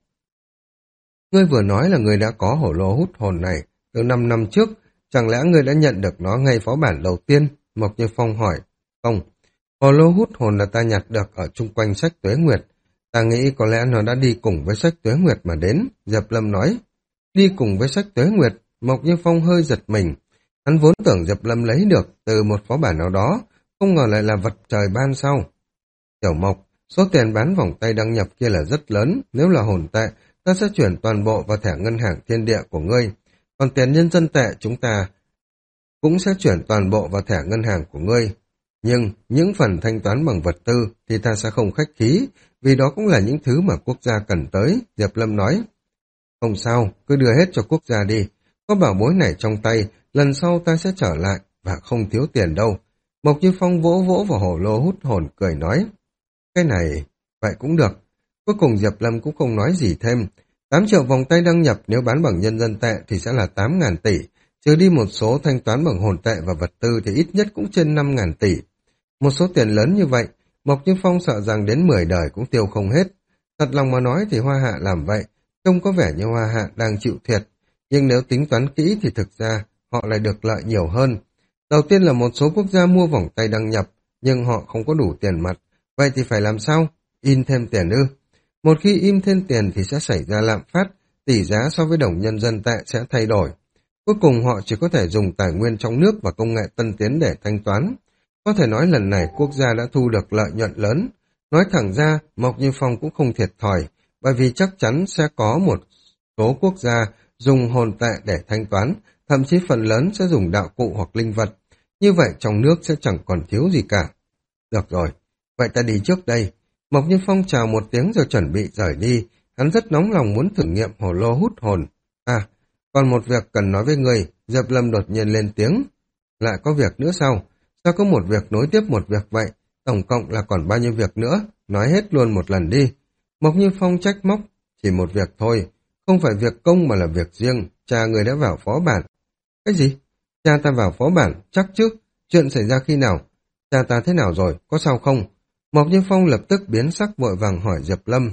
Ngươi vừa nói là ngươi đã có hổ lô hút hồn này từ năm năm trước, chẳng lẽ ngươi đã nhận được nó ngay phó bản đầu tiên? Mộc Như Phong hỏi. Không, hồ lô hút hồn là ta nhặt được ở chung quanh sách Tuế Nguyệt. Ta nghĩ có lẽ nó đã đi cùng với sách Tuế Nguyệt mà đến, Diệp Lâm nói. Đi cùng với sách Tuế Nguyệt, Mộc Như Phong hơi giật mình. Hắn vốn tưởng Diệp Lâm lấy được từ một phó bản nào đó, không ngờ lại là vật trời ban sau. Tiểu Mộc, số tiền bán vòng tay đăng nhập kia là rất lớn, nếu là hồn tệ, ta sẽ chuyển toàn bộ vào thẻ ngân hàng thiên địa của ngươi. Còn tiền nhân dân tệ chúng ta cũng sẽ chuyển toàn bộ vào thẻ ngân hàng của ngươi. Nhưng những phần thanh toán bằng vật tư thì ta sẽ không khách khí, vì đó cũng là những thứ mà quốc gia cần tới, Diệp Lâm nói. Không sao, cứ đưa hết cho quốc gia đi. Có bảo bối này trong tay, lần sau ta sẽ trở lại, và không thiếu tiền đâu. Mộc Như Phong vỗ vỗ vào hồ lô hút hồn cười nói. Cái này, vậy cũng được. Cuối cùng Diệp Lâm cũng không nói gì thêm. tám triệu vòng tay đăng nhập nếu bán bằng nhân dân tệ thì sẽ là tám ngàn tỷ. Trừ đi một số thanh toán bằng hồn tệ và vật tư thì ít nhất cũng trên năm ngàn tỷ. Một số tiền lớn như vậy, Mộc Như Phong sợ rằng đến mười đời cũng tiêu không hết. Thật lòng mà nói thì Hoa Hạ làm vậy, trông có vẻ như Hoa Hạ đang chịu thiệt. Nhưng nếu tính toán kỹ thì thực ra họ lại được lợi nhiều hơn. Đầu tiên là một số quốc gia mua vòng tay đăng nhập, nhưng họ không có đủ tiền mặt. Vậy thì phải làm sao? In thêm tiền ư? Một khi in thêm tiền thì sẽ xảy ra lạm phát, tỷ giá so với đồng nhân dân tệ sẽ thay đổi. Cuối cùng họ chỉ có thể dùng tài nguyên trong nước và công nghệ tân tiến để thanh toán. Có thể nói lần này quốc gia đã thu được lợi nhuận lớn. Nói thẳng ra, Mộc Như Phong cũng không thiệt thòi, bởi vì chắc chắn sẽ có một số quốc gia dùng hồn tệ để thanh toán, thậm chí phần lớn sẽ dùng đạo cụ hoặc linh vật. Như vậy trong nước sẽ chẳng còn thiếu gì cả. Được rồi, vậy ta đi trước đây. Mộc Như Phong chào một tiếng rồi chuẩn bị rời đi. Hắn rất nóng lòng muốn thử nghiệm hồ lô hút hồn. À, còn một việc cần nói với người. Diệp Lâm đột nhiên lên tiếng. Lại có việc nữa sao? Sao có một việc nối tiếp một việc vậy? Tổng cộng là còn bao nhiêu việc nữa? Nói hết luôn một lần đi. Mộc Như Phong trách móc. Chỉ một việc thôi. Không phải việc công mà là việc riêng. Cha người đã vào phó bản. Cái gì? Cha ta vào phó bản? Chắc chứ. Chuyện xảy ra khi nào? Cha ta thế nào rồi? Có sao không? Mộc Như Phong lập tức biến sắc vội vàng hỏi Diệp Lâm.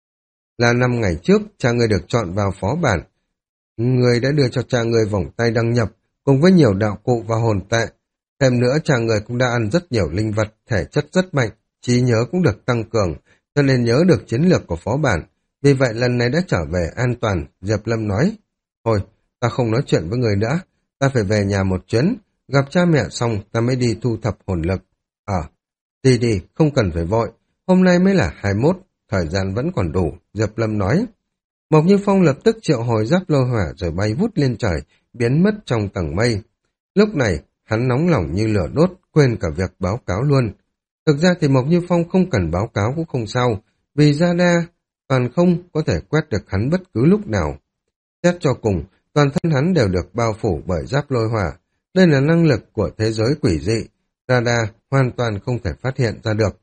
Là năm ngày trước, cha người được chọn vào phó bản. Người đã đưa cho cha người vòng tay đăng nhập, cùng với nhiều đạo cụ và hồn tệ. Thêm nữa, cha người cũng đã ăn rất nhiều linh vật, thể chất rất mạnh, trí nhớ cũng được tăng cường, cho nên nhớ được chiến lược của phó bản. Vì vậy lần này đã trở về an toàn, Diệp Lâm nói. Thôi, ta không nói chuyện với người nữa, ta phải về nhà một chuyến, gặp cha mẹ xong ta mới đi thu thập hồn lực. Ờ, à, đi đi, không cần phải vội, hôm nay mới là hai mươi mốt, thời gian vẫn còn đủ, Diệp Lâm nói. Mộc Như Phong lập tức triệu hồi giáp lôi hỏa rồi bay vút lên trời, biến mất trong tầng mây. Lúc này, hắn nóng lòng như lửa đốt, quên cả việc báo cáo luôn. Thực ra thì Mộc Như Phong không cần báo cáo cũng không sao, vì ra đa, toàn không có thể quét được hắn bất cứ lúc nào. Xét cho cùng, toàn thân hắn đều được bao phủ bởi giáp lôi hỏa. Đây là năng lực của thế giới quỷ dị, radar hoàn toàn không thể phát hiện ra được.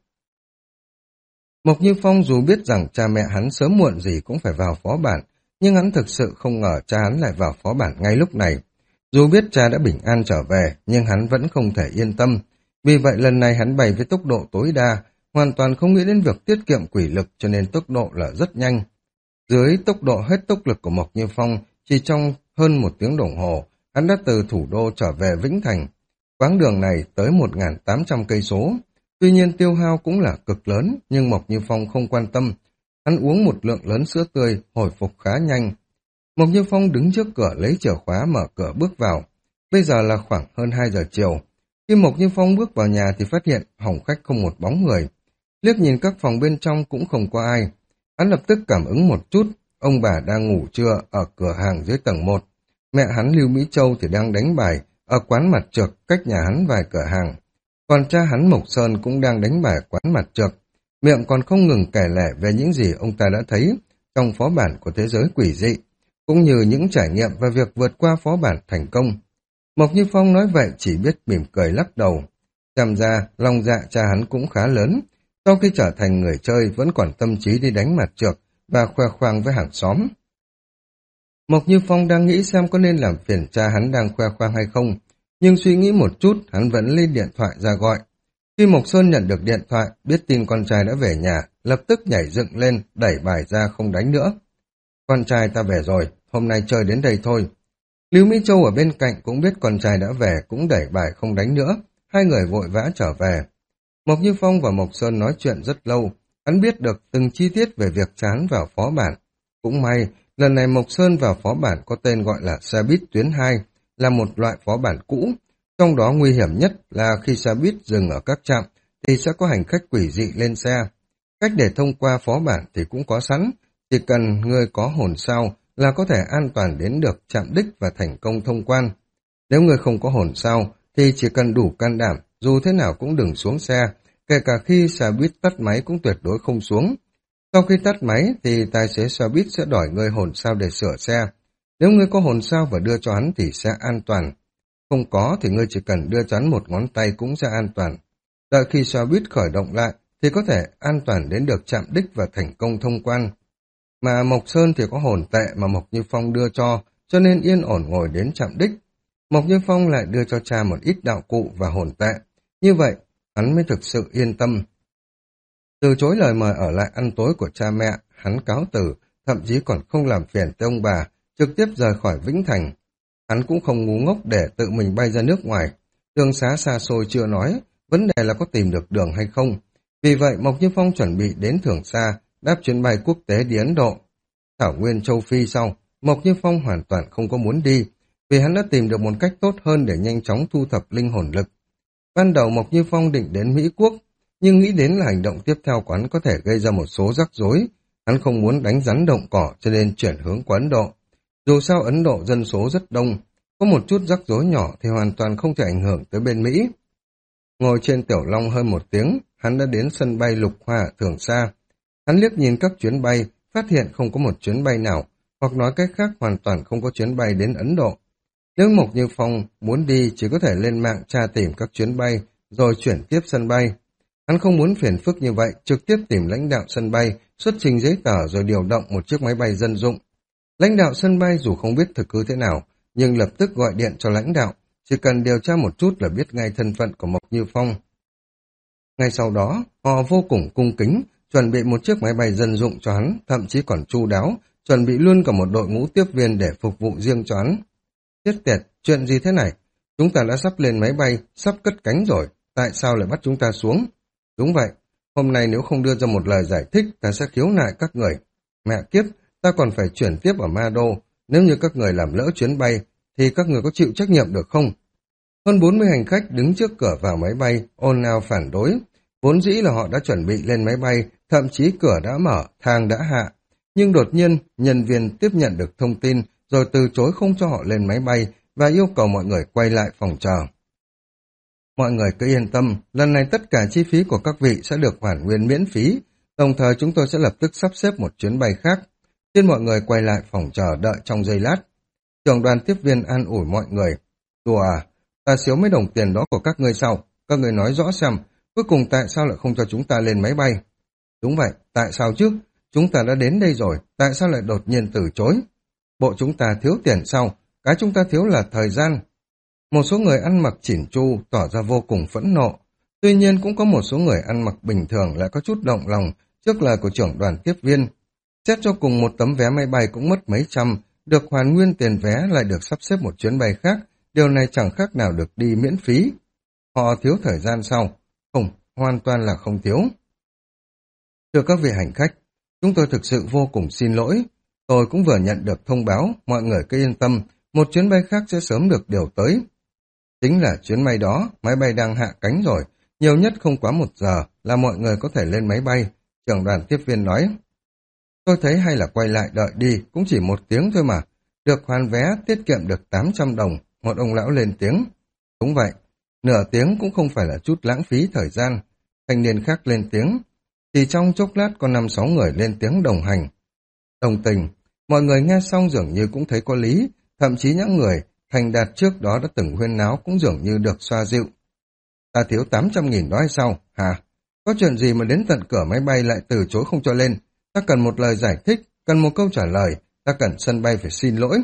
Mộc Như Phong dù biết rằng cha mẹ hắn sớm muộn gì cũng phải vào phó bản, nhưng hắn thực sự không ngờ cha hắn lại vào phó bản ngay lúc này. Dù biết cha đã bình an trở về, nhưng hắn vẫn không thể yên tâm. Vì vậy lần này hắn bay với tốc độ tối đa, hoàn toàn không nghĩ đến việc tiết kiệm quỷ lực cho nên tốc độ là rất nhanh. Dưới tốc độ hết tốc lực của Mộc Như Phong, chỉ trong hơn một tiếng đồng hồ, hắn đã từ thủ đô trở về Vĩnh Thành. Quãng đường này tới một nghìn tám trăm cây số. Tuy nhiên tiêu hao cũng là cực lớn, nhưng Mộc Như Phong không quan tâm. Hắn uống một lượng lớn sữa tươi, hồi phục khá nhanh. Mộc Như Phong đứng trước cửa lấy chìa khóa mở cửa bước vào. Bây giờ là khoảng hơn hai giờ chiều. Khi Mộc Như Phong bước vào nhà thì phát hiện phòng khách không một bóng người. Liếc nhìn các phòng bên trong cũng không có ai. Hắn lập tức cảm ứng một chút, ông bà đang ngủ trưa ở cửa hàng dưới tầng một. Mẹ hắn Lưu Mỹ Châu thì đang đánh bài ở quán mặt trược cách nhà hắn vài cửa hàng. Còn cha hắn Mộc Sơn cũng đang đánh bài quán mặt trược, miệng còn không ngừng kể lể về những gì ông ta đã thấy trong phó bản của thế giới quỷ dị, cũng như những trải nghiệm và việc vượt qua phó bản thành công. Mộc Như Phong nói vậy chỉ biết mỉm cười lắc đầu. Xem ra, lòng dạ cha hắn cũng khá lớn. Sau khi trở thành người chơi vẫn còn tâm trí đi đánh mặt trược và khoe khoang với hàng xóm. Mộc Như Phong đang nghĩ xem có nên làm phiền cha hắn đang khoe khoang hay không, nhưng suy nghĩ một chút hắn vẫn lấy điện thoại ra gọi. Khi Mộc Sơn nhận được điện thoại, biết tin con trai đã về nhà, lập tức nhảy dựng lên, đẩy bài ra không đánh nữa. Con trai ta về rồi, hôm nay chơi đến đây thôi. Lưu Mỹ Châu ở bên cạnh cũng biết con trai đã về, cũng đẩy bài không đánh nữa. Hai người vội vã trở về. Mộc Như Phong và Mộc Sơn nói chuyện rất lâu, hắn biết được từng chi tiết về việc chán vào phó bản. Cũng may, lần này Mộc Sơn vào phó bản có tên gọi là xe buýt tuyến hai, là một loại phó bản cũ. Trong đó nguy hiểm nhất là khi xe buýt dừng ở các trạm thì sẽ có hành khách quỷ dị lên xe. Cách để thông qua phó bản thì cũng có sẵn, chỉ cần người có hồn sao là có thể an toàn đến được trạm đích và thành công thông quan. Nếu người không có hồn sao thì chỉ cần đủ can đảm, dù thế nào cũng đừng xuống xe, kể cả khi xe buýt tắt máy cũng tuyệt đối không xuống. Sau khi tắt máy thì tài xế xe buýt sẽ đòi người hồn sao để sửa xe. Nếu người có hồn sao và đưa cho hắn thì sẽ an toàn. Không có thì ngươi chỉ cần đưa cho hắn một ngón tay cũng sẽ an toàn. Đợi khi xe buýt khởi động lại thì có thể an toàn đến được trạm đích và thành công thông quan. Mà Mộc Sơn thì có hồn tệ mà Mộc Như Phong đưa cho, cho nên yên ổn ngồi đến trạm đích. Mộc Như Phong lại đưa cho cha một ít đạo cụ và hồn tệ. Như vậy, hắn mới thực sự yên tâm. Từ chối lời mời ở lại ăn tối của cha mẹ, hắn cáo từ, thậm chí còn không làm phiền tới ông bà, trực tiếp rời khỏi Vĩnh Thành. Hắn cũng không ngu ngốc để tự mình bay ra nước ngoài. Đường xá xa xôi chưa nói, vấn đề là có tìm được đường hay không. Vì vậy Mộc Như Phong chuẩn bị đến Thường Sa, đáp chuyến bay quốc tế đi Ấn Độ. Thảo Nguyên châu Phi sau, Mộc Như Phong hoàn toàn không có muốn đi, vì hắn đã tìm được một cách tốt hơn để nhanh chóng thu thập linh hồn lực. Ban đầu Mộc Như Phong định đến Mỹ Quốc, nhưng nghĩ đến là hành động tiếp theo của hắn có thể gây ra một số rắc rối. Hắn không muốn đánh rắn động cỏ cho nên chuyển hướng qua Ấn Độ. Dù sao Ấn Độ dân số rất đông, có một chút rắc rối nhỏ thì hoàn toàn không thể ảnh hưởng tới bên Mỹ. Ngồi trên Tiểu Long hơn một tiếng, hắn đã đến sân bay Lục Hoa ở Thường Sa. Hắn liếc nhìn các chuyến bay, phát hiện không có một chuyến bay nào, hoặc nói cách khác hoàn toàn không có chuyến bay đến Ấn Độ. Nếu Mộc Như Phong muốn đi chỉ có thể lên mạng tra tìm các chuyến bay, rồi chuyển tiếp sân bay. Hắn không muốn phiền phức như vậy, trực tiếp tìm lãnh đạo sân bay, xuất trình giấy tờ rồi điều động một chiếc máy bay dân dụng. Lãnh đạo sân bay dù không biết thực hư thế nào, nhưng lập tức gọi điện cho lãnh đạo, chỉ cần điều tra một chút là biết ngay thân phận của Mộc Như Phong. Ngay sau đó, họ vô cùng cung kính, chuẩn bị một chiếc máy bay dân dụng cho hắn, thậm chí còn chu đáo, chuẩn bị luôn cả một đội ngũ tiếp viên để phục vụ riêng cho hắn. Chết tiệt, chuyện gì thế này? Chúng ta đã sắp lên máy bay, sắp cất cánh rồi, tại sao lại bắt chúng ta xuống? Đúng vậy, hôm nay nếu không đưa ra một lời giải thích, ta sẽ khiếu nại các người. Mẹ kiếp, ta còn phải chuyển tiếp ở Ma Đô, nếu như các người làm lỡ chuyến bay, thì các người có chịu trách nhiệm được không? Hơn bốn mươi hành khách đứng trước cửa vào máy bay, ồn ào phản đối. Vốn dĩ là họ đã chuẩn bị lên máy bay, thậm chí cửa đã mở, thang đã hạ. Nhưng đột nhiên, nhân viên tiếp nhận được thông tin, rồi từ chối không cho họ lên máy bay và yêu cầu mọi người quay lại phòng chờ. Mọi người cứ yên tâm, lần này tất cả chi phí của các vị sẽ được hoàn nguyên miễn phí, đồng thời chúng tôi sẽ lập tức sắp xếp một chuyến bay khác. Xin mọi người quay lại phòng chờ đợi trong giây lát. Trưởng đoàn tiếp viên an ủi mọi người. Đùa à, ta xíu mấy đồng tiền đó của các ngươi sau. Các người nói rõ xem, cuối cùng tại sao lại không cho chúng ta lên máy bay? Đúng vậy, tại sao chứ? Chúng ta đã đến đây rồi, tại sao lại đột nhiên từ chối? Bộ chúng ta thiếu tiền sao? Cái chúng ta thiếu là thời gian. Một số người ăn mặc chỉn chu tỏ ra vô cùng phẫn nộ. Tuy nhiên cũng có một số người ăn mặc bình thường lại có chút động lòng trước lời của trưởng đoàn tiếp viên. Xét cho cùng một tấm vé máy bay cũng mất mấy trăm, được hoàn nguyên tiền vé lại được sắp xếp một chuyến bay khác, điều này chẳng khác nào được đi miễn phí. Họ thiếu thời gian sao? Không, hoàn toàn là không thiếu. Thưa các vị hành khách, chúng tôi thực sự vô cùng xin lỗi. Tôi cũng vừa nhận được thông báo, mọi người cứ yên tâm, một chuyến bay khác sẽ sớm được điều tới. Chính là chuyến bay đó, máy bay đang hạ cánh rồi, nhiều nhất không quá một giờ là mọi người có thể lên máy bay, trưởng đoàn tiếp viên nói. Tôi thấy hay là quay lại đợi đi, cũng chỉ một tiếng thôi mà. Được hoàn vé, tiết kiệm được tám trăm đồng, một ông lão lên tiếng. Đúng vậy, Nửa tiếng cũng không phải là chút lãng phí thời gian. Thanh niên khác lên tiếng. Chỉ trong chốc lát có năm sáu người lên tiếng đồng hành. Đồng tình, mọi người nghe xong dường như cũng thấy có lý, thậm chí những người thành đạt trước đó đã từng huyên náo cũng dường như được xoa dịu. Ta thiếu tám trăm nghìn đó hay sao? Hả? Có chuyện gì mà đến tận cửa máy bay lại từ chối không cho lên? Ta cần một lời giải thích, cần một câu trả lời, ta cần sân bay phải xin lỗi.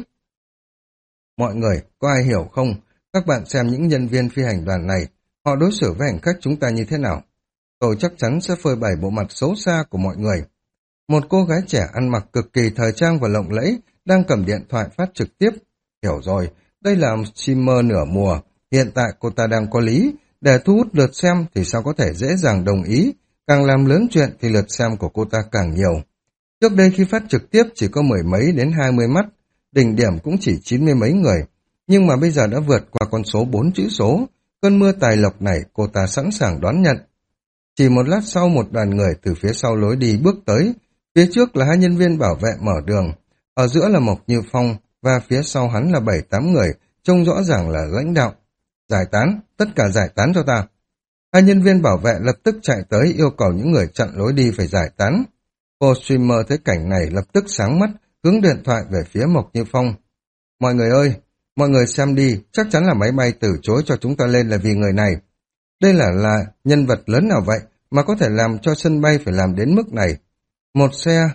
Mọi người, có ai hiểu không? Các bạn xem những nhân viên phi hành đoàn này, họ đối xử với hành khách chúng ta như thế nào? Tôi chắc chắn sẽ phơi bày bộ mặt xấu xa của mọi người. Một cô gái trẻ ăn mặc cực kỳ thời trang và lộng lẫy, đang cầm điện thoại phát trực tiếp. Hiểu rồi, đây là streamer nửa mùa, hiện tại cô ta đang có lý, để thu hút lượt xem thì sao có thể dễ dàng đồng ý, càng làm lớn chuyện thì lượt xem của cô ta càng nhiều. Trước đây khi phát trực tiếp chỉ có mười mấy đến hai mươi mắt, đỉnh điểm cũng chỉ chín mươi mấy người, nhưng mà bây giờ đã vượt qua con số bốn chữ số, cơn mưa tài lộc này cô ta sẵn sàng đón nhận. Chỉ một lát sau một đoàn người từ phía sau lối đi bước tới, phía trước là hai nhân viên bảo vệ mở đường, ở giữa là Mộc Như Phong và phía sau hắn là bảy tám người, trông rõ ràng là lãnh đạo. Giải tán, tất cả giải tán cho ta. Hai nhân viên bảo vệ lập tức chạy tới yêu cầu những người chặn lối đi phải giải tán. Cô streamer thấy cảnh này lập tức sáng mắt, hướng điện thoại về phía Mộc Như Phong. Mọi người ơi, mọi người xem đi, chắc chắn là máy bay từ chối cho chúng ta lên là vì người này. Đây là là nhân vật lớn nào vậy mà có thể làm cho sân bay phải làm đến mức này. Một xe...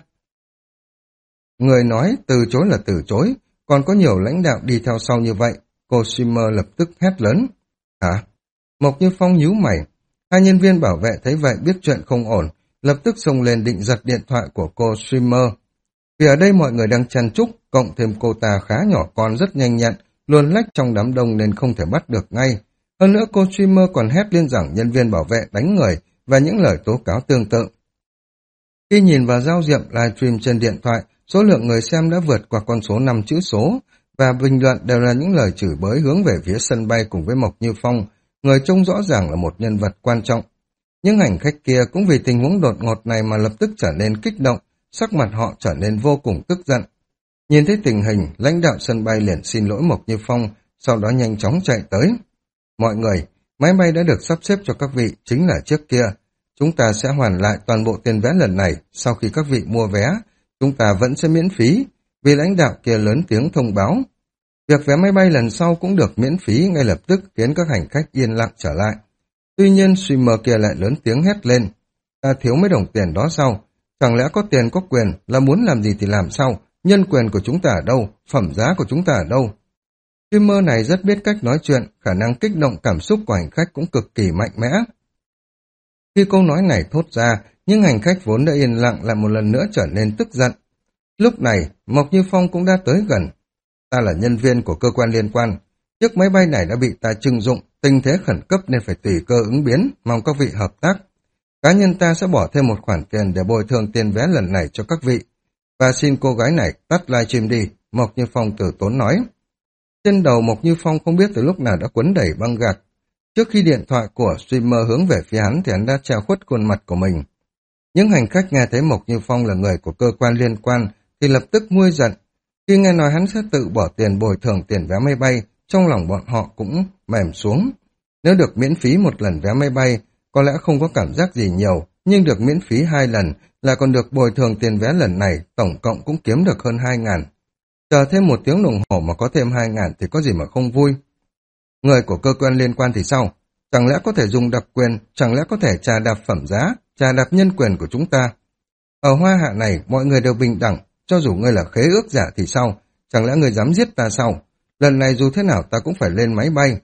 Người nói từ chối là từ chối, còn có nhiều lãnh đạo đi theo sau như vậy. Cô streamer lập tức hét lớn. Hả? Mộc Như Phong nhíu mày. Hai nhân viên bảo vệ thấy vậy biết chuyện không ổn, lập tức xông lên định giật điện thoại của cô streamer. Vì ở đây mọi người đang chăn chúc, cộng thêm cô ta khá nhỏ con rất nhanh nhẹn, luồn lách trong đám đông nên không thể bắt được ngay. Hơn nữa cô streamer còn hét lên rằng nhân viên bảo vệ đánh người và những lời tố cáo tương tự. Khi nhìn vào giao diện livestream trên điện thoại, số lượng người xem đã vượt qua con số năm chữ số, và bình luận đều là những lời chửi bới hướng về phía sân bay cùng với Mộc Như Phong, người trông rõ ràng là một nhân vật quan trọng. Những hành khách kia cũng vì tình huống đột ngột này mà lập tức trở nên kích động, sắc mặt họ trở nên vô cùng tức giận. Nhìn thấy tình hình, lãnh đạo sân bay liền xin lỗi Mộc Như Phong, sau đó nhanh chóng chạy tới. Mọi người, máy bay đã được sắp xếp cho các vị, chính là chiếc kia. Chúng ta sẽ hoàn lại toàn bộ tiền vé lần này, sau khi các vị mua vé, chúng ta vẫn sẽ miễn phí, vì lãnh đạo kia lớn tiếng thông báo. Việc vé máy bay lần sau cũng được miễn phí ngay lập tức khiến các hành khách yên lặng trở lại. Tuy nhiên, streamer kia lại lớn tiếng hét lên. Ta thiếu mấy đồng tiền đó sao? Chẳng lẽ có tiền có quyền là muốn làm gì thì làm sao? Nhân quyền của chúng ta ở đâu? Phẩm giá của chúng ta ở đâu? Streamer này rất biết cách nói chuyện, khả năng kích động cảm xúc của hành khách cũng cực kỳ mạnh mẽ. Khi câu nói này thốt ra, những hành khách vốn đã yên lặng lại một lần nữa trở nên tức giận. Lúc này, Mộc Như Phong cũng đã tới gần. Ta là nhân viên của cơ quan liên quan. Chiếc máy bay này đã bị ta trưng dụng, tình thế khẩn cấp nên phải tùy cơ ứng biến, mong các vị hợp tác. Cá nhân ta sẽ bỏ thêm một khoản tiền để bồi thường tiền vé lần này cho các vị. Và xin cô gái này tắt livestream đi, Mộc Như Phong từ tốn nói. Trên đầu Mộc Như Phong không biết từ lúc nào đã quấn đẩy băng gạc. Trước khi điện thoại của streamer hướng về phía hắn thì hắn đã che khuất khuôn mặt của mình. Những hành khách nghe thấy Mộc Như Phong là người của cơ quan liên quan thì lập tức nguôi giận. Khi nghe nói hắn sẽ tự bỏ tiền bồi thường tiền vé máy bay, trong lòng bọn họ cũng mềm xuống. Nếu được miễn phí một lần vé máy bay, có lẽ không có cảm giác gì nhiều, nhưng được miễn phí hai lần là còn được bồi thường tiền vé lần này, tổng cộng cũng kiếm được hơn hai ngàn. Chờ thêm một tiếng đồng hồ mà có thêm hai ngàn thì có gì mà không vui. Người của cơ quan liên quan thì sao? Chẳng lẽ có thể dùng đặc quyền, chẳng lẽ có thể trà đạp phẩm giá, trà đạp nhân quyền của chúng ta? Ở Hoa Hạ này, mọi người đều bình đẳng, cho dù ngươi là khế ước giả thì sao? Chẳng lẽ ngươi dám giết ta sao? Lần này dù thế nào ta cũng phải lên máy bay.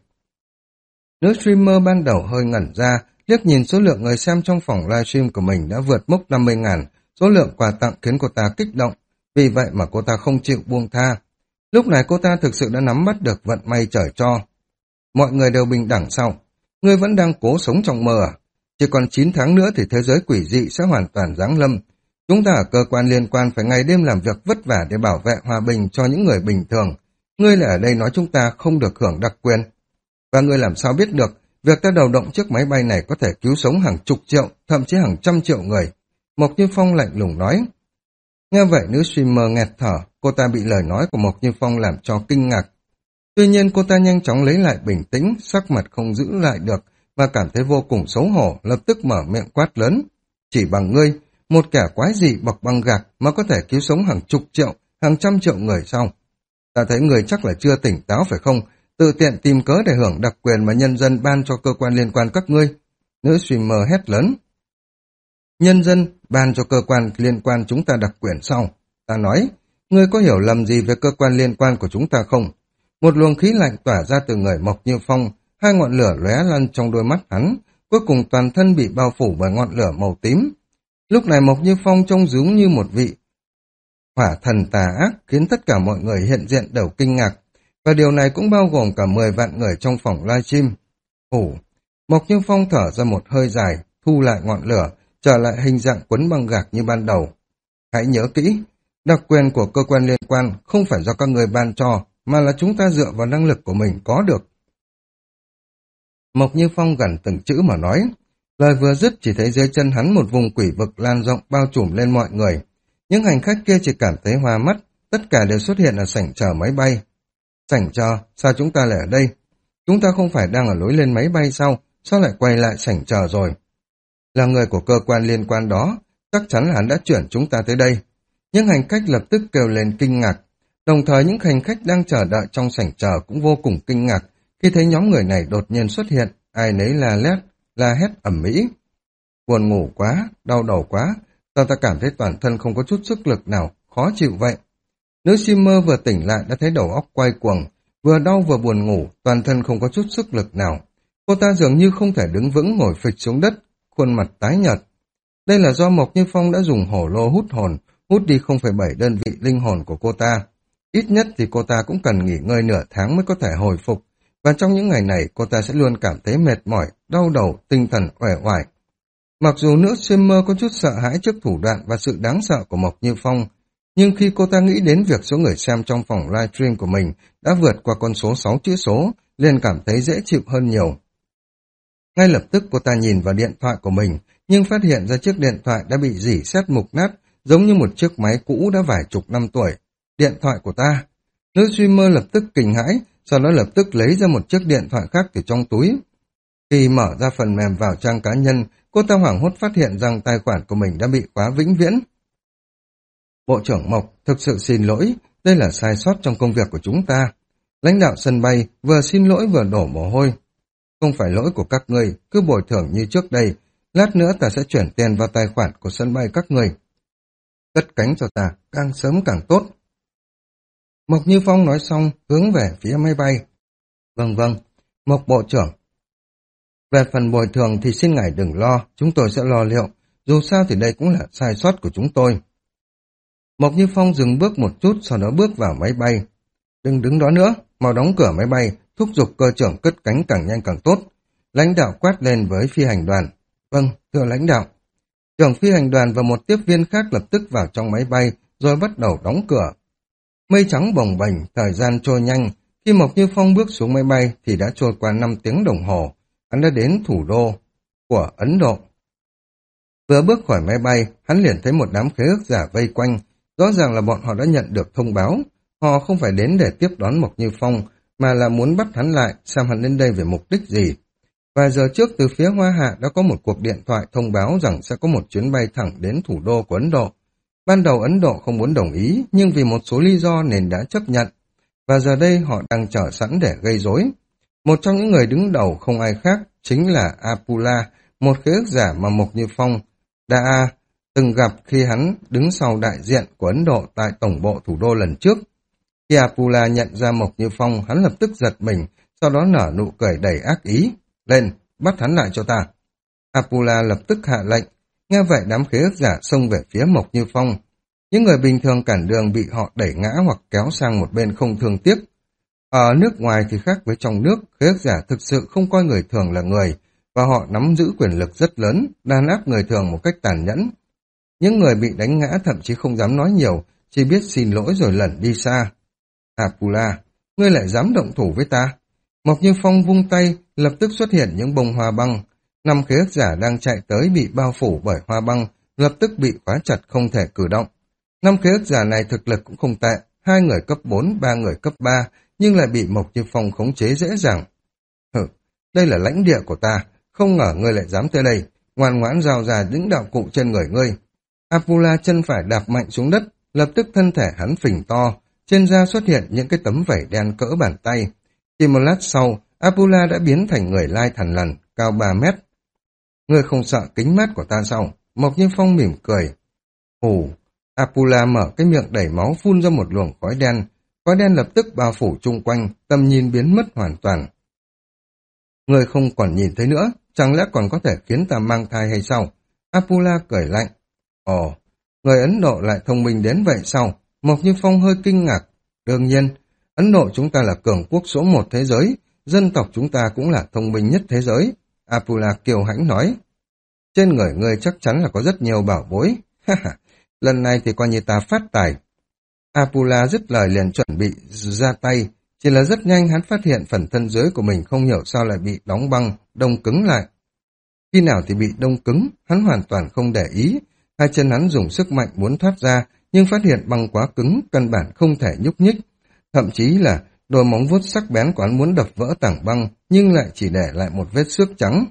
Nữ streamer ban đầu hơi ngẩn ra, liếc nhìn số lượng người xem trong phòng livestream của mình đã vượt mốc năm mươi ngàn, số lượng quà tặng khiến cô ta kích động, vì vậy mà cô ta không chịu buông tha. Lúc này cô ta thực sự đã nắm bắt được vận may trời cho. Mọi người đều bình đẳng sao? Ngươi vẫn đang cố sống trong mơ à? Chỉ còn chín tháng nữa thì thế giới quỷ dị sẽ hoàn toàn giáng lâm. Chúng ta ở cơ quan liên quan phải ngày đêm làm việc vất vả để bảo vệ hòa bình cho những người bình thường. Ngươi lại ở đây nói chúng ta không được hưởng đặc quyền. Và ngươi làm sao biết được việc ta đầu động chiếc máy bay này có thể cứu sống hàng chục triệu, thậm chí hàng trăm triệu người? Mộc Như Phong lạnh lùng nói. Nghe vậy nữ streamer nghẹt thở, cô ta bị lời nói của Mộc Như Phong làm cho kinh ngạc. Tuy nhiên cô ta nhanh chóng lấy lại bình tĩnh, sắc mặt không giữ lại được và cảm thấy vô cùng xấu hổ, lập tức mở miệng quát lớn. Chỉ bằng ngươi, một kẻ quái dị bọc băng gạc mà có thể cứu sống hàng chục triệu, hàng trăm triệu người sao? Ta thấy người chắc là chưa tỉnh táo phải không? Tự tiện tìm cớ để hưởng đặc quyền mà nhân dân ban cho cơ quan liên quan các ngươi. Nữ streamer hét lớn. Nhân dân ban cho cơ quan liên quan chúng ta đặc quyền sau. Ta nói, ngươi có hiểu lầm gì về cơ quan liên quan của chúng ta không? Một luồng khí lạnh tỏa ra từ người Mộc Như Phong, hai ngọn lửa lóe lên trong đôi mắt hắn, cuối cùng toàn thân bị bao phủ bởi ngọn lửa màu tím. Lúc này Mộc Như Phong trông giống như một vị hỏa thần tà ác, khiến tất cả mọi người hiện diện đều kinh ngạc, và điều này cũng bao gồm cả mười vạn người trong phòng livestream. Ủ, Mộc Như Phong thở ra một hơi dài, thu lại ngọn lửa, trở lại hình dạng quấn băng gạc như ban đầu. Hãy nhớ kỹ, đặc quyền của cơ quan liên quan không phải do các người ban cho, mà là chúng ta dựa vào năng lực của mình có được. Mộc Như Phong gần từng chữ mà nói, lời vừa dứt chỉ thấy dưới chân hắn một vùng quỷ vực lan rộng bao trùm lên mọi người. Những hành khách kia chỉ cảm thấy hoa mắt, tất cả đều xuất hiện ở sảnh chờ máy bay. Sảnh chờ, sao chúng ta lại ở đây? Chúng ta không phải đang ở lối lên máy bay sao? Sao lại quay lại sảnh chờ rồi? Là người của cơ quan liên quan đó, chắc chắn là hắn đã chuyển chúng ta tới đây. Những hành khách lập tức kêu lên kinh ngạc. Đồng thời những hành khách đang chờ đợi trong sảnh chờ cũng vô cùng kinh ngạc khi thấy nhóm người này đột nhiên xuất hiện, ai nấy la lét, la hét ầm ĩ. Buồn ngủ quá, đau đầu quá, sao ta cảm thấy toàn thân không có chút sức lực nào, khó chịu vậy. Nữ streamer vừa tỉnh lại đã thấy đầu óc quay cuồng, vừa đau vừa buồn ngủ, toàn thân không có chút sức lực nào. Cô ta dường như không thể đứng vững, ngồi phịch xuống đất, khuôn mặt tái nhợt. Đây là do Mộc Như Phong đã dùng hổ lô hút hồn, hút đi không phẩy bảy đơn vị linh hồn của cô ta. Ít nhất thì cô ta cũng cần nghỉ ngơi nửa tháng mới có thể hồi phục, và trong những ngày này cô ta sẽ luôn cảm thấy mệt mỏi, đau đầu, tinh thần uể oải. Mặc dù nữ streamer có chút sợ hãi trước thủ đoạn và sự đáng sợ của Mộc Như Phong, nhưng khi cô ta nghĩ đến việc số người xem trong phòng livestream của mình đã vượt qua con số sáu chữ số, liền cảm thấy dễ chịu hơn nhiều. Ngay lập tức cô ta nhìn vào điện thoại của mình, nhưng phát hiện ra chiếc điện thoại đã bị rỉ sét mục nát, giống như một chiếc máy cũ đã vài chục năm tuổi. Điện thoại của ta. Nữ streamer lập tức kinh hãi, sau đó lập tức lấy ra một chiếc điện thoại khác từ trong túi. Khi mở ra phần mềm vào trang cá nhân, cô ta hoảng hốt phát hiện rằng tài khoản của mình đã bị khóa vĩnh viễn. Bộ trưởng Mộc, thực sự xin lỗi, đây là sai sót trong công việc của chúng ta. Lãnh đạo sân bay vừa xin lỗi vừa đổ mồ hôi. Không phải lỗi của các ngươi, cứ bồi thường như trước đây, lát nữa ta sẽ chuyển tiền vào tài khoản của sân bay các ngươi. Cất cánh cho ta, càng sớm càng tốt. Mộc Như Phong nói xong, hướng về phía máy bay. Vâng vâng, Mộc Bộ trưởng. Về phần bồi thường thì xin ngài đừng lo, chúng tôi sẽ lo liệu, dù sao thì đây cũng là sai sót của chúng tôi. Mộc Như Phong dừng bước một chút, sau đó bước vào máy bay. Đừng đứng đó nữa, mau đóng cửa máy bay, thúc giục cơ trưởng cất cánh càng nhanh càng tốt. Lãnh đạo quát lên với phi hành đoàn. Vâng, thưa lãnh đạo. Trưởng phi hành đoàn và một tiếp viên khác lập tức vào trong máy bay, rồi bắt đầu đóng cửa. Mây trắng bồng bềnh, thời gian trôi nhanh. Khi Mộc Như Phong bước xuống máy bay thì đã trôi qua năm tiếng đồng hồ. Hắn đã đến thủ đô của Ấn Độ. Vừa bước khỏi máy bay, hắn liền thấy một đám khế ước giả vây quanh. Rõ ràng là bọn họ đã nhận được thông báo. Họ không phải đến để tiếp đón Mộc Như Phong, mà là muốn bắt hắn lại, xem hắn đến đây về mục đích gì. Vài giờ trước từ phía Hoa Hạ đã có một cuộc điện thoại thông báo rằng sẽ có một chuyến bay thẳng đến thủ đô của Ấn Độ. Ban đầu Ấn Độ không muốn đồng ý, nhưng vì một số lý do nên đã chấp nhận. Và giờ đây họ đang chờ sẵn để gây rối. Một trong những người đứng đầu không ai khác chính là Apula, một khế ước giả mà Mộc Như Phong đã từng gặp khi hắn đứng sau đại diện của Ấn Độ tại tổng bộ thủ đô lần trước. Khi Apula nhận ra Mộc Như Phong, hắn lập tức giật mình, sau đó nở nụ cười đầy ác ý. Lên, bắt hắn lại cho ta. Apula lập tức hạ lệnh. Nghe vậy đám khế ước giả xông về phía Mộc Như Phong. Những người bình thường cản đường bị họ đẩy ngã hoặc kéo sang một bên không thương tiếc. Ở nước ngoài thì khác với trong nước, khế ước giả thực sự không coi người thường là người, và họ nắm giữ quyền lực rất lớn, đàn áp người thường một cách tàn nhẫn. Những người bị đánh ngã thậm chí không dám nói nhiều, chỉ biết xin lỗi rồi lẩn đi xa. Apula, ngươi lại dám động thủ với ta? Mộc Như Phong vung tay, lập tức xuất hiện những bông hoa băng. Năm khế ước giả đang chạy tới bị bao phủ bởi hoa băng, lập tức bị khóa chặt không thể cử động. Năm khế ước giả này thực lực cũng không tệ, hai người cấp bốn, ba người cấp ba, nhưng lại bị Mộc Như Phong khống chế dễ dàng. Hừ, đây là lãnh địa của ta, không ngờ ngươi lại dám tới đây, ngoan ngoãn giao ra những đạo cụ trên người ngươi. Apula chân phải đạp mạnh xuống đất, lập tức thân thể hắn phình to, trên da xuất hiện những cái tấm vảy đen cỡ bàn tay. Chỉ một lát sau, Apula đã biến thành người lai thần lần, cao ba mét. Ngươi không sợ kính mắt của ta sao? Mộc Như Phong mỉm cười. Hù, Apula mở cái miệng đầy máu phun ra một luồng khói đen. Khói đen lập tức bao phủ chung quanh, tầm nhìn biến mất hoàn toàn. Ngươi không còn nhìn thấy nữa, chẳng lẽ còn có thể khiến ta mang thai hay sao? Apula cười lạnh. Ồ, người Ấn Độ lại thông minh đến vậy sao? Mộc Như Phong hơi kinh ngạc. Đương nhiên, Ấn Độ chúng ta là cường quốc số một thế giới, dân tộc chúng ta cũng là thông minh nhất thế giới. Apula kiêu hãnh nói. Trên người ngươi chắc chắn là có rất nhiều bảo bối. Lần này thì coi như ta phát tài. Apula dứt lời liền chuẩn bị ra tay, chỉ là rất nhanh hắn phát hiện phần thân dưới của mình không hiểu sao lại bị đóng băng, đông cứng lại. Khi nào thì bị đông cứng, hắn hoàn toàn không để ý. Hai chân hắn dùng sức mạnh muốn thoát ra, nhưng phát hiện băng quá cứng, căn bản không thể nhúc nhích. Thậm chí là đôi móng vuốt sắc bén của hắn muốn đập vỡ tảng băng, nhưng lại chỉ để lại một vết xước trắng.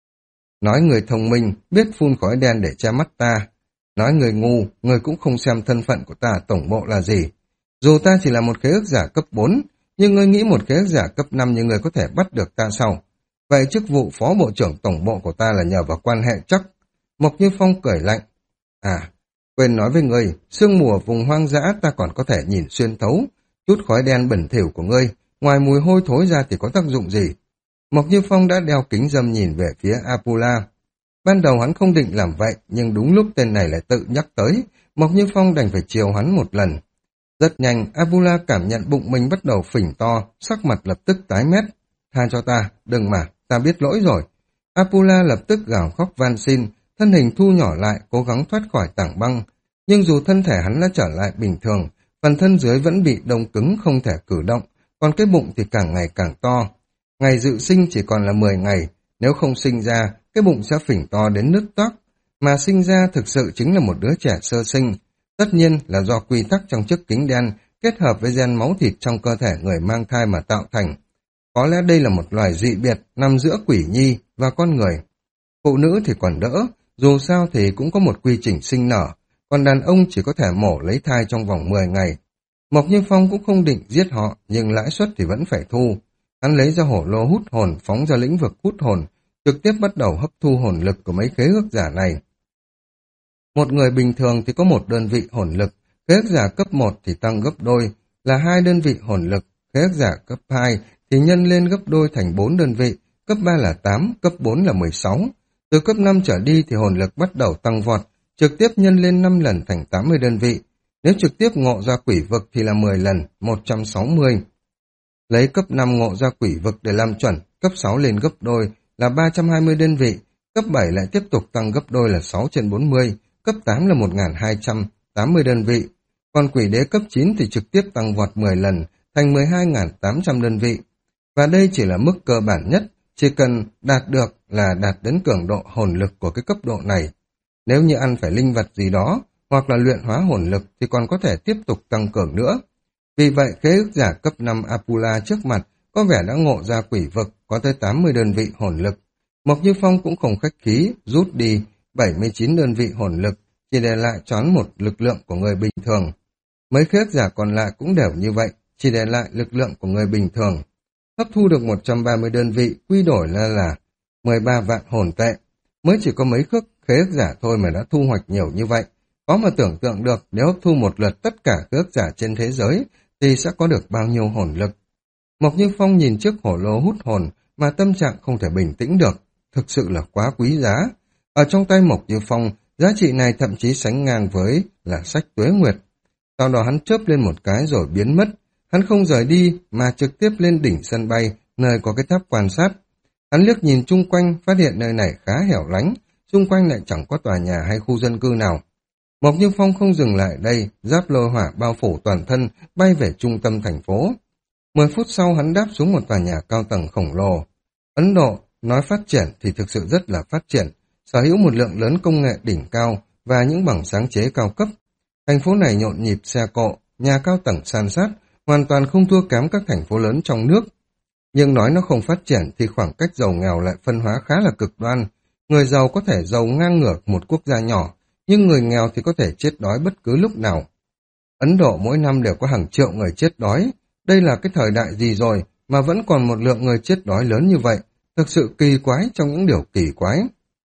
Nói người thông minh, biết phun khói đen để che mắt ta. Nói người ngu, người cũng không xem thân phận của ta tổng bộ là gì. Dù ta chỉ là một khế ước giả cấp bốn, nhưng ngươi nghĩ một khế ước giả cấp năm như người có thể bắt được ta sao? Vậy chức vụ phó bộ trưởng tổng bộ của ta là nhờ vào quan hệ chắc. Mộc Như Phong cười lạnh. À, quên nói với ngươi, sương mù ở vùng hoang dã ta còn có thể nhìn xuyên thấu. Chút khói đen bẩn thỉu của ngươi, ngoài mùi hôi thối ra thì có tác dụng gì? Mộc Như Phong đã đeo kính râm nhìn về phía Apula. Ban đầu hắn không định làm vậy, nhưng đúng lúc tên này lại tự nhắc tới, Mộc Như Phong đành phải chiều hắn một lần. Rất nhanh, Apula cảm nhận bụng mình bắt đầu phình to, sắc mặt lập tức tái mét. Tha cho ta, đừng mà, ta biết lỗi rồi. Apula lập tức gào khóc van xin, thân hình thu nhỏ lại, cố gắng thoát khỏi tảng băng. Nhưng dù thân thể hắn đã trở lại bình thường, phần thân dưới vẫn bị đông cứng không thể cử động, còn cái bụng thì càng ngày càng to. Ngày dự sinh chỉ còn là mười ngày, nếu không sinh ra, cái bụng sẽ phình to đến nứt toác, mà sinh ra thực sự chính là một đứa trẻ sơ sinh. Tất nhiên là do quy tắc trong chiếc kính đen kết hợp với gen máu thịt trong cơ thể người mang thai mà tạo thành. Có lẽ đây là một loài dị biệt nằm giữa quỷ nhi và con người. Phụ nữ thì còn đỡ, dù sao thì cũng có một quy trình sinh nở, còn đàn ông chỉ có thể mổ lấy thai trong vòng mười ngày. Mộc Như Phong cũng không định giết họ, nhưng lãi suất thì vẫn phải thu. Hắn lấy ra hổ lô hút hồn, phóng ra lĩnh vực hút hồn, trực tiếp bắt đầu hấp thu hồn lực của mấy khế ước giả này. Một người bình thường thì có một đơn vị hồn lực, khế ước giả cấp một thì tăng gấp đôi, là hai đơn vị hồn lực, khế ước giả cấp hai thì nhân lên gấp đôi thành bốn đơn vị, cấp ba là tám, cấp bốn là mười sáu. Từ cấp năm trở đi thì hồn lực bắt đầu tăng vọt, trực tiếp nhân lên năm lần thành tám mươi đơn vị. Nếu trực tiếp ngộ ra quỷ vực thì là mười lần, một trăm sáu mươi. Lấy cấp năm ngộ ra quỷ vực để làm chuẩn, cấp sáu lên gấp đôi là ba trăm hai mươi đơn vị, cấp bảy lại tiếp tục tăng gấp đôi là sáu trên bốn mươi, cấp tám là một nghìn hai trăm tám mươi đơn vị. Còn quỷ đế cấp chín thì trực tiếp tăng vọt mười lần, thành mười hai nghìn tám trăm đơn vị. Và đây chỉ là mức cơ bản nhất, chỉ cần đạt được là đạt đến cường độ hồn lực của cái cấp độ này. Nếu như ăn phải linh vật gì đó, hoặc là luyện hóa hồn lực thì còn có thể tiếp tục tăng cường nữa. Vì vậy, khế ước giả cấp năm Apula trước mặt có vẻ đã ngộ ra quỷ vực, có tới tám mươi đơn vị hồn lực. Mộc Như Phong cũng không khách khí, rút đi bảy mươi chín đơn vị hồn lực, chỉ để lại choán một lực lượng của người bình thường. Mấy khế ước giả còn lại cũng đều như vậy, chỉ để lại lực lượng của người bình thường. Hấp thu được một trăm ba mươi đơn vị, quy đổi là là mười ba vạn hồn tệ. Mới chỉ có mấy khước khế ước giả thôi mà đã thu hoạch nhiều như vậy. Có mà tưởng tượng được nếu hấp thu một lượt tất cả khế ước giả trên thế giới thì sẽ có được bao nhiêu hồn lực. Mộc Như Phong nhìn chiếc hổ lô hút hồn mà tâm trạng không thể bình tĩnh được. Thực sự là quá quý giá. Ở trong tay Mộc Như Phong, giá trị này thậm chí sánh ngang với là sách Tuế Nguyệt. Sau đó hắn chớp lên một cái rồi biến mất. Hắn không rời đi mà trực tiếp lên đỉnh sân bay, nơi có cái tháp quan sát. Hắn liếc nhìn chung quanh, phát hiện nơi này khá hẻo lánh, xung quanh lại chẳng có tòa nhà hay khu dân cư nào. Mộc Như Phong không dừng lại đây, giáp lôi hỏa bao phủ toàn thân, bay về trung tâm thành phố. Mười phút sau hắn đáp xuống một tòa nhà cao tầng khổng lồ. Ấn Độ, nói phát triển thì thực sự rất là phát triển, sở hữu một lượng lớn công nghệ đỉnh cao và những bằng sáng chế cao cấp. Thành phố này nhộn nhịp xe cộ, nhà cao tầng san sát, hoàn toàn không thua kém các thành phố lớn trong nước. Nhưng nói nó không phát triển thì khoảng cách giàu nghèo lại phân hóa khá là cực đoan. Người giàu có thể giàu ngang ngược một quốc gia nhỏ, nhưng người nghèo thì có thể chết đói bất cứ lúc nào. Ấn Độ mỗi năm đều có hàng triệu người chết đói. Đây là cái thời đại gì rồi mà vẫn còn một lượng người chết đói lớn như vậy? Thực sự kỳ quái trong những điều kỳ quái.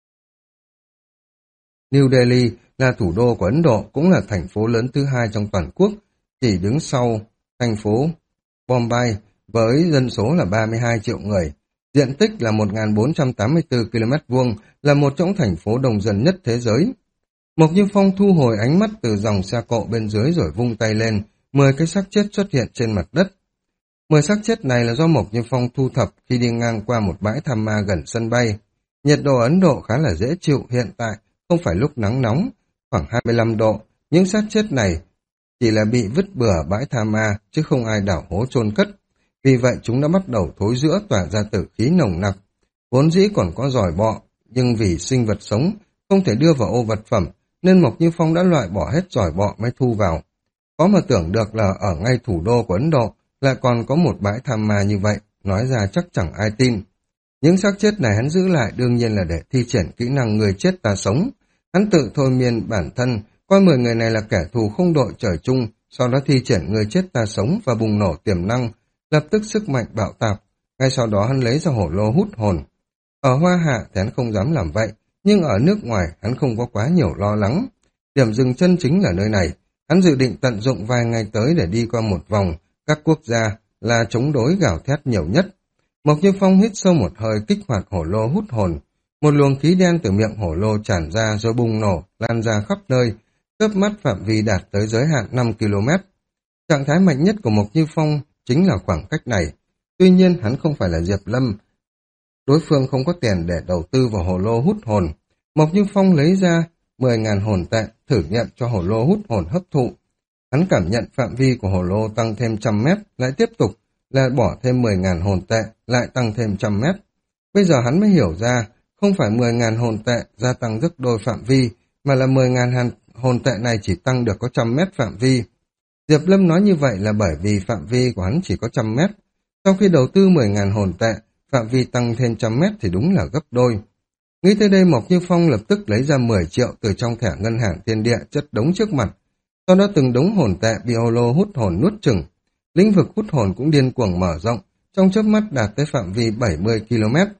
New Delhi là thủ đô của Ấn Độ, cũng là thành phố lớn thứ hai trong toàn quốc, chỉ đứng sau thành phố Bombay với dân số là ba mươi hai triệu người. Diện tích là một nghìn bốn trăm tám mươi tư ki lô mét vuông, là một trong thành phố đông dân nhất thế giới. Mộc Như Phong thu hồi ánh mắt từ dòng xe cộ bên dưới rồi vung tay lên, mười cái xác chết xuất hiện trên mặt đất. Mười xác chết này là do Mộc Như Phong thu thập khi đi ngang qua một bãi tham ma gần sân bay. Nhiệt độ Ấn Độ khá là dễ chịu hiện tại, không phải lúc nắng nóng, khoảng hai mươi lăm độ. Những xác chết này chỉ là bị vứt bừa bãi tham ma, chứ không ai đào hố chôn cất. Vì vậy chúng đã bắt đầu thối rữa, tỏa ra tử khí nồng nặc. Vốn dĩ còn có giòi bọ, nhưng vì sinh vật sống không thể đưa vào ô vật phẩm, nên Mộc Như Phong đã loại bỏ hết giòi bọ mới thu vào. Có mà tưởng được là ở ngay thủ đô của Ấn Độ lại còn có một bãi tham ma như vậy, nói ra chắc chẳng ai tin. Những xác chết này hắn giữ lại đương nhiên là để thi triển kỹ năng người chết ta sống. Hắn tự thôi miên bản thân, coi mười người này là kẻ thù không đội trời chung, sau đó thi triển người chết ta sống và bùng nổ tiềm năng, lập tức sức mạnh bạo tạc. Ngay sau đó hắn lấy ra hổ lô hút hồn. Ở Hoa Hạ thì hắn không dám làm vậy, nhưng ở nước ngoài hắn không có quá nhiều lo lắng. Điểm dừng chân chính là nơi này. Hắn dự định tận dụng vài ngày tới để đi qua một vòng các quốc gia là chống đối gào thét nhiều nhất. Mộc Như Phong hít sâu một hơi, kích hoạt hổ lô hút hồn. Một luồng khí đen từ miệng hổ lô tràn ra rồi bùng nổ, lan ra khắp nơi, chớp mắt phạm vi đạt tới giới hạn năm ki lô mét. Trạng thái mạnh nhất của Mộc Như Phong chính là khoảng cách này. Tuy nhiên hắn không phải là Diệp Lâm. Đối phương không có tiền để đầu tư vào hổ lô hút hồn. Mộc Như Phong lấy ra mười nghìn hồn tệ, thử nghiệm cho hổ lô hút hồn hấp thụ. Hắn cảm nhận phạm vi của hổ lô tăng thêm trăm mét, lại tiếp tục là bỏ thêm mười nghìn hồn tệ, lại tăng thêm trăm mét. Bây giờ hắn mới hiểu ra, không phải mười nghìn hồn tệ gia tăng gấp đôi phạm vi, mà là mười nghìn hồn tệ này chỉ tăng được có trăm mét phạm vi. Diệp Lâm nói như vậy là bởi vì phạm vi của hắn chỉ có trăm mét. Sau khi đầu tư mười nghìn hồn tệ, phạm vi tăng thêm trăm mét thì đúng là gấp đôi. Nghĩ tới đây, Mộc Như Phong lập tức lấy ra mười triệu từ trong thẻ ngân hàng thiên địa chất đống trước mặt. Sau đó từng đống hồn tệ bị hồ lô hút hồn nuốt chửng. Lĩnh vực hút hồn cũng điên cuồng mở rộng, trong chớp mắt đạt tới phạm vi bảy mươi ki lô mét.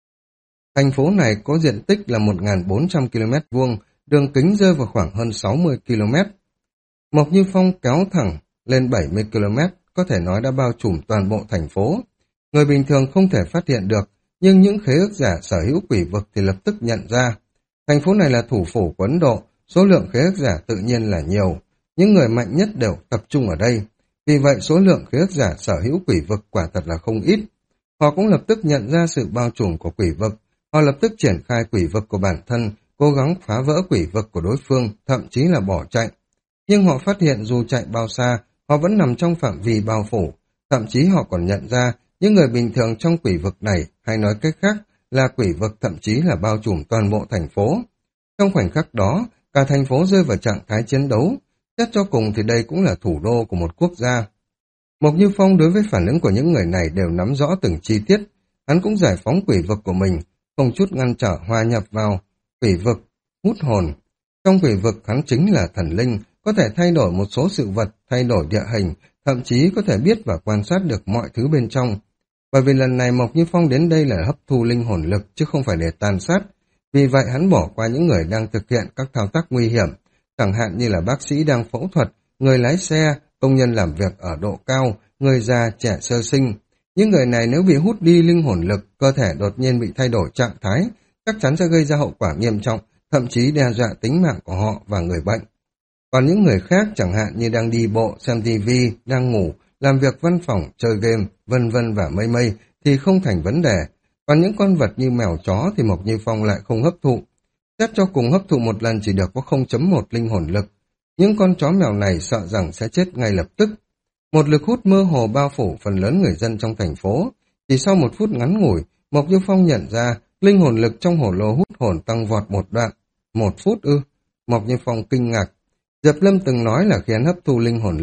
Thành phố này có diện tích là một nghìn bốn trăm ki lô mét vuông, đường kính rơi vào khoảng hơn sáu mươi ki lô mét. Mộc Như Phong kéo thẳng lên bảy mươi ki lô mét, có thể nói đã bao trùm toàn bộ thành phố. Người bình thường không thể phát hiện được, nhưng những khế ước giả sở hữu quỷ vực thì lập tức nhận ra. Thành phố này là thủ phủ của Ấn Độ, số lượng khế ước giả tự nhiên là nhiều. Những người mạnh nhất đều tập trung ở đây. Vì vậy số lượng khế ước giả sở hữu quỷ vực quả thật là không ít. Họ cũng lập tức nhận ra sự bao trùm của quỷ vực. Họ lập tức triển khai quỷ vực của bản thân, cố gắng phá vỡ quỷ vực của đối phương, thậm chí là bỏ chạy. Nhưng họ phát hiện dù chạy bao xa, họ vẫn nằm trong phạm vi bao phủ. Thậm chí họ còn nhận ra những người bình thường trong quỷ vực này, hay nói cách khác là quỷ vực thậm chí là bao trùm toàn bộ thành phố. Trong khoảnh khắc đó, cả thành phố rơi vào trạng thái chiến đấu. Xét cho cùng thì đây cũng là thủ đô của một quốc gia. Mộc Như Phong đối với phản ứng của những người này đều nắm rõ từng chi tiết. Hắn cũng giải phóng quỷ vực của mình, không chút ngăn trở hòa nhập vào quỷ vực, hút hồn. Trong quỷ vực hắn chính là thần linh, có thể thay đổi một số sự vật, thay đổi địa hình, thậm chí có thể biết và quan sát được mọi thứ bên trong. Bởi vì lần này Mộc Như Phong đến đây là hấp thu linh hồn lực chứ không phải để tàn sát. Vì vậy hắn bỏ qua những người đang thực hiện các thao tác nguy hiểm, chẳng hạn như là bác sĩ đang phẫu thuật, người lái xe, công nhân làm việc ở độ cao, người già, trẻ sơ sinh. Những người này nếu bị hút đi linh hồn lực, cơ thể đột nhiên bị thay đổi trạng thái, chắc chắn sẽ gây ra hậu quả nghiêm trọng, thậm chí đe dọa tính mạng của họ và người bệnh. Còn những người khác chẳng hạn như đang đi bộ, xem tivi, đang ngủ, làm việc văn phòng, chơi game, vân vân và mây mây thì không thành vấn đề. Còn những con vật như mèo chó thì Mộc Như Phong lại không hấp thụ. Xét cho cùng hấp thụ một lần chỉ được có không chấm một linh hồn lực. Những con chó mèo này sợ rằng sẽ chết ngay lập tức. Một lực hút mơ hồ bao phủ phần lớn người dân trong thành phố. Chỉ sau một phút ngắn ngủi, Mộc Như Phong nhận ra linh hồn lực trong hổ lô hút hồn tăng vọt một đoạn. Một phút ư? Mộc Như Phong kinh ngạc. Diệp Lâm từng nói là khi hắn hấp thu linh hồn lực,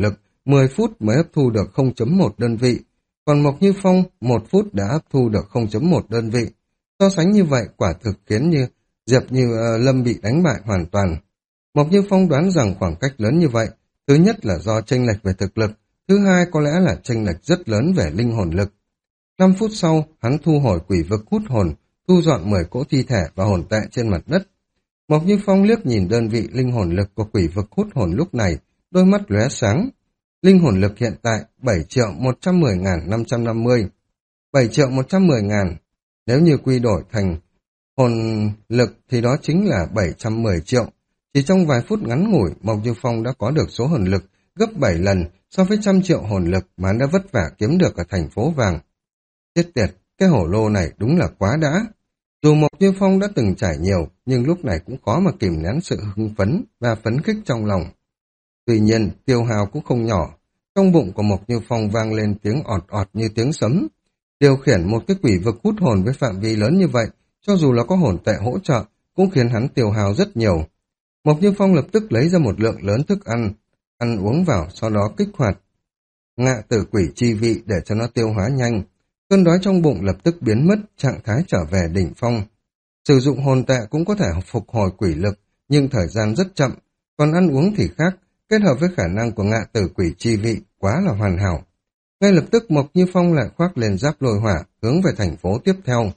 mười phút mới hấp thu được không chấm một đơn vị, còn Mộc Như Phong một phút đã hấp thu được không chấm một đơn vị. So sánh như vậy quả thực khiến như Diệp Như uh, Lâm bị đánh bại hoàn toàn. Mộc Như Phong đoán rằng khoảng cách lớn như vậy, thứ nhất là do chênh lệch về thực lực, thứ hai có lẽ là chênh lệch rất lớn về linh hồn lực. Năm phút sau, hắn thu hồi quỷ vực hút hồn, thu dọn mười cỗ thi thể và hồn tệ trên mặt đất. Mộc Như Phong liếc nhìn đơn vị linh hồn lực của quỷ vực hút hồn lúc này, đôi mắt lóe sáng. Linh hồn lực hiện tại bảy triệu một trăm mười nghìn năm trăm năm mươi. bảy triệu một trăm mười nghìn. Nếu như quy đổi thành hồn lực thì đó chính là bảy trăm mười triệu. Chỉ trong vài phút ngắn ngủi, Mộc Như Phong đã có được số hồn lực gấp bảy lần so với trăm triệu hồn lực mà hắn đã vất vả kiếm được ở thành phố vàng. Chết tiệt, cái hổ lô này đúng là quá đã. Dù Mộc Như Phong đã từng trải nhiều, nhưng lúc này cũng khó mà kìm nén sự hưng phấn và phấn khích trong lòng. Tuy nhiên, tiêu hào cũng không nhỏ. Trong bụng của Mộc Như Phong vang lên tiếng ọt ọt như tiếng sấm. Điều khiển một cái quỷ vực hút hồn với phạm vi lớn như vậy, cho dù là có hồn tệ hỗ trợ, cũng khiến hắn tiêu hào rất nhiều. Mộc Như Phong lập tức lấy ra một lượng lớn thức ăn, ăn uống vào, sau đó kích hoạt ngạ tử quỷ chi vị để cho nó tiêu hóa nhanh. Cơn đói trong bụng lập tức biến mất, trạng thái trở về đỉnh phong. Sử dụng hồn tệ cũng có thể phục hồi quỷ lực, nhưng thời gian rất chậm, còn ăn uống thì khác, kết hợp với khả năng của ngạ tử quỷ chi vị quá là hoàn hảo. Ngay lập tức Mộc Như Phong lại khoác lên giáp lôi hỏa, hướng về thành phố tiếp theo.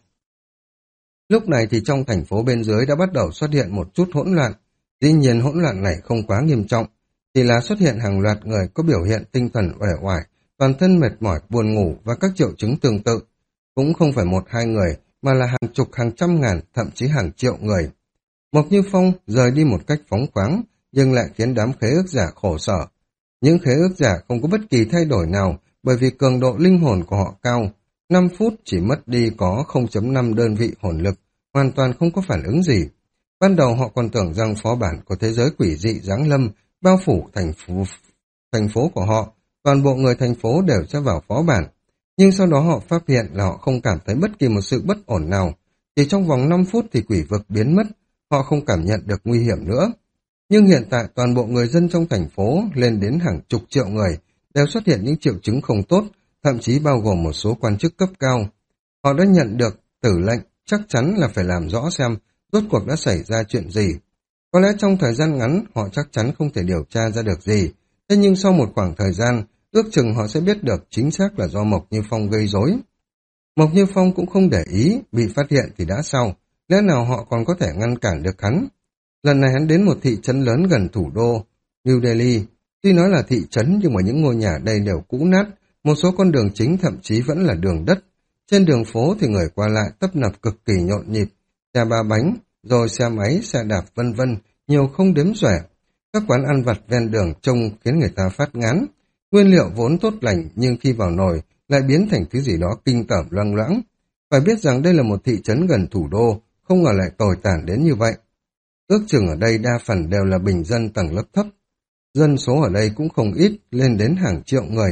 Lúc này thì trong thành phố bên dưới đã bắt đầu xuất hiện một chút hỗn loạn. Dĩ nhiên hỗn loạn này không quá nghiêm trọng, chỉ là xuất hiện hàng loạt người có biểu hiện tinh thần uể oải, toàn thân mệt mỏi, buồn ngủ và các triệu chứng tương tự. Cũng không phải một hai người, mà là hàng chục hàng trăm ngàn, thậm chí hàng triệu người. Mộc Như Phong rời đi một cách phóng khoáng, nhưng lại khiến đám khế ước giả khổ sở. Những khế ước giả không có bất kỳ thay đổi nào, bởi vì cường độ linh hồn của họ cao. năm phút chỉ mất đi có không chấm năm đơn vị hồn lực, hoàn toàn không có phản ứng gì. Ban đầu họ còn tưởng rằng phó bản của thế giới quỷ dị giáng lâm, bao phủ thành phố, thành phố của họ, toàn bộ người thành phố đều sẽ vào phó bản. Nhưng sau đó họ phát hiện là họ không cảm thấy bất kỳ một sự bất ổn nào. Chỉ trong vòng năm phút thì quỷ vực biến mất, họ không cảm nhận được nguy hiểm nữa. Nhưng hiện tại toàn bộ người dân trong thành phố lên đến hàng chục triệu người đều xuất hiện những triệu chứng không tốt, thậm chí bao gồm một số quan chức cấp cao. Họ đã nhận được tử lệnh, chắc chắn là phải làm rõ xem rốt cuộc đã xảy ra chuyện gì. Có lẽ trong thời gian ngắn họ chắc chắn không thể điều tra ra được gì, thế nhưng sau một khoảng thời gian, ước chừng họ sẽ biết được chính xác là do Mộc Như Phong gây rối. Mộc Như Phong cũng không để ý, bị phát hiện thì đã sao, lẽ nào họ còn có thể ngăn cản được hắn. Lần này hắn đến một thị trấn lớn gần thủ đô, New Delhi. Tuy nói là thị trấn nhưng mà những ngôi nhà đây đều cũ nát, một số con đường chính thậm chí vẫn là đường đất. Trên đường phố thì người qua lại tấp nập cực kỳ nhộn nhịp, xe ba bánh, rồi xe máy, xe đạp vân vân, nhiều không đếm xuể. Các quán ăn vặt ven đường trông khiến người ta phát ngán. Nguyên liệu vốn tốt lành nhưng khi vào nồi lại biến thành thứ gì đó kinh tởm loang loãng. Phải biết rằng đây là một thị trấn gần thủ đô, không ngờ lại tồi tàn đến như vậy. Ước chừng ở đây đa phần đều là bình dân tầng lớp thấp. Dân số ở đây cũng không ít, lên đến hàng triệu người.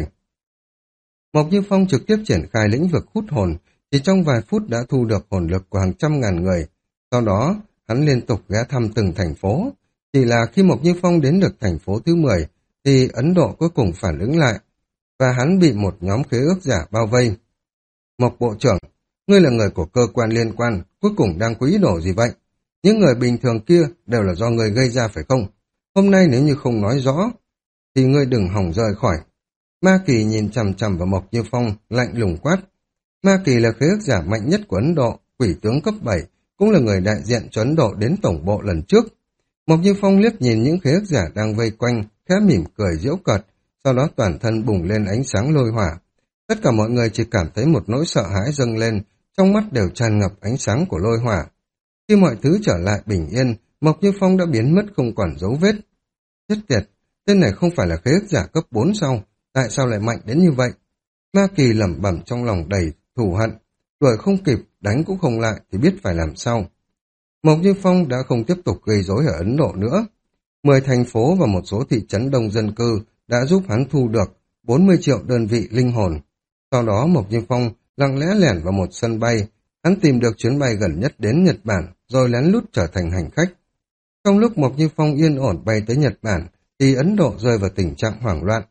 Mộc Như Phong trực tiếp triển khai lĩnh vực hút hồn, chỉ trong vài phút đã thu được hồn lực của hàng trăm ngàn người. Sau đó, hắn liên tục ghé thăm từng thành phố. Chỉ là khi Mộc Như Phong đến được thành phố thứ mười, thì Ấn Độ cuối cùng phản ứng lại, và hắn bị một nhóm khế ước giả bao vây. Mộc Bộ trưởng, ngươi là người của cơ quan liên quan, cuối cùng đang có ý đồ gì vậy? Những người bình thường kia đều là do ngươi gây ra phải không? Hôm nay nếu như không nói rõ, thì ngươi đừng hòng rời khỏi. Ma Kỳ nhìn chằm chằm vào Mộc Như Phong, lạnh lùng quát. Ma Kỳ là khế ước giả mạnh nhất của Ấn Độ, quỷ tướng cấp bảy, cũng là người đại diện cho Ấn Độ đến tổng bộ lần trước. Mộc Như Phong liếc nhìn những khế ước giả đang vây quanh, khẽ mỉm cười giễu cợt, sau đó toàn thân bùng lên ánh sáng lôi hỏa. Tất cả mọi người chỉ cảm thấy một nỗi sợ hãi dâng lên, trong mắt đều tràn ngập ánh sáng của lôi hỏa. Khi mọi thứ trở lại bình yên, Mộc Như Phong đã biến mất không còn dấu vết. Chết tiệt, tên này không phải là khế ước giả cấp bốn sao, tại sao lại mạnh đến như vậy? Ma Kỳ lẩm bẩm trong lòng đầy thù hận, đuổi không kịp, đánh cũng không lại thì biết phải làm sao. Mộc Như Phong đã không tiếp tục gây rối ở Ấn Độ nữa. Mười thành phố và một số thị trấn đông dân cư đã giúp hắn thu được bốn mươi triệu đơn vị linh hồn. Sau đó Mộc Như Phong lặng lẽ lẻn vào một sân bay, hắn tìm được chuyến bay gần nhất đến Nhật Bản, rồi lén lút trở thành hành khách. Trong lúc Mộc Như Phong yên ổn bay tới Nhật Bản, thì Ấn Độ rơi vào tình trạng hoảng loạn.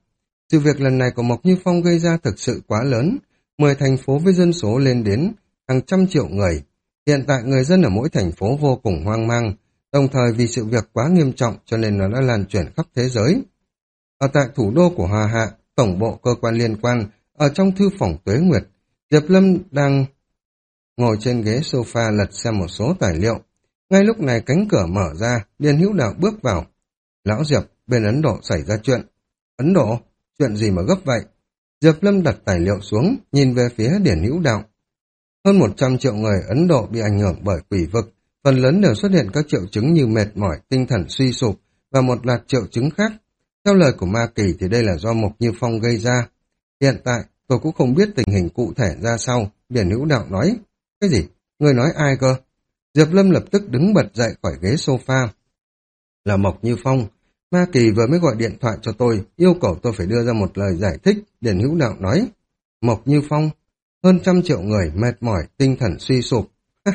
Sự việc lần này của Mộc Như Phong gây ra thực sự quá lớn, mười thành phố với dân số lên đến hàng trăm triệu người. Hiện tại người dân ở mỗi thành phố vô cùng hoang mang, đồng thời vì sự việc quá nghiêm trọng cho nên nó đã lan truyền khắp thế giới. Ở tại thủ đô của Hoa Hạ, tổng bộ cơ quan liên quan, ở trong thư phòng Tuế Nguyệt, Diệp Lâm đang ngồi trên ghế sofa lật xem một số tài liệu. Ngay lúc này cánh cửa mở ra, Điền Hữu Đạo bước vào. Lão Diệp, bên Ấn Độ xảy ra chuyện. Ấn Độ? Chuyện gì mà gấp vậy? Diệp Lâm đặt tài liệu xuống, nhìn về phía Điền Hữu Đạo. Hơn một trăm triệu người Ấn Độ bị ảnh hưởng bởi quỷ vực, phần lớn đều xuất hiện các triệu chứng như mệt mỏi, tinh thần suy sụp và một loạt triệu chứng khác. Theo lời của Ma Kỳ thì đây là do Mộc Như Phong gây ra. Hiện tại, tôi cũng không biết tình hình cụ thể ra sao, Điền Hữu Đạo nói. Cái gì? Người nói ai cơ? Diệp Lâm lập tức đứng bật dậy khỏi ghế sofa. Là Mộc Như Phong. Ma Kỳ vừa mới gọi điện thoại cho tôi, yêu cầu tôi phải đưa ra một lời giải thích, Điền Hữu Đạo nói. Mộc Như Phong, hơn trăm triệu người mệt mỏi, tinh thần suy sụp.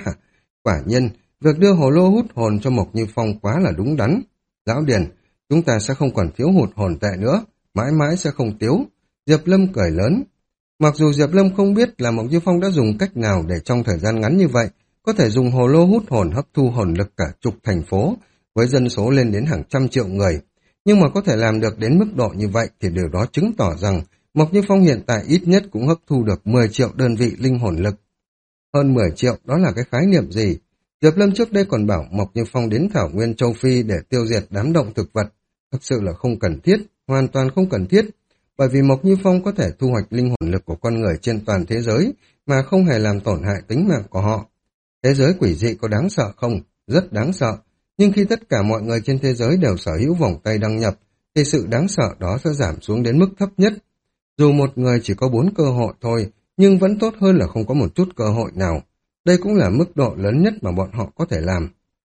Quả nhiên, việc đưa hồ lô hút hồn cho Mộc Như Phong quá là đúng đắn. Lão Điền, chúng ta sẽ không còn thiếu hụt hồn tệ nữa, mãi mãi sẽ không thiếu. Diệp Lâm cười lớn. Mặc dù Diệp Lâm không biết là Mộc Như Phong đã dùng cách nào để trong thời gian ngắn như vậy, có thể dùng hồ lô hút hồn hấp thu hồn lực cả chục thành phố, với dân số lên đến hàng trăm triệu người. Nhưng mà có thể làm được đến mức độ như vậy thì điều đó chứng tỏ rằng Mộc Như Phong hiện tại ít nhất cũng hấp thu được mười triệu đơn vị linh hồn lực. Hơn mười triệu, đó là cái khái niệm gì? Diệp Lâm trước đây còn bảo Mộc Như Phong đến Thảo Nguyên Châu Phi để tiêu diệt đám động thực vật. Thực sự là không cần thiết, hoàn toàn không cần thiết. Bởi vì Mộc Như Phong có thể thu hoạch linh hồn lực của con người trên toàn thế giới mà không hề làm tổn hại tính mạng của họ. Thế giới quỷ dị có đáng sợ không? Rất đáng sợ. Nhưng khi tất cả mọi người trên thế giới đều sở hữu vòng tay đăng nhập, thì sự đáng sợ đó sẽ giảm xuống đến mức thấp nhất. Dù một người chỉ có bốn cơ hội thôi, nhưng vẫn tốt hơn là không có một chút cơ hội nào. Đây cũng là mức độ lớn nhất mà bọn họ có thể làm.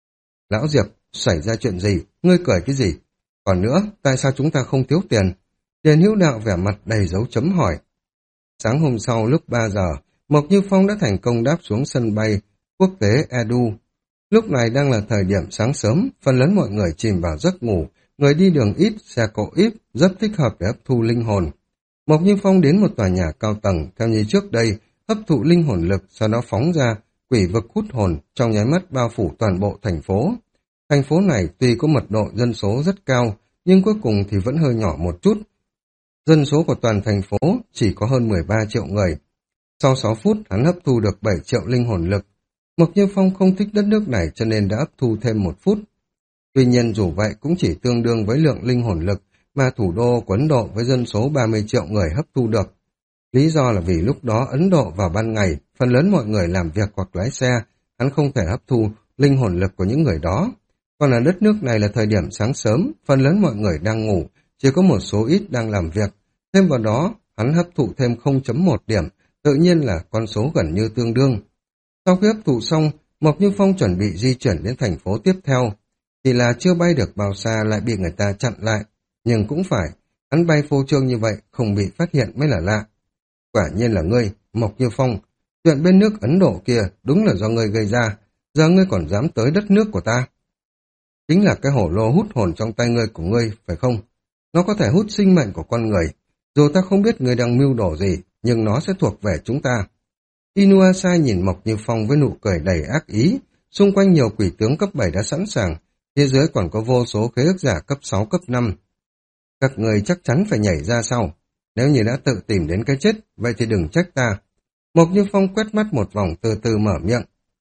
Lão Diệp, xảy ra chuyện gì? Ngươi cười cái gì? Còn nữa, tại sao chúng ta không thiếu tiền? Điền Hữu Đạo vẻ mặt đầy dấu chấm hỏi. Sáng hôm sau lúc ba giờ, Mộc Như Phong đã thành công đáp xuống sân bay quốc tế Edu. Lúc này đang là thời điểm sáng sớm, phần lớn mọi người chìm vào giấc ngủ, người đi đường ít, xe cộ ít, rất thích hợp để hấp thu linh hồn. Mộc Như Phong đến một tòa nhà cao tầng, theo như trước đây, hấp thụ linh hồn lực, sau đó phóng ra, quỷ vực hút hồn, trong nháy mắt bao phủ toàn bộ thành phố. Thành phố này tuy có mật độ dân số rất cao, nhưng cuối cùng thì vẫn hơi nhỏ một chút. Dân số của toàn thành phố chỉ có hơn mười ba triệu người. Sau sáu phút, hắn hấp thu được bảy triệu linh hồn lực. Mộc Như Phong không thích đất nước này cho nên đã hấp thu thêm một phút. Tuy nhiên dù vậy cũng chỉ tương đương với lượng linh hồn lực mà thủ đô của Ấn Độ với dân số ba mươi triệu người hấp thu được. Lý do là vì lúc đó Ấn Độ vào ban ngày, phần lớn mọi người làm việc hoặc lái xe, hắn không thể hấp thu linh hồn lực của những người đó. Còn ở đất nước này là thời điểm sáng sớm, phần lớn mọi người đang ngủ, chỉ có một số ít đang làm việc. Thêm vào đó, hắn hấp thụ thêm không phẩy một điểm, tự nhiên là con số gần như tương đương. Sau khi hấp thụ xong, Mộc Như Phong chuẩn bị di chuyển đến thành phố tiếp theo. Chỉ là chưa bay được bao xa lại bị người ta chặn lại. Nhưng cũng phải, hắn bay phô trương như vậy, không bị phát hiện mới là lạ. Quả nhiên là ngươi, Mộc Như Phong. Chuyện bên nước Ấn Độ kia đúng là do ngươi gây ra. Giờ ngươi còn dám tới đất nước của ta. Chính là cái hổ lô hút hồn trong tay ngươi của ngươi, phải không? Nó có thể hút sinh mệnh của con người. Dù ta không biết ngươi đang mưu đồ gì, nhưng nó sẽ thuộc về chúng ta. Inuasai nhìn Mộc Như Phong với nụ cười đầy ác ý. Xung quanh nhiều quỷ tướng cấp bảy đã sẵn sàng. Phía dưới còn có vô số khế ước giả cấp sáu, cấp năm. Các người chắc chắn phải nhảy ra sau. Nếu như đã tự tìm đến cái chết, vậy thì đừng trách ta. Mộc Như Phong quét mắt một vòng từ từ mở miệng.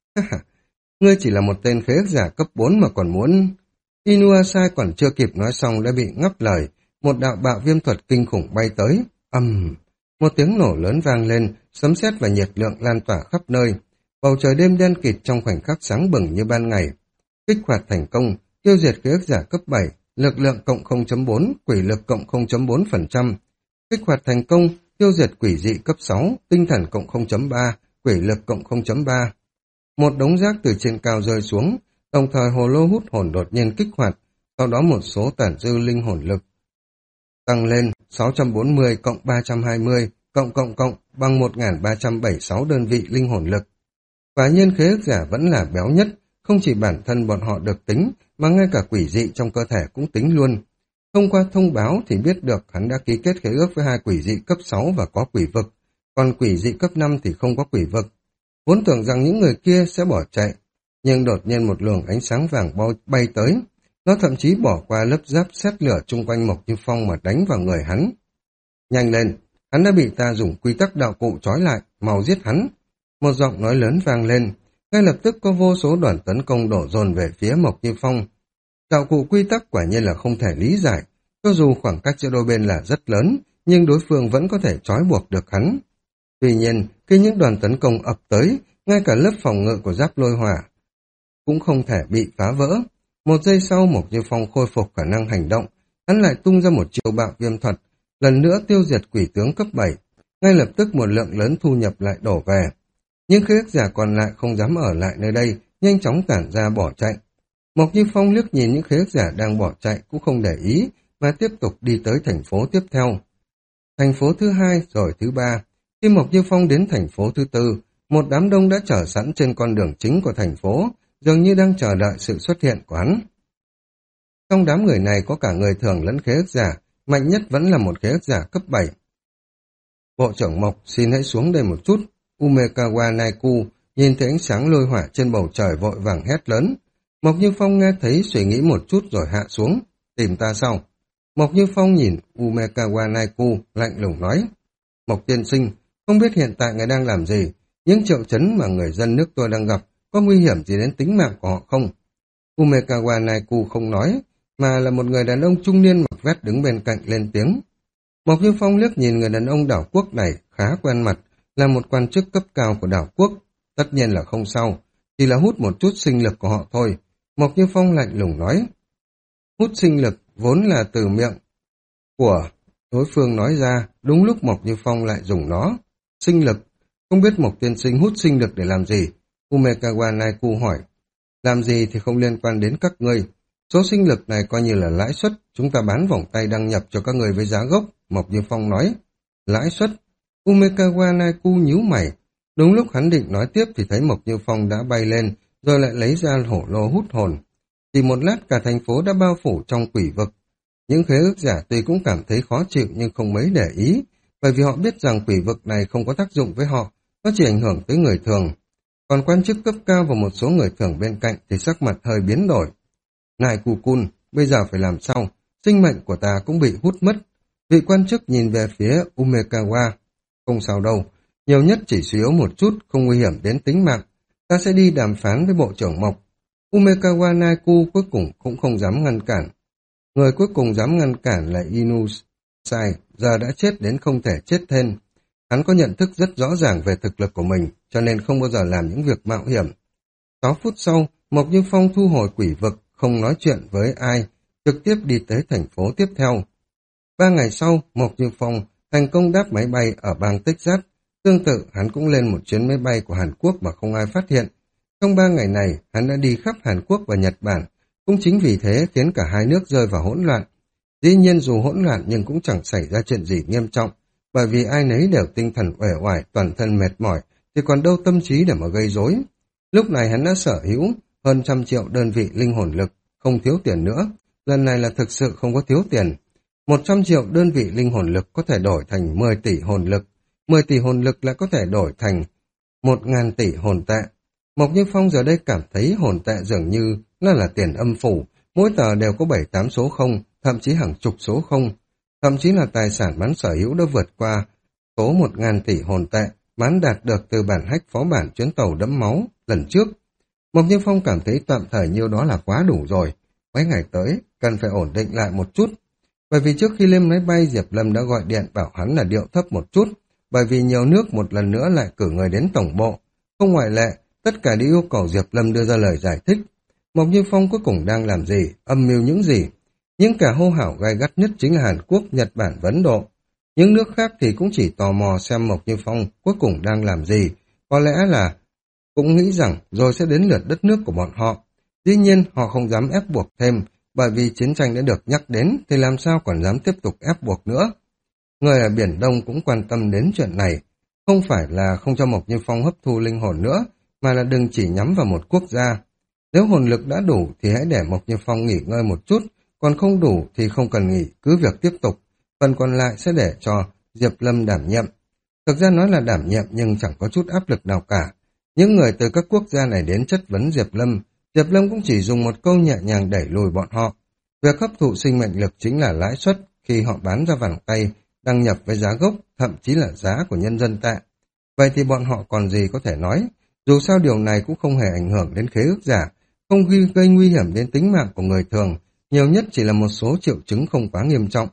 Ngươi chỉ là một tên khế ước giả cấp bốn mà còn muốn... Inuasai còn chưa kịp nói xong đã bị ngắt lời. Một đạo bạo viêm thuật kinh khủng bay tới. Ầm, um, một tiếng nổ lớn vang lên, sấm sét và nhiệt lượng lan tỏa khắp nơi. Bầu trời đêm đen kịt trong khoảnh khắc sáng bừng như ban ngày. Kích hoạt thành công, tiêu diệt khế ước giả cấp bảy, lực lượng cộng không phẩy bốn, quỷ lực cộng không phẩy bốn phần trăm. Kích hoạt thành công, tiêu diệt quỷ dị cấp sáu, tinh thần cộng không phẩy ba, quỷ lực cộng không phẩy ba. Một đống rác từ trên cao rơi xuống, đồng thời hồ lô hút hồn đột nhiên kích hoạt, sau đó một số tản dư linh hồn lực tăng lên sáu trăm bốn mươi cộng ba trăm hai mươi cộng cộng cộng bằng một nghìn ba trăm bảy mươi sáu đơn vị linh hồn lực. Quả nhiên khế ước giả vẫn là béo nhất, không chỉ bản thân bọn họ được tính, mà ngay cả quỷ dị trong cơ thể cũng tính luôn. Thông qua thông báo thì biết được hắn đã ký kết khế ước với hai quỷ dị cấp sáu và có quỷ vực, còn quỷ dị cấp năm thì không có quỷ vực. Vốn tưởng rằng những người kia sẽ bỏ chạy, nhưng đột nhiên một luồng ánh sáng vàng bao bay tới. Nó thậm chí bỏ qua lớp giáp sét lửa chung quanh Mộc Như Phong mà đánh vào người hắn. Nhanh lên, hắn đã bị ta dùng quy tắc đạo cụ trói lại, mau giết hắn. Một giọng nói lớn vang lên, ngay lập tức có vô số đoàn tấn công đổ dồn về phía Mộc Như Phong. Đạo cụ quy tắc quả nhiên là không thể lý giải, cho dù khoảng cách giữa đôi bên là rất lớn, nhưng đối phương vẫn có thể trói buộc được hắn. Tuy nhiên, khi những đoàn tấn công ập tới, ngay cả lớp phòng ngự của giáp lôi hỏa cũng không thể bị phá vỡ. Một giây sau, Mộc Như Phong khôi phục khả năng hành động, hắn lại tung ra một chiêu bạo viêm thuật, lần nữa tiêu diệt quỷ tướng cấp bảy. Ngay lập tức một lượng lớn thu nhập lại đổ về. Nhưng khế ước giả còn lại không dám ở lại nơi đây, nhanh chóng tản ra bỏ chạy. Mộc Như Phong liếc nhìn những khế ước giả đang bỏ chạy cũng không để ý, mà tiếp tục đi tới thành phố tiếp theo. Thành phố thứ hai rồi thứ ba. Khi Mộc Như Phong đến thành phố thứ tư, một đám đông đã chờ sẵn trên con đường chính của thành phố, dường như đang chờ đợi sự xuất hiện của hắn. Trong đám người này có cả người thường lẫn khế ước giả, mạnh nhất vẫn là một khế ước giả cấp bảy. Bộ trưởng Mộc, xin hãy xuống đây một chút. Umekawa Naiku nhìn thấy ánh sáng lôi hỏa trên bầu trời vội vàng hét lớn. Mộc Như Phong nghe thấy suy nghĩ một chút rồi hạ xuống. Tìm ta sau. Mộc Như Phong nhìn Umekawa Naiku lạnh lùng nói. Mộc tiên sinh, không biết hiện tại ngài đang làm gì, những triệu chấn mà người dân nước tôi đang gặp có nguy hiểm gì đến tính mạng của họ không? Umekawa Naiku không nói, mà là một người đàn ông trung niên mặc vest đứng bên cạnh lên tiếng. Mộc Như Phong liếc nhìn người đàn ông đảo quốc này khá quen mặt, là một quan chức cấp cao của đảo quốc. Tất nhiên là không sao, chỉ là hút một chút sinh lực của họ thôi. Mộc Như Phong lạnh lùng nói. Hút sinh lực vốn là từ miệng của đối phương nói ra, đúng lúc Mộc Như Phong lại dùng nó. Sinh lực, không biết Mộc tiên sinh hút sinh lực để làm gì? Umekawa Naiku hỏi. Làm gì thì không liên quan đến các ngươi. Số sinh lực này coi như là lãi suất, chúng ta bán vòng tay đăng nhập cho các người với giá gốc, Mộc Như Phong nói. Lãi suất? Umekawa Naiku nhíu mày. Đúng lúc hắn định nói tiếp thì thấy Mộc Như Phong đã bay lên, rồi lại lấy ra hổ lô hút hồn. Chỉ một lát cả thành phố đã bao phủ trong quỷ vực. Những khế ước giả tuy cũng cảm thấy khó chịu nhưng không mấy để ý, bởi vì họ biết rằng quỷ vực này không có tác dụng với họ, nó chỉ ảnh hưởng tới người thường. Còn quan chức cấp cao và một số người thường bên cạnh thì sắc mặt hơi biến đổi. Ngài Cù Cun, bây giờ phải làm sao? Sinh mệnh của ta cũng bị hút mất. Vị quan chức nhìn về phía Umekawa. Không sao đâu, nhiều nhất chỉ suy yếu một chút, không nguy hiểm đến tính mạng. Ta sẽ đi đàm phán với bộ trưởng Mộc. Umekawa Naiku cuối cùng cũng không dám ngăn cản. Người cuối cùng dám ngăn cản là Inusai, giờ đã chết đến không thể chết thêm. Hắn có nhận thức rất rõ ràng về thực lực của mình, cho nên không bao giờ làm những việc mạo hiểm. Sáu phút sau, Mộc Như Phong thu hồi quỷ vực, không nói chuyện với ai, trực tiếp đi tới thành phố tiếp theo. Ba ngày sau, Mộc Như Phong thành công đáp máy bay ở bang Texas. Tương tự, hắn cũng lên một chuyến máy bay của Hàn Quốc mà không ai phát hiện. Trong ba ngày này, hắn đã đi khắp Hàn Quốc và Nhật Bản, cũng chính vì thế khiến cả hai nước rơi vào hỗn loạn. Dĩ nhiên dù hỗn loạn nhưng cũng chẳng xảy ra chuyện gì nghiêm trọng, bởi vì ai nấy đều tinh thần uể oải, toàn thân mệt mỏi, thì còn đâu tâm trí để mà gây rối. Lúc này hắn đã sở hữu hơn trăm triệu đơn vị linh hồn lực, không thiếu tiền nữa. Lần này là thực sự không có thiếu tiền. Một trăm triệu đơn vị linh hồn lực có thể đổi thành mười tỷ hồn lực, mười tỷ hồn lực lại có thể đổi thành một ngàn tỷ hồn tệ. Mộc Như Phong giờ đây cảm thấy hồn tệ dường như nó là tiền âm phủ, mỗi tờ đều có bảy tám số không, thậm chí hàng chục số không. Thậm chí là tài sản bán sở hữu đã vượt qua số một ngàn tỷ hồn tệ, bán đạt được từ bản hách phó bản chuyến tàu đẫm máu lần trước. Mộc Như Phong cảm thấy tạm thời nhiêu đó là quá đủ rồi. Mấy ngày tới, cần phải ổn định lại một chút. Bởi vì trước khi lên máy bay, Diệp Lâm đã gọi điện bảo hắn là điệu thấp một chút, bởi vì nhiều nước một lần nữa lại cử người đến tổng bộ. Không ngoại lệ, tất cả đều yêu cầu Diệp Lâm đưa ra lời giải thích. Mộc Như Phong cuối cùng đang làm gì, âm mưu những gì? Những kẻ hô hào gay gắt nhất chính là Hàn Quốc, Nhật Bản và Ấn Độ. Những nước khác thì cũng chỉ tò mò xem Mộc Như Phong cuối cùng đang làm gì. Có lẽ là cũng nghĩ rằng rồi sẽ đến lượt đất nước của bọn họ. Dĩ nhiên họ không dám ép buộc thêm, bởi vì chiến tranh đã được nhắc đến thì làm sao còn dám tiếp tục ép buộc nữa. Người ở Biển Đông cũng quan tâm đến chuyện này. Không phải là không cho Mộc Như Phong hấp thu linh hồn nữa, mà là đừng chỉ nhắm vào một quốc gia. Nếu hồn lực đã đủ thì hãy để Mộc Như Phong nghỉ ngơi một chút, còn không đủ thì không cần nghỉ, cứ việc tiếp tục, phần còn lại sẽ để cho Diệp Lâm đảm nhiệm. Thực ra nói là đảm nhiệm nhưng chẳng có chút áp lực nào cả. Những người từ các quốc gia này đến chất vấn Diệp Lâm, Diệp Lâm cũng chỉ dùng một câu nhẹ nhàng đẩy lùi bọn họ. Việc hấp thụ sinh mệnh lực chính là lãi suất khi họ bán ra vàng tay, đăng nhập với giá gốc, thậm chí là giá của nhân dân tệ. Vậy thì bọn họ còn gì có thể nói? Dù sao điều này cũng không hề ảnh hưởng đến khế ước giả, không gây, gây nguy hiểm đến tính mạng của người thường, nhiều nhất chỉ là một số triệu chứng không quá nghiêm trọng.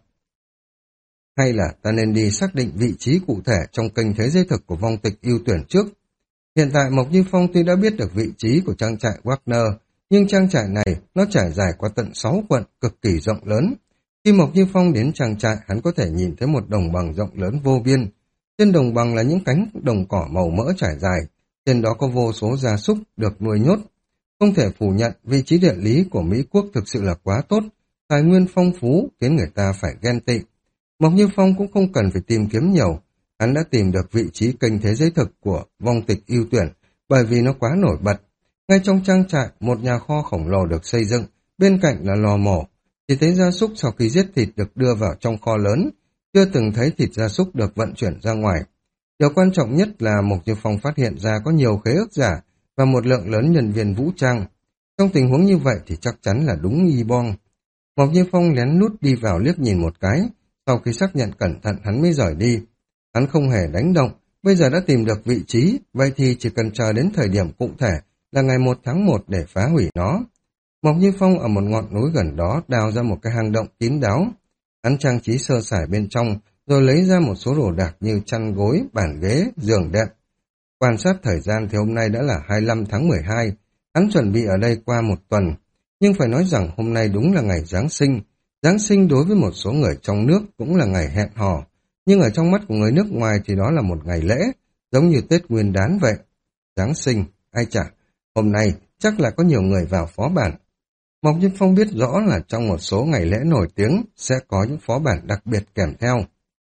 Hay là ta nên đi xác định vị trí cụ thể trong kênh thế giới thực của vong tịch ưu tuyển trước? Hiện tại Mộc Như Phong tuy đã biết được vị trí của trang trại Wagner, nhưng trang trại này nó trải dài qua tận sáu quận cực kỳ rộng lớn. Khi Mộc Như Phong đến trang trại, hắn có thể nhìn thấy một đồng bằng rộng lớn vô biên. Trên đồng bằng là những cánh đồng cỏ màu mỡ trải dài, trên đó có vô số gia súc được nuôi nhốt. Không thể phủ nhận vị trí địa lý của Mỹ Quốc thực sự là quá tốt, tài nguyên phong phú khiến người ta phải ghen tị. Mộc Như Phong cũng không cần phải tìm kiếm nhiều, hắn đã tìm được vị trí kênh thế giới thực của vong tịch ưu tuyển bởi vì nó quá nổi bật. Ngay trong trang trại, một nhà kho khổng lồ được xây dựng, bên cạnh là lò mổ. Chỉ thấy gia súc sau khi giết thịt được đưa vào trong kho lớn, chưa từng thấy thịt gia súc được vận chuyển ra ngoài. Điều quan trọng nhất là Mộc Như Phong phát hiện ra có nhiều khế ước giả và một lượng lớn nhân viên vũ trang. Trong tình huống như vậy thì chắc chắn là đúng y bong. Mộc Như Phong lén lút đi vào liếc nhìn một cái, sau khi xác nhận cẩn thận hắn mới rời đi. Hắn không hề đánh động, bây giờ đã tìm được vị trí, vậy thì chỉ cần chờ đến thời điểm cụ thể là ngày một tháng một để phá hủy nó. Mộc Như Phong ở một ngọn núi gần đó đào ra một cái hang động kín đáo. Hắn trang trí sơ sài bên trong, rồi lấy ra một số đồ đạc như chăn gối, bàn ghế, giường đệm. Quan sát thời gian thì hôm nay đã là hai mươi lăm tháng mười hai, hắn chuẩn bị ở đây qua một tuần. Nhưng phải nói rằng hôm nay đúng là ngày Giáng sinh. Giáng sinh đối với một số người trong nước cũng là ngày hẹn hò, nhưng ở trong mắt của người nước ngoài thì đó là một ngày lễ, giống như Tết Nguyên Đán vậy. Giáng sinh, ai chả, hôm nay chắc là có nhiều người vào phó bản. Mộc Như Phong biết rõ là trong một số ngày lễ nổi tiếng sẽ có những phó bản đặc biệt kèm theo.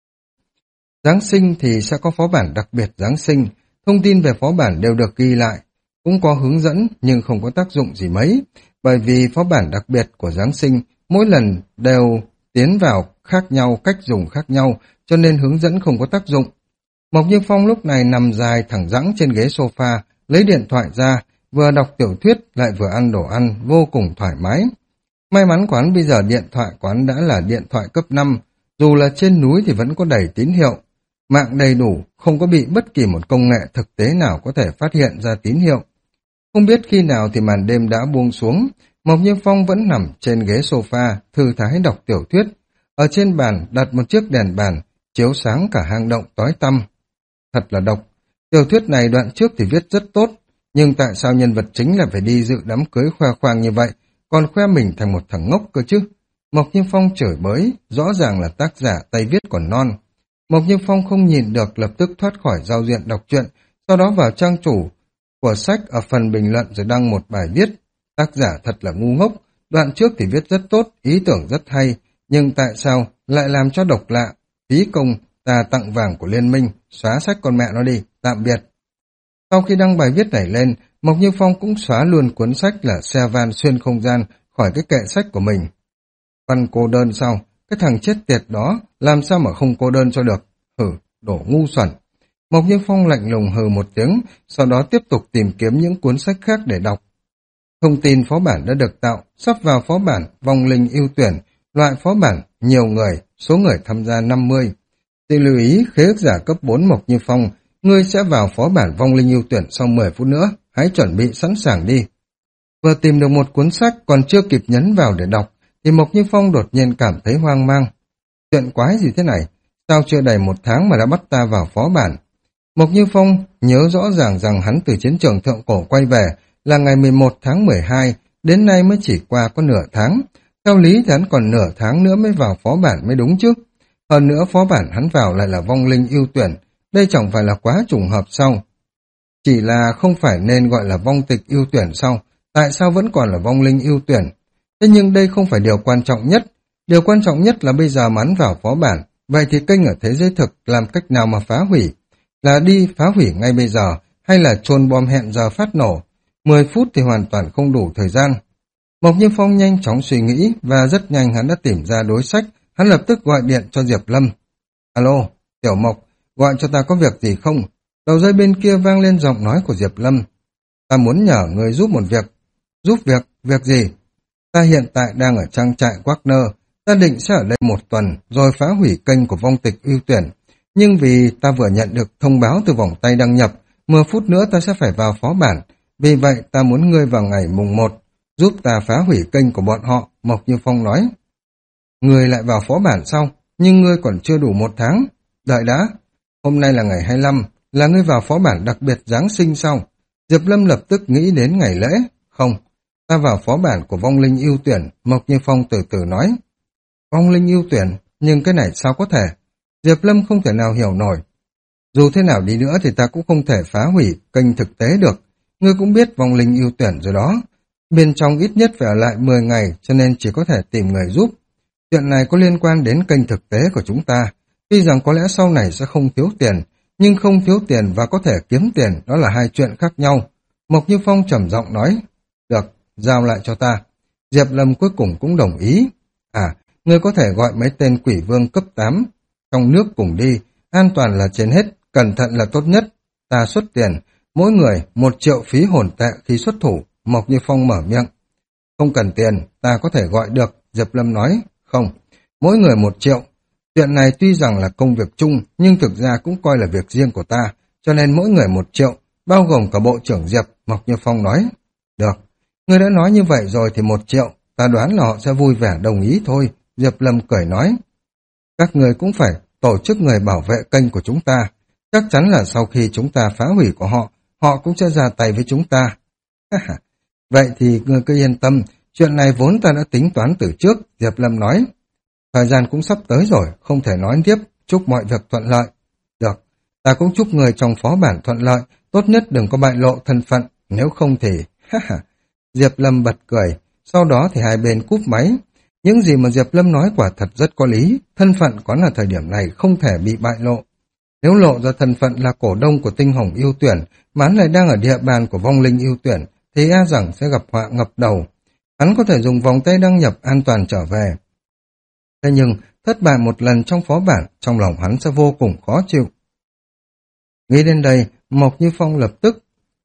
Giáng sinh thì sẽ có phó bản đặc biệt Giáng sinh, thông tin về phó bản đều được ghi lại, cũng có hướng dẫn nhưng không có tác dụng gì mấy, bởi vì phó bản đặc biệt của Giáng sinh mỗi lần đều tiến vào khác nhau, cách dùng khác nhau, cho nên hướng dẫn không có tác dụng. Mộc Như Phong lúc này nằm dài thẳng dẵng trên ghế sofa, lấy điện thoại ra, vừa đọc tiểu thuyết lại vừa ăn đồ ăn, vô cùng thoải mái. May mắn của hắn bây giờ điện thoại của hắn đã là điện thoại cấp năm, dù là trên núi thì vẫn có đầy tín hiệu. Mạng đầy đủ, không có bị bất kỳ một công nghệ thực tế nào có thể phát hiện ra tín hiệu. Không biết khi nào thì màn đêm đã buông xuống, Mộc Như Phong vẫn nằm trên ghế sofa, thư thái đọc tiểu thuyết. Ở trên bàn đặt một chiếc đèn bàn, chiếu sáng cả hang động tối tăm. Thật là độc. Tiểu thuyết này đoạn trước thì viết rất tốt, nhưng tại sao nhân vật chính là phải đi dự đám cưới khoe khoang như vậy, còn khoe mình thành một thằng ngốc cơ chứ? Mộc Như Phong chửi bới, rõ ràng là tác giả tay viết còn non. Mộc Như Phong không nhìn được, lập tức thoát khỏi giao diện đọc truyện, sau đó vào trang chủ của sách, ở phần bình luận rồi đăng một bài viết. Tác giả thật là ngu ngốc, đoạn trước thì viết rất tốt, ý tưởng rất hay, nhưng tại sao lại làm cho độc lạ, phí công, ta tặng vàng của liên minh, xóa sách con mẹ nó đi, tạm biệt. Sau khi đăng bài viết này lên, Mộc Như Phong cũng xóa luôn cuốn sách là Xe van xuyên không gian khỏi cái kệ sách của mình. Văn cô đơn sao? Cái thằng chết tiệt đó, làm sao mà không cô đơn cho được? Hử, đổ ngu xuẩn. Mộc Như Phong lạnh lùng hừ một tiếng, sau đó tiếp tục tìm kiếm những cuốn sách khác để đọc. Thông tin phó bản đã được tạo, sắp vào phó bản vong linh ưu tuyển, loại phó bản nhiều người, số người tham gia năm mươi. Xin lưu ý, khế ước giả cấp bốn Mộc Như Phong, ngươi sẽ vào phó bản vong linh ưu tuyển sau mười phút nữa, hãy chuẩn bị sẵn sàng đi. Vừa tìm được một cuốn sách còn chưa kịp nhấn vào để đọc, thì Mộc Như Phong đột nhiên cảm thấy hoang mang. Chuyện quái gì thế này? Sao chưa đầy một tháng mà đã bắt ta vào phó bản? Mộc Như Phong nhớ rõ ràng rằng hắn từ chiến trường thượng cổ quay về là ngày mười một tháng mười hai, đến nay mới chỉ qua có nửa tháng. Theo lý thì hắn còn nửa tháng nữa mới vào phó bản mới đúng chứ. Hơn nữa phó bản hắn vào lại là vong linh ưu tuyển, đây chẳng phải là quá trùng hợp sao? Chỉ là không phải nên gọi là vong tịch ưu tuyển sao? Tại sao vẫn còn là vong linh ưu tuyển? Thế nhưng đây không phải điều quan trọng nhất. Điều quan trọng nhất là bây giờ hắn vào phó bản, vậy thì kênh ở thế giới thực làm cách nào mà phá hủy? Là đi phá hủy ngay bây giờ, hay là chôn bom hẹn giờ phát nổ? mười phút thì hoàn toàn không đủ thời gian. Mộc Như Phong nhanh chóng suy nghĩ và rất nhanh hắn đã tìm ra đối sách, hắn lập tức gọi điện cho Diệp Lâm. Alo, Tiểu Mộc, gọi cho ta có việc gì không? Đầu dây bên kia vang lên giọng nói của Diệp Lâm. Ta muốn nhờ người giúp một việc. Giúp việc? Việc gì? Ta hiện tại đang ở trang trại Wagner, ta định sẽ ở đây một tuần rồi phá hủy kênh của vong tịch ưu tuyển. Nhưng vì ta vừa nhận được thông báo từ vòng tay đăng nhập, mười phút nữa ta sẽ phải vào phó bản. Vì vậy ta muốn ngươi vào ngày mùng một, giúp ta phá hủy kênh của bọn họ, Mộc Như Phong nói. Ngươi lại vào phó bản sau, nhưng ngươi còn chưa đủ một tháng. Đợi đã, hôm nay là ngày hai mươi lăm, là ngươi vào phó bản đặc biệt Giáng sinh sau. Diệp Lâm lập tức nghĩ đến ngày lễ. Không, ta vào phó bản của vong linh ưu tuyển, Mộc Như Phong từ từ nói. Vong linh ưu tuyển, nhưng cái này sao có thể? Diệp Lâm không thể nào hiểu nổi. Dù thế nào đi nữa thì ta cũng không thể phá hủy kênh thực tế được. Ngươi cũng biết vong linh ưu tuyển rồi đó. Bên trong ít nhất phải ở lại mười ngày, cho nên chỉ có thể tìm người giúp. Chuyện này có liên quan đến kênh thực tế của chúng ta. Tuy rằng có lẽ sau này sẽ không thiếu tiền, nhưng không thiếu tiền và có thể kiếm tiền, đó là hai chuyện khác nhau. Mộc Như Phong trầm giọng nói. Được, giao lại cho ta. Diệp Lâm cuối cùng cũng đồng ý. À, ngươi có thể gọi mấy tên quỷ vương cấp tám trong nước cùng đi, an toàn là trên hết, cẩn thận là tốt nhất. Ta xuất tiền, mỗi người một triệu phí hồn tệ khi xuất thủ. Mộc Như Phong mở miệng. Không cần tiền, ta có thể gọi được. Diệp Lâm nói. Không, mỗi người một triệu. Chuyện này tuy rằng là công việc chung, nhưng thực ra cũng coi là việc riêng của ta, cho nên mỗi người một triệu, bao gồm cả bộ trưởng Diệp. Mộc Như Phong nói. Được, ngươi đã nói như vậy rồi thì một triệu, ta đoán là họ sẽ vui vẻ đồng ý thôi. Diệp Lâm cười nói. Các người cũng phải tổ chức người bảo vệ kênh của chúng ta. Chắc chắn là sau khi chúng ta phá hủy của họ, họ cũng sẽ ra tay với chúng ta. Vậy thì ngươi cứ yên tâm, chuyện này vốn ta đã tính toán từ trước, Diệp Lâm nói. Thời gian cũng sắp tới rồi, không thể nói tiếp, chúc mọi việc thuận lợi. Được, ta cũng chúc người trong phó bản thuận lợi, tốt nhất đừng có bại lộ thân phận, nếu không thì... Diệp Lâm bật cười, sau đó thì hai bên cúp máy. Những gì mà Diệp Lâm nói quả thật rất có lý, thân phận có là thời điểm này không thể bị bại lộ. Nếu lộ ra thân phận là cổ đông của Tinh Hồng ưu tuyển, mà hắn lại đang ở địa bàn của vong linh ưu tuyển, thì e rằng sẽ gặp họa ngập đầu. Hắn có thể dùng vòng tay đăng nhập an toàn trở về. Thế nhưng, thất bại một lần trong phó bản, trong lòng hắn sẽ vô cùng khó chịu. Nghĩ đến đây, Mộc Như Phong lập tức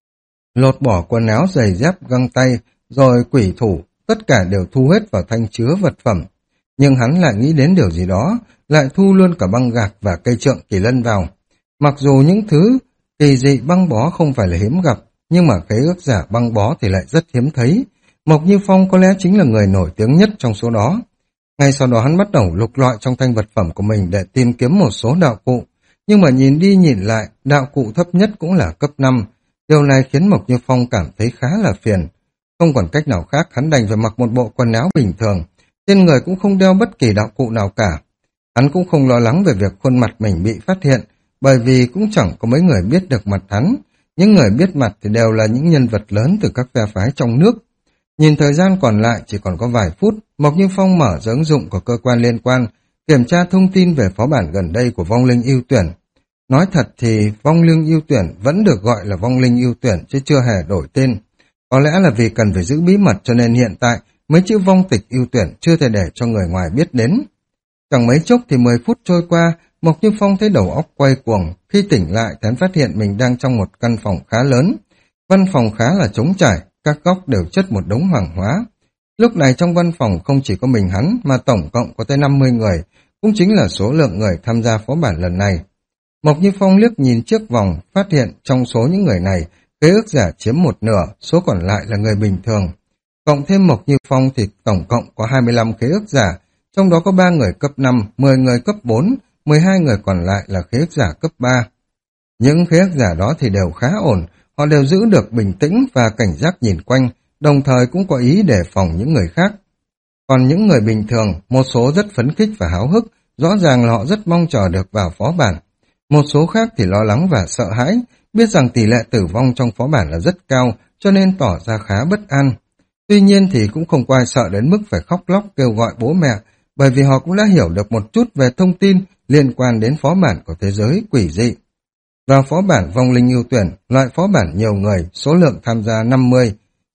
lột bỏ quần áo, giày dép, găng tay, rồi quỷ thủ, tất cả đều thu hết vào thanh chứa vật phẩm. Nhưng hắn lại nghĩ đến điều gì đó, lại thu luôn cả băng gạc và cây trượng kỳ lân vào. Mặc dù những thứ kỳ dị băng bó không phải là hiếm gặp, nhưng mà khế ước giả băng bó thì lại rất hiếm thấy. Mộc Như Phong có lẽ chính là người nổi tiếng nhất trong số đó. Ngay sau đó hắn bắt đầu lục lọi trong thanh vật phẩm của mình để tìm kiếm một số đạo cụ. Nhưng mà nhìn đi nhìn lại, đạo cụ thấp nhất cũng là cấp năm. Điều này khiến Mộc Như Phong cảm thấy khá là phiền. Không còn cách nào khác, hắn đành phải mặc một bộ quần áo bình thường. Trên người cũng không đeo bất kỳ đạo cụ nào cả. Hắn cũng không lo lắng về việc khuôn mặt mình bị phát hiện, bởi vì cũng chẳng có mấy người biết được mặt hắn. Những người biết mặt thì đều là những nhân vật lớn từ các phe phái trong nước. Nhìn thời gian còn lại chỉ còn có vài phút, Mộc Như Phong mở ra ứng dụng của cơ quan liên quan, kiểm tra thông tin về phó bản gần đây của vong linh ưu tuyển. Nói thật thì vong linh ưu tuyển vẫn được gọi là vong linh ưu tuyển chứ chưa hề đổi tên. Có lẽ là vì cần phải giữ bí mật cho nên hiện tại mấy chữ vong tịch ưu tuyển chưa thể để cho người ngoài biết đến. Chẳng mấy chốc thì mười phút trôi qua, Mộc Như Phong thấy đầu óc quay cuồng. Khi tỉnh lại, hắn phát hiện mình đang trong một căn phòng khá lớn. Văn phòng khá là trống trải, các góc đều chất một đống hàng hóa. Lúc này trong văn phòng không chỉ có mình hắn, mà tổng cộng có tới năm mươi người, cũng chính là số lượng người tham gia phó bản lần này. Mộc Như Phong liếc nhìn trước vòng, phát hiện trong số những người này, khế ước giả chiếm một nửa, số còn lại là người bình thường. Cộng thêm Mộc Như Phong thì tổng cộng có hai mươi lăm khế ước giả, trong đó có ba người cấp năm, mười người cấp bốn, mười hai người còn lại là khế ước giả cấp ba. Những khế ước giả đó thì đều khá ổn, họ đều giữ được bình tĩnh và cảnh giác nhìn quanh, đồng thời cũng có ý đề phòng những người khác. Còn những người bình thường, một số rất phấn khích và háo hức, rõ ràng là họ rất mong chờ được vào phó bản. Một số khác thì lo lắng và sợ hãi, biết rằng tỷ lệ tử vong trong phó bản là rất cao, cho nên tỏ ra khá bất an. Tuy nhiên thì cũng không có ai sợ đến mức phải khóc lóc kêu gọi bố mẹ, bởi vì họ cũng đã hiểu được một chút về thông tin liên quan đến phó bản của thế giới quỷ dị. Vào phó bản vong linh ưu tuyển, loại phó bản nhiều người, số lượng tham gia năm mươi,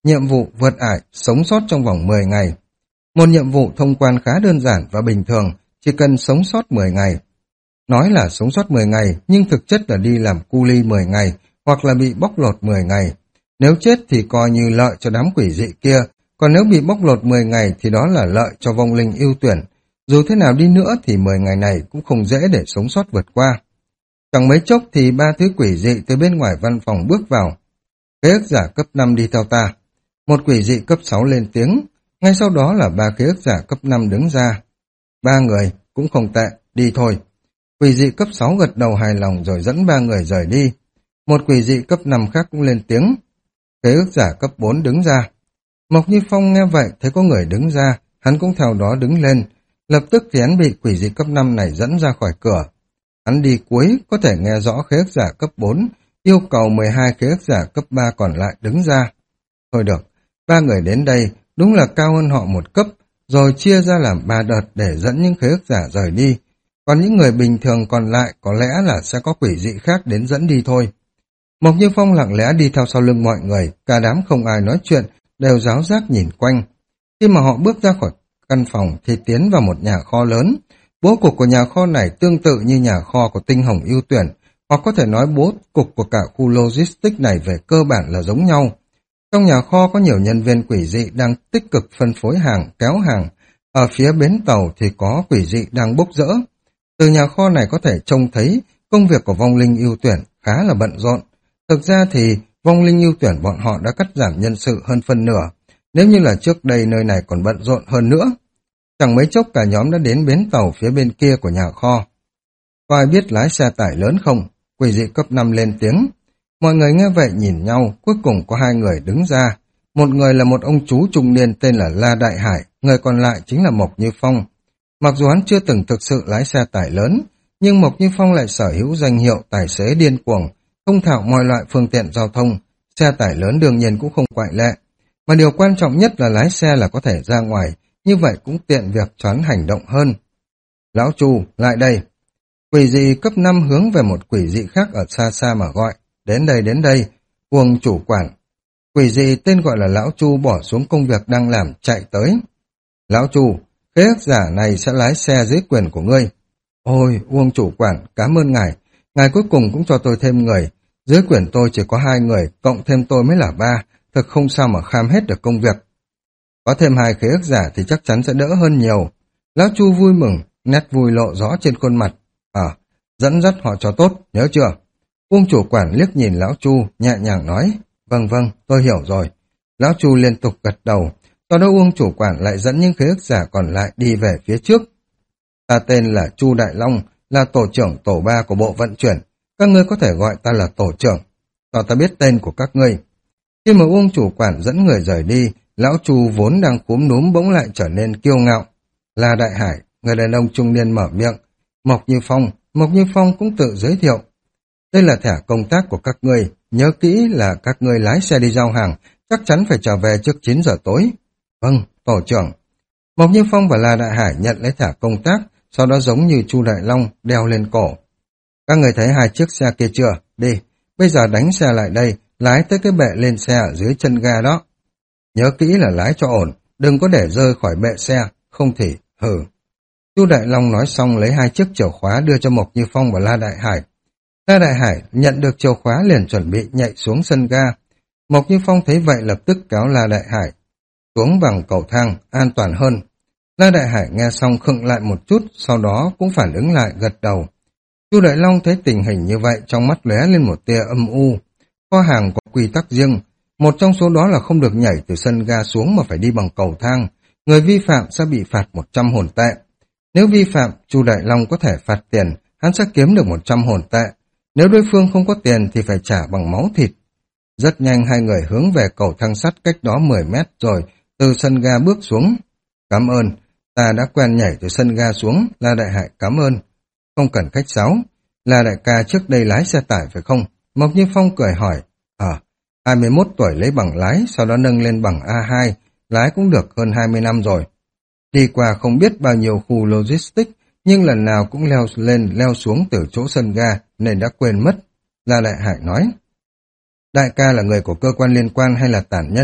nhiệm vụ vượt ải, sống sót trong vòng mười ngày. Một nhiệm vụ thông quan khá đơn giản và bình thường, chỉ cần sống sót mười ngày. Nói là sống sót mười ngày, nhưng thực chất là đi làm cu li mười ngày, hoặc là bị bóc lột mười ngày. Nếu chết thì coi như lợi cho đám quỷ dị kia, còn nếu bị bóc lột mười ngày thì đó là lợi cho vong linh ưu tuyển. Dù thế nào đi nữa thì mười ngày này cũng không dễ để sống sót vượt qua. Chẳng mấy chốc thì ba thứ quỷ dị từ bên ngoài văn phòng bước vào. Khế ước giả cấp năm đi theo ta. Một quỷ dị cấp sáu lên tiếng, ngay sau đó là ba khế ước giả cấp năm đứng ra. Ba người, cũng không tệ, đi thôi. Quỷ dị cấp sáu gật đầu hài lòng rồi dẫn ba người rời đi. Một quỷ dị cấp năm khác cũng lên tiếng. Khế ước giả cấp bốn đứng ra. Mộc Như Phong nghe vậy thấy có người đứng ra, hắn cũng theo đó đứng lên. Lập tức thì hắn bị quỷ dị cấp năm này dẫn ra khỏi cửa. Hắn đi cuối, có thể nghe rõ khế ước giả cấp bốn, yêu cầu mười hai khế ước giả cấp ba còn lại đứng ra. Thôi được, ba người đến đây đúng là cao hơn họ một cấp, rồi chia ra làm ba đợt để dẫn những khế ước giả rời đi. Còn những người bình thường còn lại có lẽ là sẽ có quỷ dị khác đến dẫn đi thôi. Mộc Như Phong lặng lẽ đi theo sau lưng mọi người, cả đám không ai nói chuyện, đều ráo rác nhìn quanh. Khi mà họ bước ra khỏi căn phòng thì tiến vào một nhà kho lớn. Bố cục của nhà kho này tương tự như nhà kho của Tinh Hồng Ưu Tuyển, hoặc có thể nói bố cục của cả khu logistics này về cơ bản là giống nhau. Trong nhà kho có nhiều nhân viên quỷ dị đang tích cực phân phối hàng, kéo hàng. Ở phía bến tàu thì có quỷ dị đang bốc rỡ. Từ nhà kho này có thể trông thấy công việc của vong linh ưu tuyển khá là bận rộn. Thực ra thì vong linh ưu tuyển bọn họ đã cắt giảm nhân sự hơn phân nửa. Nếu như là trước đây nơi này còn bận rộn hơn nữa. Chẳng mấy chốc cả nhóm đã đến bến tàu phía bên kia của nhà kho. Có ai biết lái xe tải lớn không? Quỷ dị cấp năm lên tiếng. Mọi người nghe vậy nhìn nhau, cuối cùng có hai người đứng ra. Một người là một ông chú trung niên tên là La Đại Hải, người còn lại chính là Mộc Như Phong. Mặc dù hắn chưa từng thực sự lái xe tải lớn, nhưng Mộc Như Phong lại sở hữu danh hiệu tài xế điên cuồng, thông thạo mọi loại phương tiện giao thông. Xe tải lớn đương nhiên cũng không ngoại lệ. Mà điều quan trọng nhất là lái xe là có thể ra ngoài, như vậy cũng tiện việc choán hành động hơn. Lão Chu, lại đây. Quỷ dị cấp năm hướng về một quỷ dị khác ở xa xa mà gọi. Đến đây, đến đây. Uông chủ quản. Quỷ dị tên gọi là Lão Chu bỏ xuống công việc đang làm chạy tới. Lão Chu, khế ước giả này sẽ lái xe dưới quyền của ngươi. Ôi, Uông chủ quản, cảm ơn ngài. Ngài cuối cùng cũng cho tôi thêm người. Dưới quyền tôi chỉ có hai người, cộng thêm tôi mới là ba. Thực không sao mà kham hết được công việc. Có thêm hai khế ước giả thì chắc chắn sẽ đỡ hơn nhiều. Lão Chu vui mừng, nét vui lộ rõ trên khuôn mặt. À, dẫn dắt họ cho tốt, nhớ chưa? Uông chủ quản liếc nhìn Lão Chu, nhẹ nhàng nói. Vâng vâng, tôi hiểu rồi. Lão Chu liên tục gật đầu. Sau đó Uông chủ quản lại dẫn những khế ước giả còn lại đi về phía trước. Ta tên là Chu Đại Long, là tổ trưởng tổ ba của bộ vận chuyển. Các ngươi có thể gọi ta là tổ trưởng. Cho ta biết tên của các ngươi. Khi mà Uông chủ quản dẫn người rời đi, Lão Chu vốn đang cúm núm bỗng lại trở nên kiêu ngạo. La Đại Hải, người đàn ông trung niên mở miệng. Mộc Như Phong, Mộc Như Phong cũng tự giới thiệu. Đây là thẻ công tác của các ngươi, nhớ kỹ là các ngươi lái xe đi giao hàng, chắc chắn phải trở về trước chín giờ tối. Vâng, tổ trưởng. Mộc Như Phong và La Đại Hải nhận lấy thẻ công tác, sau đó giống như Chu Đại Long đeo lên cổ. Các người thấy hai chiếc xe kia chưa? Đi, bây giờ đánh xe lại đây, lái tới cái bệ lên xe ở dưới chân ga đó. Nhớ kỹ là lái cho ổn, đừng có để rơi khỏi bệ xe, không thì hừ. Chu Đại Long nói xong lấy hai chiếc chìa khóa đưa cho Mộc Như Phong và La Đại Hải. La Đại Hải nhận được chìa khóa liền chuẩn bị nhảy xuống sân ga. Mộc Như Phong thấy vậy lập tức kéo La Đại Hải xuống bằng cầu thang, an toàn hơn. La Đại Hải nghe xong khựng lại một chút, sau đó cũng phản ứng lại gật đầu. Chu Đại Long thấy tình hình như vậy trong mắt lóe lên một tia âm u. Kho hàng có quy tắc riêng, một trong số đó là không được nhảy từ sân ga xuống mà phải đi bằng cầu thang. Người vi phạm sẽ bị phạt một trăm hồn tệ. Nếu vi phạm, Chu Đại Long có thể phạt tiền, hắn sẽ kiếm được một trăm hồn tệ. Nếu đối phương không có tiền thì phải trả bằng máu thịt. Rất nhanh hai người hướng về cầu thang sắt cách đó mười mét rồi từ sân ga bước xuống. Cảm ơn, ta đã quen nhảy từ sân ga xuống, La Đại Hải cảm ơn. Không cần khách sáo, La Đại ca trước đây lái xe tải phải không? Mộc Như Phong cười hỏi. À, hai mươi mốt tuổi lấy bằng lái, sau đó nâng lên bằng A hai, lái cũng được hơn hai mươi năm rồi. Đi qua không biết bao nhiêu khu logistics, nhưng lần nào cũng leo lên leo xuống từ chỗ sân ga nên đã quên mất. La Đại Hải nói. Đại ca là người của cơ quan liên quan hay là tản nhân?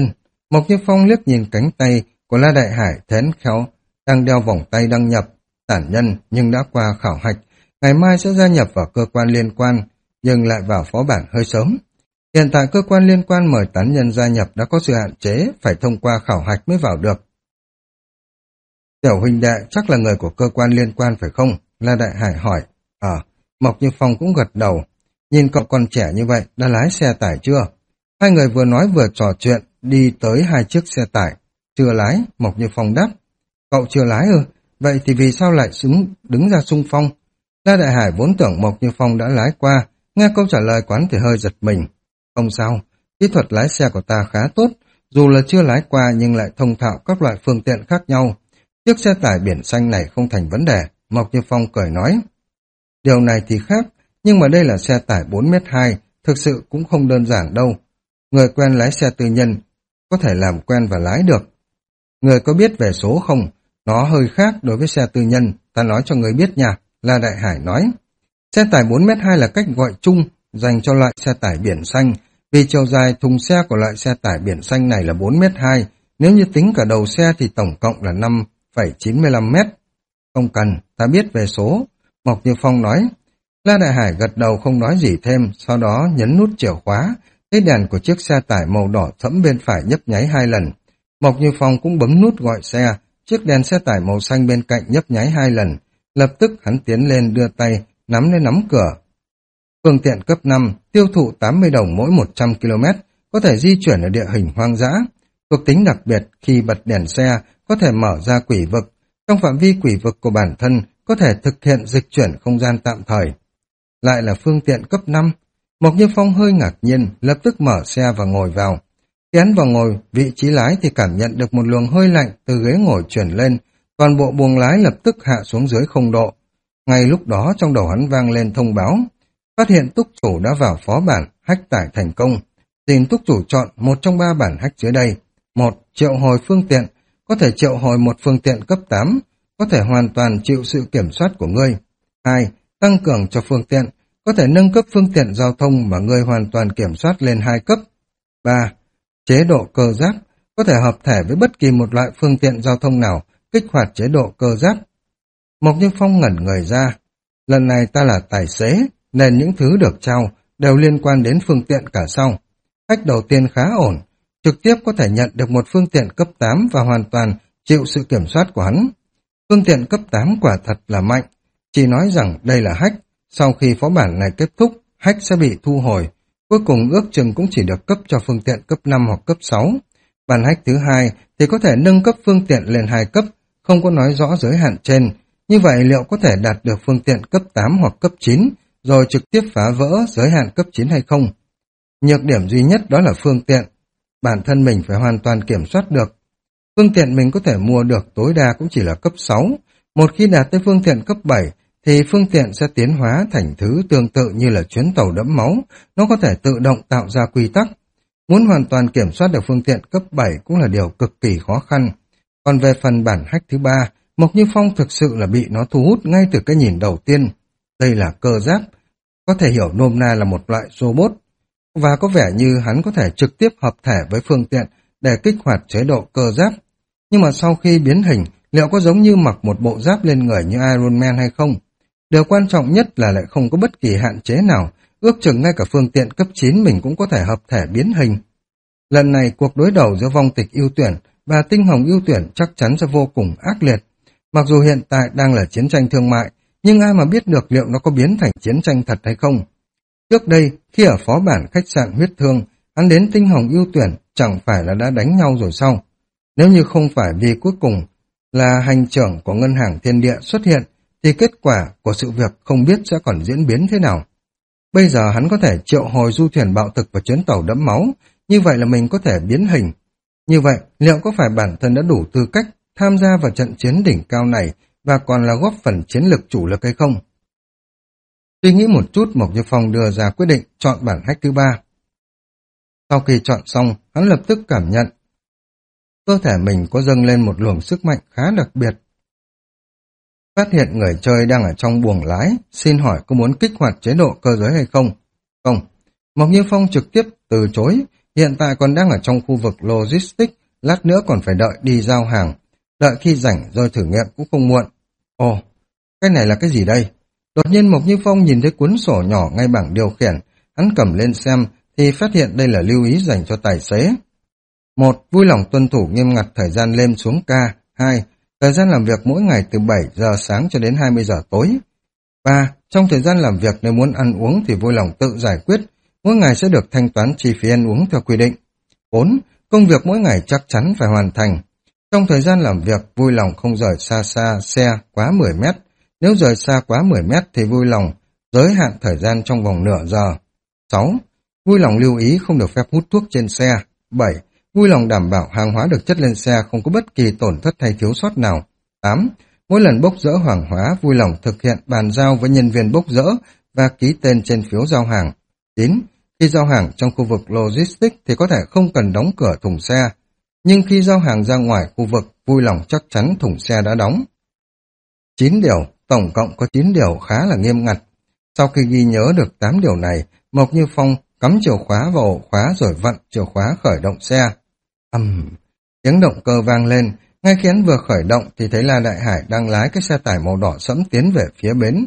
Mộc Như Phong liếc nhìn cánh tay của La Đại Hải thén khéo, đang đeo vòng tay đăng nhập, tản nhân nhưng đã qua khảo hạch, ngày mai sẽ gia nhập vào cơ quan liên quan, nhưng lại vào phó bản hơi sớm. Hiện tại cơ quan liên quan mời tán nhân gia nhập đã có sự hạn chế, phải thông qua khảo hạch mới vào được. Tiểu huynh đệ chắc là người của cơ quan liên quan phải không? La Đại Hải hỏi. Ờ, Mộc Như Phong cũng gật đầu. Nhìn cậu còn trẻ như vậy, đã lái xe tải chưa? Hai người vừa nói vừa trò chuyện, đi tới hai chiếc xe tải. Chưa lái, Mộc Như Phong đáp. Cậu chưa lái ư? Vậy thì vì sao lại xứng, đứng ra xung phong? La Đại Hải vốn tưởng Mộc Như Phong đã lái qua, nghe câu trả lời quán thì hơi giật mình. Không sao, kỹ thuật lái xe của ta khá tốt, dù là chưa lái qua nhưng lại thông thạo các loại phương tiện khác nhau. Chiếc xe tải biển xanh này không thành vấn đề, Mộc Như Phong cười nói. Điều này thì khác, nhưng mà đây là xe tải bốn mét hai, thực sự cũng không đơn giản đâu. Người quen lái xe tư nhân có thể làm quen và lái được. Người có biết về số không? Nó hơi khác đối với xe tư nhân, ta nói cho người biết nha, La Đại Hải nói. Xe tải bốn mét hai là cách gọi chung dành cho loại xe tải biển xanh, vì chiều dài thùng xe của loại xe tải biển xanh này là bốn mét hai, nếu như tính cả đầu xe thì tổng cộng là năm phẩy chín mươi lăm mét. Không cần, ta biết về số, Mộc Như Phong nói. La Đại Hải gật đầu không nói gì thêm, sau đó nhấn nút chìa khóa, thấy đèn của chiếc xe tải màu đỏ thẫm bên phải nhấp nháy hai lần. Mộc Như Phong cũng bấm nút gọi xe, chiếc đèn xe tải màu xanh bên cạnh nhấp nháy hai lần. Lập tức hắn tiến lên đưa tay, nắm lên nắm cửa. Phương tiện cấp năm, tiêu thụ tám mươi đồng mỗi một trăm ki lô mét, có thể di chuyển ở địa hình hoang dã. Thuộc tính đặc biệt, khi bật đèn xe, có thể mở ra quỷ vực. Trong phạm vi quỷ vực của bản thân, có thể thực hiện dịch chuyển không gian tạm thời. Lại là phương tiện cấp năm. Mộc Như Phong hơi ngạc nhiên, lập tức mở xe và ngồi vào. Khi hắn vào ngồi, vị trí lái thì cảm nhận được một luồng hơi lạnh từ ghế ngồi chuyển lên, toàn bộ buồng lái lập tức hạ xuống dưới không độ. Ngay lúc đó trong đầu hắn vang lên thông báo, phát hiện túc chủ đã vào phó bản, hack tải thành công. Xin túc chủ chọn một trong ba bản hack dưới đây. Một, triệu hồi phương tiện, có thể triệu hồi một phương tiện cấp tám, có thể hoàn toàn chịu sự kiểm soát của ngươi. Hai, tăng cường cho phương tiện, có thể nâng cấp phương tiện giao thông mà ngươi hoàn toàn kiểm soát lên hai cấp. Ba, chế độ cơ giáp, có thể hợp thể với bất kỳ một loại phương tiện giao thông nào, kích hoạt chế độ cơ giáp. Mộc Như Phong ngẩn người ra. Lần này ta là tài xế, nên những thứ được trao đều liên quan đến phương tiện cả sau. Cách đầu tiên khá ổn, trực tiếp có thể nhận được một phương tiện cấp tám và hoàn toàn chịu sự kiểm soát của hắn. Phương tiện cấp tám quả thật là mạnh, chỉ nói rằng đây là hack, sau khi phó bản này kết thúc, hack sẽ bị thu hồi, cuối cùng ước chừng cũng chỉ được cấp cho phương tiện cấp năm hoặc cấp sáu. Bản hack thứ hai thì có thể nâng cấp phương tiện lên hai cấp, không có nói rõ giới hạn trên. Như vậy liệu có thể đạt được phương tiện cấp tám hoặc cấp chín, rồi trực tiếp phá vỡ giới hạn cấp chín hay không? Nhược điểm duy nhất đó là phương tiện. Bản thân mình phải hoàn toàn kiểm soát được. Phương tiện mình có thể mua được tối đa cũng chỉ là cấp sáu. Một khi đạt tới phương tiện cấp bảy, thì phương tiện sẽ tiến hóa thành thứ tương tự như là chuyến tàu đẫm máu. Nó có thể tự động tạo ra quy tắc. Muốn hoàn toàn kiểm soát được phương tiện cấp bảy cũng là điều cực kỳ khó khăn. Còn về phần bản hack thứ ba, Mộc Như Phong thực sự là bị nó thu hút ngay từ cái nhìn đầu tiên. Đây là cơ giáp, có thể hiểu nôm na là một loại robot, và có vẻ như hắn có thể trực tiếp hợp thể với phương tiện để kích hoạt chế độ cơ giáp. Nhưng mà sau khi biến hình, liệu có giống như mặc một bộ giáp lên người như Iron Man hay không? Điều quan trọng nhất là lại không có bất kỳ hạn chế nào, ước chừng ngay cả phương tiện cấp chín mình cũng có thể hợp thể biến hình. Lần này cuộc đối đầu giữa vong tịch ưu tuyển và tinh hồng ưu tuyển chắc chắn sẽ vô cùng ác liệt. Mặc dù hiện tại đang là chiến tranh thương mại, nhưng ai mà biết được liệu nó có biến thành chiến tranh thật hay không. Trước đây, khi ở phó bản khách sạn huyết thương, hắn đến tinh hồng ưu tuyển chẳng phải là đã đánh nhau rồi sao? Nếu như không phải vì cuối cùng là hành trưởng của ngân hàng thiên địa xuất hiện, thì kết quả của sự việc không biết sẽ còn diễn biến thế nào. Bây giờ hắn có thể triệu hồi du thuyền bạo thực và chuyến tàu đẫm máu, như vậy là mình có thể biến hình. Như vậy, liệu có phải bản thân đã đủ tư cách tham gia vào trận chiến đỉnh cao này và còn là góp phần chiến lược chủ lực hay không? Suy nghĩ một chút, Mộc Như Phong đưa ra quyết định chọn bản hack thứ ba. Sau khi chọn xong, hắn lập tức cảm nhận cơ thể mình có dâng lên một luồng sức mạnh khá đặc biệt. Phát hiện người chơi đang ở trong buồng lái, xin hỏi có muốn kích hoạt chế độ cơ giới hay không? Không. Mộc Như Phong trực tiếp từ chối, hiện tại còn đang ở trong khu vực logistics, lát nữa còn phải đợi đi giao hàng. Đợi khi rảnh rồi thử nghiệm cũng không muộn. Ồ, cái này là cái gì đây? Đột nhiên Mộc Như Phong nhìn thấy cuốn sổ nhỏ ngay bảng điều khiển, hắn cầm lên xem thì phát hiện đây là lưu ý dành cho tài xế. Một, vui lòng tuân thủ nghiêm ngặt thời gian lên xuống ca. Hai, thời gian làm việc mỗi ngày từ bảy giờ sáng cho đến hai mươi giờ tối. Ba, trong thời gian làm việc nếu muốn ăn uống thì vui lòng tự giải quyết, mỗi ngày sẽ được thanh toán chi phí ăn uống theo quy định. Bốn, công việc mỗi ngày chắc chắn phải hoàn thành. Trong thời gian làm việc, vui lòng không rời xa xa xe quá mười mét. Nếu rời xa quá mười mét thì vui lòng giới hạn thời gian trong vòng nửa giờ. Sáu, vui lòng lưu ý không được phép hút thuốc trên xe. Bảy, vui lòng đảm bảo hàng hóa được chất lên xe không có bất kỳ tổn thất hay thiếu sót nào. Tám, mỗi lần bốc dỡ hàng hóa vui lòng thực hiện bàn giao với nhân viên bốc dỡ và ký tên trên phiếu giao hàng. Chín, khi giao hàng trong khu vực logistics thì có thể không cần đóng cửa thùng xe, nhưng khi giao hàng ra ngoài khu vực vui lòng chắc chắn thùng xe đã đóng. Chín điều, tổng cộng có chín điều khá là nghiêm ngặt. Sau khi ghi nhớ được tám điều này, Mộc Như Phong cắm chìa khóa vào ổ khóa rồi vặn chìa khóa khởi động xe. Ầm, um, tiếng động cơ vang lên, ngay khi hắn vừa khởi động thì thấy La Đại Hải đang lái cái xe tải màu đỏ sẫm tiến về phía bến.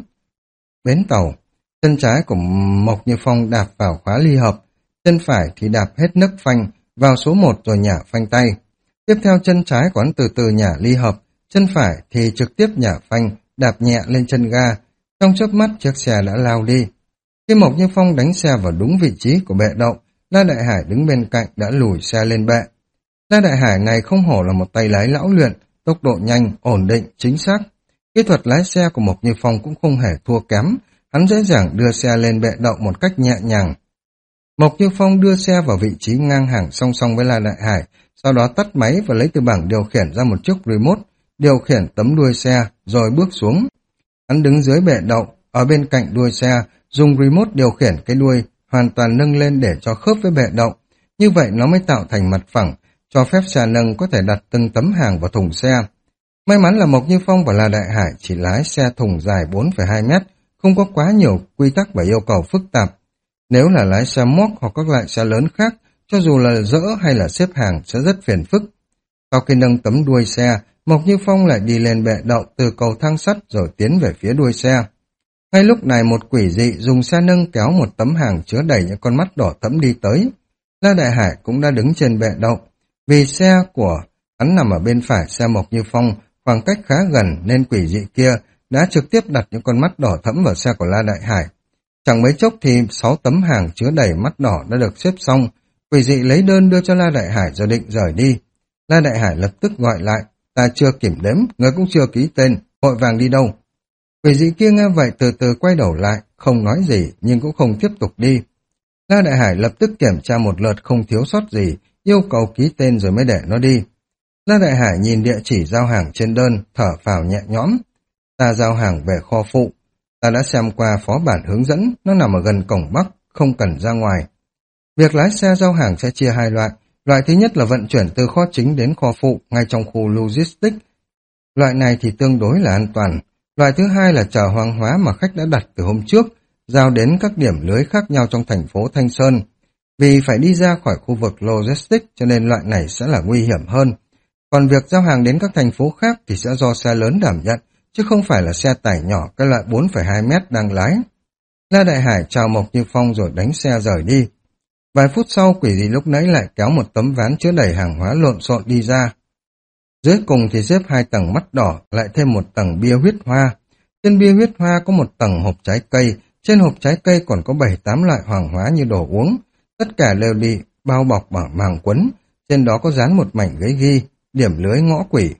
Bến tàu, chân trái của Mộc Như Phong đạp vào khóa ly hợp, chân phải thì đạp hết nấc phanh vào số một rồi nhả phanh tay. Tiếp theo chân trái của hắn từ từ nhả ly hợp, chân phải thì trực tiếp nhả phanh, đạp nhẹ lên chân ga. Trong chớp mắt chiếc xe đã lao đi. Khi Mộc Như Phong đánh xe vào đúng vị trí của bệ đậu, La Đại Hải đứng bên cạnh đã lùi xe lên bệ. La Đại Hải này không hổ là một tay lái lão luyện, tốc độ nhanh, ổn định, chính xác. Kỹ thuật lái xe của Mộc Như Phong cũng không hề thua kém, hắn dễ dàng đưa xe lên bệ đậu một cách nhẹ nhàng. Mộc Như Phong đưa xe vào vị trí ngang hàng song song với La Đại Hải, sau đó tắt máy và lấy từ bảng điều khiển ra một chiếc remote, điều khiển tấm đuôi xe, rồi bước xuống. Hắn đứng dưới bệ đậu, ở bên cạnh đuôi xe, dùng remote điều khiển cái đuôi, hoàn toàn nâng lên để cho khớp với bệ đậu. Như vậy nó mới tạo thành mặt phẳng, cho phép xe nâng có thể đặt từng tấm hàng vào thùng xe. May mắn là Mộc Như Phong và La Đại Hải chỉ lái xe thùng dài bốn phẩy hai mét, không có quá nhiều quy tắc và yêu cầu phức tạp. Nếu là lái xe móc hoặc các loại xe lớn khác, cho dù là dỡ hay là xếp hàng sẽ rất phiền phức. Sau khi nâng tấm đuôi xe, Mộc Như Phong lại đi lên bệ đậu từ cầu thang sắt rồi tiến về phía đuôi xe. Ngay lúc này một quỷ dị dùng xe nâng kéo một tấm hàng chứa đầy những con mắt đỏ thẫm đi tới. La Đại Hải cũng đã đứng trên bệ đậu. Vì xe của hắn nằm ở bên phải xe Mộc Như Phong, khoảng cách khá gần nên quỷ dị kia đã trực tiếp đặt những con mắt đỏ thẫm vào xe của La Đại Hải. Chẳng mấy chốc thì sáu tấm hàng chứa đầy mắt đỏ đã được xếp xong. Quỷ dị lấy đơn đưa cho La Đại Hải rồi định rời đi. La Đại Hải lập tức gọi lại, ta chưa kiểm đếm, người cũng chưa ký tên, vội vàng đi đâu. Quỷ dị kia nghe vậy từ từ quay đầu lại, không nói gì nhưng cũng không tiếp tục đi. La Đại Hải lập tức kiểm tra một lượt không thiếu sót gì, yêu cầu ký tên rồi mới để nó đi. La Đại Hải nhìn địa chỉ giao hàng trên đơn, thở phào nhẹ nhõm. Ta giao hàng về kho phụ. Ta đã xem qua phó bản hướng dẫn, nó nằm ở gần cổng Bắc, không cần ra ngoài. Việc lái xe giao hàng sẽ chia hai loại. Loại thứ nhất là vận chuyển từ kho chính đến kho phụ, ngay trong khu logistics. Loại này thì tương đối là an toàn. Loại thứ hai là chở hàng hóa mà khách đã đặt từ hôm trước, giao đến các điểm lưới khác nhau trong thành phố Thanh Sơn. Vì phải đi ra khỏi khu vực logistics cho nên loại này sẽ là nguy hiểm hơn. Còn việc giao hàng đến các thành phố khác thì sẽ do xe lớn đảm nhận, chứ không phải là xe tải nhỏ cái loại bốn phẩy hai mét đang lái. La Đại Hải chào Mộc Như Phong rồi đánh xe rời đi. Vài phút sau quỷ dị lúc nãy lại kéo một tấm ván chứa đầy hàng hóa lộn xộn đi ra. Dưới cùng thì xếp hai tầng mắt đỏ, lại thêm một tầng bia huyết hoa. Trên bia huyết hoa có một tầng hộp trái cây, trên hộp trái cây còn có bảy tám loại hàng hóa như đồ uống. Tất cả đều bị bao bọc bằng màng quấn, trên đó có dán một mảnh giấy ghi, điểm lưới ngõ quỷ.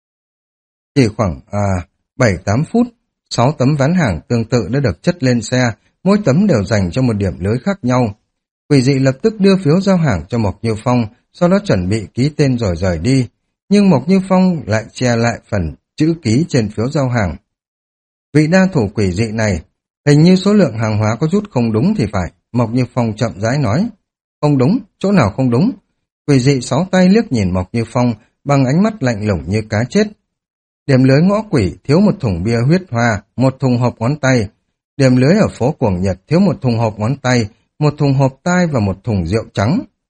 Chỉ khoảng à, bảy tám phút, sáu tấm ván hàng tương tự đã được chất lên xe, mỗi tấm đều dành cho một điểm lưới khác nhau. Quỷ dị lập tức đưa phiếu giao hàng cho Mộc Như Phong, sau đó chuẩn bị ký tên rồi rời đi. Nhưng Mộc Như Phong lại che lại phần chữ ký trên phiếu giao hàng. Vị đa thủ quỷ dị này, hình như số lượng hàng hóa có chút không đúng thì phải, Mộc Như Phong chậm rãi nói. Không đúng, chỗ nào không đúng? Quỷ dị sáu tay liếc nhìn Mộc Như Phong bằng ánh mắt lạnh lùng như cá chết. Điểm lưới ngõ quỷ thiếu một thùng bia huyết hoa, một thùng hộp ngón tay. Điểm lưới ở phố Cuồng Nhật thiếu một thùng hộp ngón tay, một thùng hộp tai và một thùng rượu trắng.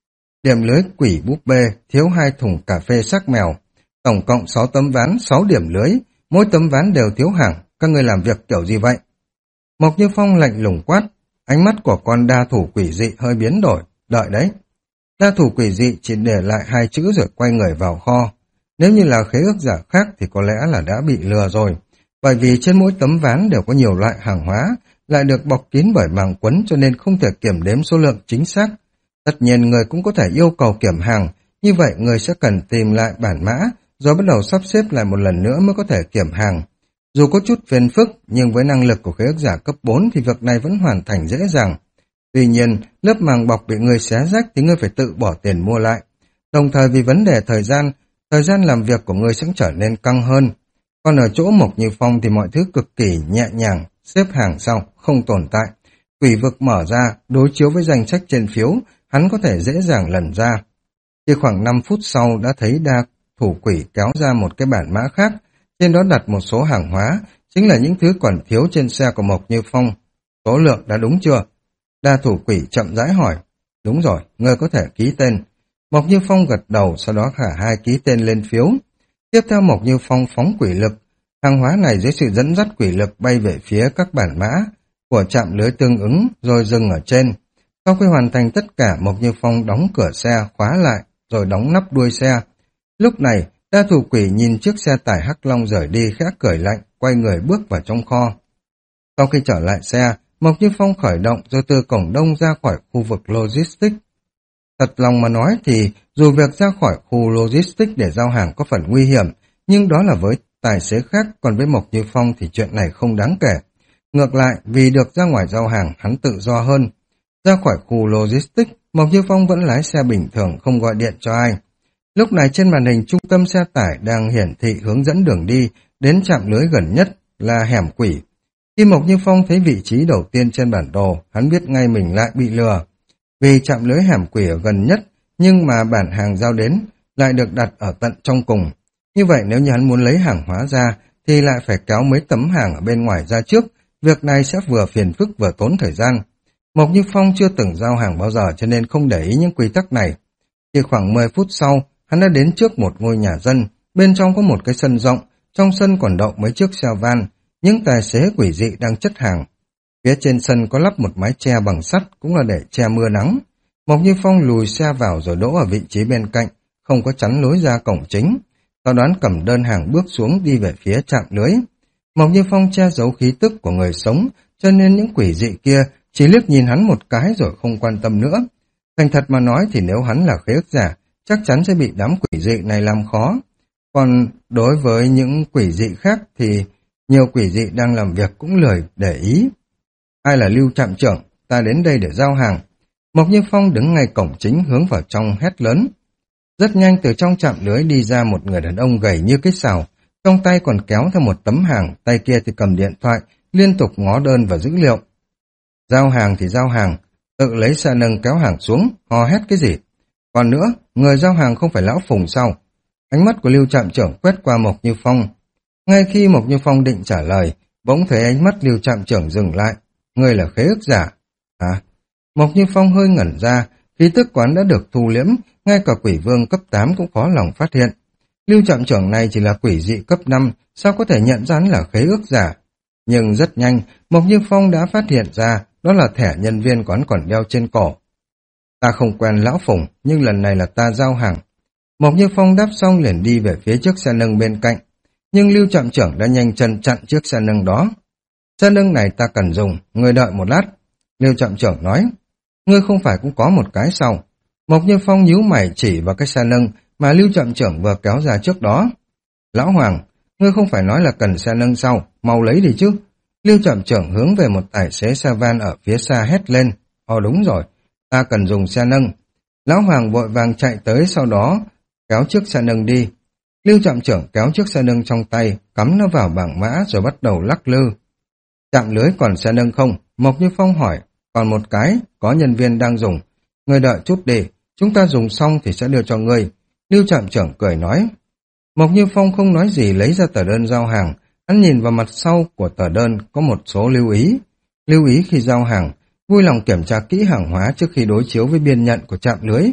Điểm lưới quỷ búp bê, thiếu hai thùng cà phê xác mèo. Tổng cộng sáu tấm ván, sáu điểm lưới, mỗi tấm ván đều thiếu hàng, các ngươi làm việc kiểu gì vậy? Mộc Như Phong lạnh lùng quát, ánh mắt của con đa thủ quỷ dị hơi biến đổi, đợi đấy. Đa thủ quỷ dị chỉ để lại hai chữ rồi quay người vào kho. Nếu như là khế ước giả khác thì có lẽ là đã bị lừa rồi, bởi vì trên mỗi tấm ván đều có nhiều loại hàng hóa, lại được bọc kín bởi màng quấn cho nên không thể kiểm đếm số lượng chính xác. Tất nhiên người cũng có thể yêu cầu kiểm hàng, như vậy người sẽ cần tìm lại bản mã, rồi bắt đầu sắp xếp lại một lần nữa mới có thể kiểm hàng. Dù có chút phiền phức, nhưng với năng lực của khế ước giả cấp bốn thì việc này vẫn hoàn thành dễ dàng. Tuy nhiên, lớp màng bọc bị người xé rách thì ngươi phải tự bỏ tiền mua lại. Đồng thời vì vấn đề thời gian, thời gian làm việc của ngươi sẽ trở nên căng hơn. Còn ở chỗ Mộc Như Phong thì mọi thứ cực kỳ nhẹ nhàng, xếp hàng sau, không tồn tại. Quỷ vực mở ra, đối chiếu với danh sách trên phiếu, hắn có thể dễ dàng lần ra. Chỉ khoảng năm phút sau đã thấy đa thủ quỷ kéo ra một cái bản mã khác, trên đó đặt một số hàng hóa, chính là những thứ còn thiếu trên xe của Mộc Như Phong. Số lượng đã đúng chưa? Đa thủ quỷ chậm rãi hỏi. Đúng rồi, ngươi có thể ký tên. Mộc Như Phong gật đầu, sau đó cả hai ký tên lên phiếu. Tiếp theo Mộc Như Phong phóng quỷ lực. Hàng hóa này dưới sự dẫn dắt quỷ lực bay về phía các bản mã của trạm lưới tương ứng rồi dừng ở trên. Sau khi hoàn thành tất cả, Mộc Như Phong đóng cửa xe, khóa lại, rồi đóng nắp đuôi xe. Lúc này, đa thủ quỷ nhìn chiếc xe tải Hắc Long rời đi khẽ cười lạnh, quay người bước vào trong kho. Sau khi trở lại xe, Mộc Như Phong khởi động rồi từ cổng đông ra khỏi khu vực logistics. Thật lòng mà nói thì dù việc ra khỏi khu logistics để giao hàng có phần nguy hiểm, nhưng đó là với tài xế khác, còn với Mộc Như Phong thì chuyện này không đáng kể. Ngược lại, vì được ra ngoài giao hàng, hắn tự do hơn. Ra khỏi khu logistics, Mộc Như Phong vẫn lái xe bình thường, không gọi điện cho ai. Lúc này trên màn hình trung tâm xe tải đang hiển thị hướng dẫn đường đi đến trạm lưới gần nhất là hẻm quỷ. Khi Mộc Như Phong thấy vị trí đầu tiên trên bản đồ, hắn biết ngay mình lại bị lừa. Vì trạm lưới hẻm quỷ ở gần nhất, nhưng mà bản hàng giao đến lại được đặt ở tận trong cùng. Như vậy nếu như hắn muốn lấy hàng hóa ra, thì lại phải kéo mấy tấm hàng ở bên ngoài ra trước. Việc này sẽ vừa phiền phức vừa tốn thời gian. Mộc Như Phong chưa từng giao hàng bao giờ cho nên không để ý những quy tắc này. Chỉ khoảng mười phút sau, hắn đã đến trước một ngôi nhà dân. Bên trong có một cái sân rộng, trong sân còn đậu mấy chiếc xe van. Những tài xế quỷ dị đang chất hàng. Phía trên sân có lắp một mái che bằng sắt, cũng là để che mưa nắng. Mộc Như Phong lùi xe vào rồi đỗ ở vị trí bên cạnh, không có chắn lối ra cổng chính. Sau đó cầm đơn hàng bước xuống đi về phía trạm lưới. Mộc Như Phong che giấu khí tức của người sống, cho nên những quỷ dị kia chỉ liếc nhìn hắn một cái rồi không quan tâm nữa. Thành thật mà nói thì nếu hắn là khế ước giả, chắc chắn sẽ bị đám quỷ dị này làm khó. Còn đối với những quỷ dị khác thì nhiều quỷ dị đang làm việc cũng lười để ý. Ai là Lưu trạm trưởng, ta đến đây để giao hàng. Mộc Như Phong đứng ngay cổng chính hướng vào trong hét lớn. Rất nhanh từ trong trạm lưới đi ra một người đàn ông gầy như cái sào, trong tay còn kéo theo một tấm hàng, tay kia thì cầm điện thoại, liên tục ngó đơn và dữ liệu. Giao hàng thì giao hàng, tự lấy xe nâng kéo hàng xuống, hò hét cái gì? Còn nữa, người giao hàng không phải lão Phùng sao? Ánh mắt của Lưu trạm trưởng quét qua Mộc Như Phong. Ngay khi Mộc Như Phong định trả lời, bỗng thấy ánh mắt Lưu trạm trưởng dừng lại. Ngươi là khế ước giả? À? Mộc Như Phong hơi ngẩn ra, khí tức quán đã được thu liễm, ngay cả quỷ vương cấp tám cũng khó lòng phát hiện. Lưu trạm trưởng này chỉ là quỷ dị cấp năm, sao có thể nhận ra hắn là khế ước giả? Nhưng rất nhanh, Mộc Như Phong đã phát hiện ra đó là thẻ nhân viên quán còn đeo trên cổ. Ta không quen lão Phùng, nhưng lần này là ta giao hàng. Mộc Như Phong đáp xong liền đi về phía chiếc xe nâng bên cạnh, nhưng Lưu trạm trưởng đã nhanh chân chặn chiếc xe nâng đó. Xe nâng này ta cần dùng, ngươi đợi một lát. Lưu trạm trưởng nói, ngươi không phải cũng có một cái sao? Mộc Như Phong nhíu mày chỉ vào cái xe nâng mà Lưu trạm trưởng vừa kéo ra trước đó. Lão Hoàng, ngươi không phải nói là cần xe nâng sao, mau lấy đi chứ. Lưu trạm trưởng hướng về một tài xế xe van ở phía xa hét lên. Ồ đúng rồi, ta cần dùng xe nâng. Lão Hoàng vội vàng chạy tới, sau đó kéo chiếc xe nâng đi. Lưu trạm trưởng kéo chiếc xe nâng trong tay, cắm nó vào bảng mã rồi bắt đầu lắc lư. Trạm lưới còn xe nâng không? Mộc Như Phong hỏi. Còn một cái, có nhân viên đang dùng. Ngươi đợi chút đi, chúng ta dùng xong thì sẽ đưa cho ngươi. Lưu trạm trưởng cười nói. Mộc Như Phong không nói gì lấy ra tờ đơn giao hàng. Hắn nhìn vào mặt sau của tờ đơn có một số lưu ý. Lưu ý khi giao hàng, vui lòng kiểm tra kỹ hàng hóa trước khi đối chiếu với biên nhận của trạm lưới.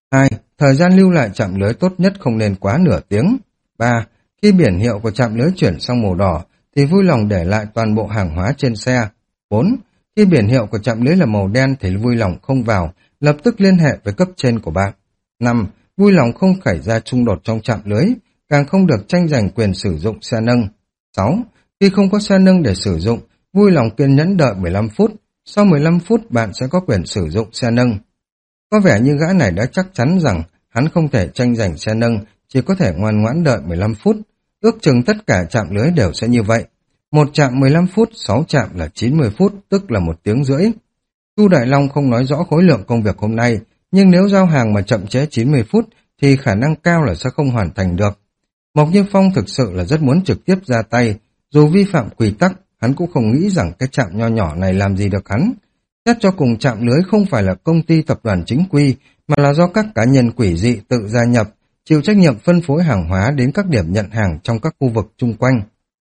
hai. Thời gian lưu lại trạm lưới tốt nhất không nên quá nửa tiếng. ba. Khi biển hiệu của trạm lưới chuyển sang màu đỏ, thì vui lòng để lại toàn bộ hàng hóa trên xe. bốn. Khi biển hiệu của trạm lưới là màu đen thì vui lòng không vào, lập tức liên hệ với cấp trên của bạn. năm. Vui lòng không xảy ra xung đột trong trạm lưới, càng không được tranh giành quyền sử dụng xe nâng. sáu. Khi không có xe nâng để sử dụng, vui lòng kiên nhẫn đợi mười lăm phút, sau mười lăm phút bạn sẽ có quyền sử dụng xe nâng. Có vẻ như gã này đã chắc chắn rằng hắn không thể tranh giành xe nâng, chỉ có thể ngoan ngoãn đợi mười lăm phút. Ước chừng tất cả trạm lưới đều sẽ như vậy. Một trạm mười lăm phút, sáu trạm là chín mươi phút, tức là một tiếng rưỡi. Chu Đại Long không nói rõ khối lượng công việc hôm nay, nhưng nếu giao hàng mà chậm trễ chín mươi phút thì khả năng cao là sẽ không hoàn thành được. Mộc Như Phong thực sự là rất muốn trực tiếp ra tay, dù vi phạm quy tắc, hắn cũng không nghĩ rằng cái trạm nho nhỏ này làm gì được hắn. Xét cho cùng trạm lưới không phải là công ty tập đoàn chính quy, mà là do các cá nhân quỷ dị tự gia nhập, chịu trách nhiệm phân phối hàng hóa đến các điểm nhận hàng trong các khu vực chung quanh.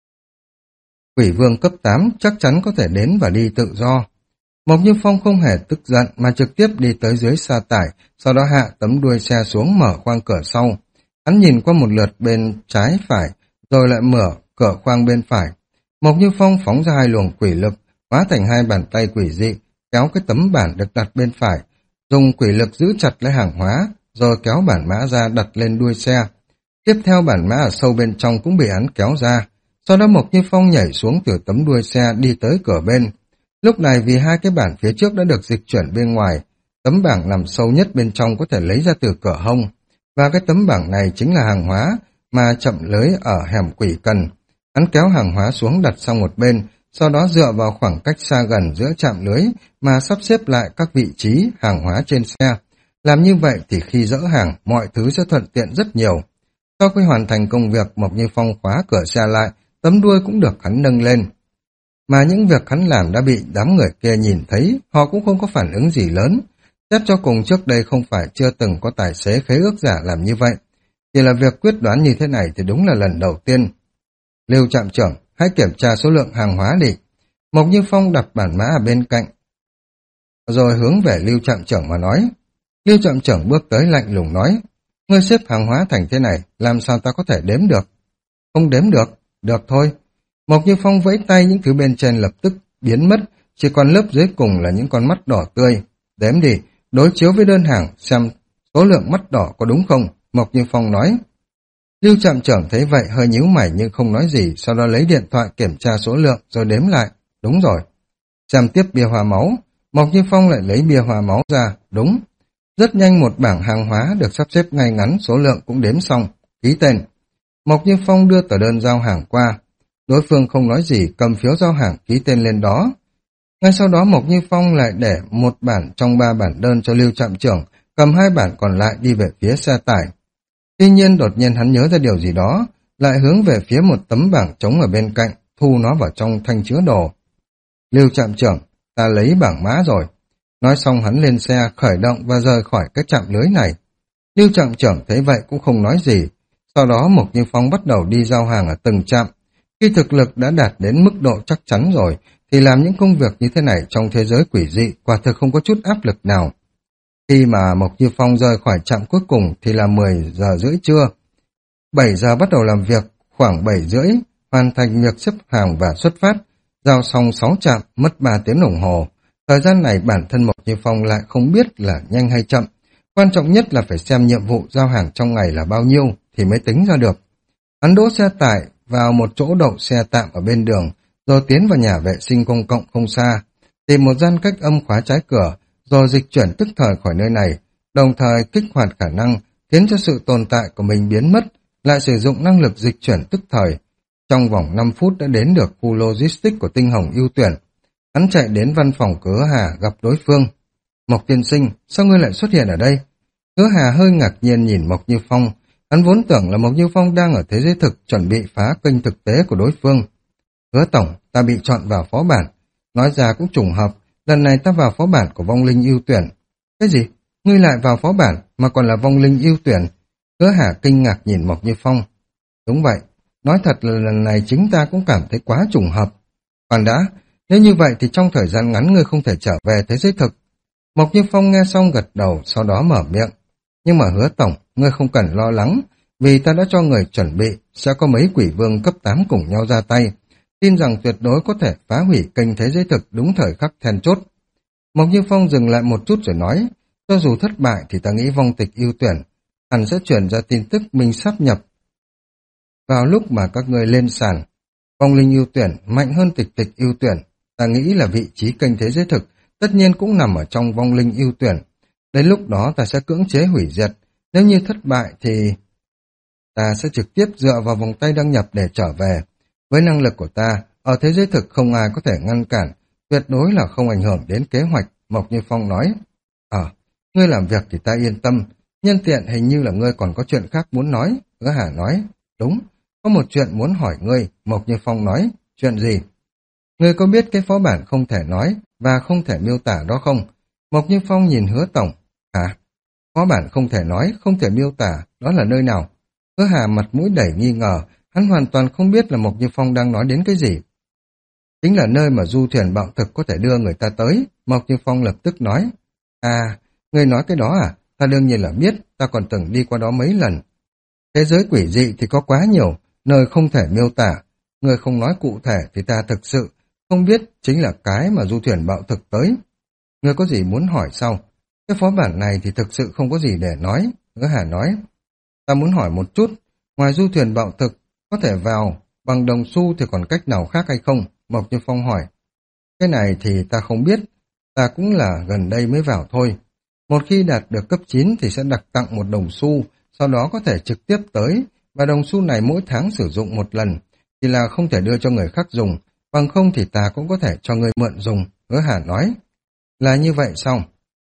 Quỷ vương cấp tám chắc chắn có thể đến và đi tự do. Mộc Như Phong không hề tức giận mà trực tiếp đi tới dưới xa tải, sau đó hạ tấm đuôi xe xuống mở khoang cửa sau. Hắn nhìn qua một lượt bên trái phải, rồi lại mở cửa khoang bên phải. Mộc Như Phong phóng ra hai luồng quỷ lực, hóa thành hai bàn tay quỷ dị, kéo cái tấm bản được đặt bên phải, dùng quỷ lực giữ chặt lấy hàng hóa, rồi kéo bản mã ra đặt lên đuôi xe. Tiếp theo bản mã ở sâu bên trong cũng bị hắn kéo ra. Sau đó Mộc Như Phong nhảy xuống từ tấm đuôi xe đi tới cửa bên. Lúc này vì hai cái bảng phía trước đã được dịch chuyển bên ngoài, tấm bảng nằm sâu nhất bên trong có thể lấy ra từ cửa hông. Và cái tấm bảng này chính là hàng hóa mà chậm lưới ở hẻm quỷ cần. Hắn kéo hàng hóa xuống đặt sang một bên, sau đó dựa vào khoảng cách xa gần giữa trạm lưới mà sắp xếp lại các vị trí hàng hóa trên xe. Làm như vậy thì khi dỡ hàng, mọi thứ sẽ thuận tiện rất nhiều. Sau khi hoàn thành công việc, Mộc Như Phong khóa cửa xe lại, tấm đuôi cũng được hắn nâng lên. Mà những việc hắn làm đã bị đám người kia nhìn thấy, họ cũng không có phản ứng gì lớn. Xét cho cùng trước đây không phải chưa từng có tài xế khế ước giả làm như vậy. Chỉ là việc quyết đoán như thế này thì đúng là lần đầu tiên. Lưu trạm trưởng, hãy kiểm tra số lượng hàng hóa đi. Mộc Như Phong đặt bản mã ở bên cạnh, rồi hướng về Lưu trạm trưởng mà nói. Lưu trạm trưởng bước tới lạnh lùng nói, ngươi xếp hàng hóa thành thế này, làm sao ta có thể đếm được? Không đếm được, được thôi. Mộc Như Phong vẫy tay, những thứ bên trên lập tức biến mất, chỉ còn lớp dưới cùng là những con mắt đỏ tươi. Đếm đi, đối chiếu với đơn hàng, xem số lượng mắt đỏ có đúng không? Mộc Như Phong nói. Lưu trạm trưởng thấy vậy hơi nhíu mày nhưng không nói gì, sau đó lấy điện thoại kiểm tra số lượng rồi đếm lại. Đúng rồi. Xem tiếp bia hoa máu. Mộc Như Phong lại lấy bia hoa máu ra. Đúng. Rất nhanh một bảng hàng hóa được sắp xếp ngay ngắn, số lượng cũng đếm xong. Ký tên. Mộc Như Phong đưa tờ đơn giao hàng qua. Đối phương không nói gì, cầm phiếu giao hàng ký tên lên đó. Ngay sau đó Mộc Như Phong lại để một bản trong ba bản đơn cho Lưu trạm trưởng, cầm hai bản còn lại đi về phía xe tải. Tuy nhiên đột nhiên hắn nhớ ra điều gì đó, lại hướng về phía một tấm bảng trống ở bên cạnh, thu nó vào trong thanh chứa đồ. Lưu trạm trưởng, ta lấy bảng mã rồi. Nói xong hắn lên xe, khởi động và rời khỏi cái trạm lưới này. Lưu trạm trưởng thấy vậy cũng không nói gì. Sau đó Mộc Như Phong bắt đầu đi giao hàng ở từng trạm. Khi thực lực đã đạt đến mức độ chắc chắn rồi, thì làm những công việc như thế này trong thế giới quỷ dị quả thực không có chút áp lực nào. Khi mà Mộc Như Phong rời khỏi trạm cuối cùng thì là mười giờ rưỡi trưa. bảy giờ bắt đầu làm việc, khoảng bảy rưỡi hoàn thành việc xếp hàng và xuất phát. Giao xong sáu trạm, mất ba tiếng đồng hồ. Thời gian này bản thân Mộc Như Phong lại không biết là nhanh hay chậm. Quan trọng nhất là phải xem nhiệm vụ giao hàng trong ngày là bao nhiêu thì mới tính ra được. Hắn đỗ xe tải vào một chỗ đậu xe tạm ở bên đường, rồi tiến vào nhà vệ sinh công cộng không xa, tìm một gian cách âm khóa trái cửa, rồi dịch chuyển tức thời khỏi nơi này, đồng thời kích hoạt khả năng khiến cho sự tồn tại của mình biến mất, lại sử dụng năng lực dịch chuyển tức thời. Trong vòng năm phút đã đến được khu logistics của Tinh Hồng ưu tuyển. Hắn chạy đến văn phòng của Hứa Hà gặp đối phương. Mộc tiên sinh, sao ngươi lại xuất hiện ở đây? Hứa Hà hơi ngạc nhiên nhìn Mộc Như Phong. Hắn vốn tưởng là Mộc Như Phong đang ở thế giới thực chuẩn bị phá kênh thực tế của đối phương. Hứa tổng, ta bị chọn vào phó bản. Nói ra cũng trùng hợp, lần này ta vào phó bản của vong linh ưu tuyển. Cái gì? Ngươi lại vào phó bản mà còn là vong linh ưu tuyển? Hứa Hà kinh ngạc nhìn Mộc Như Phong. Đúng vậy, nói thật là lần này chính ta cũng cảm thấy quá trùng hợp. Còn đã, nếu như vậy thì trong thời gian ngắn ngươi không thể trở về thế giới thực. Mộc Như Phong nghe xong gật đầu, sau đó mở miệng. Nhưng mà Hứa tổng, ngươi không cần lo lắng, vì ta đã cho người chuẩn bị, sẽ có mấy quỷ vương cấp tám cùng nhau ra tay. Tin rằng tuyệt đối có thể phá hủy kênh thế giới thực đúng thời khắc then chốt. Mộc Như Phong dừng lại một chút rồi nói, cho dù thất bại thì ta nghĩ vong tịch ưu tuyển, hắn sẽ truyền ra tin tức mình sắp nhập. Vào lúc mà các ngươi lên sàn, vong linh ưu tuyển mạnh hơn tịch tịch ưu tuyển, ta nghĩ là vị trí kênh thế giới thực, tất nhiên cũng nằm ở trong vong linh ưu tuyển. Đến lúc đó ta sẽ cưỡng chế hủy diệt, nếu như thất bại thì ta sẽ trực tiếp dựa vào vòng tay đăng nhập để trở về. Với năng lực của ta, ở thế giới thực không ai có thể ngăn cản, tuyệt đối là không ảnh hưởng đến kế hoạch, Mộc Như Phong nói. Ờ, ngươi làm việc thì ta yên tâm, nhân tiện hình như là ngươi còn có chuyện khác muốn nói, Hứa Hà nói. Đúng, có một chuyện muốn hỏi ngươi, Mộc Như Phong nói. Chuyện gì? Ngươi có biết cái phó bản không thể nói và không thể miêu tả đó không? Mộc Như Phong nhìn Hứa tổng. Hả? Phó bản không thể nói, không thể miêu tả, đó là nơi nào? Hứa Hà mặt mũi đầy nghi ngờ, hắn hoàn toàn không biết là Mộc Như Phong đang nói đến cái gì. Chính là nơi mà du thuyền bạo thực có thể đưa người ta tới, Mộc Như Phong lập tức nói. À, ngươi nói cái đó à? Ta đương nhiên là biết, ta còn từng đi qua đó mấy lần. Thế giới quỷ dị thì có quá nhiều, nơi không thể miêu tả. Ngươi không nói cụ thể thì ta thực sự không biết chính là cái mà du thuyền bạo thực tới. Ngươi có gì muốn hỏi sao? Cái phó bản này thì thực sự không có gì để nói, Hứa Hà nói. Ta muốn hỏi một chút, ngoài du thuyền bạo thực, có thể vào bằng đồng xu thì còn cách nào khác hay không? Mộc Như Phong hỏi. Cái này thì ta không biết, ta cũng là gần đây mới vào thôi. Một khi đạt được cấp chín thì sẽ đặt tặng một đồng xu, sau đó có thể trực tiếp tới, và đồng xu này mỗi tháng sử dụng một lần, chỉ là không thể đưa cho người khác dùng, bằng không thì ta cũng có thể cho người mượn dùng, Hứa Hà nói. Là như vậy sao?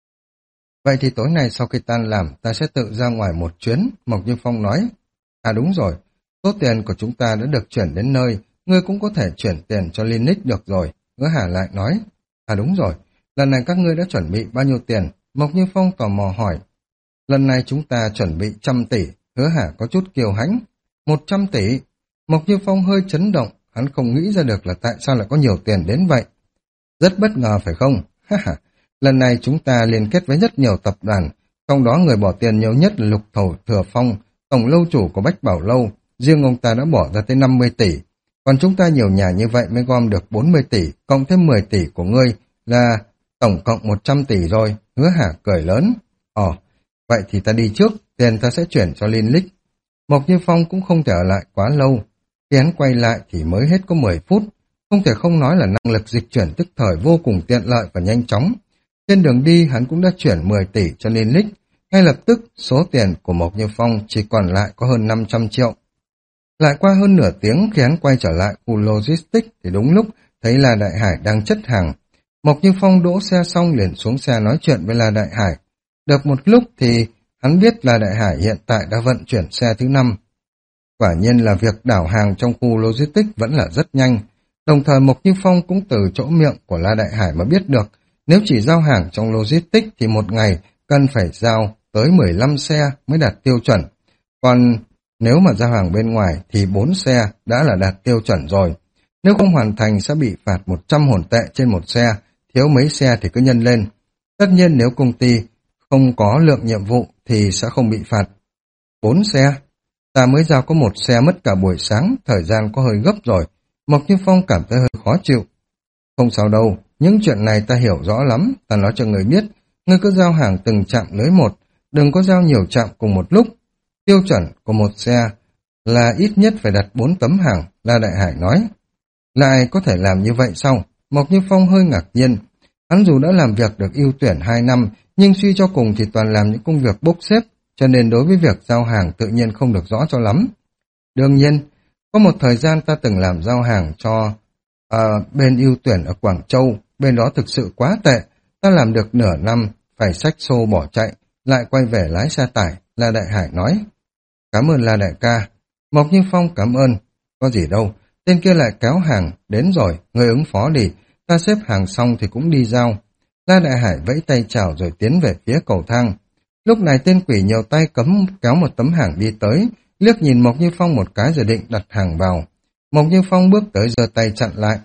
Vậy thì tối nay sau khi tan làm, ta sẽ tự ra ngoài một chuyến, Mộc Như Phong nói. À đúng rồi, số tiền của chúng ta đã được chuyển đến nơi, ngươi cũng có thể chuyển tiền cho Linux được rồi, Hứa Hà lại nói. À đúng rồi, lần này các ngươi đã chuẩn bị bao nhiêu tiền? Mộc Như Phong tò mò hỏi. Lần này chúng ta chuẩn bị trăm tỷ, Hứa Hà có chút kiêu hãnh. Một trăm tỷ? Mộc Như Phong hơi chấn động, hắn không nghĩ ra được là tại sao lại có nhiều tiền đến vậy. Rất bất ngờ phải không? Ha ha. Lần này chúng ta liên kết với rất nhiều tập đoàn, trong đó người bỏ tiền nhiều nhất là Lục Thầu Thừa Phong, tổng lâu chủ của Bách Bảo Lâu, riêng ông ta đã bỏ ra tới năm mươi tỷ. Còn chúng ta nhiều nhà như vậy mới gom được bốn mươi tỷ, cộng thêm mười tỷ của ngươi là tổng cộng một trăm tỷ rồi, Hứa Hà cười lớn. Ồ, vậy thì ta đi trước, tiền ta sẽ chuyển cho Liên Lích. Mộc Như Phong cũng không thể ở lại quá lâu, khi hắn quay lại thì mới hết có mười phút, không thể không nói là năng lực dịch chuyển tức thời vô cùng tiện lợi và nhanh chóng. Trên đường đi hắn cũng đã chuyển mười tỷ cho Liên Lích, ngay lập tức số tiền của Mộc Như Phong chỉ còn lại có hơn năm trăm triệu. Lại qua hơn nửa tiếng khi hắn quay trở lại khu logistics thì đúng lúc thấy La Đại Hải đang chất hàng. Mộc Như Phong đỗ xe xong liền xuống xe nói chuyện với La Đại Hải. Được một lúc thì hắn biết La Đại Hải hiện tại đã vận chuyển xe thứ năm. Quả nhiên là việc đảo hàng trong khu logistics vẫn là rất nhanh. Đồng thời Mộc Như Phong cũng từ chỗ miệng của La Đại Hải mà biết được, nếu chỉ giao hàng trong logistics thì một ngày cần phải giao tới mười lăm xe mới đạt tiêu chuẩn. Còn nếu mà giao hàng bên ngoài thì bốn xe đã là đạt tiêu chuẩn rồi. Nếu không hoàn thành sẽ bị phạt một trăm hồn tệ trên một xe, thiếu mấy xe thì cứ nhân lên. Tất nhiên nếu công ty không có lượng nhiệm vụ thì sẽ không bị phạt. Bốn xe? Ta mới giao có một xe mất cả buổi sáng, thời gian có hơi gấp rồi. Mộc Như Phong cảm thấy hơi khó chịu. Không sao đâu, những chuyện này ta hiểu rõ lắm, ta nói cho người biết. Ngươi cứ giao hàng từng trạm lưới một, đừng có giao nhiều trạm cùng một lúc. Tiêu chuẩn của một xe là ít nhất phải đặt bốn tấm hàng, La Đại Hải nói. Lại có thể làm như vậy sao? Mộc Như Phong hơi ngạc nhiên. Hắn dù đã làm việc được ưu tuyển hai năm, nhưng suy cho cùng thì toàn làm những công việc bốc xếp, cho nên đối với việc giao hàng tự nhiên không được rõ cho lắm. Đương nhiên, có một thời gian ta từng làm giao hàng cho à, bên ưu tuyển ở Quảng Châu, bên đó thực sự quá tệ. Ta làm được nửa năm, phải xách xô bỏ chạy, lại quay về lái xe tải, La Đại Hải nói. Cảm ơn La Đại ca. Mộc Như Phong cảm ơn. Có gì đâu, tên kia lại kéo hàng, đến rồi, người ứng phó đi, ta xếp hàng xong thì cũng đi giao. La Đại Hải vẫy tay chào rồi tiến về phía cầu thang. Lúc này tên quỷ nhiều tay cấm kéo một tấm hàng đi tới, liếc nhìn Mộc Như Phong một cái rồi định đặt hàng vào. Mộc Như Phong bước tới giơ tay chặn lại.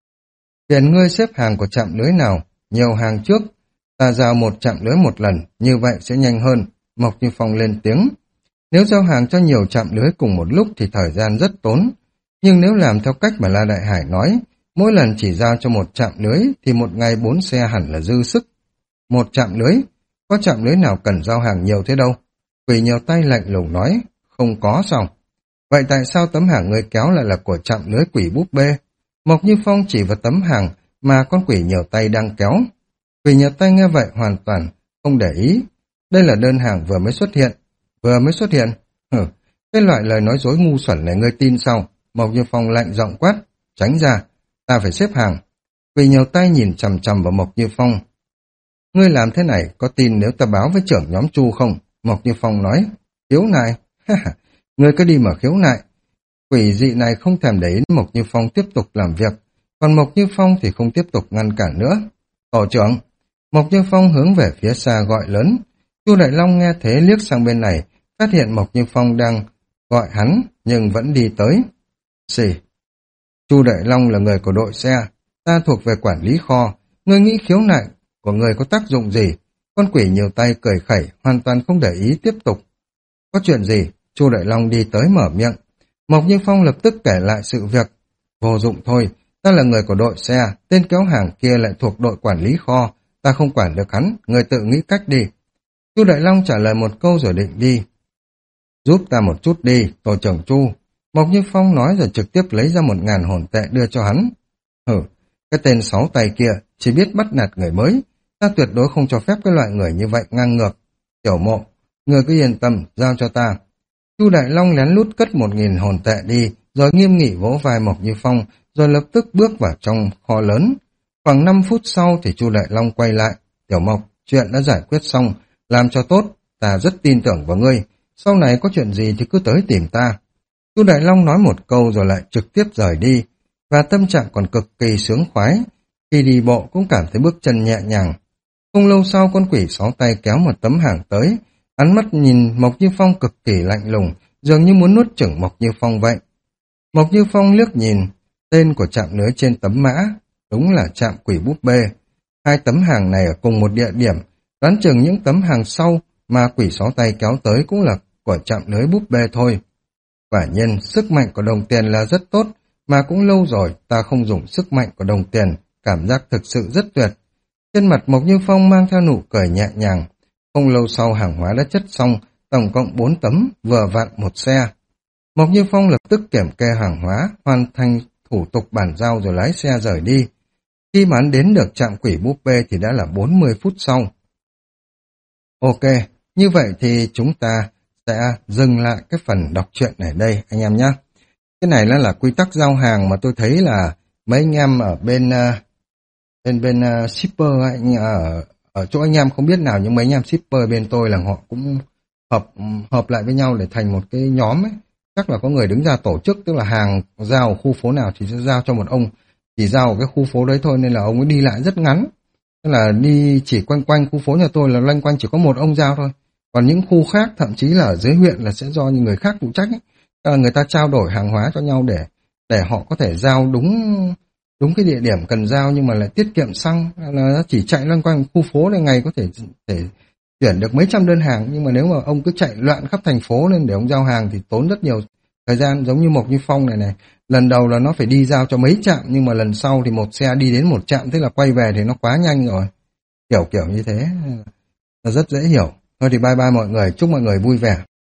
Tiền ngươi xếp hàng của trạm lưới nào, nhiều hàng trước, ta giao một trạm lưới một lần, như vậy sẽ nhanh hơn. Mộc Như Phong lên tiếng. Nếu giao hàng cho nhiều trạm lưới cùng một lúc thì thời gian rất tốn. Nhưng nếu làm theo cách mà La Đại Hải nói, mỗi lần chỉ giao cho một trạm lưới thì một ngày bốn xe hẳn là dư sức. Một trạm lưới? Có trạm lưới nào cần giao hàng nhiều thế đâu? Quỷ nhiều tay lạnh lùng nói, không có sao? Vậy tại sao tấm hàng người kéo lại là của trạm lưới quỷ búp bê? Mộc Như Phong chỉ vào tấm hàng mà con quỷ nhiều tay đang kéo. Quỷ nhiều tay nghe vậy hoàn toàn không để ý. Đây là đơn hàng vừa mới xuất hiện. Vừa mới xuất hiện? Hừ, cái loại lời nói dối ngu xuẩn này ngươi tin sao? Mộc Như Phong lạnh giọng quát, tránh ra, ta phải xếp hàng. Quỷ nhiều tay nhìn chằm chằm vào Mộc Như Phong. Ngươi làm thế này có tin nếu ta báo với trưởng nhóm Chu không? Mộc Như Phong nói, khiếu nại, ngươi cứ đi mà khiếu nại. Quỷ dị này không thèm để ý Mộc Như Phong tiếp tục làm việc, còn Mộc Như Phong thì không tiếp tục ngăn cản nữa. Tổ trưởng, Mộc Như Phong hướng về phía xa gọi lớn. Chu Đại Long nghe thế liếc sang bên này, phát hiện Mộc Như Phong đang gọi hắn nhưng vẫn đi tới. Xì, Chu Đại Long là người của đội xe, ta thuộc về quản lý kho, ngươi nghĩ khiếu nại của người có tác dụng gì? Con quỷ nhiều tay cười khẩy, hoàn toàn không để ý tiếp tục. Có chuyện gì? Chu Đại Long đi tới mở miệng. Mộc Như Phong lập tức kể lại sự việc. Vô dụng thôi, ta là người của đội xe, tên kéo hàng kia lại thuộc đội quản lý kho, ta không quản được hắn, người tự nghĩ cách đi. Chu Đại Long trả lời một câu rồi định đi. Giúp ta một chút đi, tổ trưởng Chu. Mộc Như Phong nói rồi trực tiếp lấy ra một ngàn hồn tệ đưa cho hắn. Hử, cái tên sáu tay kia chỉ biết bắt nạt người mới, ta tuyệt đối không cho phép cái loại người như vậy ngang ngược. Tiểu Mộ, người cứ yên tâm, giao cho ta. Chu Đại Long lén lút cất một nghìn hồn tệ đi, rồi nghiêm nghị vỗ vai Mộc Như Phong, rồi lập tức bước vào trong kho lớn. Khoảng năm phút sau thì Chu Đại Long quay lại. Tiểu Mộc, chuyện đã giải quyết xong, làm cho tốt, ta rất tin tưởng vào ngươi. Sau này có chuyện gì thì cứ tới tìm ta. Chu Đại Long nói một câu rồi lại trực tiếp rời đi, và tâm trạng còn cực kỳ sướng khoái. Khi đi bộ cũng cảm thấy bước chân nhẹ nhàng. Không lâu sau con quỷ sáu tay kéo một tấm hàng tới, ánh mắt nhìn Mộc Như Phong cực kỳ lạnh lùng, dường như muốn nuốt chửng Mộc Như Phong vậy. Mộc Như Phong liếc nhìn, tên của trạm lưới trên tấm mã, đúng là trạm quỷ búp bê. Hai tấm hàng này ở cùng một địa điểm, đoán chừng những tấm hàng sau mà quỷ sáu tay kéo tới cũng là của trạm lưới búp bê thôi. Quả nhiên, sức mạnh của đồng tiền là rất tốt, mà cũng lâu rồi ta không dùng sức mạnh của đồng tiền, cảm giác thực sự rất tuyệt. Trên mặt Mộc Như Phong mang theo nụ cười nhẹ nhàng. Không lâu sau hàng hóa đã chất xong, tổng cộng bốn tấm, vừa vặn một xe. Mộc Như Phong lập tức kiểm kê hàng hóa, hoàn thành thủ tục bàn giao rồi lái xe rời đi. Khi mà hắn đến được trạm quỷ búp bê thì đã là bốn mươi phút sau. Ok, như vậy thì chúng ta sẽ dừng lại cái phần đọc truyện này đây anh em nhé. Cái này là, là quy tắc giao hàng mà tôi thấy là mấy anh em ở bên uh, bên bên uh, shipper ấy, ở, ở chỗ anh em không biết nào nhưng mấy anh em shipper bên tôi là họ cũng hợp hợp lại với nhau để thành một cái nhóm ấy. Chắc là có người đứng ra tổ chức, tức là hàng giao ở khu phố nào thì sẽ giao cho một ông, chỉ giao ở cái khu phố đấy thôi nên là ông ấy đi lại rất ngắn. Tức là đi chỉ quanh quanh khu phố nhà tôi là loanh quanh chỉ có một ông giao thôi. Còn những khu khác, thậm chí là ở dưới huyện là sẽ do những người khác phụ trách ấy. Là người ta trao đổi hàng hóa cho nhau để để họ có thể giao đúng đúng cái địa điểm cần giao nhưng mà lại tiết kiệm xăng, là nó chỉ chạy loanh quanh khu phố này ngày có thể thể chuyển được mấy trăm đơn hàng, nhưng mà nếu mà ông cứ chạy loạn khắp thành phố lên để ông giao hàng thì tốn rất nhiều thời gian. Giống như Mộc Như Phong này này, lần đầu là nó phải đi giao cho mấy trạm, nhưng mà lần sau thì một xe đi đến một trạm, thế là quay về thì nó quá nhanh rồi, kiểu kiểu như thế là rất dễ hiểu. Thôi thì bye bye mọi người, chúc mọi người vui vẻ.